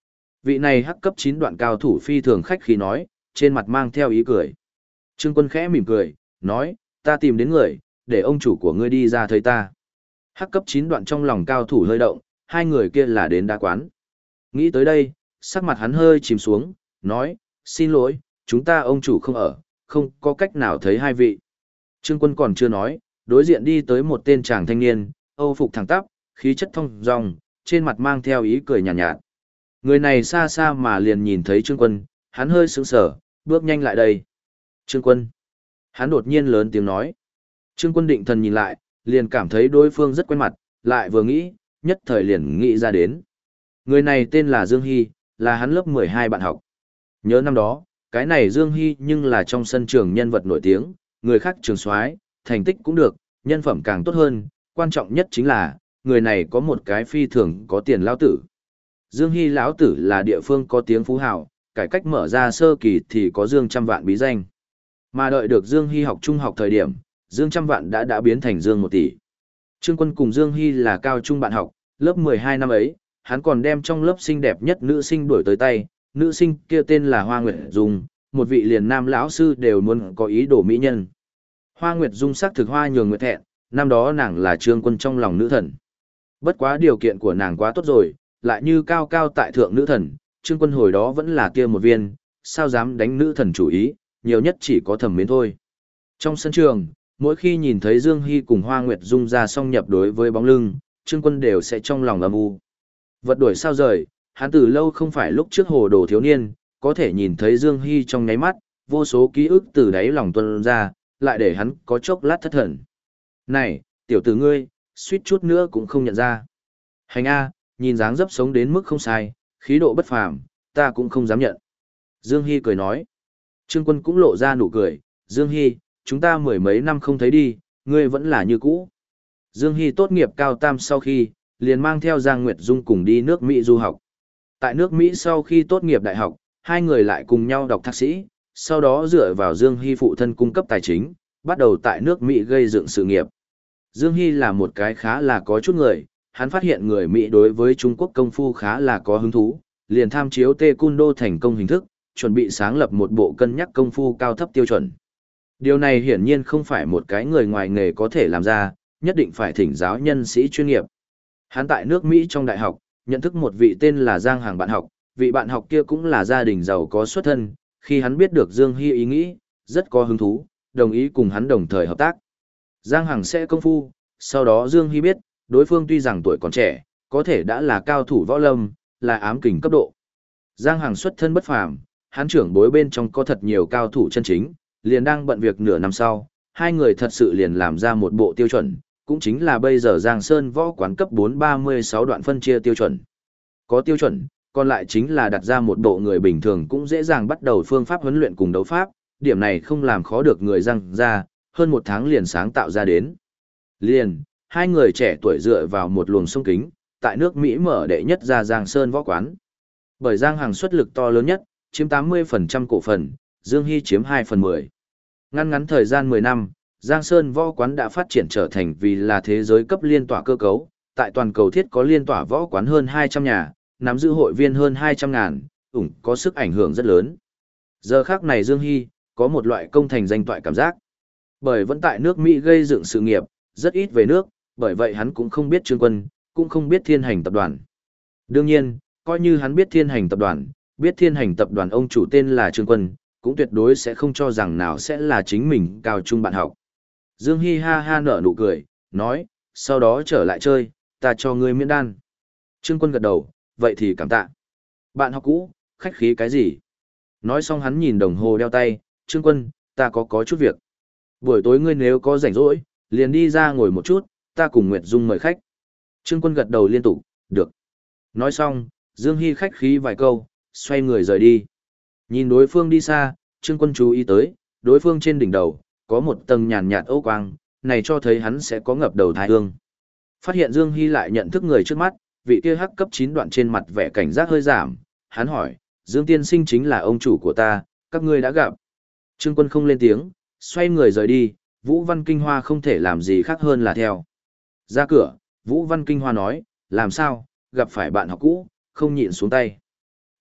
Vị này hắc cấp 9 đoạn cao thủ phi thường khách khí nói, trên mặt mang theo ý cười. Trương Quân khẽ mỉm cười, nói, ta tìm đến người, để ông chủ của ngươi đi ra thấy ta. Hắc cấp 9 đoạn trong lòng cao thủ hơi động, hai người kia là đến đa quán. Nghĩ tới đây, sắc mặt hắn hơi chìm xuống, nói, xin lỗi, chúng ta ông chủ không ở, không có cách nào thấy hai vị. Trương Quân còn chưa nói, đối diện đi tới một tên chàng thanh niên, Âu phục thẳng tắp, khí chất thông dong, trên mặt mang theo ý cười nhàn nhạt. Người này xa xa mà liền nhìn thấy Trương Quân, hắn hơi sững sờ, bước nhanh lại đây. Trương Quân. Hắn đột nhiên lớn tiếng nói. Trương Quân định thần nhìn lại, liền cảm thấy đối phương rất quen mặt, lại vừa nghĩ, nhất thời liền nghĩ ra đến. Người này tên là Dương Hy, là hắn lớp 12 bạn học. Nhớ năm đó, cái này Dương Hy nhưng là trong sân trường nhân vật nổi tiếng, người khác trường soái, thành tích cũng được, nhân phẩm càng tốt hơn, quan trọng nhất chính là, người này có một cái phi thường có tiền lão tử. Dương Hy lão tử là địa phương có tiếng phú hào, cải cách mở ra sơ kỳ thì có Dương trăm vạn bí danh. Mà đợi được Dương Hy học trung học thời điểm, Dương trăm vạn đã biến thành Dương 1 tỷ. Trương Quân cùng Dương Hy là cao trung bạn học, lớp 12 năm ấy, hắn còn đem trong lớp xinh đẹp nhất nữ sinh đuổi tới tay, nữ sinh kia tên là Hoa Nguyệt Dung, một vị liền nam lão sư đều muốn có ý đồ mỹ nhân. Hoa Nguyệt Dung sắc thực hoa nhường nguyệt thẹn, năm đó nàng là Trương Quân trong lòng nữ thần. Bất quá điều kiện của nàng quá tốt rồi, lại như cao cao tại thượng nữ thần, Trương Quân hồi đó vẫn là kia một viên, sao dám đánh nữ thần chủ ý, nhiều nhất chỉ có thầm mến thôi. Trong sân trường, mỗi khi nhìn thấy Dương Hy cùng Hoa Nguyệt Dung ra song nhập đối với bóng lưng, Trương Quân đều sẽ trong lòng âm u. Vật đuổi sao rời, hắn từ lâu không phải lúc trước hồ đồ thiếu niên, có thể nhìn thấy Dương Hy trong nháy mắt, vô số ký ức từ đáy lòng tuôn ra, lại để hắn có chốc lát thất thần. Này, tiểu tử ngươi, suýt chút nữa cũng không nhận ra. Hành A, nhìn dáng dấp sống đến mức không sai, khí độ bất phàm, ta cũng không dám nhận. Dương Hy cười nói. Trương Quân cũng lộ ra nụ cười, Dương Hy, chúng ta mười mấy năm không thấy đi, ngươi vẫn là như cũ. Dương Hy tốt nghiệp cao tam sau khi, liền mang theo Giang Nguyệt Dung cùng đi nước Mỹ du học. Tại nước Mỹ sau khi tốt nghiệp đại học, hai người lại cùng nhau đọc thạc sĩ, sau đó dựa vào Dương Hy phụ thân cung cấp tài chính, bắt đầu tại nước Mỹ gây dựng sự nghiệp. Dương Hy là một cái khá là có chút người, hắn phát hiện người Mỹ đối với Trung Quốc công phu khá là có hứng thú, liền tham chiếu Taekwondo thành công hình thức, chuẩn bị sáng lập một bộ cân nhắc công phu cao thấp tiêu chuẩn. Điều này hiển nhiên không phải một cái người ngoài nghề có thể làm ra, nhất định phải thỉnh giáo nhân sĩ chuyên nghiệp. Hắn tại nước Mỹ trong đại học, nhận thức một vị tên là Giang Hàng bạn học, vị bạn học kia cũng là gia đình giàu có xuất thân, khi hắn biết được Dương Hy ý nghĩ, rất có hứng thú, đồng ý cùng hắn đồng thời hợp tác. Giang Hằng sẽ công phu, sau đó Dương Hy biết, đối phương tuy rằng tuổi còn trẻ, có thể đã là cao thủ võ lâm, là ám kình cấp độ. Giang Hằng xuất thân bất phàm, hắn trưởng bối bên trong có thật nhiều cao thủ chân chính, liền đang bận việc nửa năm sau, hai người thật sự liền làm ra một bộ tiêu chuẩn, cũng chính là bây giờ Giang Sơn võ quán cấp 436 đoạn phân chia tiêu chuẩn. Có tiêu chuẩn, còn lại chính là đặt ra một bộ người bình thường cũng dễ dàng bắt đầu phương pháp huấn luyện cùng đấu pháp, điểm này không làm khó được người Giang ra, hơn một tháng liền sáng tạo ra đến. Liền, hai người trẻ tuổi dựa vào một luồng sông kính, tại nước Mỹ mở đệ nhất ra Giang Sơn võ quán. Bởi Giang Hằng xuất lực to lớn nhất, chiếm 80% cổ phần, Dương Hy chiếm 2/10. Ngắn thời gian 10 năm, Giang Sơn võ quán đã phát triển trở thành vì là thế giới cấp liên tỏa cơ cấu, tại toàn cầu thiết có liên tỏa võ quán hơn 200 nhà, nắm giữ hội viên hơn 200.000, có sức ảnh hưởng rất lớn. Giờ khác này Dương Hy, có một loại công thành danh toại cảm giác. Bởi vẫn tại nước Mỹ gây dựng sự nghiệp, rất ít về nước, bởi vậy hắn cũng không biết Trương Quân, cũng không biết Thiên Hành tập đoàn. Đương nhiên, coi như hắn biết Thiên Hành tập đoàn, biết Thiên Hành tập đoàn ông chủ tên là Trương Quân, cũng tuyệt đối sẽ không cho rằng nào sẽ là chính mình cao trung bạn học. Dương Hy ha ha nở nụ cười, nói, sau đó trở lại chơi, ta cho ngươi miễn đan. Trương Quân gật đầu, vậy thì cảm tạ. Bạn học cũ, khách khí cái gì? Nói xong hắn nhìn đồng hồ đeo tay, Trương Quân, ta có chút việc. Buổi tối ngươi nếu có rảnh rỗi, liền đi ra ngồi một chút, ta cùng Nguyệt Dung mời khách. Trương Quân gật đầu liên tục, được. Nói xong, Dương Hy khách khí vài câu, xoay người rời đi. Nhìn đối phương đi xa, Trương Quân chú ý tới, đối phương trên đỉnh đầu, có một tầng nhàn nhạt âu quang, này cho thấy hắn sẽ có ngập đầu thai hương. Phát hiện Dương Hy lại nhận thức người trước mắt, vị kia hắc cấp 9 đoạn trên mặt vẻ cảnh giác hơi giảm, hắn hỏi, Dương tiên sinh chính là ông chủ của ta, các ngươi đã gặp. Trương Quân không lên tiếng, xoay người rời đi, Vũ Văn Kinh Hoa không thể làm gì khác hơn là theo. Ra cửa, Vũ Văn Kinh Hoa nói, làm sao, gặp phải bạn học cũ, không nhịn xuống tay.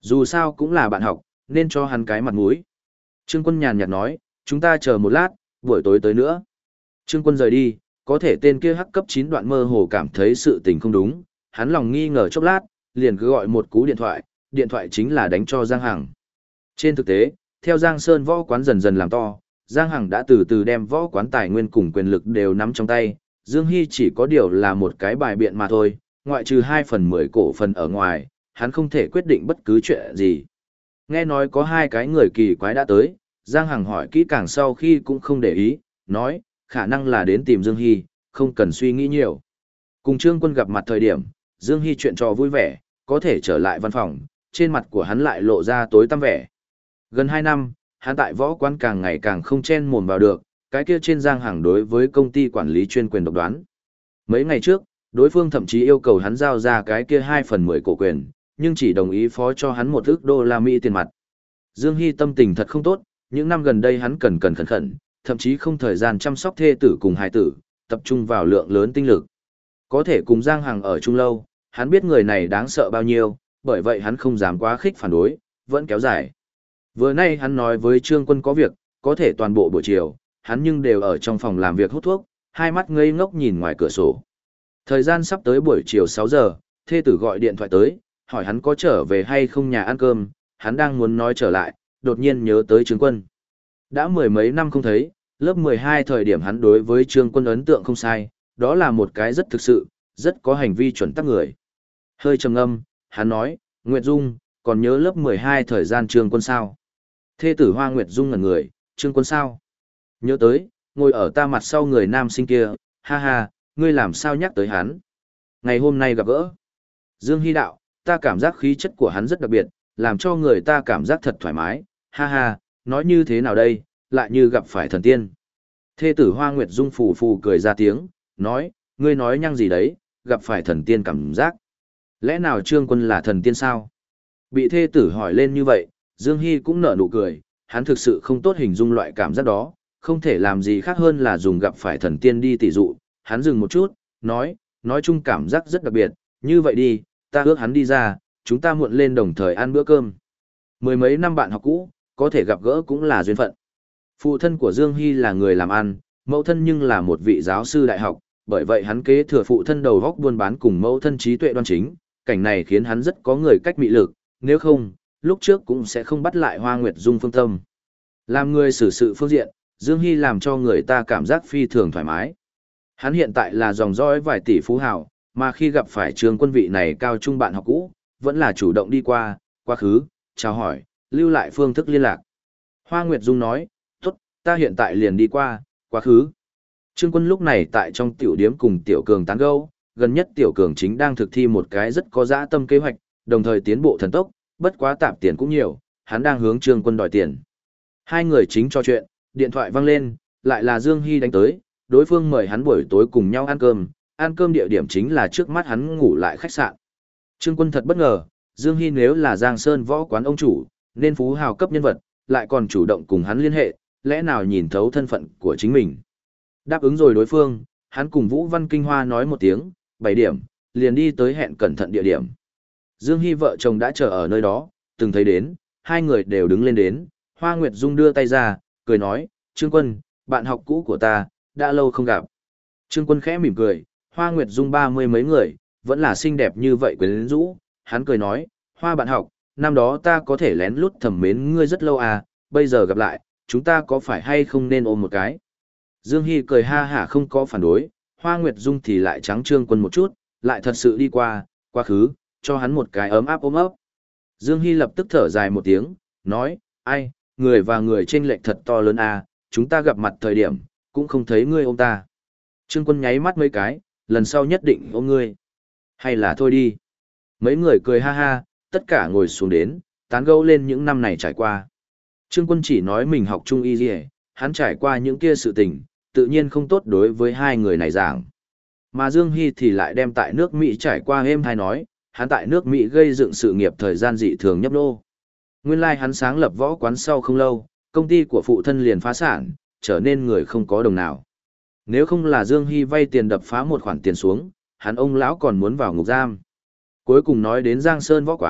Dù sao cũng là bạn học, nên cho hắn cái mặt mũi. Trương Quân nhàn nhạt nói, chúng ta chờ một lát, buổi tối tới nữa. Trương Quân rời đi, có thể tên kia hắc cấp 9 đoạn mơ hồ cảm thấy sự tình không đúng, hắn lòng nghi ngờ chốc lát, liền cứ gọi một cú điện thoại chính là đánh cho Giang Hằng. Trên thực tế, theo Giang Sơn võ quán dần dần làm to, Giang Hằng đã từ từ đem võ quán tài nguyên cùng quyền lực đều nắm trong tay, Dương Hy chỉ có điều là một cái bài biện mà thôi, ngoại trừ 2/10 cổ phần ở ngoài, hắn không thể quyết định bất cứ chuyện gì. Nghe nói có hai cái người kỳ quái đã tới, Giang Hằng hỏi kỹ càng sau khi cũng không để ý, nói, khả năng là đến tìm Dương Hy, không cần suy nghĩ nhiều. Cùng Trương Quân gặp mặt thời điểm, Dương Hy chuyện trò vui vẻ, có thể trở lại văn phòng, trên mặt của hắn lại lộ ra tối tăm vẻ. Gần 2 năm, hắn tại võ quán càng ngày càng không chen mồm vào được, cái kia trên Giang Hằng đối với công ty quản lý chuyên quyền độc đoán. Mấy ngày trước, đối phương thậm chí yêu cầu hắn giao ra cái kia 2/10 cổ quyền, nhưng chỉ đồng ý phó cho hắn $1 ức tiền mặt. Dương Hy tâm tình thật không tốt, những năm gần đây hắn cần khẩn khẩn, thậm chí không thời gian chăm sóc thê tử cùng hài tử, tập trung vào lượng lớn tinh lực. Có thể cùng Giang Hằng ở chung lâu, hắn biết người này đáng sợ bao nhiêu, bởi vậy hắn không dám quá khích phản đối, vẫn kéo dài. Vừa nay hắn nói với Trương Quân có việc, có thể toàn bộ buổi chiều, hắn nhưng đều ở trong phòng làm việc hút thuốc, hai mắt ngây ngốc nhìn ngoài cửa sổ. Thời gian sắp tới buổi chiều 6 giờ, thê tử gọi điện thoại tới, hỏi hắn có trở về hay không nhà ăn cơm, hắn đang muốn nói trở lại, đột nhiên nhớ tới Trương Quân. Đã mười mấy năm không thấy, lớp 12 thời điểm hắn đối với Trương Quân ấn tượng không sai, đó là một cái rất thực sự, rất có hành vi chuẩn tắc người. Hơi trầm ngâm, hắn nói, Nguyệt Dung, còn nhớ lớp 12 thời gian Trương Quân sao? Thê tử Hoa Nguyệt Dung ngẩn người, Trương Quân sao? Nhớ tới, ngồi ở ta mặt sau người nam sinh kia, ha ha, ngươi làm sao nhắc tới hắn? Ngày hôm nay gặp gỡ. Dương Hy đạo, ta cảm giác khí chất của hắn rất đặc biệt, làm cho người ta cảm giác thật thoải mái, ha ha, nói như thế nào đây, lại như gặp phải thần tiên. Thê tử Hoa Nguyệt Dung phù phù cười ra tiếng, nói, ngươi nói nhăng gì đấy, gặp phải thần tiên cảm giác. Lẽ nào Trương Quân là thần tiên sao? Bị thê tử hỏi lên như vậy, Dương Hy cũng nở nụ cười, hắn thực sự không tốt hình dung loại cảm giác đó, không thể làm gì khác hơn là dùng gặp phải thần tiên đi tỉ dụ. Hắn dừng một chút, nói chung cảm giác rất đặc biệt, như vậy đi, ta ước hắn đi ra, chúng ta muộn lên đồng thời ăn bữa cơm. Mười mấy năm bạn học cũ, có thể gặp gỡ cũng là duyên phận. Phụ thân của Dương Hy là người làm ăn, mẫu thân nhưng là một vị giáo sư đại học, bởi vậy hắn kế thừa phụ thân đầu góc buôn bán cùng mẫu thân trí tuệ đoan chính, cảnh này khiến hắn rất có người cách mị lực, nếu không, lúc trước cũng sẽ không bắt lại Hoa Nguyệt Dung phương tâm. Làm người xử sự phương diện, Dương Hy làm cho người ta cảm giác phi thường thoải mái. Hắn hiện tại là dòng dõi vài tỷ phú hào, mà khi gặp phải Trương Quân vị này cao trung bạn học cũ, vẫn là chủ động đi qua, quá khứ, chào hỏi, lưu lại phương thức liên lạc. Hoa Nguyệt Dung nói, tốt, ta hiện tại liền đi qua, quá khứ. Trương Quân lúc này tại trong tiểu điếm cùng Tiểu Cường tán gẫu, gần nhất Tiểu Cường chính đang thực thi một cái rất có dã tâm kế hoạch, đồng thời tiến bộ thần tốc, bất quá tạp tiền cũng nhiều, hắn đang hướng Trương Quân đòi tiền. Hai người chính trò chuyện, điện thoại vang lên, lại là Dương Hy đánh tới, đối phương mời hắn buổi tối cùng nhau ăn cơm địa điểm chính là trước mắt hắn ngủ lại khách sạn. Trương Quân thật bất ngờ, Dương Hy nếu là Giang Sơn võ quán ông chủ, nên phú hào cấp nhân vật, lại còn chủ động cùng hắn liên hệ, lẽ nào nhìn thấu thân phận của chính mình. Đáp ứng rồi đối phương, hắn cùng Vũ Văn Kinh Hoa nói một tiếng, 7 điểm, liền đi tới hẹn cẩn thận địa điểm. Dương Hy vợ chồng đã chờ ở nơi đó, từng thấy đến, hai người đều đứng lên đến, Hoa Nguyệt Dung đưa tay ra, cười nói, Trương Quân, bạn học cũ của ta, đã lâu không gặp. Trương Quân khẽ mỉm cười, Hoa Nguyệt Dung 30 mấy người, vẫn là xinh đẹp như vậy quyến rũ, hắn cười nói, Hoa bạn học, năm đó ta có thể lén lút thầm mến ngươi rất lâu à, bây giờ gặp lại, chúng ta có phải hay không nên ôm một cái. Dương Hy cười ha hả không có phản đối, Hoa Nguyệt Dung thì lại trắng Trương Quân một chút, lại thật sự đi qua, quá khứ, cho hắn một cái ấm áp ôm ấp. Dương Hy lập tức thở dài một tiếng, nói, ai, người và người chênh lệch thật to lớn à, chúng ta gặp mặt thời điểm, cũng không thấy ngươi ôm ta. Trương Quân nháy mắt mấy cái, lần sau nhất định ôm ngươi. Hay là thôi đi. Mấy người cười ha ha, tất cả ngồi xuống đến, tán gẫu lên những năm này trải qua. Trương Quân chỉ nói mình học trung y gì, hắn trải qua những kia sự tình, tự nhiên không tốt đối với hai người này giảng. Mà Dương Hy thì lại đem tại nước Mỹ trải qua êm hay nói, hắn tại nước Mỹ gây dựng sự nghiệp thời gian dị thường nhấp nô. Nguyên lai hắn sáng lập võ quán sau không lâu, công ty của phụ thân liền phá sản, trở nên người không có đồng nào. Nếu không là Dương Hy vay tiền đập phá một khoản tiền xuống, hắn ông lão còn muốn vào ngục giam. Cuối cùng nói đến Giang Sơn võ quán,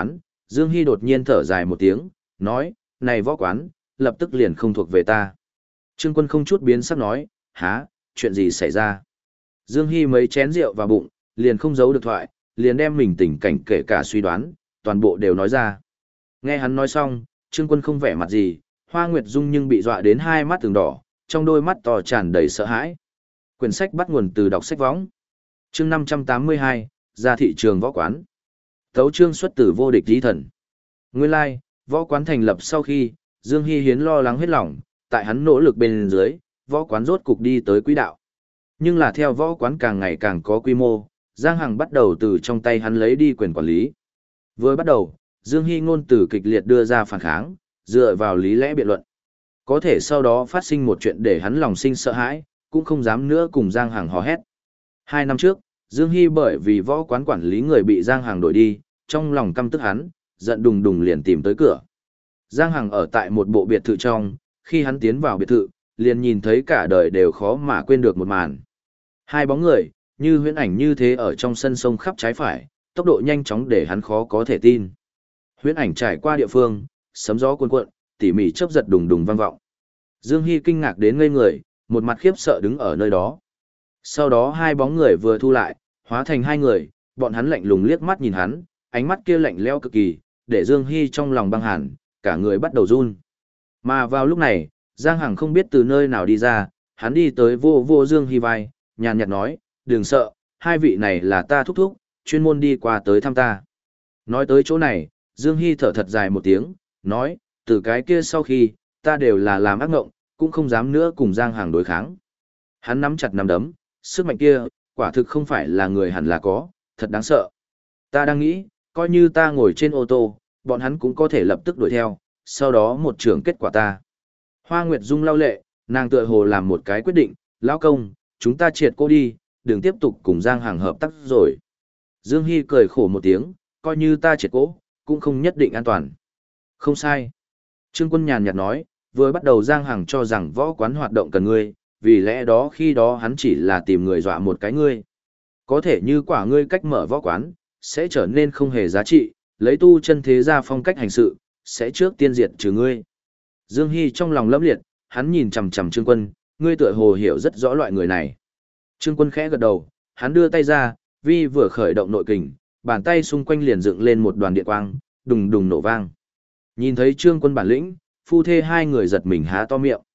Dương Hy đột nhiên thở dài một tiếng, nói, này võ quán, lập tức liền không thuộc về ta. Trương Quân không chút biến sắc nói, há, chuyện gì xảy ra? Dương Hy mấy chén rượu vào bụng, liền không giấu được thoại, liền đem mình tình cảnh kể cả suy đoán, toàn bộ đều nói ra. Nghe hắn nói xong, Trương Quân không vẻ mặt gì, Hoa Nguyệt Dung nhưng bị dọa đến hai mắt từng đỏ, trong đôi mắt to tràn đầy sợ hãi. Quyển sách bắt nguồn từ đọc sách võng. Chương 582, ra thị trường võ quán. Tấu chương xuất từ vô địch lý thần. Nguyên lai, võ quán thành lập sau khi, Dương Hy Hiến lo lắng hết lòng, tại hắn nỗ lực bên dưới, võ quán rốt cục đi tới quỹ đạo. Nhưng là theo võ quán càng ngày càng có quy mô, Giang Hằng bắt đầu từ trong tay hắn lấy đi quyền quản lý. Vừa bắt đầu, Dương Hy ngôn từ kịch liệt đưa ra phản kháng, dựa vào lý lẽ biện luận. Có thể sau đó phát sinh một chuyện để hắn lòng sinh sợ hãi, cũng không dám nữa cùng Giang Hằng hò hét. 2 năm trước, Dương Hy bởi vì võ quán quản lý người bị Giang Hằng đổi đi, trong lòng căm tức hắn, giận đùng đùng liền tìm tới cửa. Giang Hằng ở tại một bộ biệt thự trong, khi hắn tiến vào biệt thự, liền nhìn thấy cả đời đều khó mà quên được một màn. Hai bóng người, như huyễn ảnh như thế ở trong sân sông khắp trái phải, tốc độ nhanh chóng để hắn khó có thể tin. Huyễn ảnh trải qua địa phương, sấm gió cuồn cuộn, tỉ mỉ chớp giật đùng đùng vang vọng. Dương Hy kinh ngạc đến ngây người, một mặt khiếp sợ đứng ở nơi đó. Sau đó hai bóng người vừa thu lại, hóa thành hai người, bọn hắn lạnh lùng liếc mắt nhìn hắn, ánh mắt kia lạnh lẽo cực kỳ, để Dương Hy trong lòng băng hàn, cả người bắt đầu run. Mà vào lúc này, Giang Hằng không biết từ nơi nào đi ra, hắn đi tới vô vô Dương Hy vai, nhàn nhạt nói, đừng sợ, hai vị này là ta thúc thúc, chuyên môn đi qua tới thăm ta. Nói tới chỗ này, Dương Hy thở thật dài một tiếng, nói, từ cái kia sau khi, ta đều là làm ác ngộng, cũng không dám nữa cùng Giang Hằng đối kháng. Hắn nắm chặt nắm đấm, sức mạnh kia, quả thực không phải là người hẳn là có, thật đáng sợ. Ta đang nghĩ, coi như ta ngồi trên ô tô, bọn hắn cũng có thể lập tức đuổi theo, sau đó một trường kết quả ta. Hoa Nguyệt Dung lau lệ, nàng tựa hồ làm một cái quyết định, lão công, chúng ta triệt cô đi, đừng tiếp tục cùng Giang Hằng hợp tác rồi. Dương Hy cười khổ một tiếng, coi như ta triệt cố, cũng không nhất định an toàn. Không sai. Trương Quân nhàn nhạt nói, vừa bắt đầu Giang Hằng cho rằng võ quán hoạt động cần ngươi, vì lẽ đó khi đó hắn chỉ là tìm người dọa một cái ngươi. Có thể như quả ngươi cách mở võ quán, sẽ trở nên không hề giá trị, lấy tu chân thế ra phong cách hành sự, sẽ trước tiên diệt trừ ngươi. Dương Hy trong lòng lẫm liệt, hắn nhìn chằm chằm Trương Quân, ngươi tựa hồ hiểu rất rõ loại người này. Trương Quân khẽ gật đầu, hắn đưa tay ra, vi vừa khởi động nội kình, bàn tay xung quanh liền dựng lên một đoàn điện quang, đùng đùng nổ vang. Nhìn thấy Trương Quân bản lĩnh, phu thê hai người giật mình há to miệng.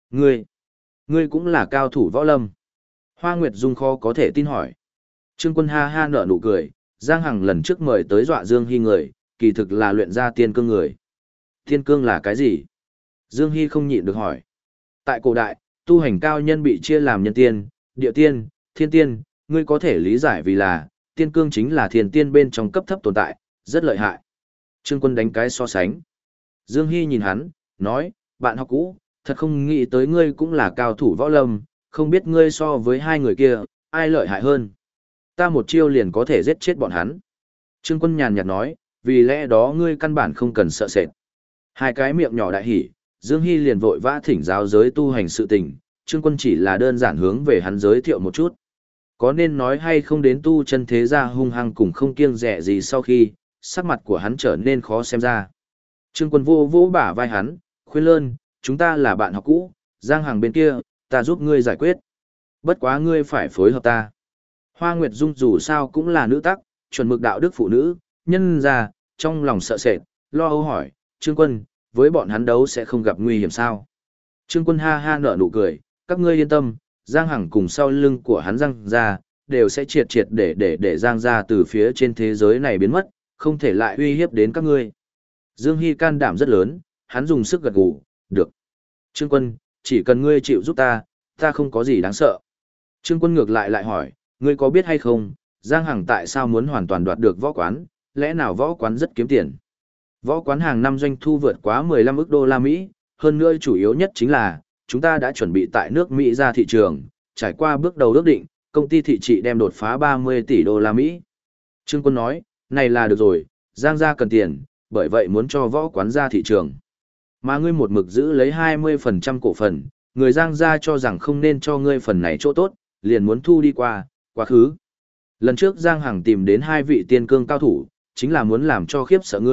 Ngươi cũng là cao thủ võ lâm. Hoa Nguyệt Dung khó có thể tin hỏi. Trương Quân ha ha nở nụ cười, Giang Hằng lần trước mời tới dọa Dương Hy người, kỳ thực là luyện ra tiên cương người. Tiên cương là cái gì? Dương Hy không nhịn được hỏi. Tại cổ đại, tu hành cao nhân bị chia làm nhân tiên, địa tiên, thiên tiên, ngươi có thể lý giải vì là, tiên cương chính là thiên tiên bên trong cấp thấp tồn tại, rất lợi hại. Trương Quân đánh cái so sánh. Dương Hy nhìn hắn, nói, bạn học cũ, thật không nghĩ tới ngươi cũng là cao thủ võ lâm, không biết ngươi so với hai người kia, ai lợi hại hơn. Ta một chiêu liền có thể giết chết bọn hắn. Trương Quân nhàn nhạt nói, vì lẽ đó ngươi căn bản không cần sợ sệt. Hai cái miệng nhỏ đại hỉ, Dương Hy liền vội vã thỉnh giáo giới tu hành sự tình, Trương Quân chỉ là đơn giản hướng về hắn giới thiệu một chút. Có nên nói hay không đến tu chân thế gia hung hăng cùng không kiêng dè gì sau khi, sắc mặt của hắn trở nên khó xem ra. Trương Quân vô vỗ bả vai hắn, khuyên lơn, chúng ta là bạn học cũ, Giang Hằng bên kia, ta giúp ngươi giải quyết. Bất quá ngươi phải phối hợp ta. Hoa Nguyệt Dung dù sao cũng là nữ tắc, chuẩn mực đạo đức phụ nữ, nhân ra, trong lòng sợ sệt, lo âu hỏi, Trương Quân, với bọn hắn đấu sẽ không gặp nguy hiểm sao? Trương Quân ha ha nở nụ cười, các ngươi yên tâm, Giang Hằng cùng sau lưng của hắn Giang ra, đều sẽ triệt triệt để Giang ra từ phía trên thế giới này biến mất, không thể lại uy hiếp đến các ngươi. Dương Hy can đảm rất lớn, hắn dùng sức gật gù, được. Trương Quân, chỉ cần ngươi chịu giúp ta, ta không có gì đáng sợ. Trương Quân ngược lại hỏi, ngươi có biết hay không, Giang Hằng tại sao muốn hoàn toàn đoạt được võ quán, lẽ nào võ quán rất kiếm tiền? Võ quán hàng năm doanh thu vượt quá 15 ức đô la Mỹ, hơn nữa chủ yếu nhất chính là, chúng ta đã chuẩn bị tại nước Mỹ ra thị trường, trải qua bước đầu ước định, công ty thị trị đem đột phá 30 tỷ đô la Mỹ. Trương Quân nói, này là được rồi, Giang gia cần tiền, bởi vậy muốn cho võ quán ra thị trường. Mà ngươi một mực giữ lấy 20% cổ phần, người Giang gia cho rằng không nên cho ngươi phần này chỗ tốt, liền muốn thu đi qua, quá khứ. Lần trước Giang Hằng tìm đến hai vị tiên cương cao thủ, chính là muốn làm cho khiếp sợ ngươi,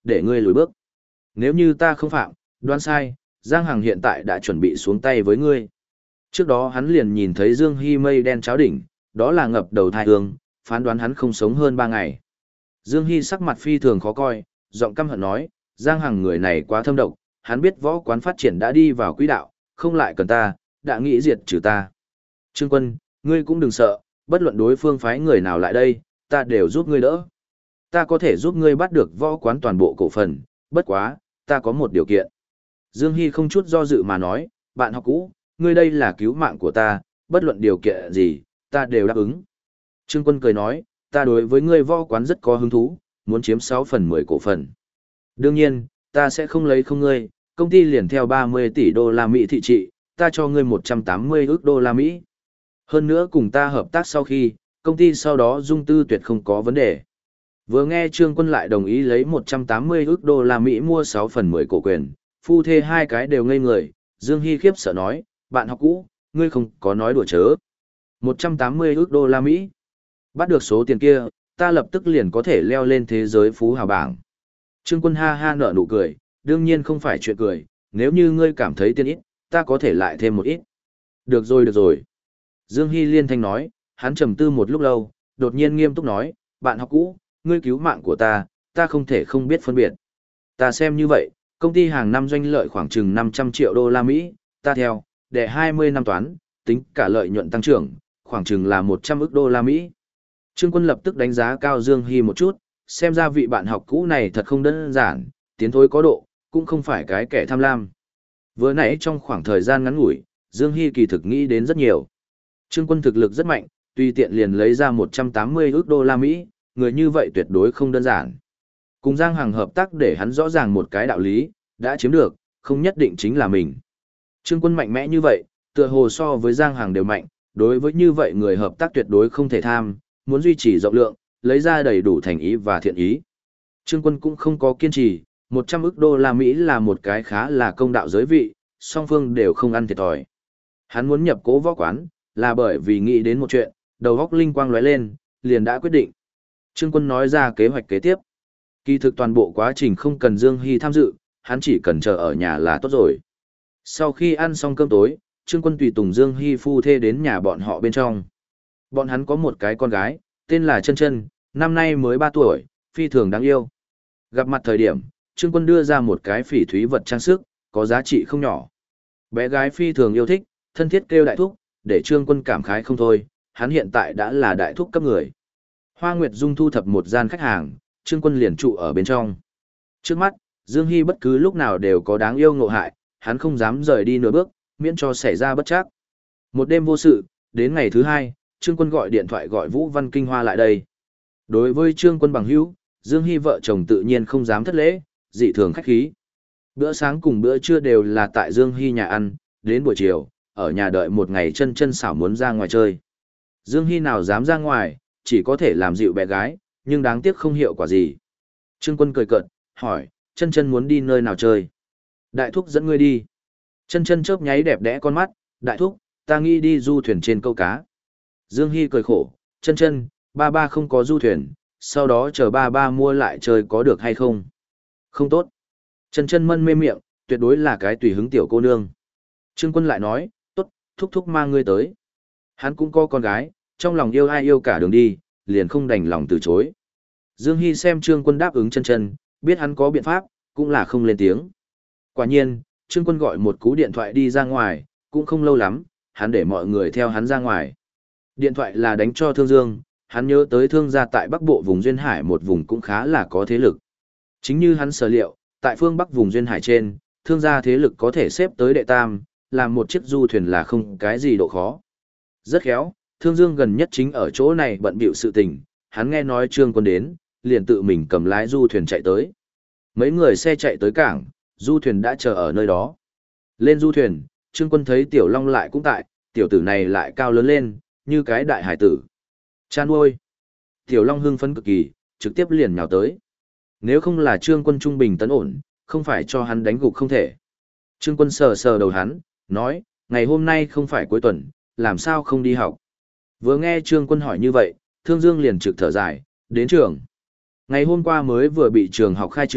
để ngươi lùi bước. Nếu như ta không phạm, đoán sai, Giang Hằng hiện tại đã chuẩn bị xuống tay với ngươi. Trước đó hắn liền nhìn thấy Dương Hy mây đen cháo đỉnh, đó là ngập đầu thai hương, phán đoán hắn không sống hơn 3 ngày. Dương Hy sắc mặt phi thường khó coi, giọng căm hận nói, Giang Hằng người này quá thâm độc, hắn biết võ quán phát triển đã đi vào quỹ đạo, không lại cần ta, đã nghĩ diệt trừ ta. Trương Quân, ngươi cũng đừng sợ, bất luận đối phương phái người nào lại đây, ta đều giúp ngươi đỡ. Ta có thể giúp ngươi bắt được võ quán toàn bộ cổ phần, bất quá, ta có một điều kiện. Dương Hy không chút do dự mà nói, bạn học cũ, ngươi đây là cứu mạng của ta, bất luận điều kiện gì, ta đều đáp ứng. Trương Quân cười nói, ta đối với ngươi võ quán rất có hứng thú, muốn chiếm 6/10 cổ phần. Đương nhiên, ta sẽ không lấy không ngươi, công ty liền theo 30 tỷ đô la Mỹ thị trị, ta cho ngươi 180 ức đô la Mỹ. Hơn nữa cùng ta hợp tác sau khi, công ty sau đó dung tư tuyệt không có vấn đề. Vừa nghe Trương Quân lại đồng ý lấy 180 ức đô la Mỹ mua 6/10 cổ quyền, phu thê hai cái đều ngây người, Dương Hy khiếp sợ nói, bạn học cũ, ngươi không có nói đùa chớ. 180 ức đô la Mỹ. Bắt được số tiền kia, ta lập tức liền có thể leo lên thế giới phú hào bảng. Trương Quân ha ha nở nụ cười, đương nhiên không phải chuyện cười, nếu như ngươi cảm thấy tiền ít, ta có thể lại thêm một ít. Được rồi được rồi. Dương Hy liên thanh nói, hắn trầm tư một lúc lâu, đột nhiên nghiêm túc nói, bạn học cũ, ngươi cứu mạng của ta không thể không biết phân biệt. Ta xem như vậy, công ty hàng năm doanh lợi khoảng chừng 500 triệu đô la Mỹ, ta theo, để 20 năm toán, tính cả lợi nhuận tăng trưởng, khoảng chừng là 100 ức đô la Mỹ. Trương Quân lập tức đánh giá cao Dương Hy một chút, xem ra vị bạn học cũ này thật không đơn giản, tiến thối có độ, cũng không phải cái kẻ tham lam. Vừa nãy trong khoảng thời gian ngắn ngủi, Dương Hy kỳ thực nghĩ đến rất nhiều. Trương Quân thực lực rất mạnh, tùy tiện liền lấy ra 180 ức đô la Mỹ, người như vậy tuyệt đối không đơn giản. Cùng Giang Hằng hợp tác để hắn rõ ràng một cái đạo lý, đã chiếm được, không nhất định chính là mình. Trương Quân mạnh mẽ như vậy, tựa hồ so với Giang Hằng đều mạnh, đối với như vậy người hợp tác tuyệt đối không thể tham, muốn duy trì rộng lượng, lấy ra đầy đủ thành ý và thiện ý. Trương Quân cũng không có kiên trì, 100 ức đô la Mỹ là một cái khá là công đạo giới vị, song phương đều không ăn thiệt thòi. Hắn muốn nhập cố võ quán, là bởi vì nghĩ đến một chuyện, đầu óc linh quang lóe lên, liền đã quyết định. Trương Quân nói ra kế hoạch kế tiếp. Kỳ thực toàn bộ quá trình không cần Dương Hy tham dự, hắn chỉ cần chờ ở nhà là tốt rồi. Sau khi ăn xong cơm tối, Trương Quân tùy tùng Dương Hy phu thê đến nhà bọn họ bên trong. Bọn hắn có một cái con gái, tên là Chân Chân, năm nay mới 3 tuổi, phi thường đáng yêu. Gặp mặt thời điểm, Trương Quân đưa ra một cái phỉ thúy vật trang sức, có giá trị không nhỏ. Bé gái phi thường yêu thích, thân thiết kêu đại thúc, để Trương Quân cảm khái không thôi, hắn hiện tại đã là đại thúc cấp người. Hoa Nguyệt Dung thu thập một gian khách hàng, Trương Quân liền trụ ở bên trong. Trước mắt, Dương Hy bất cứ lúc nào đều có đáng yêu ngộ hại, hắn không dám rời đi nửa bước, miễn cho xảy ra bất trắc. Một đêm vô sự, đến ngày thứ 2, Trương Quân gọi điện thoại gọi Vũ Văn Kinh Hoa lại đây. Đối với Trương Quân bằng hữu, Dương Hy vợ chồng tự nhiên không dám thất lễ, dị thường khách khí. Bữa sáng cùng bữa trưa đều là tại Dương Hy nhà ăn, đến buổi chiều, ở nhà đợi một ngày Chân Chân xảo muốn ra ngoài chơi. Dương Hy nào dám ra ngoài, chỉ có thể làm dịu bé gái, nhưng đáng tiếc không hiệu quả gì. Trương Quân cười cợt, hỏi, Chân Chân muốn đi nơi nào chơi? Đại thúc dẫn ngươi đi. Chân Chân chớp nháy đẹp đẽ con mắt, đại thúc, ta nghĩ đi du thuyền trên câu cá. Dương Hy cười khổ, Chân Chân, ba không có du thuyền, sau đó chờ ba mua lại chơi có được hay không? Không tốt. Chân Chân mân mê miệng, tuyệt đối là cái tùy hứng tiểu cô nương. Trương Quân lại nói, tốt, thúc thúc mang ngươi tới. Hắn cũng có con gái, trong lòng yêu ai yêu cả đường đi, liền không đành lòng từ chối. Dương Hy xem Trương Quân đáp ứng Chân Chân, biết hắn có biện pháp, cũng là không lên tiếng. Quả nhiên, Trương Quân gọi một cú điện thoại đi ra ngoài, cũng không lâu lắm, hắn để mọi người theo hắn ra ngoài. Điện thoại là đánh cho Thương Dương, hắn nhớ tới thương gia tại Bắc Bộ vùng Duyên Hải một vùng cũng khá là có thế lực. Chính như hắn sở liệu, tại phương Bắc vùng Duyên Hải trên, thương gia thế lực có thể xếp tới đệ tam, làm một chiếc du thuyền là không cái gì độ khó. Rất khéo, Thương Dương gần nhất chính ở chỗ này bận bịu sự tình, hắn nghe nói Trương Quân đến, liền tự mình cầm lái du thuyền chạy tới. Mấy người xe chạy tới cảng, du thuyền đã chờ ở nơi đó. Lên du thuyền, Trương Quân thấy Tiểu Long lại cũng tại, tiểu tử này lại cao lớn lên, như cái đại hải tử. Chan ôi! Tiểu Long hưng phấn cực kỳ, trực tiếp liền nhào tới. Nếu không là Trương Quân trung bình tấn ổn, không phải cho hắn đánh gục không thể. Trương Quân sờ sờ đầu hắn, nói, ngày hôm nay không phải cuối tuần, làm sao không đi học. Vừa nghe Trương Quân hỏi như vậy, Thương Dương liền trực thở dài, đến trường. Ngày hôm qua mới vừa bị trường học khai trừ,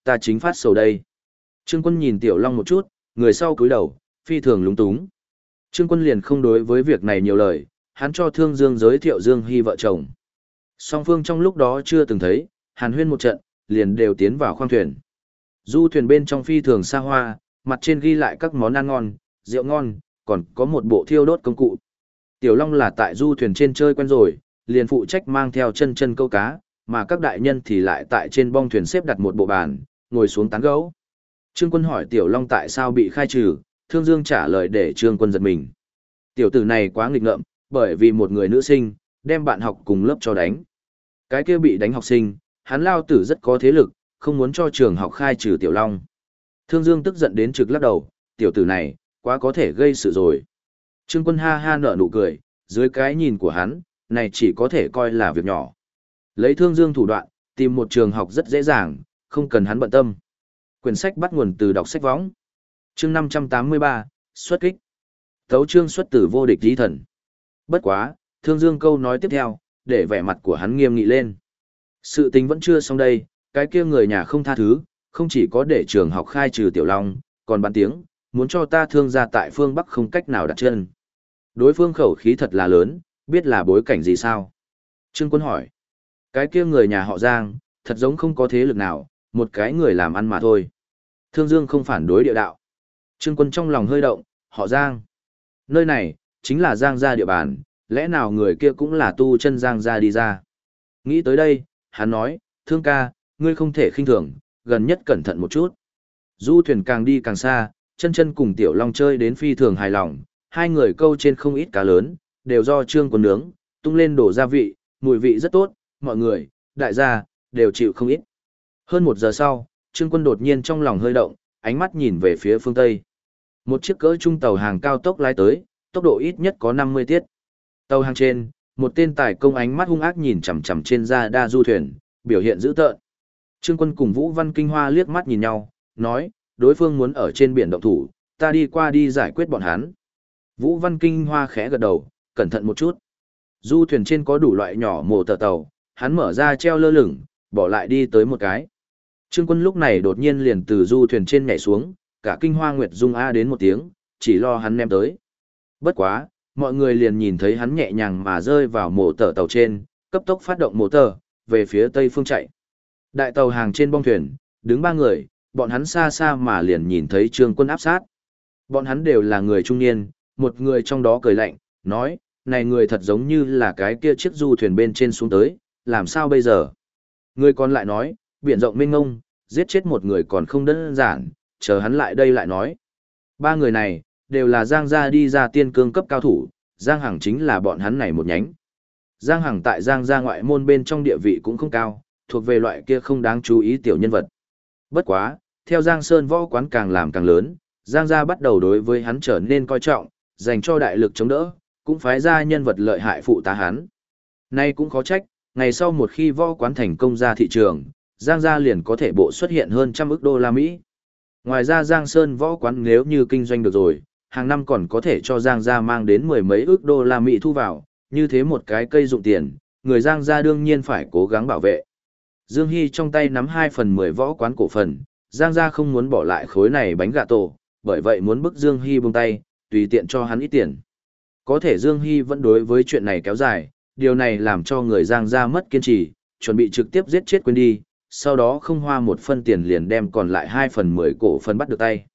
ta chính phát sầu đây. Trương Quân nhìn Tiểu Long một chút, người sau cúi đầu, phi thường lúng túng. Trương Quân liền không đối với việc này nhiều lời, hắn cho Thương Dương giới thiệu Dương Hy vợ chồng. Song phương trong lúc đó chưa từng thấy, hàn huyên một trận, liền đều tiến vào khoang thuyền. Du thuyền bên trong phi thường xa hoa, mặt trên ghi lại các món ăn ngon, rượu ngon, còn có một bộ thiêu đốt công cụ. Tiểu Long là tại du thuyền trên chơi quen rồi, liền phụ trách mang theo chân chân câu cá, mà các đại nhân thì lại tại trên bong thuyền xếp đặt một bộ bàn, ngồi xuống tán gẫu. Trương Quân hỏi Tiểu Long tại sao bị khai trừ, Thương Dương trả lời để Trương Quân giật mình. Tiểu tử này quá nghịch ngợm, bởi vì một người nữ sinh, đem bạn học cùng lớp cho đánh. Cái kia bị đánh học sinh, hắn lao tử rất có thế lực, không muốn cho trường học khai trừ Tiểu Long. Thương Dương tức giận đến trực lắc đầu, tiểu tử này, quá có thể gây sự rồi. Trương Quân ha ha nở nụ cười, dưới cái nhìn của hắn, này chỉ có thể coi là việc nhỏ. Lấy Thương Dương thủ đoạn, tìm một trường học rất dễ dàng, không cần hắn bận tâm. Quyển sách bắt nguồn từ đọc sách võng. Chương 583, xuất kích. Tấu chương xuất từ vô địch lý thần. Bất quá, Thương Dương câu nói tiếp theo, để vẻ mặt của hắn nghiêm nghị lên. Sự tình vẫn chưa xong đây, cái kia người nhà không tha thứ, không chỉ có để trường học khai trừ Tiểu Long, còn bán tiếng, muốn cho ta Thương gia tại phương Bắc không cách nào đặt chân. Đối phương khẩu khí thật là lớn, biết là bối cảnh gì sao? Trương Quân hỏi. Cái kia người nhà họ Giang, thật giống không có thế lực nào, một cái người làm ăn mà thôi. Thương Dương không phản đối địa đạo. Trương Quân trong lòng hơi động, họ Giang. Nơi này, chính là Giang gia địa bàn, lẽ nào người kia cũng là tu chân Giang gia đi ra. Nghĩ tới đây, hắn nói, Thương ca, ngươi không thể khinh thường, gần nhất cẩn thận một chút. Du thuyền càng đi càng xa, chân chân cùng Tiểu Long chơi đến phi thường hài lòng, hai người câu trên không ít cá lớn, đều do Trương Quân nướng, tung lên đổ gia vị, mùi vị rất tốt, mọi người, đại gia, đều chịu không ít. Hơn một giờ sau, Trương Quân đột nhiên trong lòng hơi động, ánh mắt nhìn về phía phương Tây. Một chiếc cỡ trung tàu hàng cao tốc lái tới, tốc độ ít nhất có 50 tiết. Tàu hàng trên, một tên tài công ánh mắt hung ác nhìn chằm chằm trên da đa du thuyền, biểu hiện dữ tợn. Trương Quân cùng Vũ Văn Kinh Hoa liếc mắt nhìn nhau, nói, đối phương muốn ở trên biển động thủ, ta đi qua đi giải quyết bọn hắn. Vũ Văn Kinh Hoa khẽ gật đầu, cẩn thận một chút. Du thuyền trên có đủ loại nhỏ mồ tờ tàu, hắn mở ra treo lơ lửng, bỏ lại đi tới một cái. Trương Quân lúc này đột nhiên liền từ du thuyền trên nhảy xuống, cả Kinh Hoa Nguyệt Dung A đến một tiếng, chỉ lo hắn ném tới. Bất quá, mọi người liền nhìn thấy hắn nhẹ nhàng mà rơi vào mồ tờ tàu trên, cấp tốc phát động mồ tờ, về phía tây phương chạy. Đại tàu hàng trên bong thuyền, đứng ba người, bọn hắn xa xa mà liền nhìn thấy Trương Quân áp sát. Bọn hắn đều là người trung niên, một người trong đó cười lạnh, nói, này người thật giống như là cái kia chiếc du thuyền bên trên xuống tới, làm sao bây giờ? Người còn lại nói, biển rộng mênh mông, giết chết một người còn không đơn giản, chờ hắn lại đây lại nói. Ba người này, đều là Giang gia đi ra tiên cương cấp cao thủ, Giang Hằng chính là bọn hắn này một nhánh. Giang Hằng tại Giang gia ngoại môn bên trong địa vị cũng không cao, thuộc về loại kia không đáng chú ý tiểu nhân vật. Bất quá, theo Giang Sơn võ quán càng làm càng lớn, Giang gia bắt đầu đối với hắn trở nên coi trọng, dành cho đại lực chống đỡ, cũng phái ra nhân vật lợi hại phụ tá hắn. Nay cũng khó trách, ngày sau một khi võ quán thành công ra thị trường, Giang gia liền có thể bộ xuất hiện hơn 100 ức đô la Mỹ. Ngoài ra Giang Sơn võ quán nếu như kinh doanh được rồi, hàng năm còn có thể cho Giang gia mang đến 10 mấy ức đô la Mỹ thu vào, như thế một cái cây dụng tiền, người Giang gia đương nhiên phải cố gắng bảo vệ. Dương Hy trong tay nắm 2/10 võ quán cổ phần, Giang gia không muốn bỏ lại khối này bánh gà tổ, bởi vậy muốn bức Dương Hy buông tay, tùy tiện cho hắn ít tiền. Có thể Dương Hy vẫn đối với chuyện này kéo dài, điều này làm cho người Giang gia mất kiên trì, chuẩn bị trực tiếp giết chết quên đi, sau đó không hoa một phân tiền liền đem còn lại 2/10 cổ phần bắt được tay.